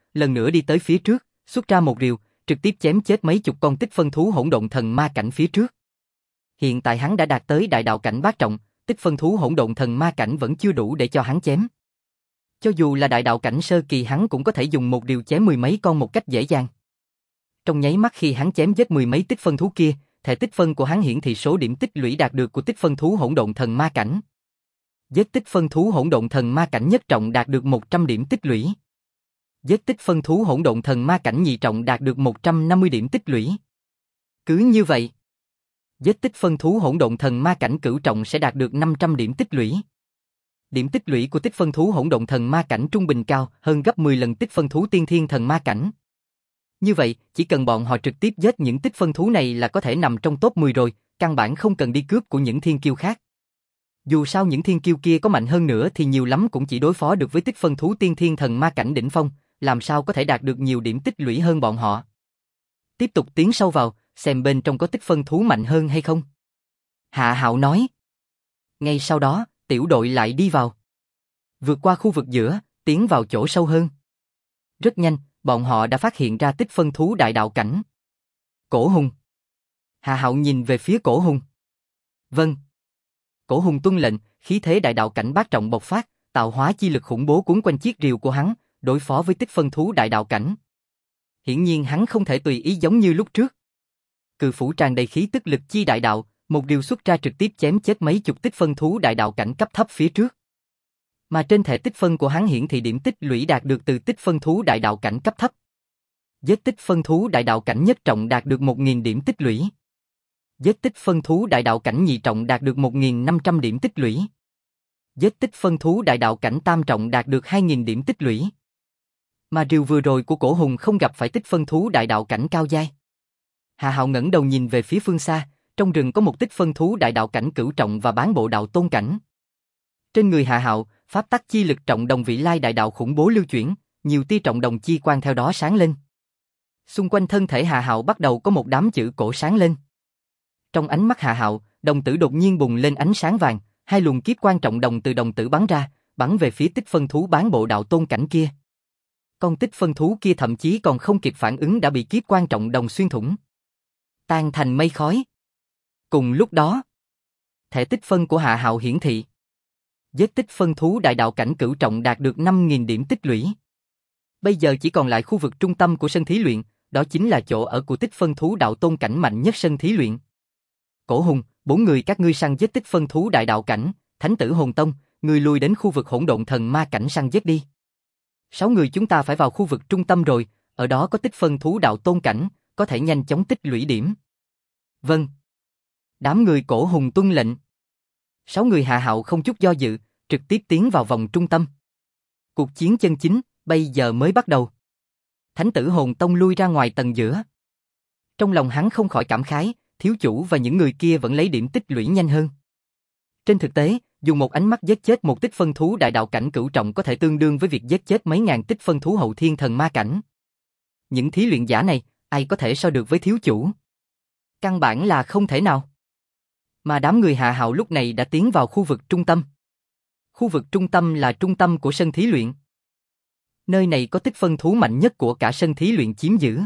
lần nữa đi tới phía trước, xuất ra một rìu, trực tiếp chém chết mấy chục con tích phân thú hỗn độn thần ma cảnh phía trước. Hiện tại hắn đã đạt tới đại đạo cảnh bát trọng, tích phân thú hỗn độn thần ma cảnh vẫn chưa đủ để cho hắn chém. Cho dù là đại đạo cảnh sơ kỳ hắn cũng có thể dùng một rìu chém mười mấy con một cách dễ dàng. Trong nháy mắt khi hắn chém giết mười mấy tích phân thú kia, thẻ tích phân của hắn hiển thị số điểm tích lũy đạt được của tích phân thú hỗn độn thần ma cảnh. Giết tích phân thú hỗn độn thần ma cảnh nhất trọng đạt được 100 điểm tích lũy. Giết tích phân thú hỗn độn thần ma cảnh nhị trọng đạt được 150 điểm tích lũy. Cứ như vậy, giết tích phân thú hỗn độn thần ma cảnh cửu trọng sẽ đạt được 500 điểm tích lũy. Điểm tích lũy của tích phân thú hỗn độn thần ma cảnh trung bình cao hơn gấp 10 lần tích phân thú tiên thiên thần ma cảnh. Như vậy, chỉ cần bọn họ trực tiếp giết những tích phân thú này là có thể nằm trong top 10 rồi, căn bản không cần đi cướp của những thiên kiêu khác. Dù sao những thiên kiêu kia có mạnh hơn nữa thì nhiều lắm cũng chỉ đối phó được với tích phân thú tiên thiên thần ma cảnh đỉnh phong, làm sao có thể đạt được nhiều điểm tích lũy hơn bọn họ. Tiếp tục tiến sâu vào, xem bên trong có tích phân thú mạnh hơn hay không. Hạ Hạo nói. Ngay sau đó, tiểu đội lại đi vào. Vượt qua khu vực giữa, tiến vào chỗ sâu hơn. Rất nhanh, bọn họ đã phát hiện ra tích phân thú đại đạo cảnh. Cổ Hùng. Hạ Hạo nhìn về phía Cổ Hùng. Vâng. Cổ Hùng tuân lệnh, khí thế đại đạo cảnh bát trọng bộc phát, tạo hóa chi lực khủng bố cuốn quanh chiếc rìu của hắn, đối phó với tích phân thú đại đạo cảnh. Hiển nhiên hắn không thể tùy ý giống như lúc trước. Cự phủ tràn đầy khí tức lực chi đại đạo, một điều xuất ra trực tiếp chém chết mấy chục tích phân thú đại đạo cảnh cấp thấp phía trước. Mà trên thẻ tích phân của hắn hiển thị điểm tích lũy đạt được từ tích phân thú đại đạo cảnh cấp thấp. Giết tích phân thú đại đạo cảnh nhất trọng đạt được 1000 điểm tích lũy. Giết tích phân thú đại đạo cảnh nhị trọng đạt được 1500 điểm tích lũy. Giết tích phân thú đại đạo cảnh tam trọng đạt được 2000 điểm tích lũy. Mà rìu vừa rồi của Cổ Hùng không gặp phải tích phân thú đại đạo cảnh cao giai. Hạ Hạo ngẩng đầu nhìn về phía phương xa, trong rừng có một tích phân thú đại đạo cảnh cửu trọng và bán bộ đạo tôn cảnh. Trên người Hạ Hạo, pháp tắc chi lực trọng đồng vị lai đại đạo khủng bố lưu chuyển, nhiều tia trọng đồng chi quang theo đó sáng lên. Xung quanh thân thể Hạ Hạo bắt đầu có một đám chữ cổ sáng lên. Trong ánh mắt Hạ Hạo, đồng tử đột nhiên bùng lên ánh sáng vàng, hai luồng kiếp quang trọng đồng từ đồng tử bắn ra, bắn về phía tích phân thú bán bộ đạo tôn cảnh kia. Con tích phân thú kia thậm chí còn không kịp phản ứng đã bị kiếp quang trọng đồng xuyên thủng, tan thành mây khói. Cùng lúc đó, thẻ tích phân của Hạ Hạo hiển thị. Giết tích phân thú đại đạo cảnh cửu trọng đạt được 5000 điểm tích lũy. Bây giờ chỉ còn lại khu vực trung tâm của sân thí luyện, đó chính là chỗ ở của tích phân thú đạo tôn cảnh mạnh nhất sân thí luyện. Cổ Hùng, 4 người các ngươi săn giết tích phân thú đại đạo cảnh, Thánh tử Hồn Tông, ngươi lui đến khu vực hỗn độn thần ma cảnh săn giết đi. 6 người chúng ta phải vào khu vực trung tâm rồi, ở đó có tích phân thú đạo tôn cảnh, có thể nhanh chóng tích lũy điểm. Vâng. Đám người Cổ Hùng tuân lệnh. 6 người Hạ Hạo không chút do dự, trực tiếp tiến vào vòng trung tâm. Cuộc chiến chân chính, bây giờ mới bắt đầu. Thánh tử Hồn Tông lui ra ngoài tầng giữa. Trong lòng hắn không khỏi cảm khái, thiếu chủ và những người kia vẫn lấy điểm tích lũy nhanh hơn. Trên thực tế, dùng một ánh mắt giết chết một tích phân thú đại đạo cảnh cửu trọng có thể tương đương với việc giết chết mấy ngàn tích phân thú hậu thiên thần ma cảnh. Những thí luyện giả này, ai có thể so được với thiếu chủ? Căn bản là không thể nào. Mà đám người Hạ Hạo lúc này đã tiến vào khu vực trung tâm. Khu vực trung tâm là trung tâm của sân thí luyện. Nơi này có tích phân thú mạnh nhất của cả sân thí luyện chiếm giữ.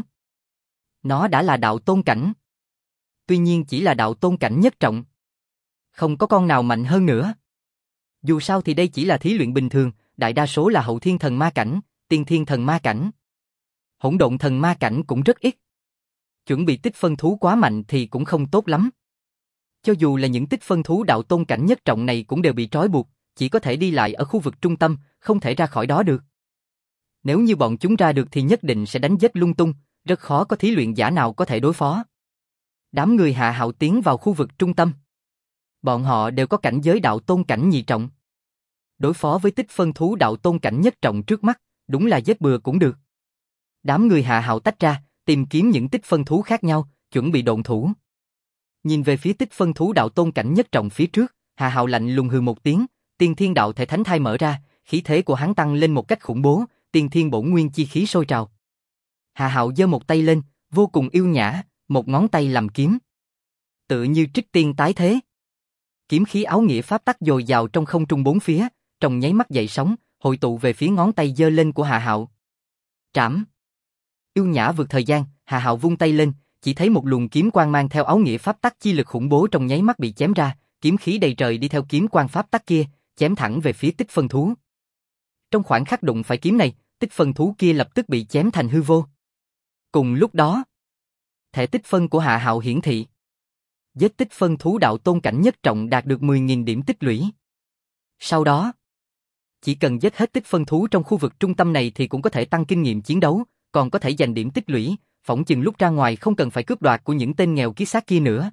Nó đã là đạo tôn cảnh. Tuy nhiên chỉ là đạo tôn cảnh nhất trọng. Không có con nào mạnh hơn nữa. Dù sao thì đây chỉ là thí luyện bình thường, đại đa số là hậu thiên thần ma cảnh, tiên thiên thần ma cảnh. Hỗn độn thần ma cảnh cũng rất ít. Chuẩn bị tích phân thú quá mạnh thì cũng không tốt lắm. Cho dù là những tích phân thú đạo tôn cảnh nhất trọng này cũng đều bị trói buộc, chỉ có thể đi lại ở khu vực trung tâm, không thể ra khỏi đó được. Nếu như bọn chúng ra được thì nhất định sẽ đánh giết lung tung, rất khó có thí luyện giả nào có thể đối phó. Đám người Hạ Hạo tiến vào khu vực trung tâm. Bọn họ đều có cảnh giới đạo tôn cảnh nhị trọng. Đối phó với tích phân thú đạo tôn cảnh nhất trọng trước mắt, đúng là giết bừa cũng được. Đám người Hạ Hạo tách ra, tìm kiếm những tích phân thú khác nhau, chuẩn bị độn thủ. Nhìn về phía tích phân thú đạo tôn cảnh nhất trọng phía trước, Hạ Hạo lạnh lùng hừ một tiếng, tiên thiên đạo thể thánh thai mở ra, khí thế của hắn tăng lên một cách khủng bố, tiên thiên bổn nguyên chi khí sôi trào. Hạ Hạo giơ một tay lên, vô cùng yêu nhã, một ngón tay làm kiếm. Tựa như trích tiên tái thế. Kiếm khí áo nghĩa pháp tắc dồi dào trong không trung bốn phía, trong nháy mắt dậy sóng, hội tụ về phía ngón tay giơ lên của Hạ Hạo. Trảm. Yêu nhã vượt thời gian, Hà Hạo vung tay lên, chỉ thấy một luồng kiếm quang mang theo áo nghĩa pháp tắc chi lực khủng bố trong nháy mắt bị chém ra, kiếm khí đầy trời đi theo kiếm quang pháp tắc kia, chém thẳng về phía tích phân thú. Trong khoảnh khắc đụng phải kiếm này, tích phân thú kia lập tức bị chém thành hư vô. Cùng lúc đó, thẻ tích phân của Hà Hạo hiển thị. Giết tích phân thú đạo tôn cảnh nhất trọng đạt được 10.000 điểm tích lũy. Sau đó, chỉ cần giết hết tích phân thú trong khu vực trung tâm này thì cũng có thể tăng kinh nghiệm chiến đấu, còn có thể giành điểm tích lũy, phỏng chừng lúc ra ngoài không cần phải cướp đoạt của những tên nghèo kiết xác kia nữa.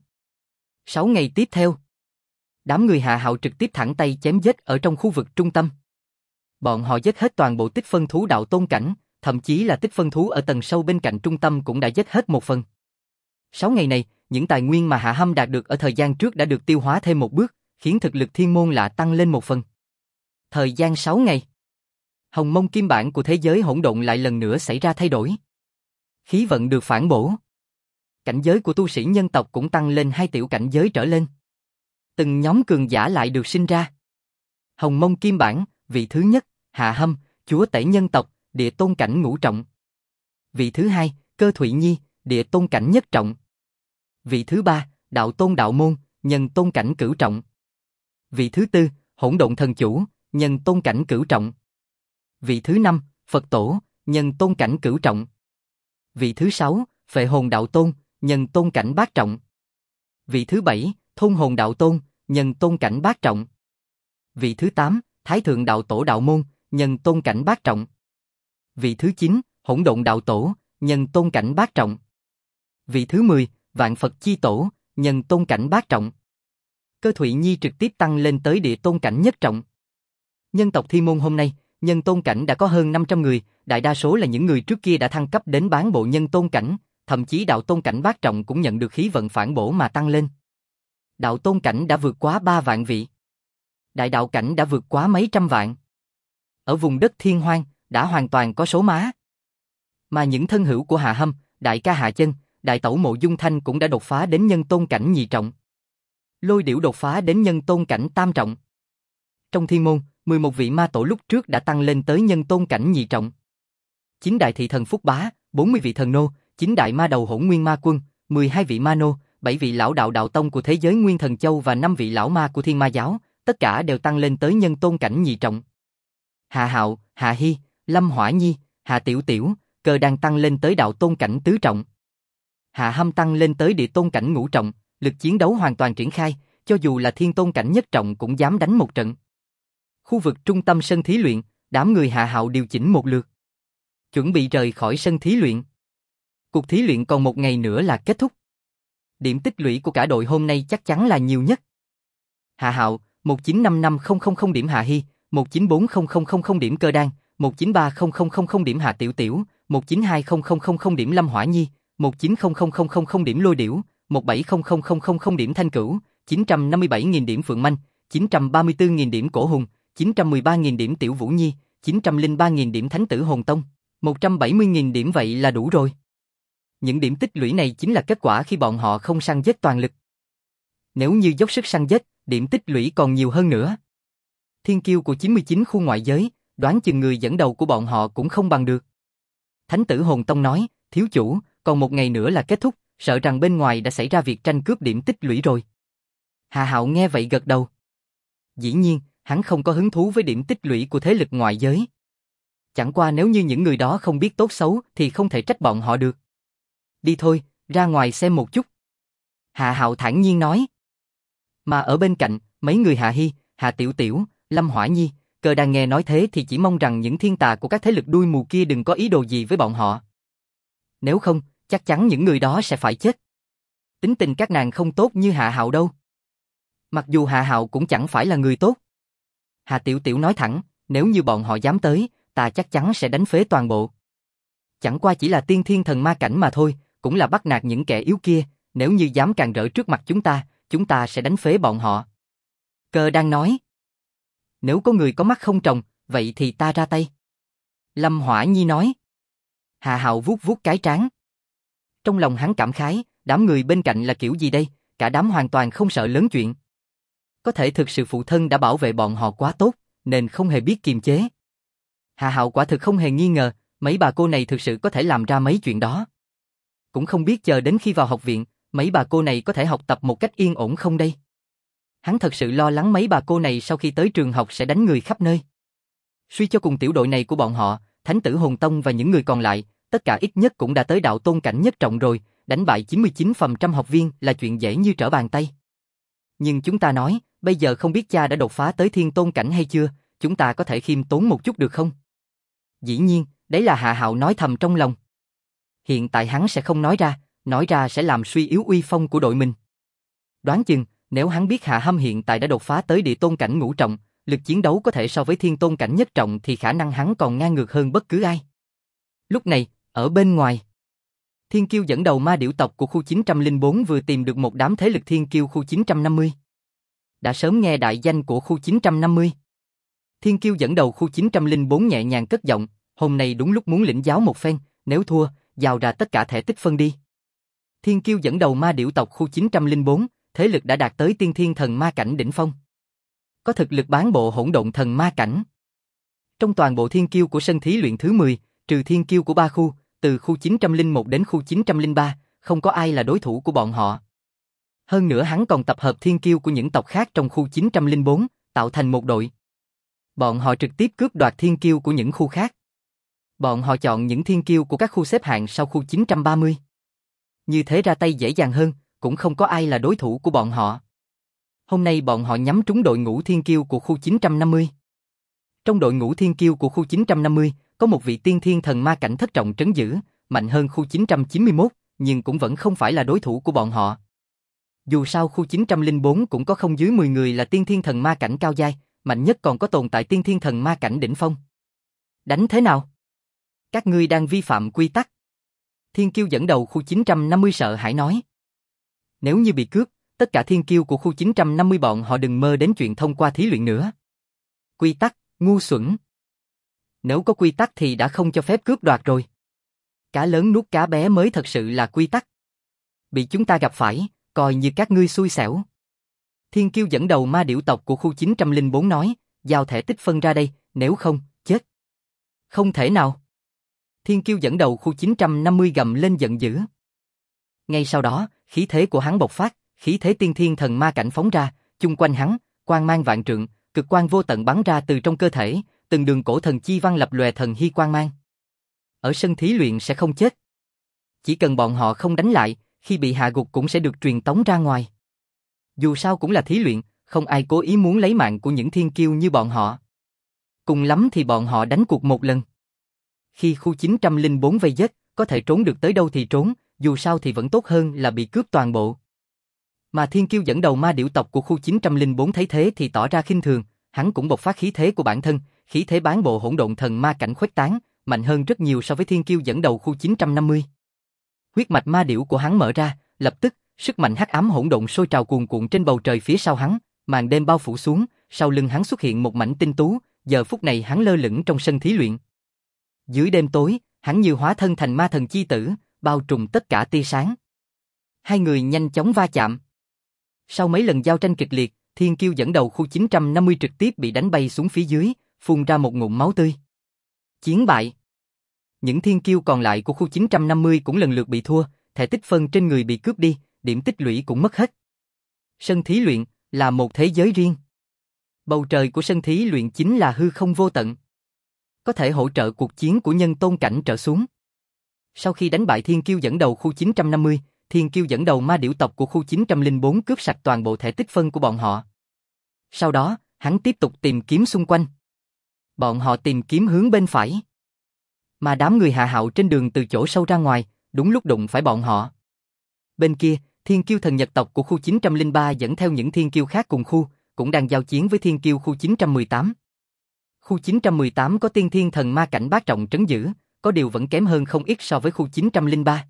6 ngày tiếp theo, đám người Hà Hạo trực tiếp thẳng tay chém giết ở trong khu vực trung tâm. Bọn họ giết hết toàn bộ tích phân thú đạo tôn cảnh, thậm chí là tích phân thú ở tầng sâu bên cạnh trung tâm cũng đã giết hết một phần. 6 ngày này, những tài nguyên mà Hạ Hâm đạt được ở thời gian trước đã được tiêu hóa thêm một bước, khiến thực lực thiên môn lạ tăng lên một phần. Thời gian 6 ngày, hồng mông kim bản của thế giới hỗn độn lại lần nữa xảy ra thay đổi. Khí vận được phản bổ. Cảnh giới của tu sĩ nhân tộc cũng tăng lên 2 tiểu cảnh giới trở lên. Từng nhóm cường giả lại được sinh ra. Hồng mông kim bản, vị thứ nhất, Hạ Hâm, chúa tể nhân tộc, địa tôn cảnh ngũ trọng. Vị thứ hai, Cơ Thụy Nhi, địa tôn cảnh nhất trọng. Vị thứ ba, đạo tôn đạo môn, nhân tôn cảnh cửu trọng. Vị thứ tư, hỗn độn thần chủ, nhân tôn cảnh cửu trọng. Vị thứ năm, Phật tổ, nhân tôn cảnh cửu trọng. Vị thứ sáu, Phệ hồn đạo tôn, nhân tôn cảnh bát trọng. Vị thứ bảy, Thôn hồn đạo tôn, nhân tôn cảnh bát trọng. Vị thứ 8, Thái thượng đạo tổ đạo môn, nhân tôn cảnh bát trọng. Vị thứ 9, Hỗn độn đạo tổ, nhân tôn cảnh bát trọng. Vị thứ 10, Vạn Phật chi tổ, nhân tôn cảnh bát trọng. Cơ Thụy Nhi trực tiếp tăng lên tới địa tôn cảnh nhất trọng. Nhân tộc Thiên Môn hôm nay, nhân tôn cảnh đã có hơn 500 người, đại đa số là những người trước kia đã thăng cấp đến bán bộ nhân tôn cảnh, thậm chí đạo tôn cảnh bát trọng cũng nhận được khí vận phản bổ mà tăng lên. Đạo tôn cảnh đã vượt quá 3 vạn vị. Đại đạo cảnh đã vượt quá mấy trăm vạn. Ở vùng đất thiên hoang, đã hoàn toàn có số má. Mà những thân hữu của Hạ Hâm, đại ca Hạ Chân, đại tẩu Mộ Dung Thanh cũng đã đột phá đến nhân tôn cảnh nhị trọng. Lôi Điểu đột phá đến nhân tôn cảnh tam trọng. Trong thiên môn, 11 vị ma tổ lúc trước đã tăng lên tới nhân tôn cảnh nhị trọng. 9 đại thị thần Phúc Bá, 40 vị thần nô, 9 đại ma đầu Hỗn Nguyên Ma Quân, 12 vị ma nô, 7 vị lão đạo đạo tông của thế giới Nguyên Thần Châu và 5 vị lão ma của Thiên Ma giáo, tất cả đều tăng lên tới nhân tôn cảnh nhị trọng. Hạ Hạo, Hạ Hi, Lâm Hỏa Nhi, Hạ Tiểu Tiểu, Cơ đang tăng lên tới đạo tôn cảnh tứ trọng. Hạ Hâm tăng lên tới địa tôn cảnh ngũ trọng, lực chiến đấu hoàn toàn triển khai, cho dù là thiên tôn cảnh nhất trọng cũng dám đánh một trận. Khu vực trung tâm sân thí luyện, đám người Hạ Hạo điều chỉnh một lượt, chuẩn bị rời khỏi sân thí luyện. Cuộc thí luyện còn một ngày nữa là kết thúc. Điểm tích lũy của cả đội hôm nay chắc chắn là nhiều nhất. Hạ Hạo, 1955000 điểm Hạ Hi, 1940000 điểm Cơ Đan, 1930000 điểm Hạ Tiểu Tiểu, 1920000 điểm Lâm Hỏa Nhi, 1900000 điểm Lôi Điểu, 1700000 điểm Thanh Cửu, 957.000 điểm Phượng Manh, 934.000 điểm Cổ Hùng, 913.000 điểm Tiểu Vũ Nhi, 903.000 điểm Thánh Tử Hồn Tông, 170.000 điểm vậy là đủ rồi. Những điểm tích lũy này chính là kết quả khi bọn họ không săn giết toàn lực. Nếu như dốc sức săn giết, điểm tích lũy còn nhiều hơn nữa. Thiên kiêu của 99 khu ngoại giới, đoán chừng người dẫn đầu của bọn họ cũng không bằng được. Thánh Tử Hồn Tông nói, thiếu chủ, còn một ngày nữa là kết thúc, sợ rằng bên ngoài đã xảy ra việc tranh cướp điểm tích lũy rồi. Hà Hạo nghe vậy gật đầu. Dĩ nhiên, hắn không có hứng thú với điểm tích lũy của thế lực ngoại giới. Chẳng qua nếu như những người đó không biết tốt xấu thì không thể trách bọn họ được. Đi thôi, ra ngoài xem một chút. Hạ Hạo thản nhiên nói. Mà ở bên cạnh, mấy người Hạ Hi, Hạ Tiểu Tiểu, Lâm Hỏa Nhi, Cơ đang nghe nói thế thì chỉ mong rằng những thiên tà của các thế lực đuôi mù kia đừng có ý đồ gì với bọn họ. Nếu không, chắc chắn những người đó sẽ phải chết. Tính tình các nàng không tốt như Hạ Hạo đâu. Mặc dù Hạ Hạo cũng chẳng phải là người tốt. Hạ Tiểu Tiểu nói thẳng, nếu như bọn họ dám tới, ta chắc chắn sẽ đánh phế toàn bộ. Chẳng qua chỉ là tiên thiên thần ma cảnh mà thôi, cũng là bắt nạt những kẻ yếu kia, nếu như dám càn rỡ trước mặt chúng ta sẽ đánh phế bọn họ. Cơ đang nói. Nếu có người có mắt không tròng, vậy thì ta ra tay. Lâm Hỏa Nhi nói. Hạ Hạo vuốt vuốt cái trán. Trong lòng hắn cảm khái, đám người bên cạnh là kiểu gì đây, cả đám hoàn toàn không sợ lớn chuyện. Có thể thực sự phụ thân đã bảo vệ bọn họ quá tốt, nên không hề biết kiềm chế. Hạ Hạo quả thực không hề nghi ngờ, Mấy bà cô này thực sự có thể làm ra mấy chuyện đó. Cũng không biết chờ đến khi vào học viện, mấy bà cô này có thể học tập một cách yên ổn không đây? Hắn thật sự lo lắng mấy bà cô này sau khi tới trường học sẽ đánh người khắp nơi. Suy cho cùng tiểu đội này của bọn họ, Thánh tử Hồn Tông và những người còn lại, tất cả ít nhất cũng đã tới đạo tôn cảnh nhất trọng rồi, đánh bại 99% học viên là chuyện dễ như trở bàn tay. Nhưng chúng ta nói, bây giờ không biết cha đã đột phá tới thiên tôn cảnh hay chưa, chúng ta có thể khiêm tốn một chút được không? Dĩ nhiên, đấy là Hạ Hạo nói thầm trong lòng. Hiện tại hắn sẽ không nói ra sẽ làm suy yếu uy phong của đội mình. Đoán chừng, nếu hắn biết Hạ Hâm hiện tại đã đột phá tới địa tôn cảnh ngũ trọng, lực chiến đấu có thể so với thiên tôn cảnh nhất trọng thì khả năng hắn còn ngang ngược hơn bất cứ ai. Lúc này, ở bên ngoài, Thiên Kiêu dẫn đầu ma điểu tộc của khu 904 vừa tìm được một đám thế lực Thiên Kiêu khu 950. Đã sớm nghe đại danh của khu 950. Thiên Kiêu dẫn đầu khu 904 nhẹ nhàng cất giọng, hôm nay đúng lúc muốn lĩnh giáo một phen, nếu thua, giao ra tất cả thẻ tích phân đi. Thiên Kiêu dẫn đầu ma điểu tộc khu 904, thế lực đã đạt tới tiên thiên thần ma cảnh đỉnh phong. Có thực lực bán bộ hỗn độn thần ma cảnh. Trong toàn bộ thiên kiêu của sân thí luyện thứ 10, trừ thiên kiêu của ba khu, từ khu 901 đến khu 903, không có ai là đối thủ của bọn họ. Hơn nữa hắn còn tập hợp thiên kiêu của những tộc khác trong khu 904, tạo thành một đội. Bọn họ trực tiếp cướp đoạt thiên kiêu của những khu khác. Bọn họ chọn những thiên kiêu của các khu xếp hạng sau khu 930. Như thế ra tay dễ dàng hơn, cũng không có ai là đối thủ của bọn họ. Hôm nay bọn họ nhắm trúng đội ngũ thiên kiêu của khu 950. Trong đội ngũ thiên kiêu của khu 950, có một vị tiên thiên thần ma cảnh thất trọng trấn giữ, mạnh hơn khu 991, nhưng cũng vẫn không phải là đối thủ của bọn họ. Dù sao khu 904 cũng có không dưới 10 người là tiên thiên thần ma cảnh cao giai, mạnh nhất còn có tồn tại tiên thiên thần ma cảnh đỉnh phong. Đánh thế nào? Các ngươi đang vi phạm quy tắc. Thiên kiêu dẫn đầu khu 950 sợ hãi nói. Nếu như bị cướp, tất cả thiên kiêu của khu 950 bọn họ đừng mơ đến chuyện thông qua thí luyện nữa. Quy tắc, ngu xuẩn. Nếu có quy tắc thì đã không cho phép cướp đoạt rồi. Cá lớn nuốt cá bé mới thật sự là quy tắc. Bị chúng ta gặp phải, coi như các ngươi xui xẻo. Thiên kiêu dẫn đầu ma điểu tộc của khu 904 nói, giao thẻ tích phân ra đây, nếu không, chết. Không thể nào. Thiên kiêu dẫn đầu khu 950 gầm lên giận dữ. Ngay sau đó, khí thế của hắn bộc phát, khí thế tiên thiên thần ma cảnh phóng ra, chung quanh hắn, quang mang vạn trượng, cực quang vô tận bắn ra từ trong cơ thể, từng đường cổ thần chi văn lập lòe thần hy quang mang. Ở sân thí luyện sẽ không chết. Chỉ cần bọn họ không đánh lại, khi bị hạ gục cũng sẽ được truyền tống ra ngoài. Dù sao cũng là thí luyện, không ai cố ý muốn lấy mạng của những thiên kiêu như bọn họ. Cùng lắm thì bọn họ đánh cuộc một lần. Khi khu 904 vây giết, có thể trốn được tới đâu thì trốn, dù sao thì vẫn tốt hơn là bị cướp toàn bộ. Mà thiên kiêu dẫn đầu ma điểu tộc của khu 904 thấy thế thì tỏ ra khinh thường, hắn cũng bộc phát khí thế của bản thân, khí thế bán bộ hỗn độn thần ma cảnh khuếch tán, mạnh hơn rất nhiều so với thiên kiêu dẫn đầu khu 950. Huyết mạch ma điểu của hắn mở ra, lập tức, sức mạnh hắc ám hỗn độn sôi trào cuồn cuộn trên bầu trời phía sau hắn, màn đêm bao phủ xuống, sau lưng hắn xuất hiện một mảnh tinh tú, giờ phút này hắn lơ lửng trong sân thí luyện. Dưới đêm tối, hắn như hóa thân thành ma thần chi tử, bao trùm tất cả tia sáng. Hai người nhanh chóng va chạm. Sau mấy lần giao tranh kịch liệt, thiên kiêu dẫn đầu khu 950 trực tiếp bị đánh bay xuống phía dưới, phun ra một ngụm máu tươi. Chiến bại. Những thiên kiêu còn lại của khu 950 cũng lần lượt bị thua, thẻ tích phân trên người bị cướp đi, điểm tích lũy cũng mất hết. Sân thí luyện là một thế giới riêng. Bầu trời của sân thí luyện chính là hư không vô tận. Có thể hỗ trợ cuộc chiến của nhân tôn cảnh trở xuống. Sau khi đánh bại thiên kiêu dẫn đầu khu 950, thiên kiêu dẫn đầu ma điểu tộc của khu 904 cướp sạch toàn bộ thẻ tích phân của bọn họ. Sau đó, hắn tiếp tục tìm kiếm xung quanh. Bọn họ tìm kiếm hướng bên phải. Mà đám người Hạ Hạo trên đường từ chỗ sâu ra ngoài, đúng lúc đụng phải bọn họ. Bên kia, thiên kiêu thần Nhật tộc của khu 903 dẫn theo những thiên kiêu khác cùng khu, cũng đang giao chiến với thiên kiêu khu 918. Khu 918 có tiên thiên thần ma cảnh bát trọng trấn giữ, có điều vẫn kém hơn không ít so với khu 903.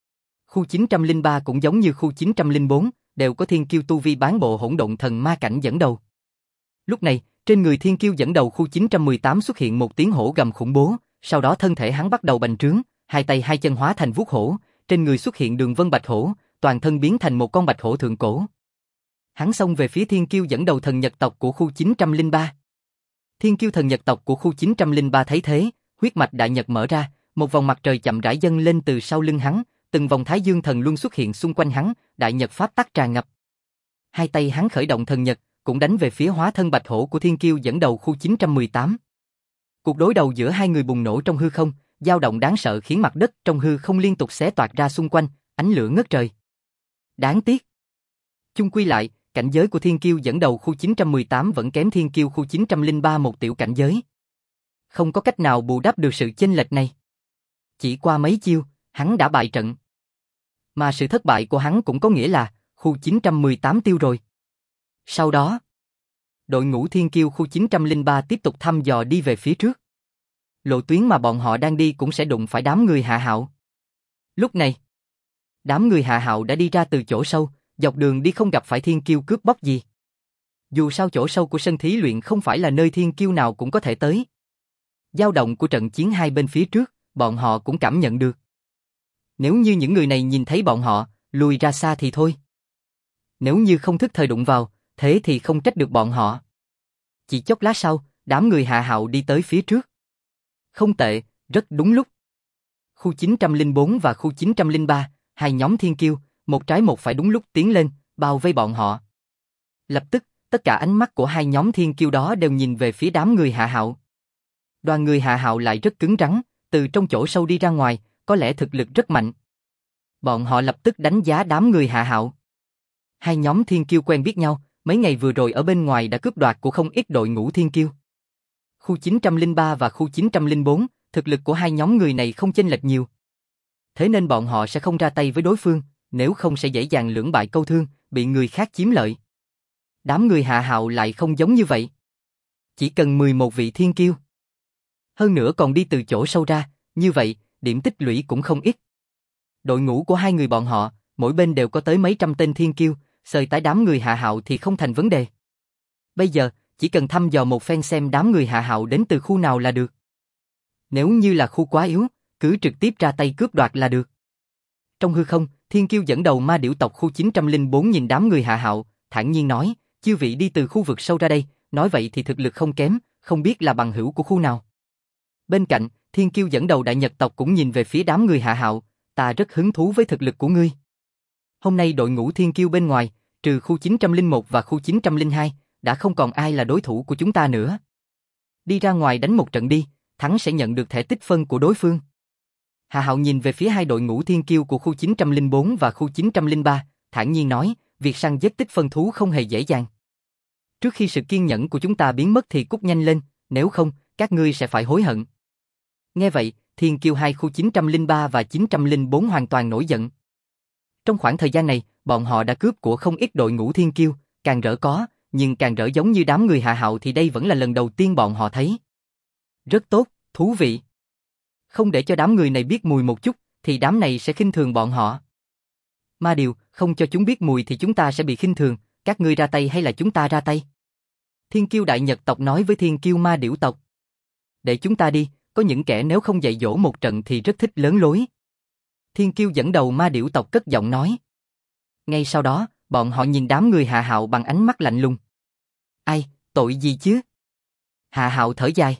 Khu 903 cũng giống như khu 904, đều có thiên kiêu tu vi bán bộ hỗn độn thần ma cảnh dẫn đầu. Lúc này, trên người thiên kiêu dẫn đầu khu 918 xuất hiện một tiếng hổ gầm khủng bố, sau đó thân thể hắn bắt đầu bành trướng, hai tay hai chân hóa thành vuốt hổ, trên người xuất hiện đường vân bạch hổ, toàn thân biến thành một con bạch hổ thượng cổ. Hắn xông về phía thiên kiêu dẫn đầu thần Nhật tộc của khu 903. Thiên kiêu thần Nhật tộc của khu 903 thấy thế, huyết mạch đại nhật mở ra, một vòng mặt trời chậm rãi dâng lên từ sau lưng hắn, từng vòng thái dương thần luân xuất hiện xung quanh hắn, đại nhật pháp tắc tràn ngập. Hai tay hắn khởi động thần nhật, cũng đánh về phía hóa thân bạch hổ của Thiên Kiêu dẫn đầu khu 918. Cuộc đối đầu giữa hai người bùng nổ trong hư không, dao động đáng sợ khiến mặt đất trong hư không liên tục xé toạc ra xung quanh, ánh lửa ngất trời. Đáng tiếc. Chung quy lại, cảnh giới của Thiên Kiêu dẫn đầu khu 918 vẫn kém Thiên Kiêu khu 903 một tiểu cảnh giới. Không có cách nào bù đắp được sự chênh lệch này. Chỉ qua mấy chiêu, hắn đã bại trận. Mà sự thất bại của hắn cũng có nghĩa là khu 918 tiêu rồi. Sau đó, đội ngũ Thiên Kiêu khu 903 tiếp tục thăm dò đi về phía trước. Lộ tuyến mà bọn họ đang đi cũng sẽ đụng phải đám người Hạ Hạo. Lúc này, đám người Hạ Hạo đã đi ra từ chỗ sâu, dọc đường đi không gặp phải Thiên Kiêu cướp bóc gì. Dù sao chỗ sâu của sân thí luyện không phải là nơi Thiên Kiêu nào cũng có thể tới. Dao động của trận chiến hai bên phía trước, bọn họ cũng cảm nhận được. Nếu như những người này nhìn thấy bọn họ, lùi ra xa thì thôi. Nếu như không thức thời đụng vào, thế thì không trách được bọn họ. Chỉ chốc lát sau, đám người Hạ Hạo đi tới phía trước. Không tệ, rất đúng lúc. Khu 904 và khu 903, hai nhóm Thiên Kiêu, một trái một phải đúng lúc tiến lên, bao vây bọn họ. Lập tức, tất cả ánh mắt của hai nhóm Thiên Kiêu đó đều nhìn về phía đám người Hạ Hạo. Đoàn người Hạ Hạo lại rất cứng rắn, từ trong chỗ sâu đi ra ngoài, có lẽ thực lực rất mạnh. Bọn họ lập tức đánh giá đám người Hạ Hạo. Hai nhóm Thiên Kiêu quen biết nhau, mấy ngày vừa rồi ở bên ngoài đã cướp đoạt của không ít đội ngũ Thiên Kiêu. Khu 903 và khu 904, thực lực của hai nhóm người này không chênh lệch nhiều. Thế nên bọn họ sẽ không ra tay với đối phương, nếu không sẽ dễ dàng lưỡng bại câu thương, bị người khác chiếm lợi. Đám người Hạ Hạo lại không giống như vậy. Chỉ cần 11 vị Thiên Kiêu. Hơn nữa còn đi từ chỗ sâu ra, như vậy, điểm tích lũy cũng không ít. Đội ngũ của hai người bọn họ, mỗi bên đều có tới mấy trăm tên Thiên Kiêu, sơi tái đám người Hạ Hạo thì không thành vấn đề. Bây giờ, chỉ cần thăm dò một phen xem đám người Hạ Hạo đến từ khu nào là được. Nếu như là khu quá yếu, cứ trực tiếp ra tay cướp đoạt là được. Trong hư không, Thiên Kiêu dẫn đầu ma điểu tộc khu 904 nhìn đám người Hạ Hạo, thản nhiên nói, chư vị đi từ khu vực sâu ra đây, nói vậy thì thực lực không kém, không biết là bằng hữu của khu nào. Bên cạnh, Thiên Kiêu dẫn đầu Đại Nhật tộc cũng nhìn về phía đám người Hạ Hạo, ta rất hứng thú với thực lực của ngươi. Hôm nay đội ngũ Thiên Kiêu bên ngoài, trừ khu 901 và khu 902, đã không còn ai là đối thủ của chúng ta nữa. Đi ra ngoài đánh một trận đi, thắng sẽ nhận được thẻ tích phân của đối phương. Hạ Hạo nhìn về phía hai đội ngũ Thiên Kiêu của khu 904 và khu 903, thản nhiên nói, việc săn giết tích phân thú không hề dễ dàng. Trước khi sự kiên nhẫn của chúng ta biến mất thì cút nhanh lên, nếu không, các ngươi sẽ phải hối hận. Nghe vậy, Thiên Kiêu hai khu 903 và 904 hoàn toàn nổi giận. Trong khoảng thời gian này, bọn họ đã cướp của không ít đội ngũ Thiên Kiêu, càng rỡ có, nhưng càng rỡ giống như đám người Hạ Hạo thì đây vẫn là lần đầu tiên bọn họ thấy. Rất tốt, thú vị. Không để cho đám người này biết mùi một chút, thì đám này sẽ khinh thường bọn họ. Ma điều, không cho chúng biết mùi thì chúng ta sẽ bị khinh thường, các ngươi ra tay hay là chúng ta ra tay? Thiên Kiêu Đại Nhật tộc nói với Thiên Kiêu Ma Điểu tộc. Để chúng ta đi, có những kẻ nếu không dạy dỗ một trận thì rất thích lớn lối. Thiên Kiêu dẫn đầu Ma Điểu tộc cất giọng nói. Ngay sau đó, bọn họ nhìn đám người Hạ Hạo bằng ánh mắt lạnh lùng. Ai, tội gì chứ? Hạ Hạo thở dài.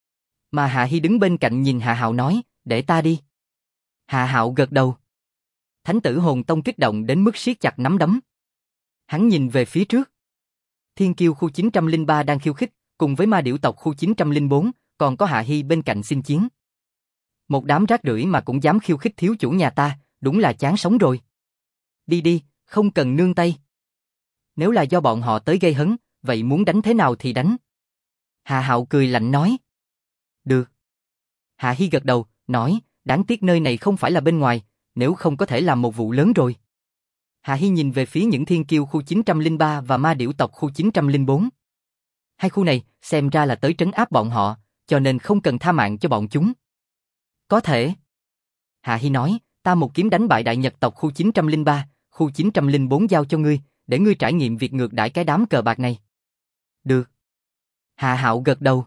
Mà Hạ Hi đứng bên cạnh nhìn Hạ Hạo nói, để ta đi. Hạ Hạo gật đầu. Thánh tử Hồn Tông kích động đến mức siết chặt nắm đấm. Hắn nhìn về phía trước. Thiên Kiêu khu 903 đang khiêu khích, cùng với Ma Điểu tộc khu 904, còn có Hạ Hi bên cạnh xin chiến. Một đám rác rưởi mà cũng dám khiêu khích thiếu chủ nhà ta, đúng là chán sống rồi. Đi đi, không cần nương tay. Nếu là do bọn họ tới gây hấn, vậy muốn đánh thế nào thì đánh. Hạ Hạo cười lạnh nói. Được. Hạ Hi gật đầu, nói, đáng tiếc nơi này không phải là bên ngoài, nếu không có thể làm một vụ lớn rồi. Hạ Hi nhìn về phía những Thiên Kiêu khu 903 và Ma Điểu tộc khu 904. Hai khu này xem ra là tới trấn áp bọn họ, cho nên không cần tha mạng cho bọn chúng. Có thể. Hạ Hi nói, ta một kiếm đánh bại Đại Nhật tộc khu 903, khu 904 giao cho ngươi, để ngươi trải nghiệm việc ngược đãi cái đám cờ bạc này. Được. Hạ Hạo gật đầu.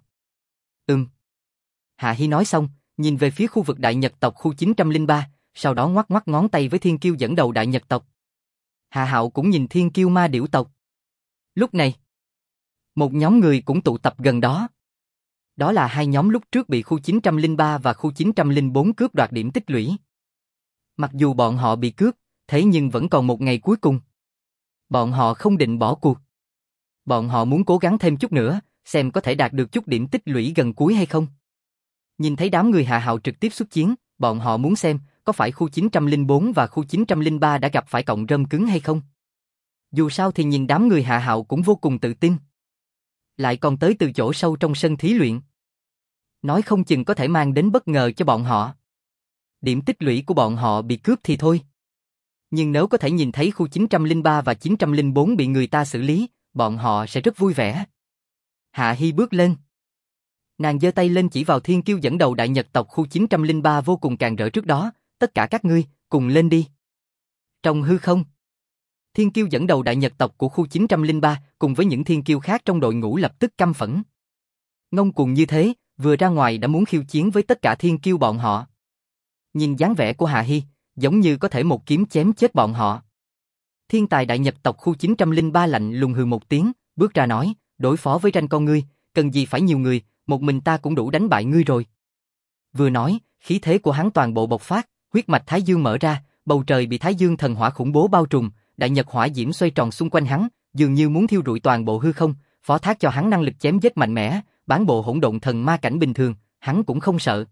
Hạ Hi nói xong, nhìn về phía khu vực Đại Nhật tộc khu 903, sau đó ngoắc ngoắc ngón tay với Thiên Kiêu dẫn đầu Đại Nhật tộc. Hạ Hạo cũng nhìn Thiên Kiêu Ma Điểu tộc. Lúc này, một nhóm người cũng tụ tập gần đó. Đó là hai nhóm lúc trước bị khu 903 và khu 904 cướp đoạt điểm tích lũy. Mặc dù bọn họ bị cướp, thế nhưng vẫn còn một ngày cuối cùng. Bọn họ không định bỏ cuộc. Bọn họ muốn cố gắng thêm chút nữa, xem có thể đạt được chút điểm tích lũy gần cuối hay không. Nhìn thấy đám người Hạ Hạo trực tiếp xuất chiến, bọn họ muốn xem có phải khu 904 và khu 903 đã gặp phải cọng rơm cứng hay không. Dù sao thì nhìn đám người Hạ Hạo cũng vô cùng tự tin. Lại còn tới từ chỗ sâu trong sân thí luyện. Nói không chừng có thể mang đến bất ngờ cho bọn họ. Điểm tích lũy của bọn họ bị cướp thì thôi. Nhưng nếu có thể nhìn thấy khu 903 và 904 bị người ta xử lý, bọn họ sẽ rất vui vẻ. Hạ Hi bước lên. Nàng giơ tay lên chỉ vào thiên kiêu dẫn đầu đại nhật tộc khu 903 vô cùng càn rỡ trước đó, tất cả các ngươi, cùng lên đi. Trong hư không, thiên kiêu dẫn đầu đại nhật tộc của khu 903 cùng với những thiên kiêu khác trong đội ngũ lập tức căm phẫn. Ngông cuồng như thế, vừa ra ngoài đã muốn khiêu chiến với tất cả thiên kiêu bọn họ. Nhìn dáng vẻ của Hạ Hi, giống như có thể một kiếm chém chết bọn họ. Thiên tài đại nhật tộc khu 903 lạnh lùng hừ một tiếng, bước ra nói, đối phó với tranh con ngươi, cần gì phải nhiều người, một mình ta cũng đủ đánh bại ngươi rồi. Vừa nói, khí thế của hắn toàn bộ bộc phát, huyết mạch Thái Dương mở ra, bầu trời bị Thái Dương thần hỏa khủng bố bao trùm, đại nhật hỏa diễm xoay tròn xung quanh hắn, dường như muốn thiêu rụi toàn bộ hư không, phó thác cho hắn năng lực chém giết mạnh mẽ, bán bộ hỗn độn thần ma cảnh bình thường, hắn cũng không sợ.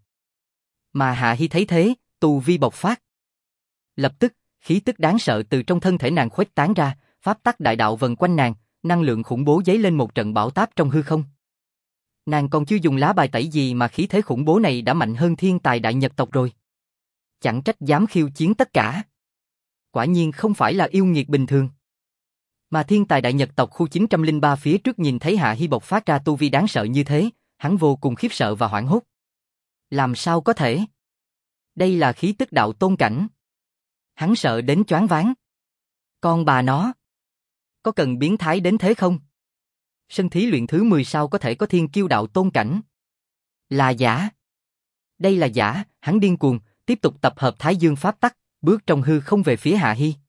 Mà Hạ Hi thấy thế, tu vi bộc phát. Lập tức, khí tức đáng sợ từ trong thân thể nàng khuếch tán ra, pháp tắc đại đạo vần quanh nàng, năng lượng khủng bố dấy lên một trận bão táp trong hư không. Nàng còn chưa dùng lá bài tẩy gì mà khí thế khủng bố này đã mạnh hơn thiên tài đại nhật tộc rồi. Chẳng trách dám khiêu chiến tất cả. Quả nhiên không phải là yêu nghiệt bình thường. Mà thiên tài đại nhật tộc khu 903 phía trước nhìn thấy Hạ Hi bộc phát ra tu vi đáng sợ như thế, hắn vô cùng khiếp sợ và hoảng hốt. Làm sao có thể? Đây là khí tức đạo tôn cảnh. Hắn sợ đến choáng váng. Con bà nó. Có cần biến thái đến thế không? Sân thí luyện thứ 10 sao có thể có thiên kiêu đạo tôn cảnh? Là giả. Đây là giả, hắn điên cuồng, tiếp tục tập hợp Thái Dương pháp tắc, bước trong hư không về phía Hạ Hi.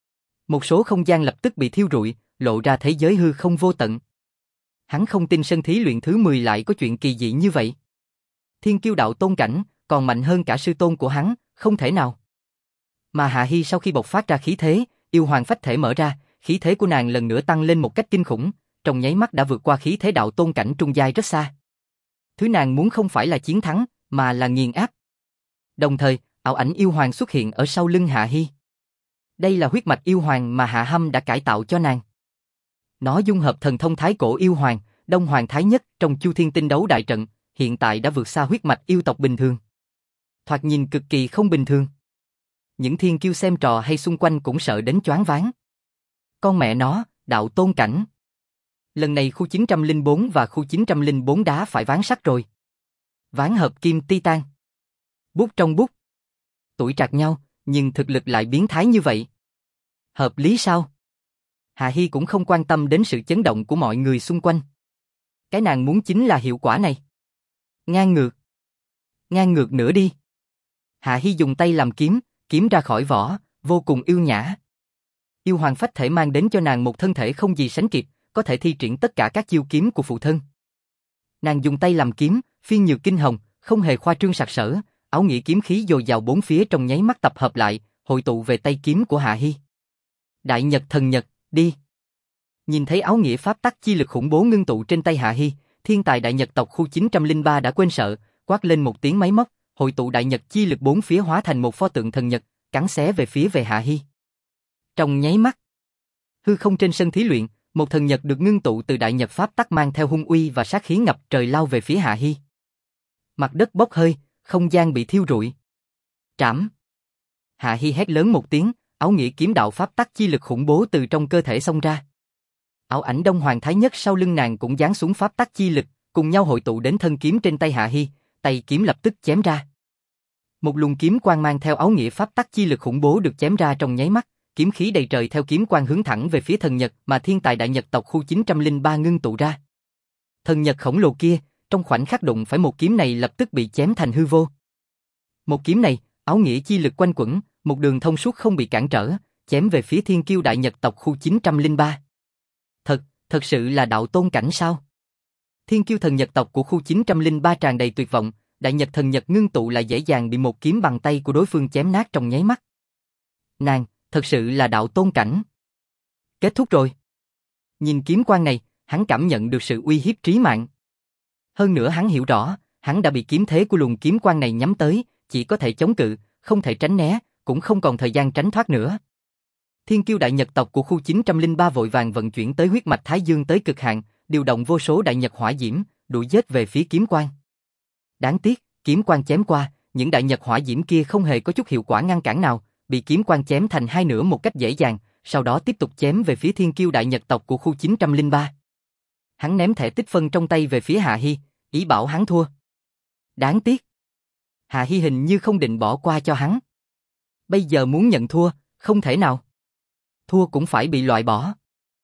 Một số không gian lập tức bị thiêu rụi, lộ ra thế giới hư không vô tận. Hắn không tin sân thí luyện thứ 10 lại có chuyện kỳ dị như vậy. Thiên kiêu đạo tôn cảnh, còn mạnh hơn cả sư tôn của hắn, không thể nào. Mà Hạ Hi sau khi bộc phát ra khí thế, yêu hoàng phách thể mở ra, khí thế của nàng lần nữa tăng lên một cách kinh khủng, trong nháy mắt đã vượt qua khí thế đạo tôn cảnh trung giai rất xa. Thứ nàng muốn không phải là chiến thắng, mà là nghiền áp. Đồng thời, ảo ảnh yêu hoàng xuất hiện ở sau lưng Hạ Hi. Đây là huyết mạch yêu hoàng mà Hạ Hâm đã cải tạo cho nàng. Nó dung hợp thần thông thái cổ yêu hoàng, đông hoàng thái nhất trong Chu Thiên Tinh đấu đại trận, hiện tại đã vượt xa huyết mạch yêu tộc bình thường. Thoạt nhìn cực kỳ không bình thường. Những thiên kiêu xem trò hay xung quanh cũng sợ đến choáng váng. Con mẹ nó, đạo tôn cảnh. Lần này khu 904 và khu 904 đá phải ván sắt rồi. Ván hợp kim titan. Bút trong bút. Tuổi trạc nhau, nhưng thực lực lại biến thái như vậy. Hợp lý sao? Hạ Hi cũng không quan tâm đến sự chấn động của mọi người xung quanh. Cái nàng muốn chính là hiệu quả này. Ngang ngược. Ngang ngược nữa đi. Hạ Hi dùng tay làm kiếm, kiếm ra khỏi vỏ, vô cùng yêu nhã. Yêu hoàng phách thể mang đến cho nàng một thân thể không gì sánh kịp, có thể thi triển tất cả các chiêu kiếm của phụ thân. Nàng dùng tay làm kiếm, phiên nhược kinh hồng, không hề khoa trương sặc sỡ, áo nghĩa kiếm khí dồi dào bốn phía trong nháy mắt tập hợp lại, hội tụ về tay kiếm của Hạ Hi. Đại Nhật thần nhật, đi. Nhìn thấy áo nghĩa pháp tắc chi lực khủng bố ngưng tụ trên tay Hạ Hi, thiên tài đại nhật tộc khu 903 đã quên sợ, quát lên một tiếng máy móc, hội tụ đại nhật chi lực bốn phía hóa thành một pho tượng thần nhật, cắn xé về phía về Hạ Hi. Trong nháy mắt, hư không trên sân thí luyện, một thần nhật được ngưng tụ từ đại nhật pháp tắc mang theo hung uy và sát khí ngập trời lao về phía Hạ Hi. Mặt đất bốc hơi, không gian bị thiêu rụi. Trảm. Hạ Hi hét lớn một tiếng, áo nghĩa kiếm đạo pháp tắc chi lực khủng bố từ trong cơ thể xông ra. Ảo ảnh đông hoàng thái nhất sau lưng nàng cũng giáng xuống pháp tắc chi lực, cùng nhau hội tụ đến thân kiếm trên tay Hạ Hi, tay kiếm lập tức chém ra. Một luồng kiếm quang mang theo áo nghĩa pháp tắc chi lực khủng bố được chém ra trong nháy mắt, kiếm khí đầy trời theo kiếm quang hướng thẳng về phía thần nhật mà thiên tài đại nhật tộc khu 903 ngưng tụ ra. Thần nhật khổng lồ kia, trong khoảnh khắc đụng phải một kiếm này lập tức bị chém thành hư vô. Một kiếm này, áo nghĩa chi lực quanh quẩn, một đường thông suốt không bị cản trở, chém về phía thiên kiêu đại nhật tộc khu 903. Thật sự là đạo tôn cảnh sao? Thiên kiêu thần Nhật tộc của khu 903 tràn đầy tuyệt vọng, đại nhật thần Nhật ngưng tụ lại dễ dàng bị một kiếm bằng tay của đối phương chém nát trong nháy mắt. Nàng, thật sự là đạo tôn cảnh. Kết thúc rồi. Nhìn kiếm quang này, hắn cảm nhận được sự uy hiếp trí mạng. Hơn nữa hắn hiểu rõ, hắn đã bị kiếm thế của luồng kiếm quang này nhắm tới, chỉ có thể chống cự, không thể tránh né, cũng không còn thời gian tránh thoát nữa. Thiên kiêu đại nhật tộc của khu 903 vội vàng vận chuyển tới huyết mạch Thái Dương tới cực hạn, điều động vô số đại nhật hỏa diễm, đuổi giết về phía kiếm quang. Đáng tiếc, kiếm quang chém qua, những đại nhật hỏa diễm kia không hề có chút hiệu quả ngăn cản nào, bị kiếm quang chém thành hai nửa một cách dễ dàng, sau đó tiếp tục chém về phía thiên kiêu đại nhật tộc của khu 903. Hắn ném thẻ tích phân trong tay về phía Hạ Hi, ý bảo hắn thua. Đáng tiếc. Hạ Hi hình như không định bỏ qua cho hắn. Bây giờ muốn nhận thua, không thể nào. Thua cũng phải bị loại bỏ.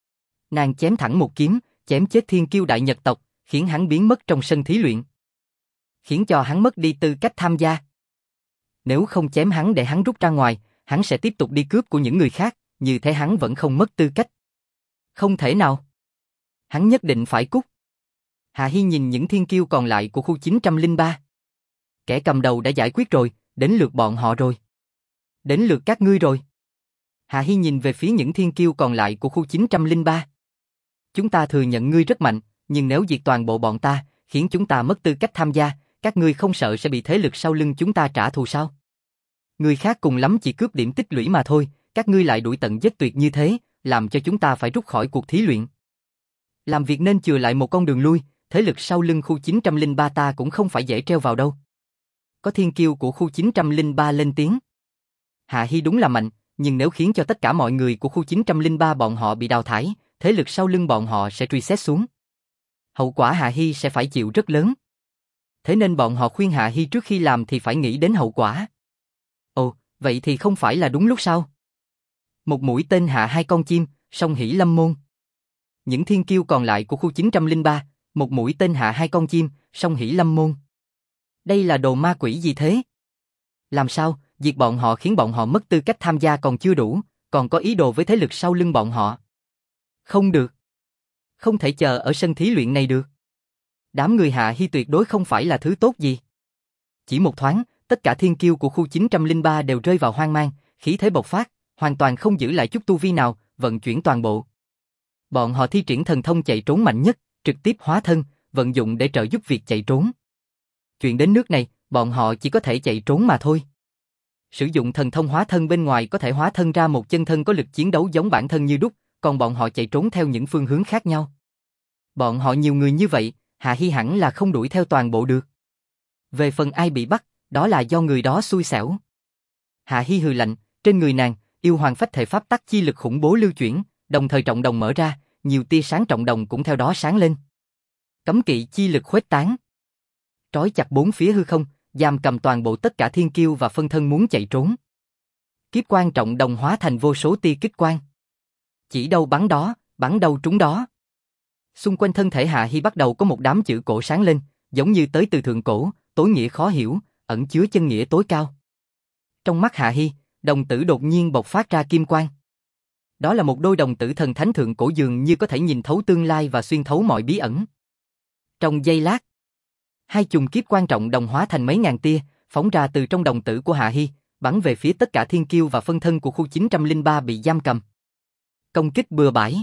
Nàng chém thẳng một kiếm, chém chết thiên kiêu đại nhật tộc, khiến hắn biến mất trong sân thí luyện. Khiến cho hắn mất đi tư cách tham gia. Nếu không chém hắn để hắn rút ra ngoài, hắn sẽ tiếp tục đi cướp của những người khác, như thế hắn vẫn không mất tư cách. Không thể nào. Hắn nhất định phải cút. Hạ Hi nhìn những thiên kiêu còn lại của khu 903. Kẻ cầm đầu đã giải quyết rồi, đến lượt bọn họ rồi. Đến lượt các ngươi rồi. Hạ Hi nhìn về phía những thiên kiêu còn lại của khu 903. Chúng ta thừa nhận ngươi rất mạnh, nhưng nếu diệt toàn bộ bọn ta, khiến chúng ta mất tư cách tham gia, các ngươi không sợ sẽ bị thế lực sau lưng chúng ta trả thù sao? Người khác cùng lắm chỉ cướp điểm tích lũy mà thôi, các ngươi lại đuổi tận giết tuyệt như thế, làm cho chúng ta phải rút khỏi cuộc thí luyện. Làm việc nên chừa lại một con đường lui, thế lực sau lưng khu 903 ta cũng không phải dễ treo vào đâu. Có thiên kiêu của khu 903 lên tiếng. Hạ Hi đúng là mạnh, nhưng nếu khiến cho tất cả mọi người của khu 903 bọn họ bị đào thải, thế lực sau lưng bọn họ sẽ truy xét xuống. Hậu quả Hạ Hi sẽ phải chịu rất lớn. Thế nên bọn họ khuyên Hạ Hi trước khi làm thì phải nghĩ đến hậu quả. Ồ, vậy thì không phải là đúng lúc sao? Một mũi tên hạ hai con chim, song hỷ lâm môn. Những thiên kiêu còn lại của khu 903, một mũi tên hạ hai con chim, song hỷ lâm môn. Đây là đồ ma quỷ gì thế? Làm sao, diệt bọn họ khiến bọn họ mất tư cách tham gia còn chưa đủ, còn có ý đồ với thế lực sau lưng bọn họ. Không được. Không thể chờ ở sân thí luyện này được. Đám người Hạ Hi tuyệt đối không phải là thứ tốt gì. Chỉ một thoáng, tất cả thiên kiêu của khu 903 đều rơi vào hoang mang, khí thế bộc phát, hoàn toàn không giữ lại chút tu vi nào, vận chuyển toàn bộ. Bọn họ thi triển thần thông chạy trốn mạnh nhất, trực tiếp hóa thân, vận dụng để trợ giúp việc chạy trốn. Chuyện đến nước này, bọn họ chỉ có thể chạy trốn mà thôi. Sử dụng thần thông hóa thân bên ngoài có thể hóa thân ra một chân thân có lực chiến đấu giống bản thân như đúc, còn bọn họ chạy trốn theo những phương hướng khác nhau. Bọn họ nhiều người như vậy, Hạ Hi hẳn là không đuổi theo toàn bộ được. Về phần ai bị bắt, đó là do người đó xui xẻo. Hạ Hi hừ lạnh, trên người nàng, yêu hoàng phách thể pháp tắc chi lực khủng bố lưu chuyển, đồng thời trọng đồng mở ra, nhiều tia sáng trọng đồng cũng theo đó sáng lên. Cấm kỵ chi lực khuếch tán, trói chặt bốn phía hư không, giam cầm toàn bộ tất cả thiên kiêu và phân thân muốn chạy trốn. Kiếp quang trọng đồng hóa thành vô số tia kích quang. Chỉ đâu bắn đâu trúng đó. Xung quanh thân thể Hạ Hi bắt đầu có một đám chữ cổ sáng lên, giống như tới từ thượng cổ, tối nghĩa khó hiểu, ẩn chứa chân nghĩa tối cao. Trong mắt Hạ Hi, đồng tử đột nhiên bộc phát ra kim quang. Đó là một đôi đồng tử thần thánh thượng cổ dường như có thể nhìn thấu tương lai và xuyên thấu mọi bí ẩn. Trong giây lát, hai chùm kiếp quan trọng đồng hóa thành mấy ngàn tia, phóng ra từ trong đồng tử của Hạ Hi, bắn về phía tất cả thiên kiêu và phân thân của khu 903 bị giam cầm. Công kích bừa bãi.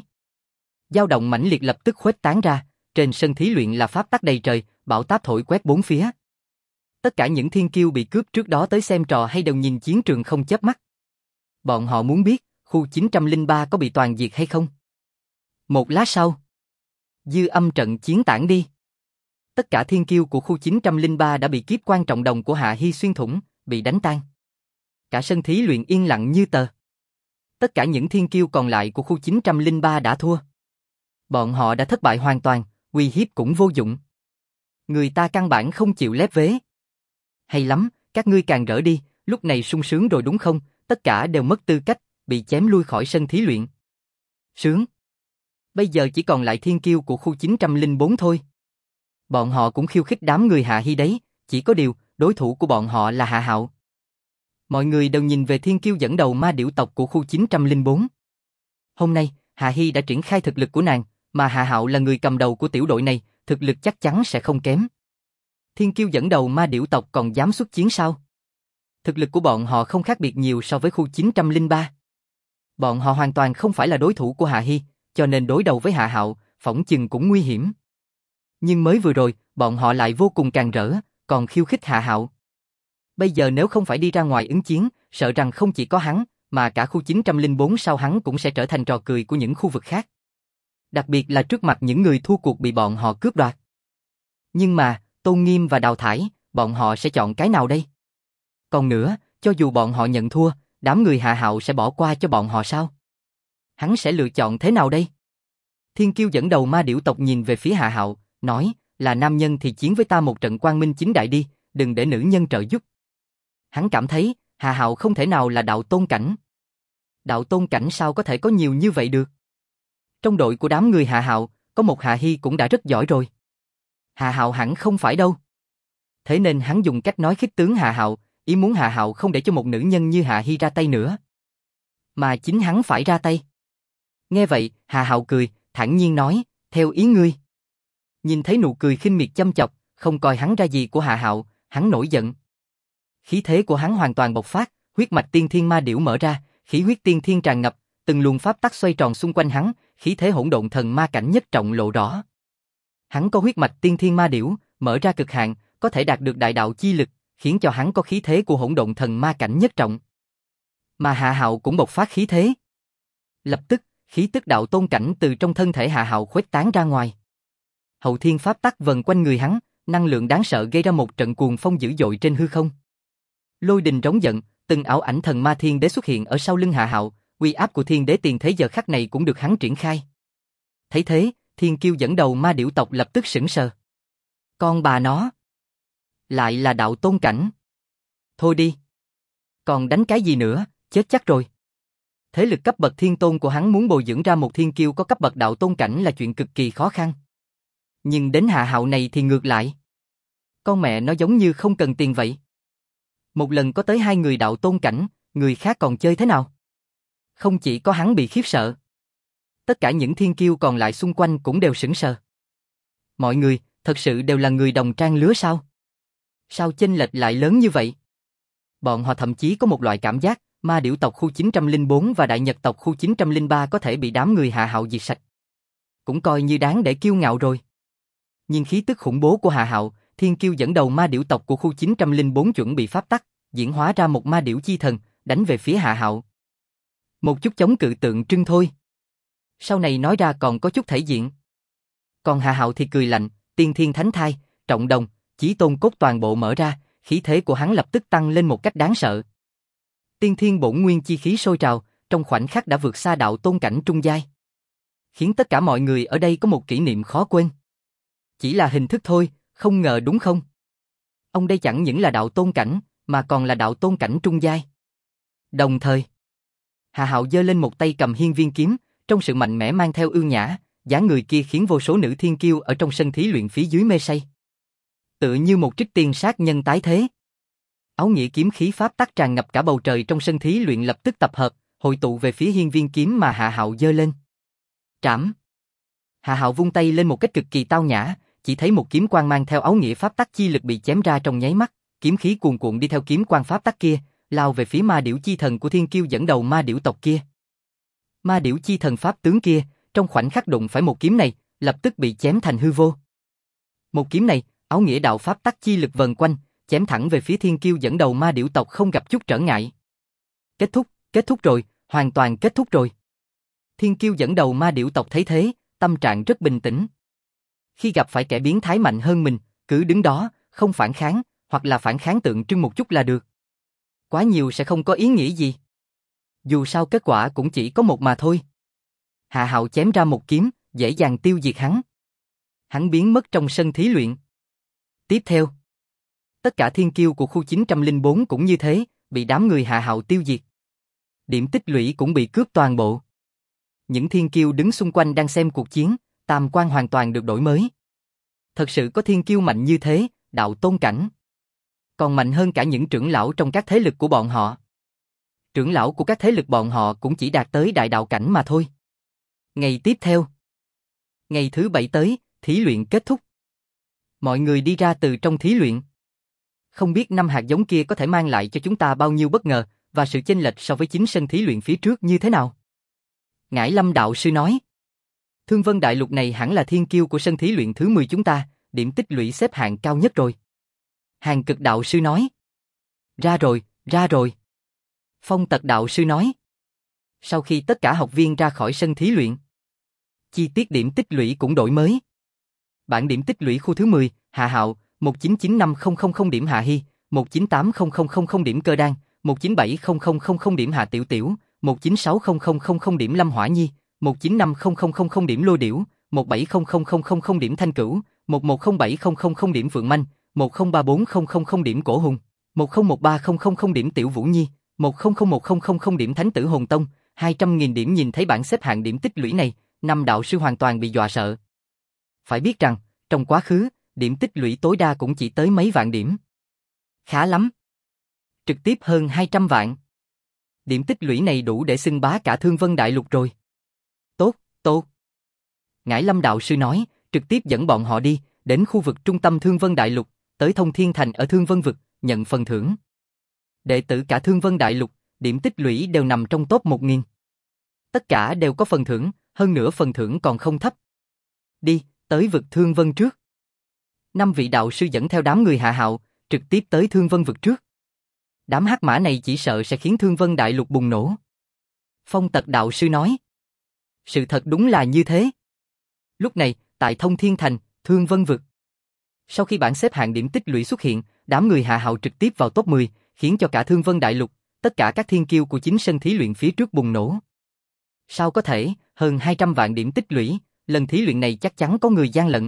Dao động mãnh liệt lập tức khuếch tán ra, trên sân thí luyện là pháp tắc đầy trời, bão táp thổi quét bốn phía. Tất cả những thiên kiêu bị cướp trước đó tới xem trò hay đều nhìn chiến trường không chớp mắt. Bọn họ muốn biết, khu 903 có bị toàn diệt hay không? Một lát sau, dư âm trận chiến tản đi. Tất cả thiên kiêu của khu 903 đã bị kiếp quan trọng đồng của Hạ Hi xuyên thủng, bị đánh tan. Cả sân thí luyện yên lặng như tờ. Tất cả những thiên kiêu còn lại của khu 903 đã thua. Bọn họ đã thất bại hoàn toàn, uy hiếp cũng vô dụng. Người ta căn bản không chịu lép vế. Hay lắm, các ngươi càng rỡ đi, lúc này sung sướng rồi đúng không? Tất cả đều mất tư cách, bị chém lui khỏi sân thí luyện. Sướng. Bây giờ chỉ còn lại thiên kiêu của khu 904 thôi. Bọn họ cũng khiêu khích đám người Hạ Hi đấy, chỉ có điều, đối thủ của bọn họ là Hạ Hạo. Mọi người đều nhìn về thiên kiêu dẫn đầu ma điểu tộc của khu 904. Hôm nay, Hạ Hi đã triển khai thực lực của nàng, Mà Hạ Hạo là người cầm đầu của tiểu đội này, thực lực chắc chắn sẽ không kém. Thiên Kiêu dẫn đầu ma điểu tộc còn dám xuất chiến sao? Thực lực của bọn họ không khác biệt nhiều so với khu 903. Bọn họ hoàn toàn không phải là đối thủ của Hạ Hi, cho nên đối đầu với Hạ Hạo, phỏng chừng cũng nguy hiểm. Nhưng mới vừa rồi, bọn họ lại vô cùng càn rỡ, còn khiêu khích Hạ Hạo. Bây giờ nếu không phải đi ra ngoài ứng chiến, sợ rằng không chỉ có hắn, mà cả khu 904 sau hắn cũng sẽ trở thành trò cười của những khu vực khác. Đặc biệt là trước mặt những người thua cuộc bị bọn họ cướp đoạt. Nhưng mà, tôn nghiêm và đào thải, bọn họ sẽ chọn cái nào đây? Còn nữa, cho dù bọn họ nhận thua, đám người Hạ Hạo sẽ bỏ qua cho bọn họ sao? Hắn sẽ lựa chọn thế nào đây? Thiên Kiêu dẫn đầu ma điểu tộc nhìn về phía Hạ Hạo, nói, là nam nhân thì chiến với ta một trận quang minh chính đại đi, đừng để nữ nhân trợ giúp. Hắn cảm thấy, Hạ Hạo không thể nào là đạo tôn cảnh. Đạo tôn cảnh sao có thể có nhiều như vậy được? Trong đội của đám người Hạ Hạo, có một Hạ Hi cũng đã rất giỏi rồi. Hạ Hạo hẳn không phải đâu. Thế nên hắn dùng cách nói khích tướng Hạ Hạo, ý muốn Hạ Hạo không để cho một nữ nhân như Hạ Hi ra tay nữa. Mà chính hắn phải ra tay. Nghe vậy, Hạ Hạo cười, thản nhiên nói, theo ý ngươi. Nhìn thấy nụ cười khinh miệt châm chọc, không coi hắn ra gì của Hạ Hạo, hắn nổi giận. Khí thế của hắn hoàn toàn bộc phát, huyết mạch tiên thiên ma điểu mở ra, khí huyết tiên thiên tràn ngập, từng luồng pháp tắc xoay tròn xung quanh hắn, khí thế hỗn độn thần ma cảnh nhất trọng lộ rõ. Hắn có huyết mạch tiên thiên ma điểu, mở ra cực hạn, có thể đạt được đại đạo chi lực, khiến cho hắn có khí thế của hỗn độn thần ma cảnh nhất trọng. Mà Hạ Hạo cũng bộc phát khí thế. Lập tức, khí tức đạo tôn cảnh từ trong thân thể Hạ Hạo khuếch tán ra ngoài. Hậu thiên pháp tắc vần quanh người hắn, năng lượng đáng sợ gây ra một trận cuồng phong dữ dội trên hư không. Lôi đình rống giận, từng ảo ảnh thần ma thiên đế xuất hiện ở sau lưng Hạ Hạo, uy áp của thiên đế tiền thế giờ khắc này cũng được hắn triển khai. Thấy thế, Thiên Kiêu dẫn đầu ma điểu tộc lập tức sững sờ. Con bà nó, lại là đạo tôn cảnh. Thôi đi, còn đánh cái gì nữa, chết chắc rồi. Thế lực cấp bậc thiên tôn của hắn muốn bồi dưỡng ra một thiên kiêu có cấp bậc đạo tôn cảnh là chuyện cực kỳ khó khăn. Nhưng đến Hạ Hạo này thì ngược lại. Con mẹ nó giống như không cần tiền vậy. Một lần có tới 2 người đạo tôn cảnh, người khác còn chơi thế nào? Không chỉ có hắn bị khiếp sợ. Tất cả những thiên kiêu còn lại xung quanh cũng đều sững sờ. Mọi người, thật sự đều là người đồng trang lứa sao? Sao chênh lệch lại lớn như vậy? Bọn họ thậm chí có một loại cảm giác, ma điểu tộc khu 904 và đại nhật tộc khu 903 có thể bị đám người Hạ Hạo diệt sạch. Cũng coi như đáng để kiêu ngạo rồi. Nhưng khí tức khủng bố của Hạ Hạo, Thiên Kiêu dẫn đầu ma điểu tộc của khu 904 chuẩn bị pháp tắc, diễn hóa ra một ma điểu chi thần, đánh về phía Hạ Hạo. Một chút chống cự tượng trưng thôi. Sau này nói ra còn có chút thể diện. Còn Hạ Hạo thì cười lạnh, tiên thiên thánh thai, trọng đồng, chí tôn cốt toàn bộ mở ra, khí thế của hắn lập tức tăng lên một cách đáng sợ. Tiên thiên bổn nguyên chi khí sôi trào, trong khoảnh khắc đã vượt xa đạo tôn cảnh trung giai. Khiến tất cả mọi người ở đây có một kỷ niệm khó quên. Chỉ là hình thức thôi, không ngờ đúng không? Ông đây chẳng những là đạo tôn cảnh, mà còn là đạo tôn cảnh trung giai. Đồng thời, Hạ Hạo giơ lên một tay cầm hiên viên kiếm, trong sự mạnh mẽ mang theo ưu nhã, dáng người kia khiến vô số nữ thiên kiêu ở trong sân thí luyện phía dưới mê say. Tựa như một trích tiên sát nhân tái thế. Áo nghĩa kiếm khí pháp tắc tràn ngập cả bầu trời trong sân thí luyện lập tức tập hợp, hội tụ về phía hiên viên kiếm mà Hạ Hạo giơ lên. Trảm. Hạ Hạo vung tay lên một cách cực kỳ tao nhã, chỉ thấy một kiếm quang mang theo áo nghĩa pháp tắc chi lực bị chém ra trong nháy mắt, kiếm khí cuồn cuộn đi theo kiếm quang pháp tắc kia, lao về phía ma điểu chi thần của Thiên Kiêu dẫn đầu ma điểu tộc kia. Ma điểu chi thần pháp tướng kia, trong khoảnh khắc đụng phải một kiếm này, lập tức bị chém thành hư vô. Một kiếm này, áo nghĩa đạo pháp tắc chi lực vần quanh, chém thẳng về phía Thiên Kiêu dẫn đầu ma điểu tộc không gặp chút trở ngại. Kết thúc rồi, hoàn toàn kết thúc rồi. Thiên Kiêu dẫn đầu ma điểu tộc thấy thế, tâm trạng rất bình tĩnh. Khi gặp phải kẻ biến thái mạnh hơn mình, cứ đứng đó, không phản kháng, hoặc là phản kháng tượng trưng một chút là được. Quá nhiều sẽ không có ý nghĩa gì. Dù sao kết quả cũng chỉ có một mà thôi. Hạ Hạo chém ra một kiếm, dễ dàng tiêu diệt hắn. Hắn biến mất trong sân thí luyện. Tiếp theo, tất cả thiên kiêu của khu 904 cũng như thế, bị đám người Hạ Hạo tiêu diệt. Điểm tích lũy cũng bị cướp toàn bộ. Những thiên kiêu đứng xung quanh đang xem cuộc chiến, tam quan hoàn toàn được đổi mới. Thật sự có thiên kiêu mạnh như thế, đạo tôn cảnh. Còn mạnh hơn cả những trưởng lão trong các thế lực của bọn họ. Trưởng lão của các thế lực bọn họ cũng chỉ đạt tới đại đạo cảnh mà thôi. Ngày tiếp theo, Ngày thứ 7 tới, thí luyện kết thúc. Mọi người đi ra từ trong thí luyện. Không biết năm hạt giống kia có thể mang lại cho chúng ta bao nhiêu bất ngờ, và sự chênh lệch so với chính sân thí luyện phía trước như thế nào? Ngải Lâm đạo sư nói. Thương Vân Đại Lục này hẳn là thiên kiêu của sân thí luyện thứ 10 chúng ta, điểm tích lũy xếp hạng cao nhất rồi. Hàn Cực đạo sư nói. Ra rồi, ra rồi. Phong Tật đạo sư nói. Sau khi tất cả học viên ra khỏi sân thí luyện, chi tiết điểm tích lũy cũng đổi mới. Bảng điểm tích lũy khu thứ 10, Hạ Hạo, 1995000 điểm Hạ Hy, 1980000 điểm Cơ Đan, 1970000 điểm Hạ Tiểu Tiểu, 1960000 điểm Lâm Hỏa Nhi, 1950000 điểm Lôi Điểu, 1700000 điểm Thanh Cửu, 1107000 điểm Phượng Manh, 1034000 điểm Cổ Hùng, 1013000 điểm Tiểu Vũ Nhi, 100100 điểm Thánh Tử Hồn Tông, 200.000 điểm. Nhìn thấy bảng xếp hạng điểm tích lũy này, năm đạo sư hoàn toàn bị dọa sợ. Phải biết rằng, trong quá khứ, điểm tích lũy tối đa cũng chỉ tới mấy vạn điểm. Khá lắm. Trực tiếp hơn 200 vạn. Điểm tích lũy này đủ để xưng bá cả Thương Vân Đại Lục rồi. Tốt, tốt. Ngải Lâm đạo sư nói, trực tiếp dẫn bọn họ đi, đến khu vực trung tâm Thương Vân Đại Lục, tới Thông Thiên Thành ở Thương Vân Vực, nhận phần thưởng. Đệ tử cả Thương Vân Đại Lục, điểm tích lũy đều nằm trong top 1000. Tất cả đều có phần thưởng, hơn nữa phần thưởng còn không thấp. Đi, tới vực Thương Vân trước. 5 vị đạo sư dẫn theo đám người Hạ Hạo, trực tiếp tới Thương Vân Vực trước. Đám hắc mã này chỉ sợ sẽ khiến Thương Vân Đại Lục bùng nổ. Phong Tật đạo sư nói. Sự thật đúng là như thế. Lúc này, tại Thông Thiên Thành, Thương Vân Vực. Sau khi bảng xếp hạng điểm tích lũy xuất hiện, đám người Hạ Hạo trực tiếp vào top 10, khiến cho cả Thương Vân Đại Lục, tất cả các thiên kiêu của chính sân thí luyện phía trước bùng nổ. Sao có thể, hơn 200 vạn điểm tích lũy, lần thí luyện này chắc chắn có người gian lận.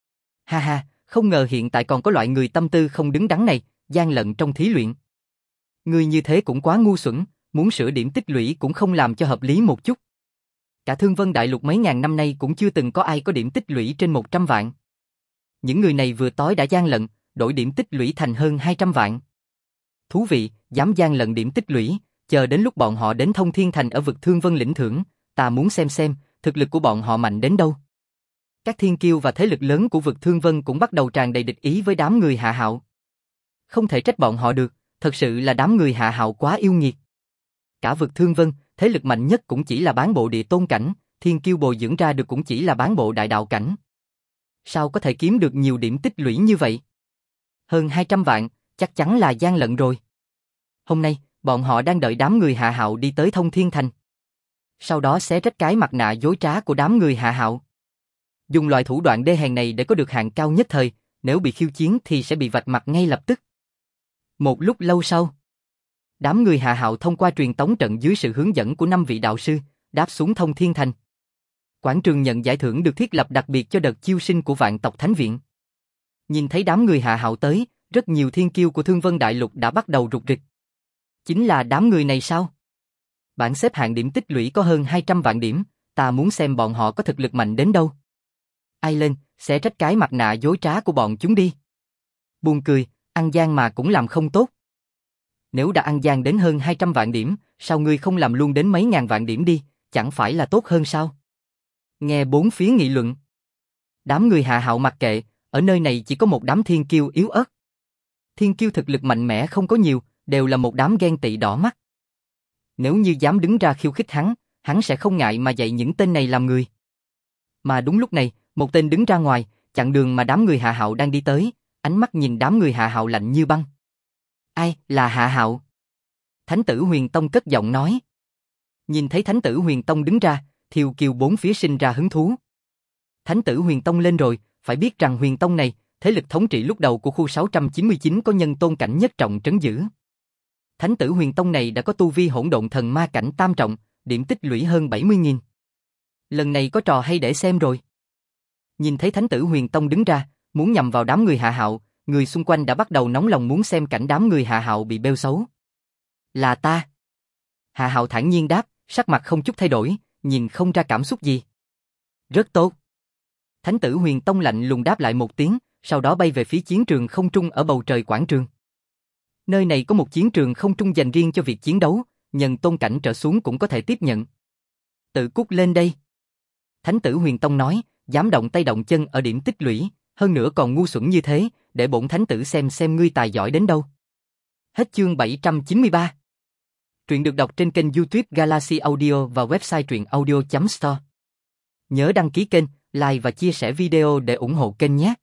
Ha ha, không ngờ hiện tại còn có loại người tâm tư không đứng đắn này, gian lận trong thí luyện. Người như thế cũng quá ngu xuẩn, muốn sửa điểm tích lũy cũng không làm cho hợp lý một chút. Cả Thương Vân Đại Lục mấy ngàn năm nay cũng chưa từng có ai có điểm tích lũy trên 100 vạn. Những người này vừa tối đã gian lận, đổi điểm tích lũy thành hơn 200 vạn. Thú vị, dám gian lận điểm tích lũy, chờ đến lúc bọn họ đến Thông Thiên Thành ở vực Thương Vân lĩnh thưởng, ta muốn xem thực lực của bọn họ mạnh đến đâu. Các thiên kiêu và thế lực lớn của vực Thương Vân cũng bắt đầu tràn đầy địch ý với đám người Hạ Hạo. Không thể trách bọn họ được, thật sự là đám người Hạ Hạo quá yêu nghiệt. Cả vực Thương Vân, thế lực mạnh nhất cũng chỉ là bán bộ địa tôn cảnh, thiên kiêu bồi dưỡng ra được cũng chỉ là bán bộ đại đạo cảnh. Sao có thể kiếm được nhiều điểm tích lũy như vậy? Hơn 200 vạn, chắc chắn là gian lận rồi. Hôm nay, bọn họ đang đợi đám người Hạ Hạo đi tới Thông Thiên Thành. Sau đó xé rách cái mặt nạ dối trá của đám người Hạ Hạo. Dùng loại thủ đoạn đê hèn này để có được hạng cao nhất thời, nếu bị khiêu chiến thì sẽ bị vạch mặt ngay lập tức. Một lúc lâu sau, đám người Hạ Hạo thông qua truyền tống trận dưới sự hướng dẫn của 5 vị đạo sư, đáp xuống Thông Thiên Thành. Quảng trường nhận giải thưởng được thiết lập đặc biệt cho đợt chiêu sinh của Vạn Tộc Thánh Viện. Nhìn thấy đám người Hạ Hạo tới, rất nhiều thiên kiêu của Thương Vân Đại Lục đã bắt đầu rục rịch. Chính là đám người này sao? Bảng xếp hạng điểm tích lũy có hơn 200 vạn điểm, ta muốn xem bọn họ có thực lực mạnh đến đâu. Ai lên, sẽ trách cái mặt nạ dối trá của bọn chúng đi. Buồn cười, ăn gian mà cũng làm không tốt. Nếu đã ăn gian đến hơn 200 vạn điểm, sao ngươi không làm luôn đến mấy ngàn vạn điểm đi, chẳng phải là tốt hơn sao? Nghe bốn phía nghị luận. Đám người Hạ Hạo mặc kệ, ở nơi này chỉ có một đám thiên kiêu yếu ớt. Thiên kiêu thực lực mạnh mẽ không có nhiều, đều là một đám ghen tị đỏ mắt. Nếu như dám đứng ra khiêu khích hắn sẽ không ngại mà dạy những tên này làm người. Mà đúng lúc này, một tên đứng ra ngoài, chặn đường mà đám người Hạ Hạo đang đi tới, ánh mắt nhìn đám người Hạ Hạo lạnh như băng. Ai, là Hạ Hạo? Thánh tử Huyền Tông cất giọng nói. Nhìn thấy Thánh tử Huyền Tông đứng ra, Thiều Kiều bốn phía sinh ra hứng thú. Thánh tử Huyền Tông lên rồi, phải biết rằng Huyền Tông này, thế lực thống trị lúc đầu của khu 699 có nhân tôn cảnh nhất trọng trấn giữ. Thánh tử Huyền Tông này đã có tu vi hỗn độn thần ma cảnh tam trọng, điểm tích lũy hơn 70.000. Lần này có trò hay để xem rồi. Nhìn thấy Thánh tử Huyền Tông đứng ra, muốn nhằm vào đám người Hạ Hạo, người xung quanh đã bắt đầu nóng lòng muốn xem cảnh đám người Hạ Hạo bị bêu xấu. Là ta. Hạ Hạo thản nhiên đáp, sắc mặt không chút thay đổi, nhìn không ra cảm xúc gì. Rất tốt. Thánh tử Huyền Tông lạnh lùng đáp lại một tiếng, sau đó bay về phía chiến trường không trung ở bầu trời quảng trường. Nơi này có một chiến trường không trung dành riêng cho việc chiến đấu, nhân tôn cảnh trở xuống cũng có thể tiếp nhận. Tự cút lên đây. Thánh tử Huyền Tông nói, Dám động tay động chân ở điểm tích lũy, hơn nữa còn ngu xuẩn như thế, để bổn thánh tử xem ngươi tài giỏi đến đâu. Hết chương 793. Truyện được đọc trên kênh YouTube Galaxy Audio và website truyện audio.store. Nhớ đăng ký kênh, like và chia sẻ video để ủng hộ kênh nhé.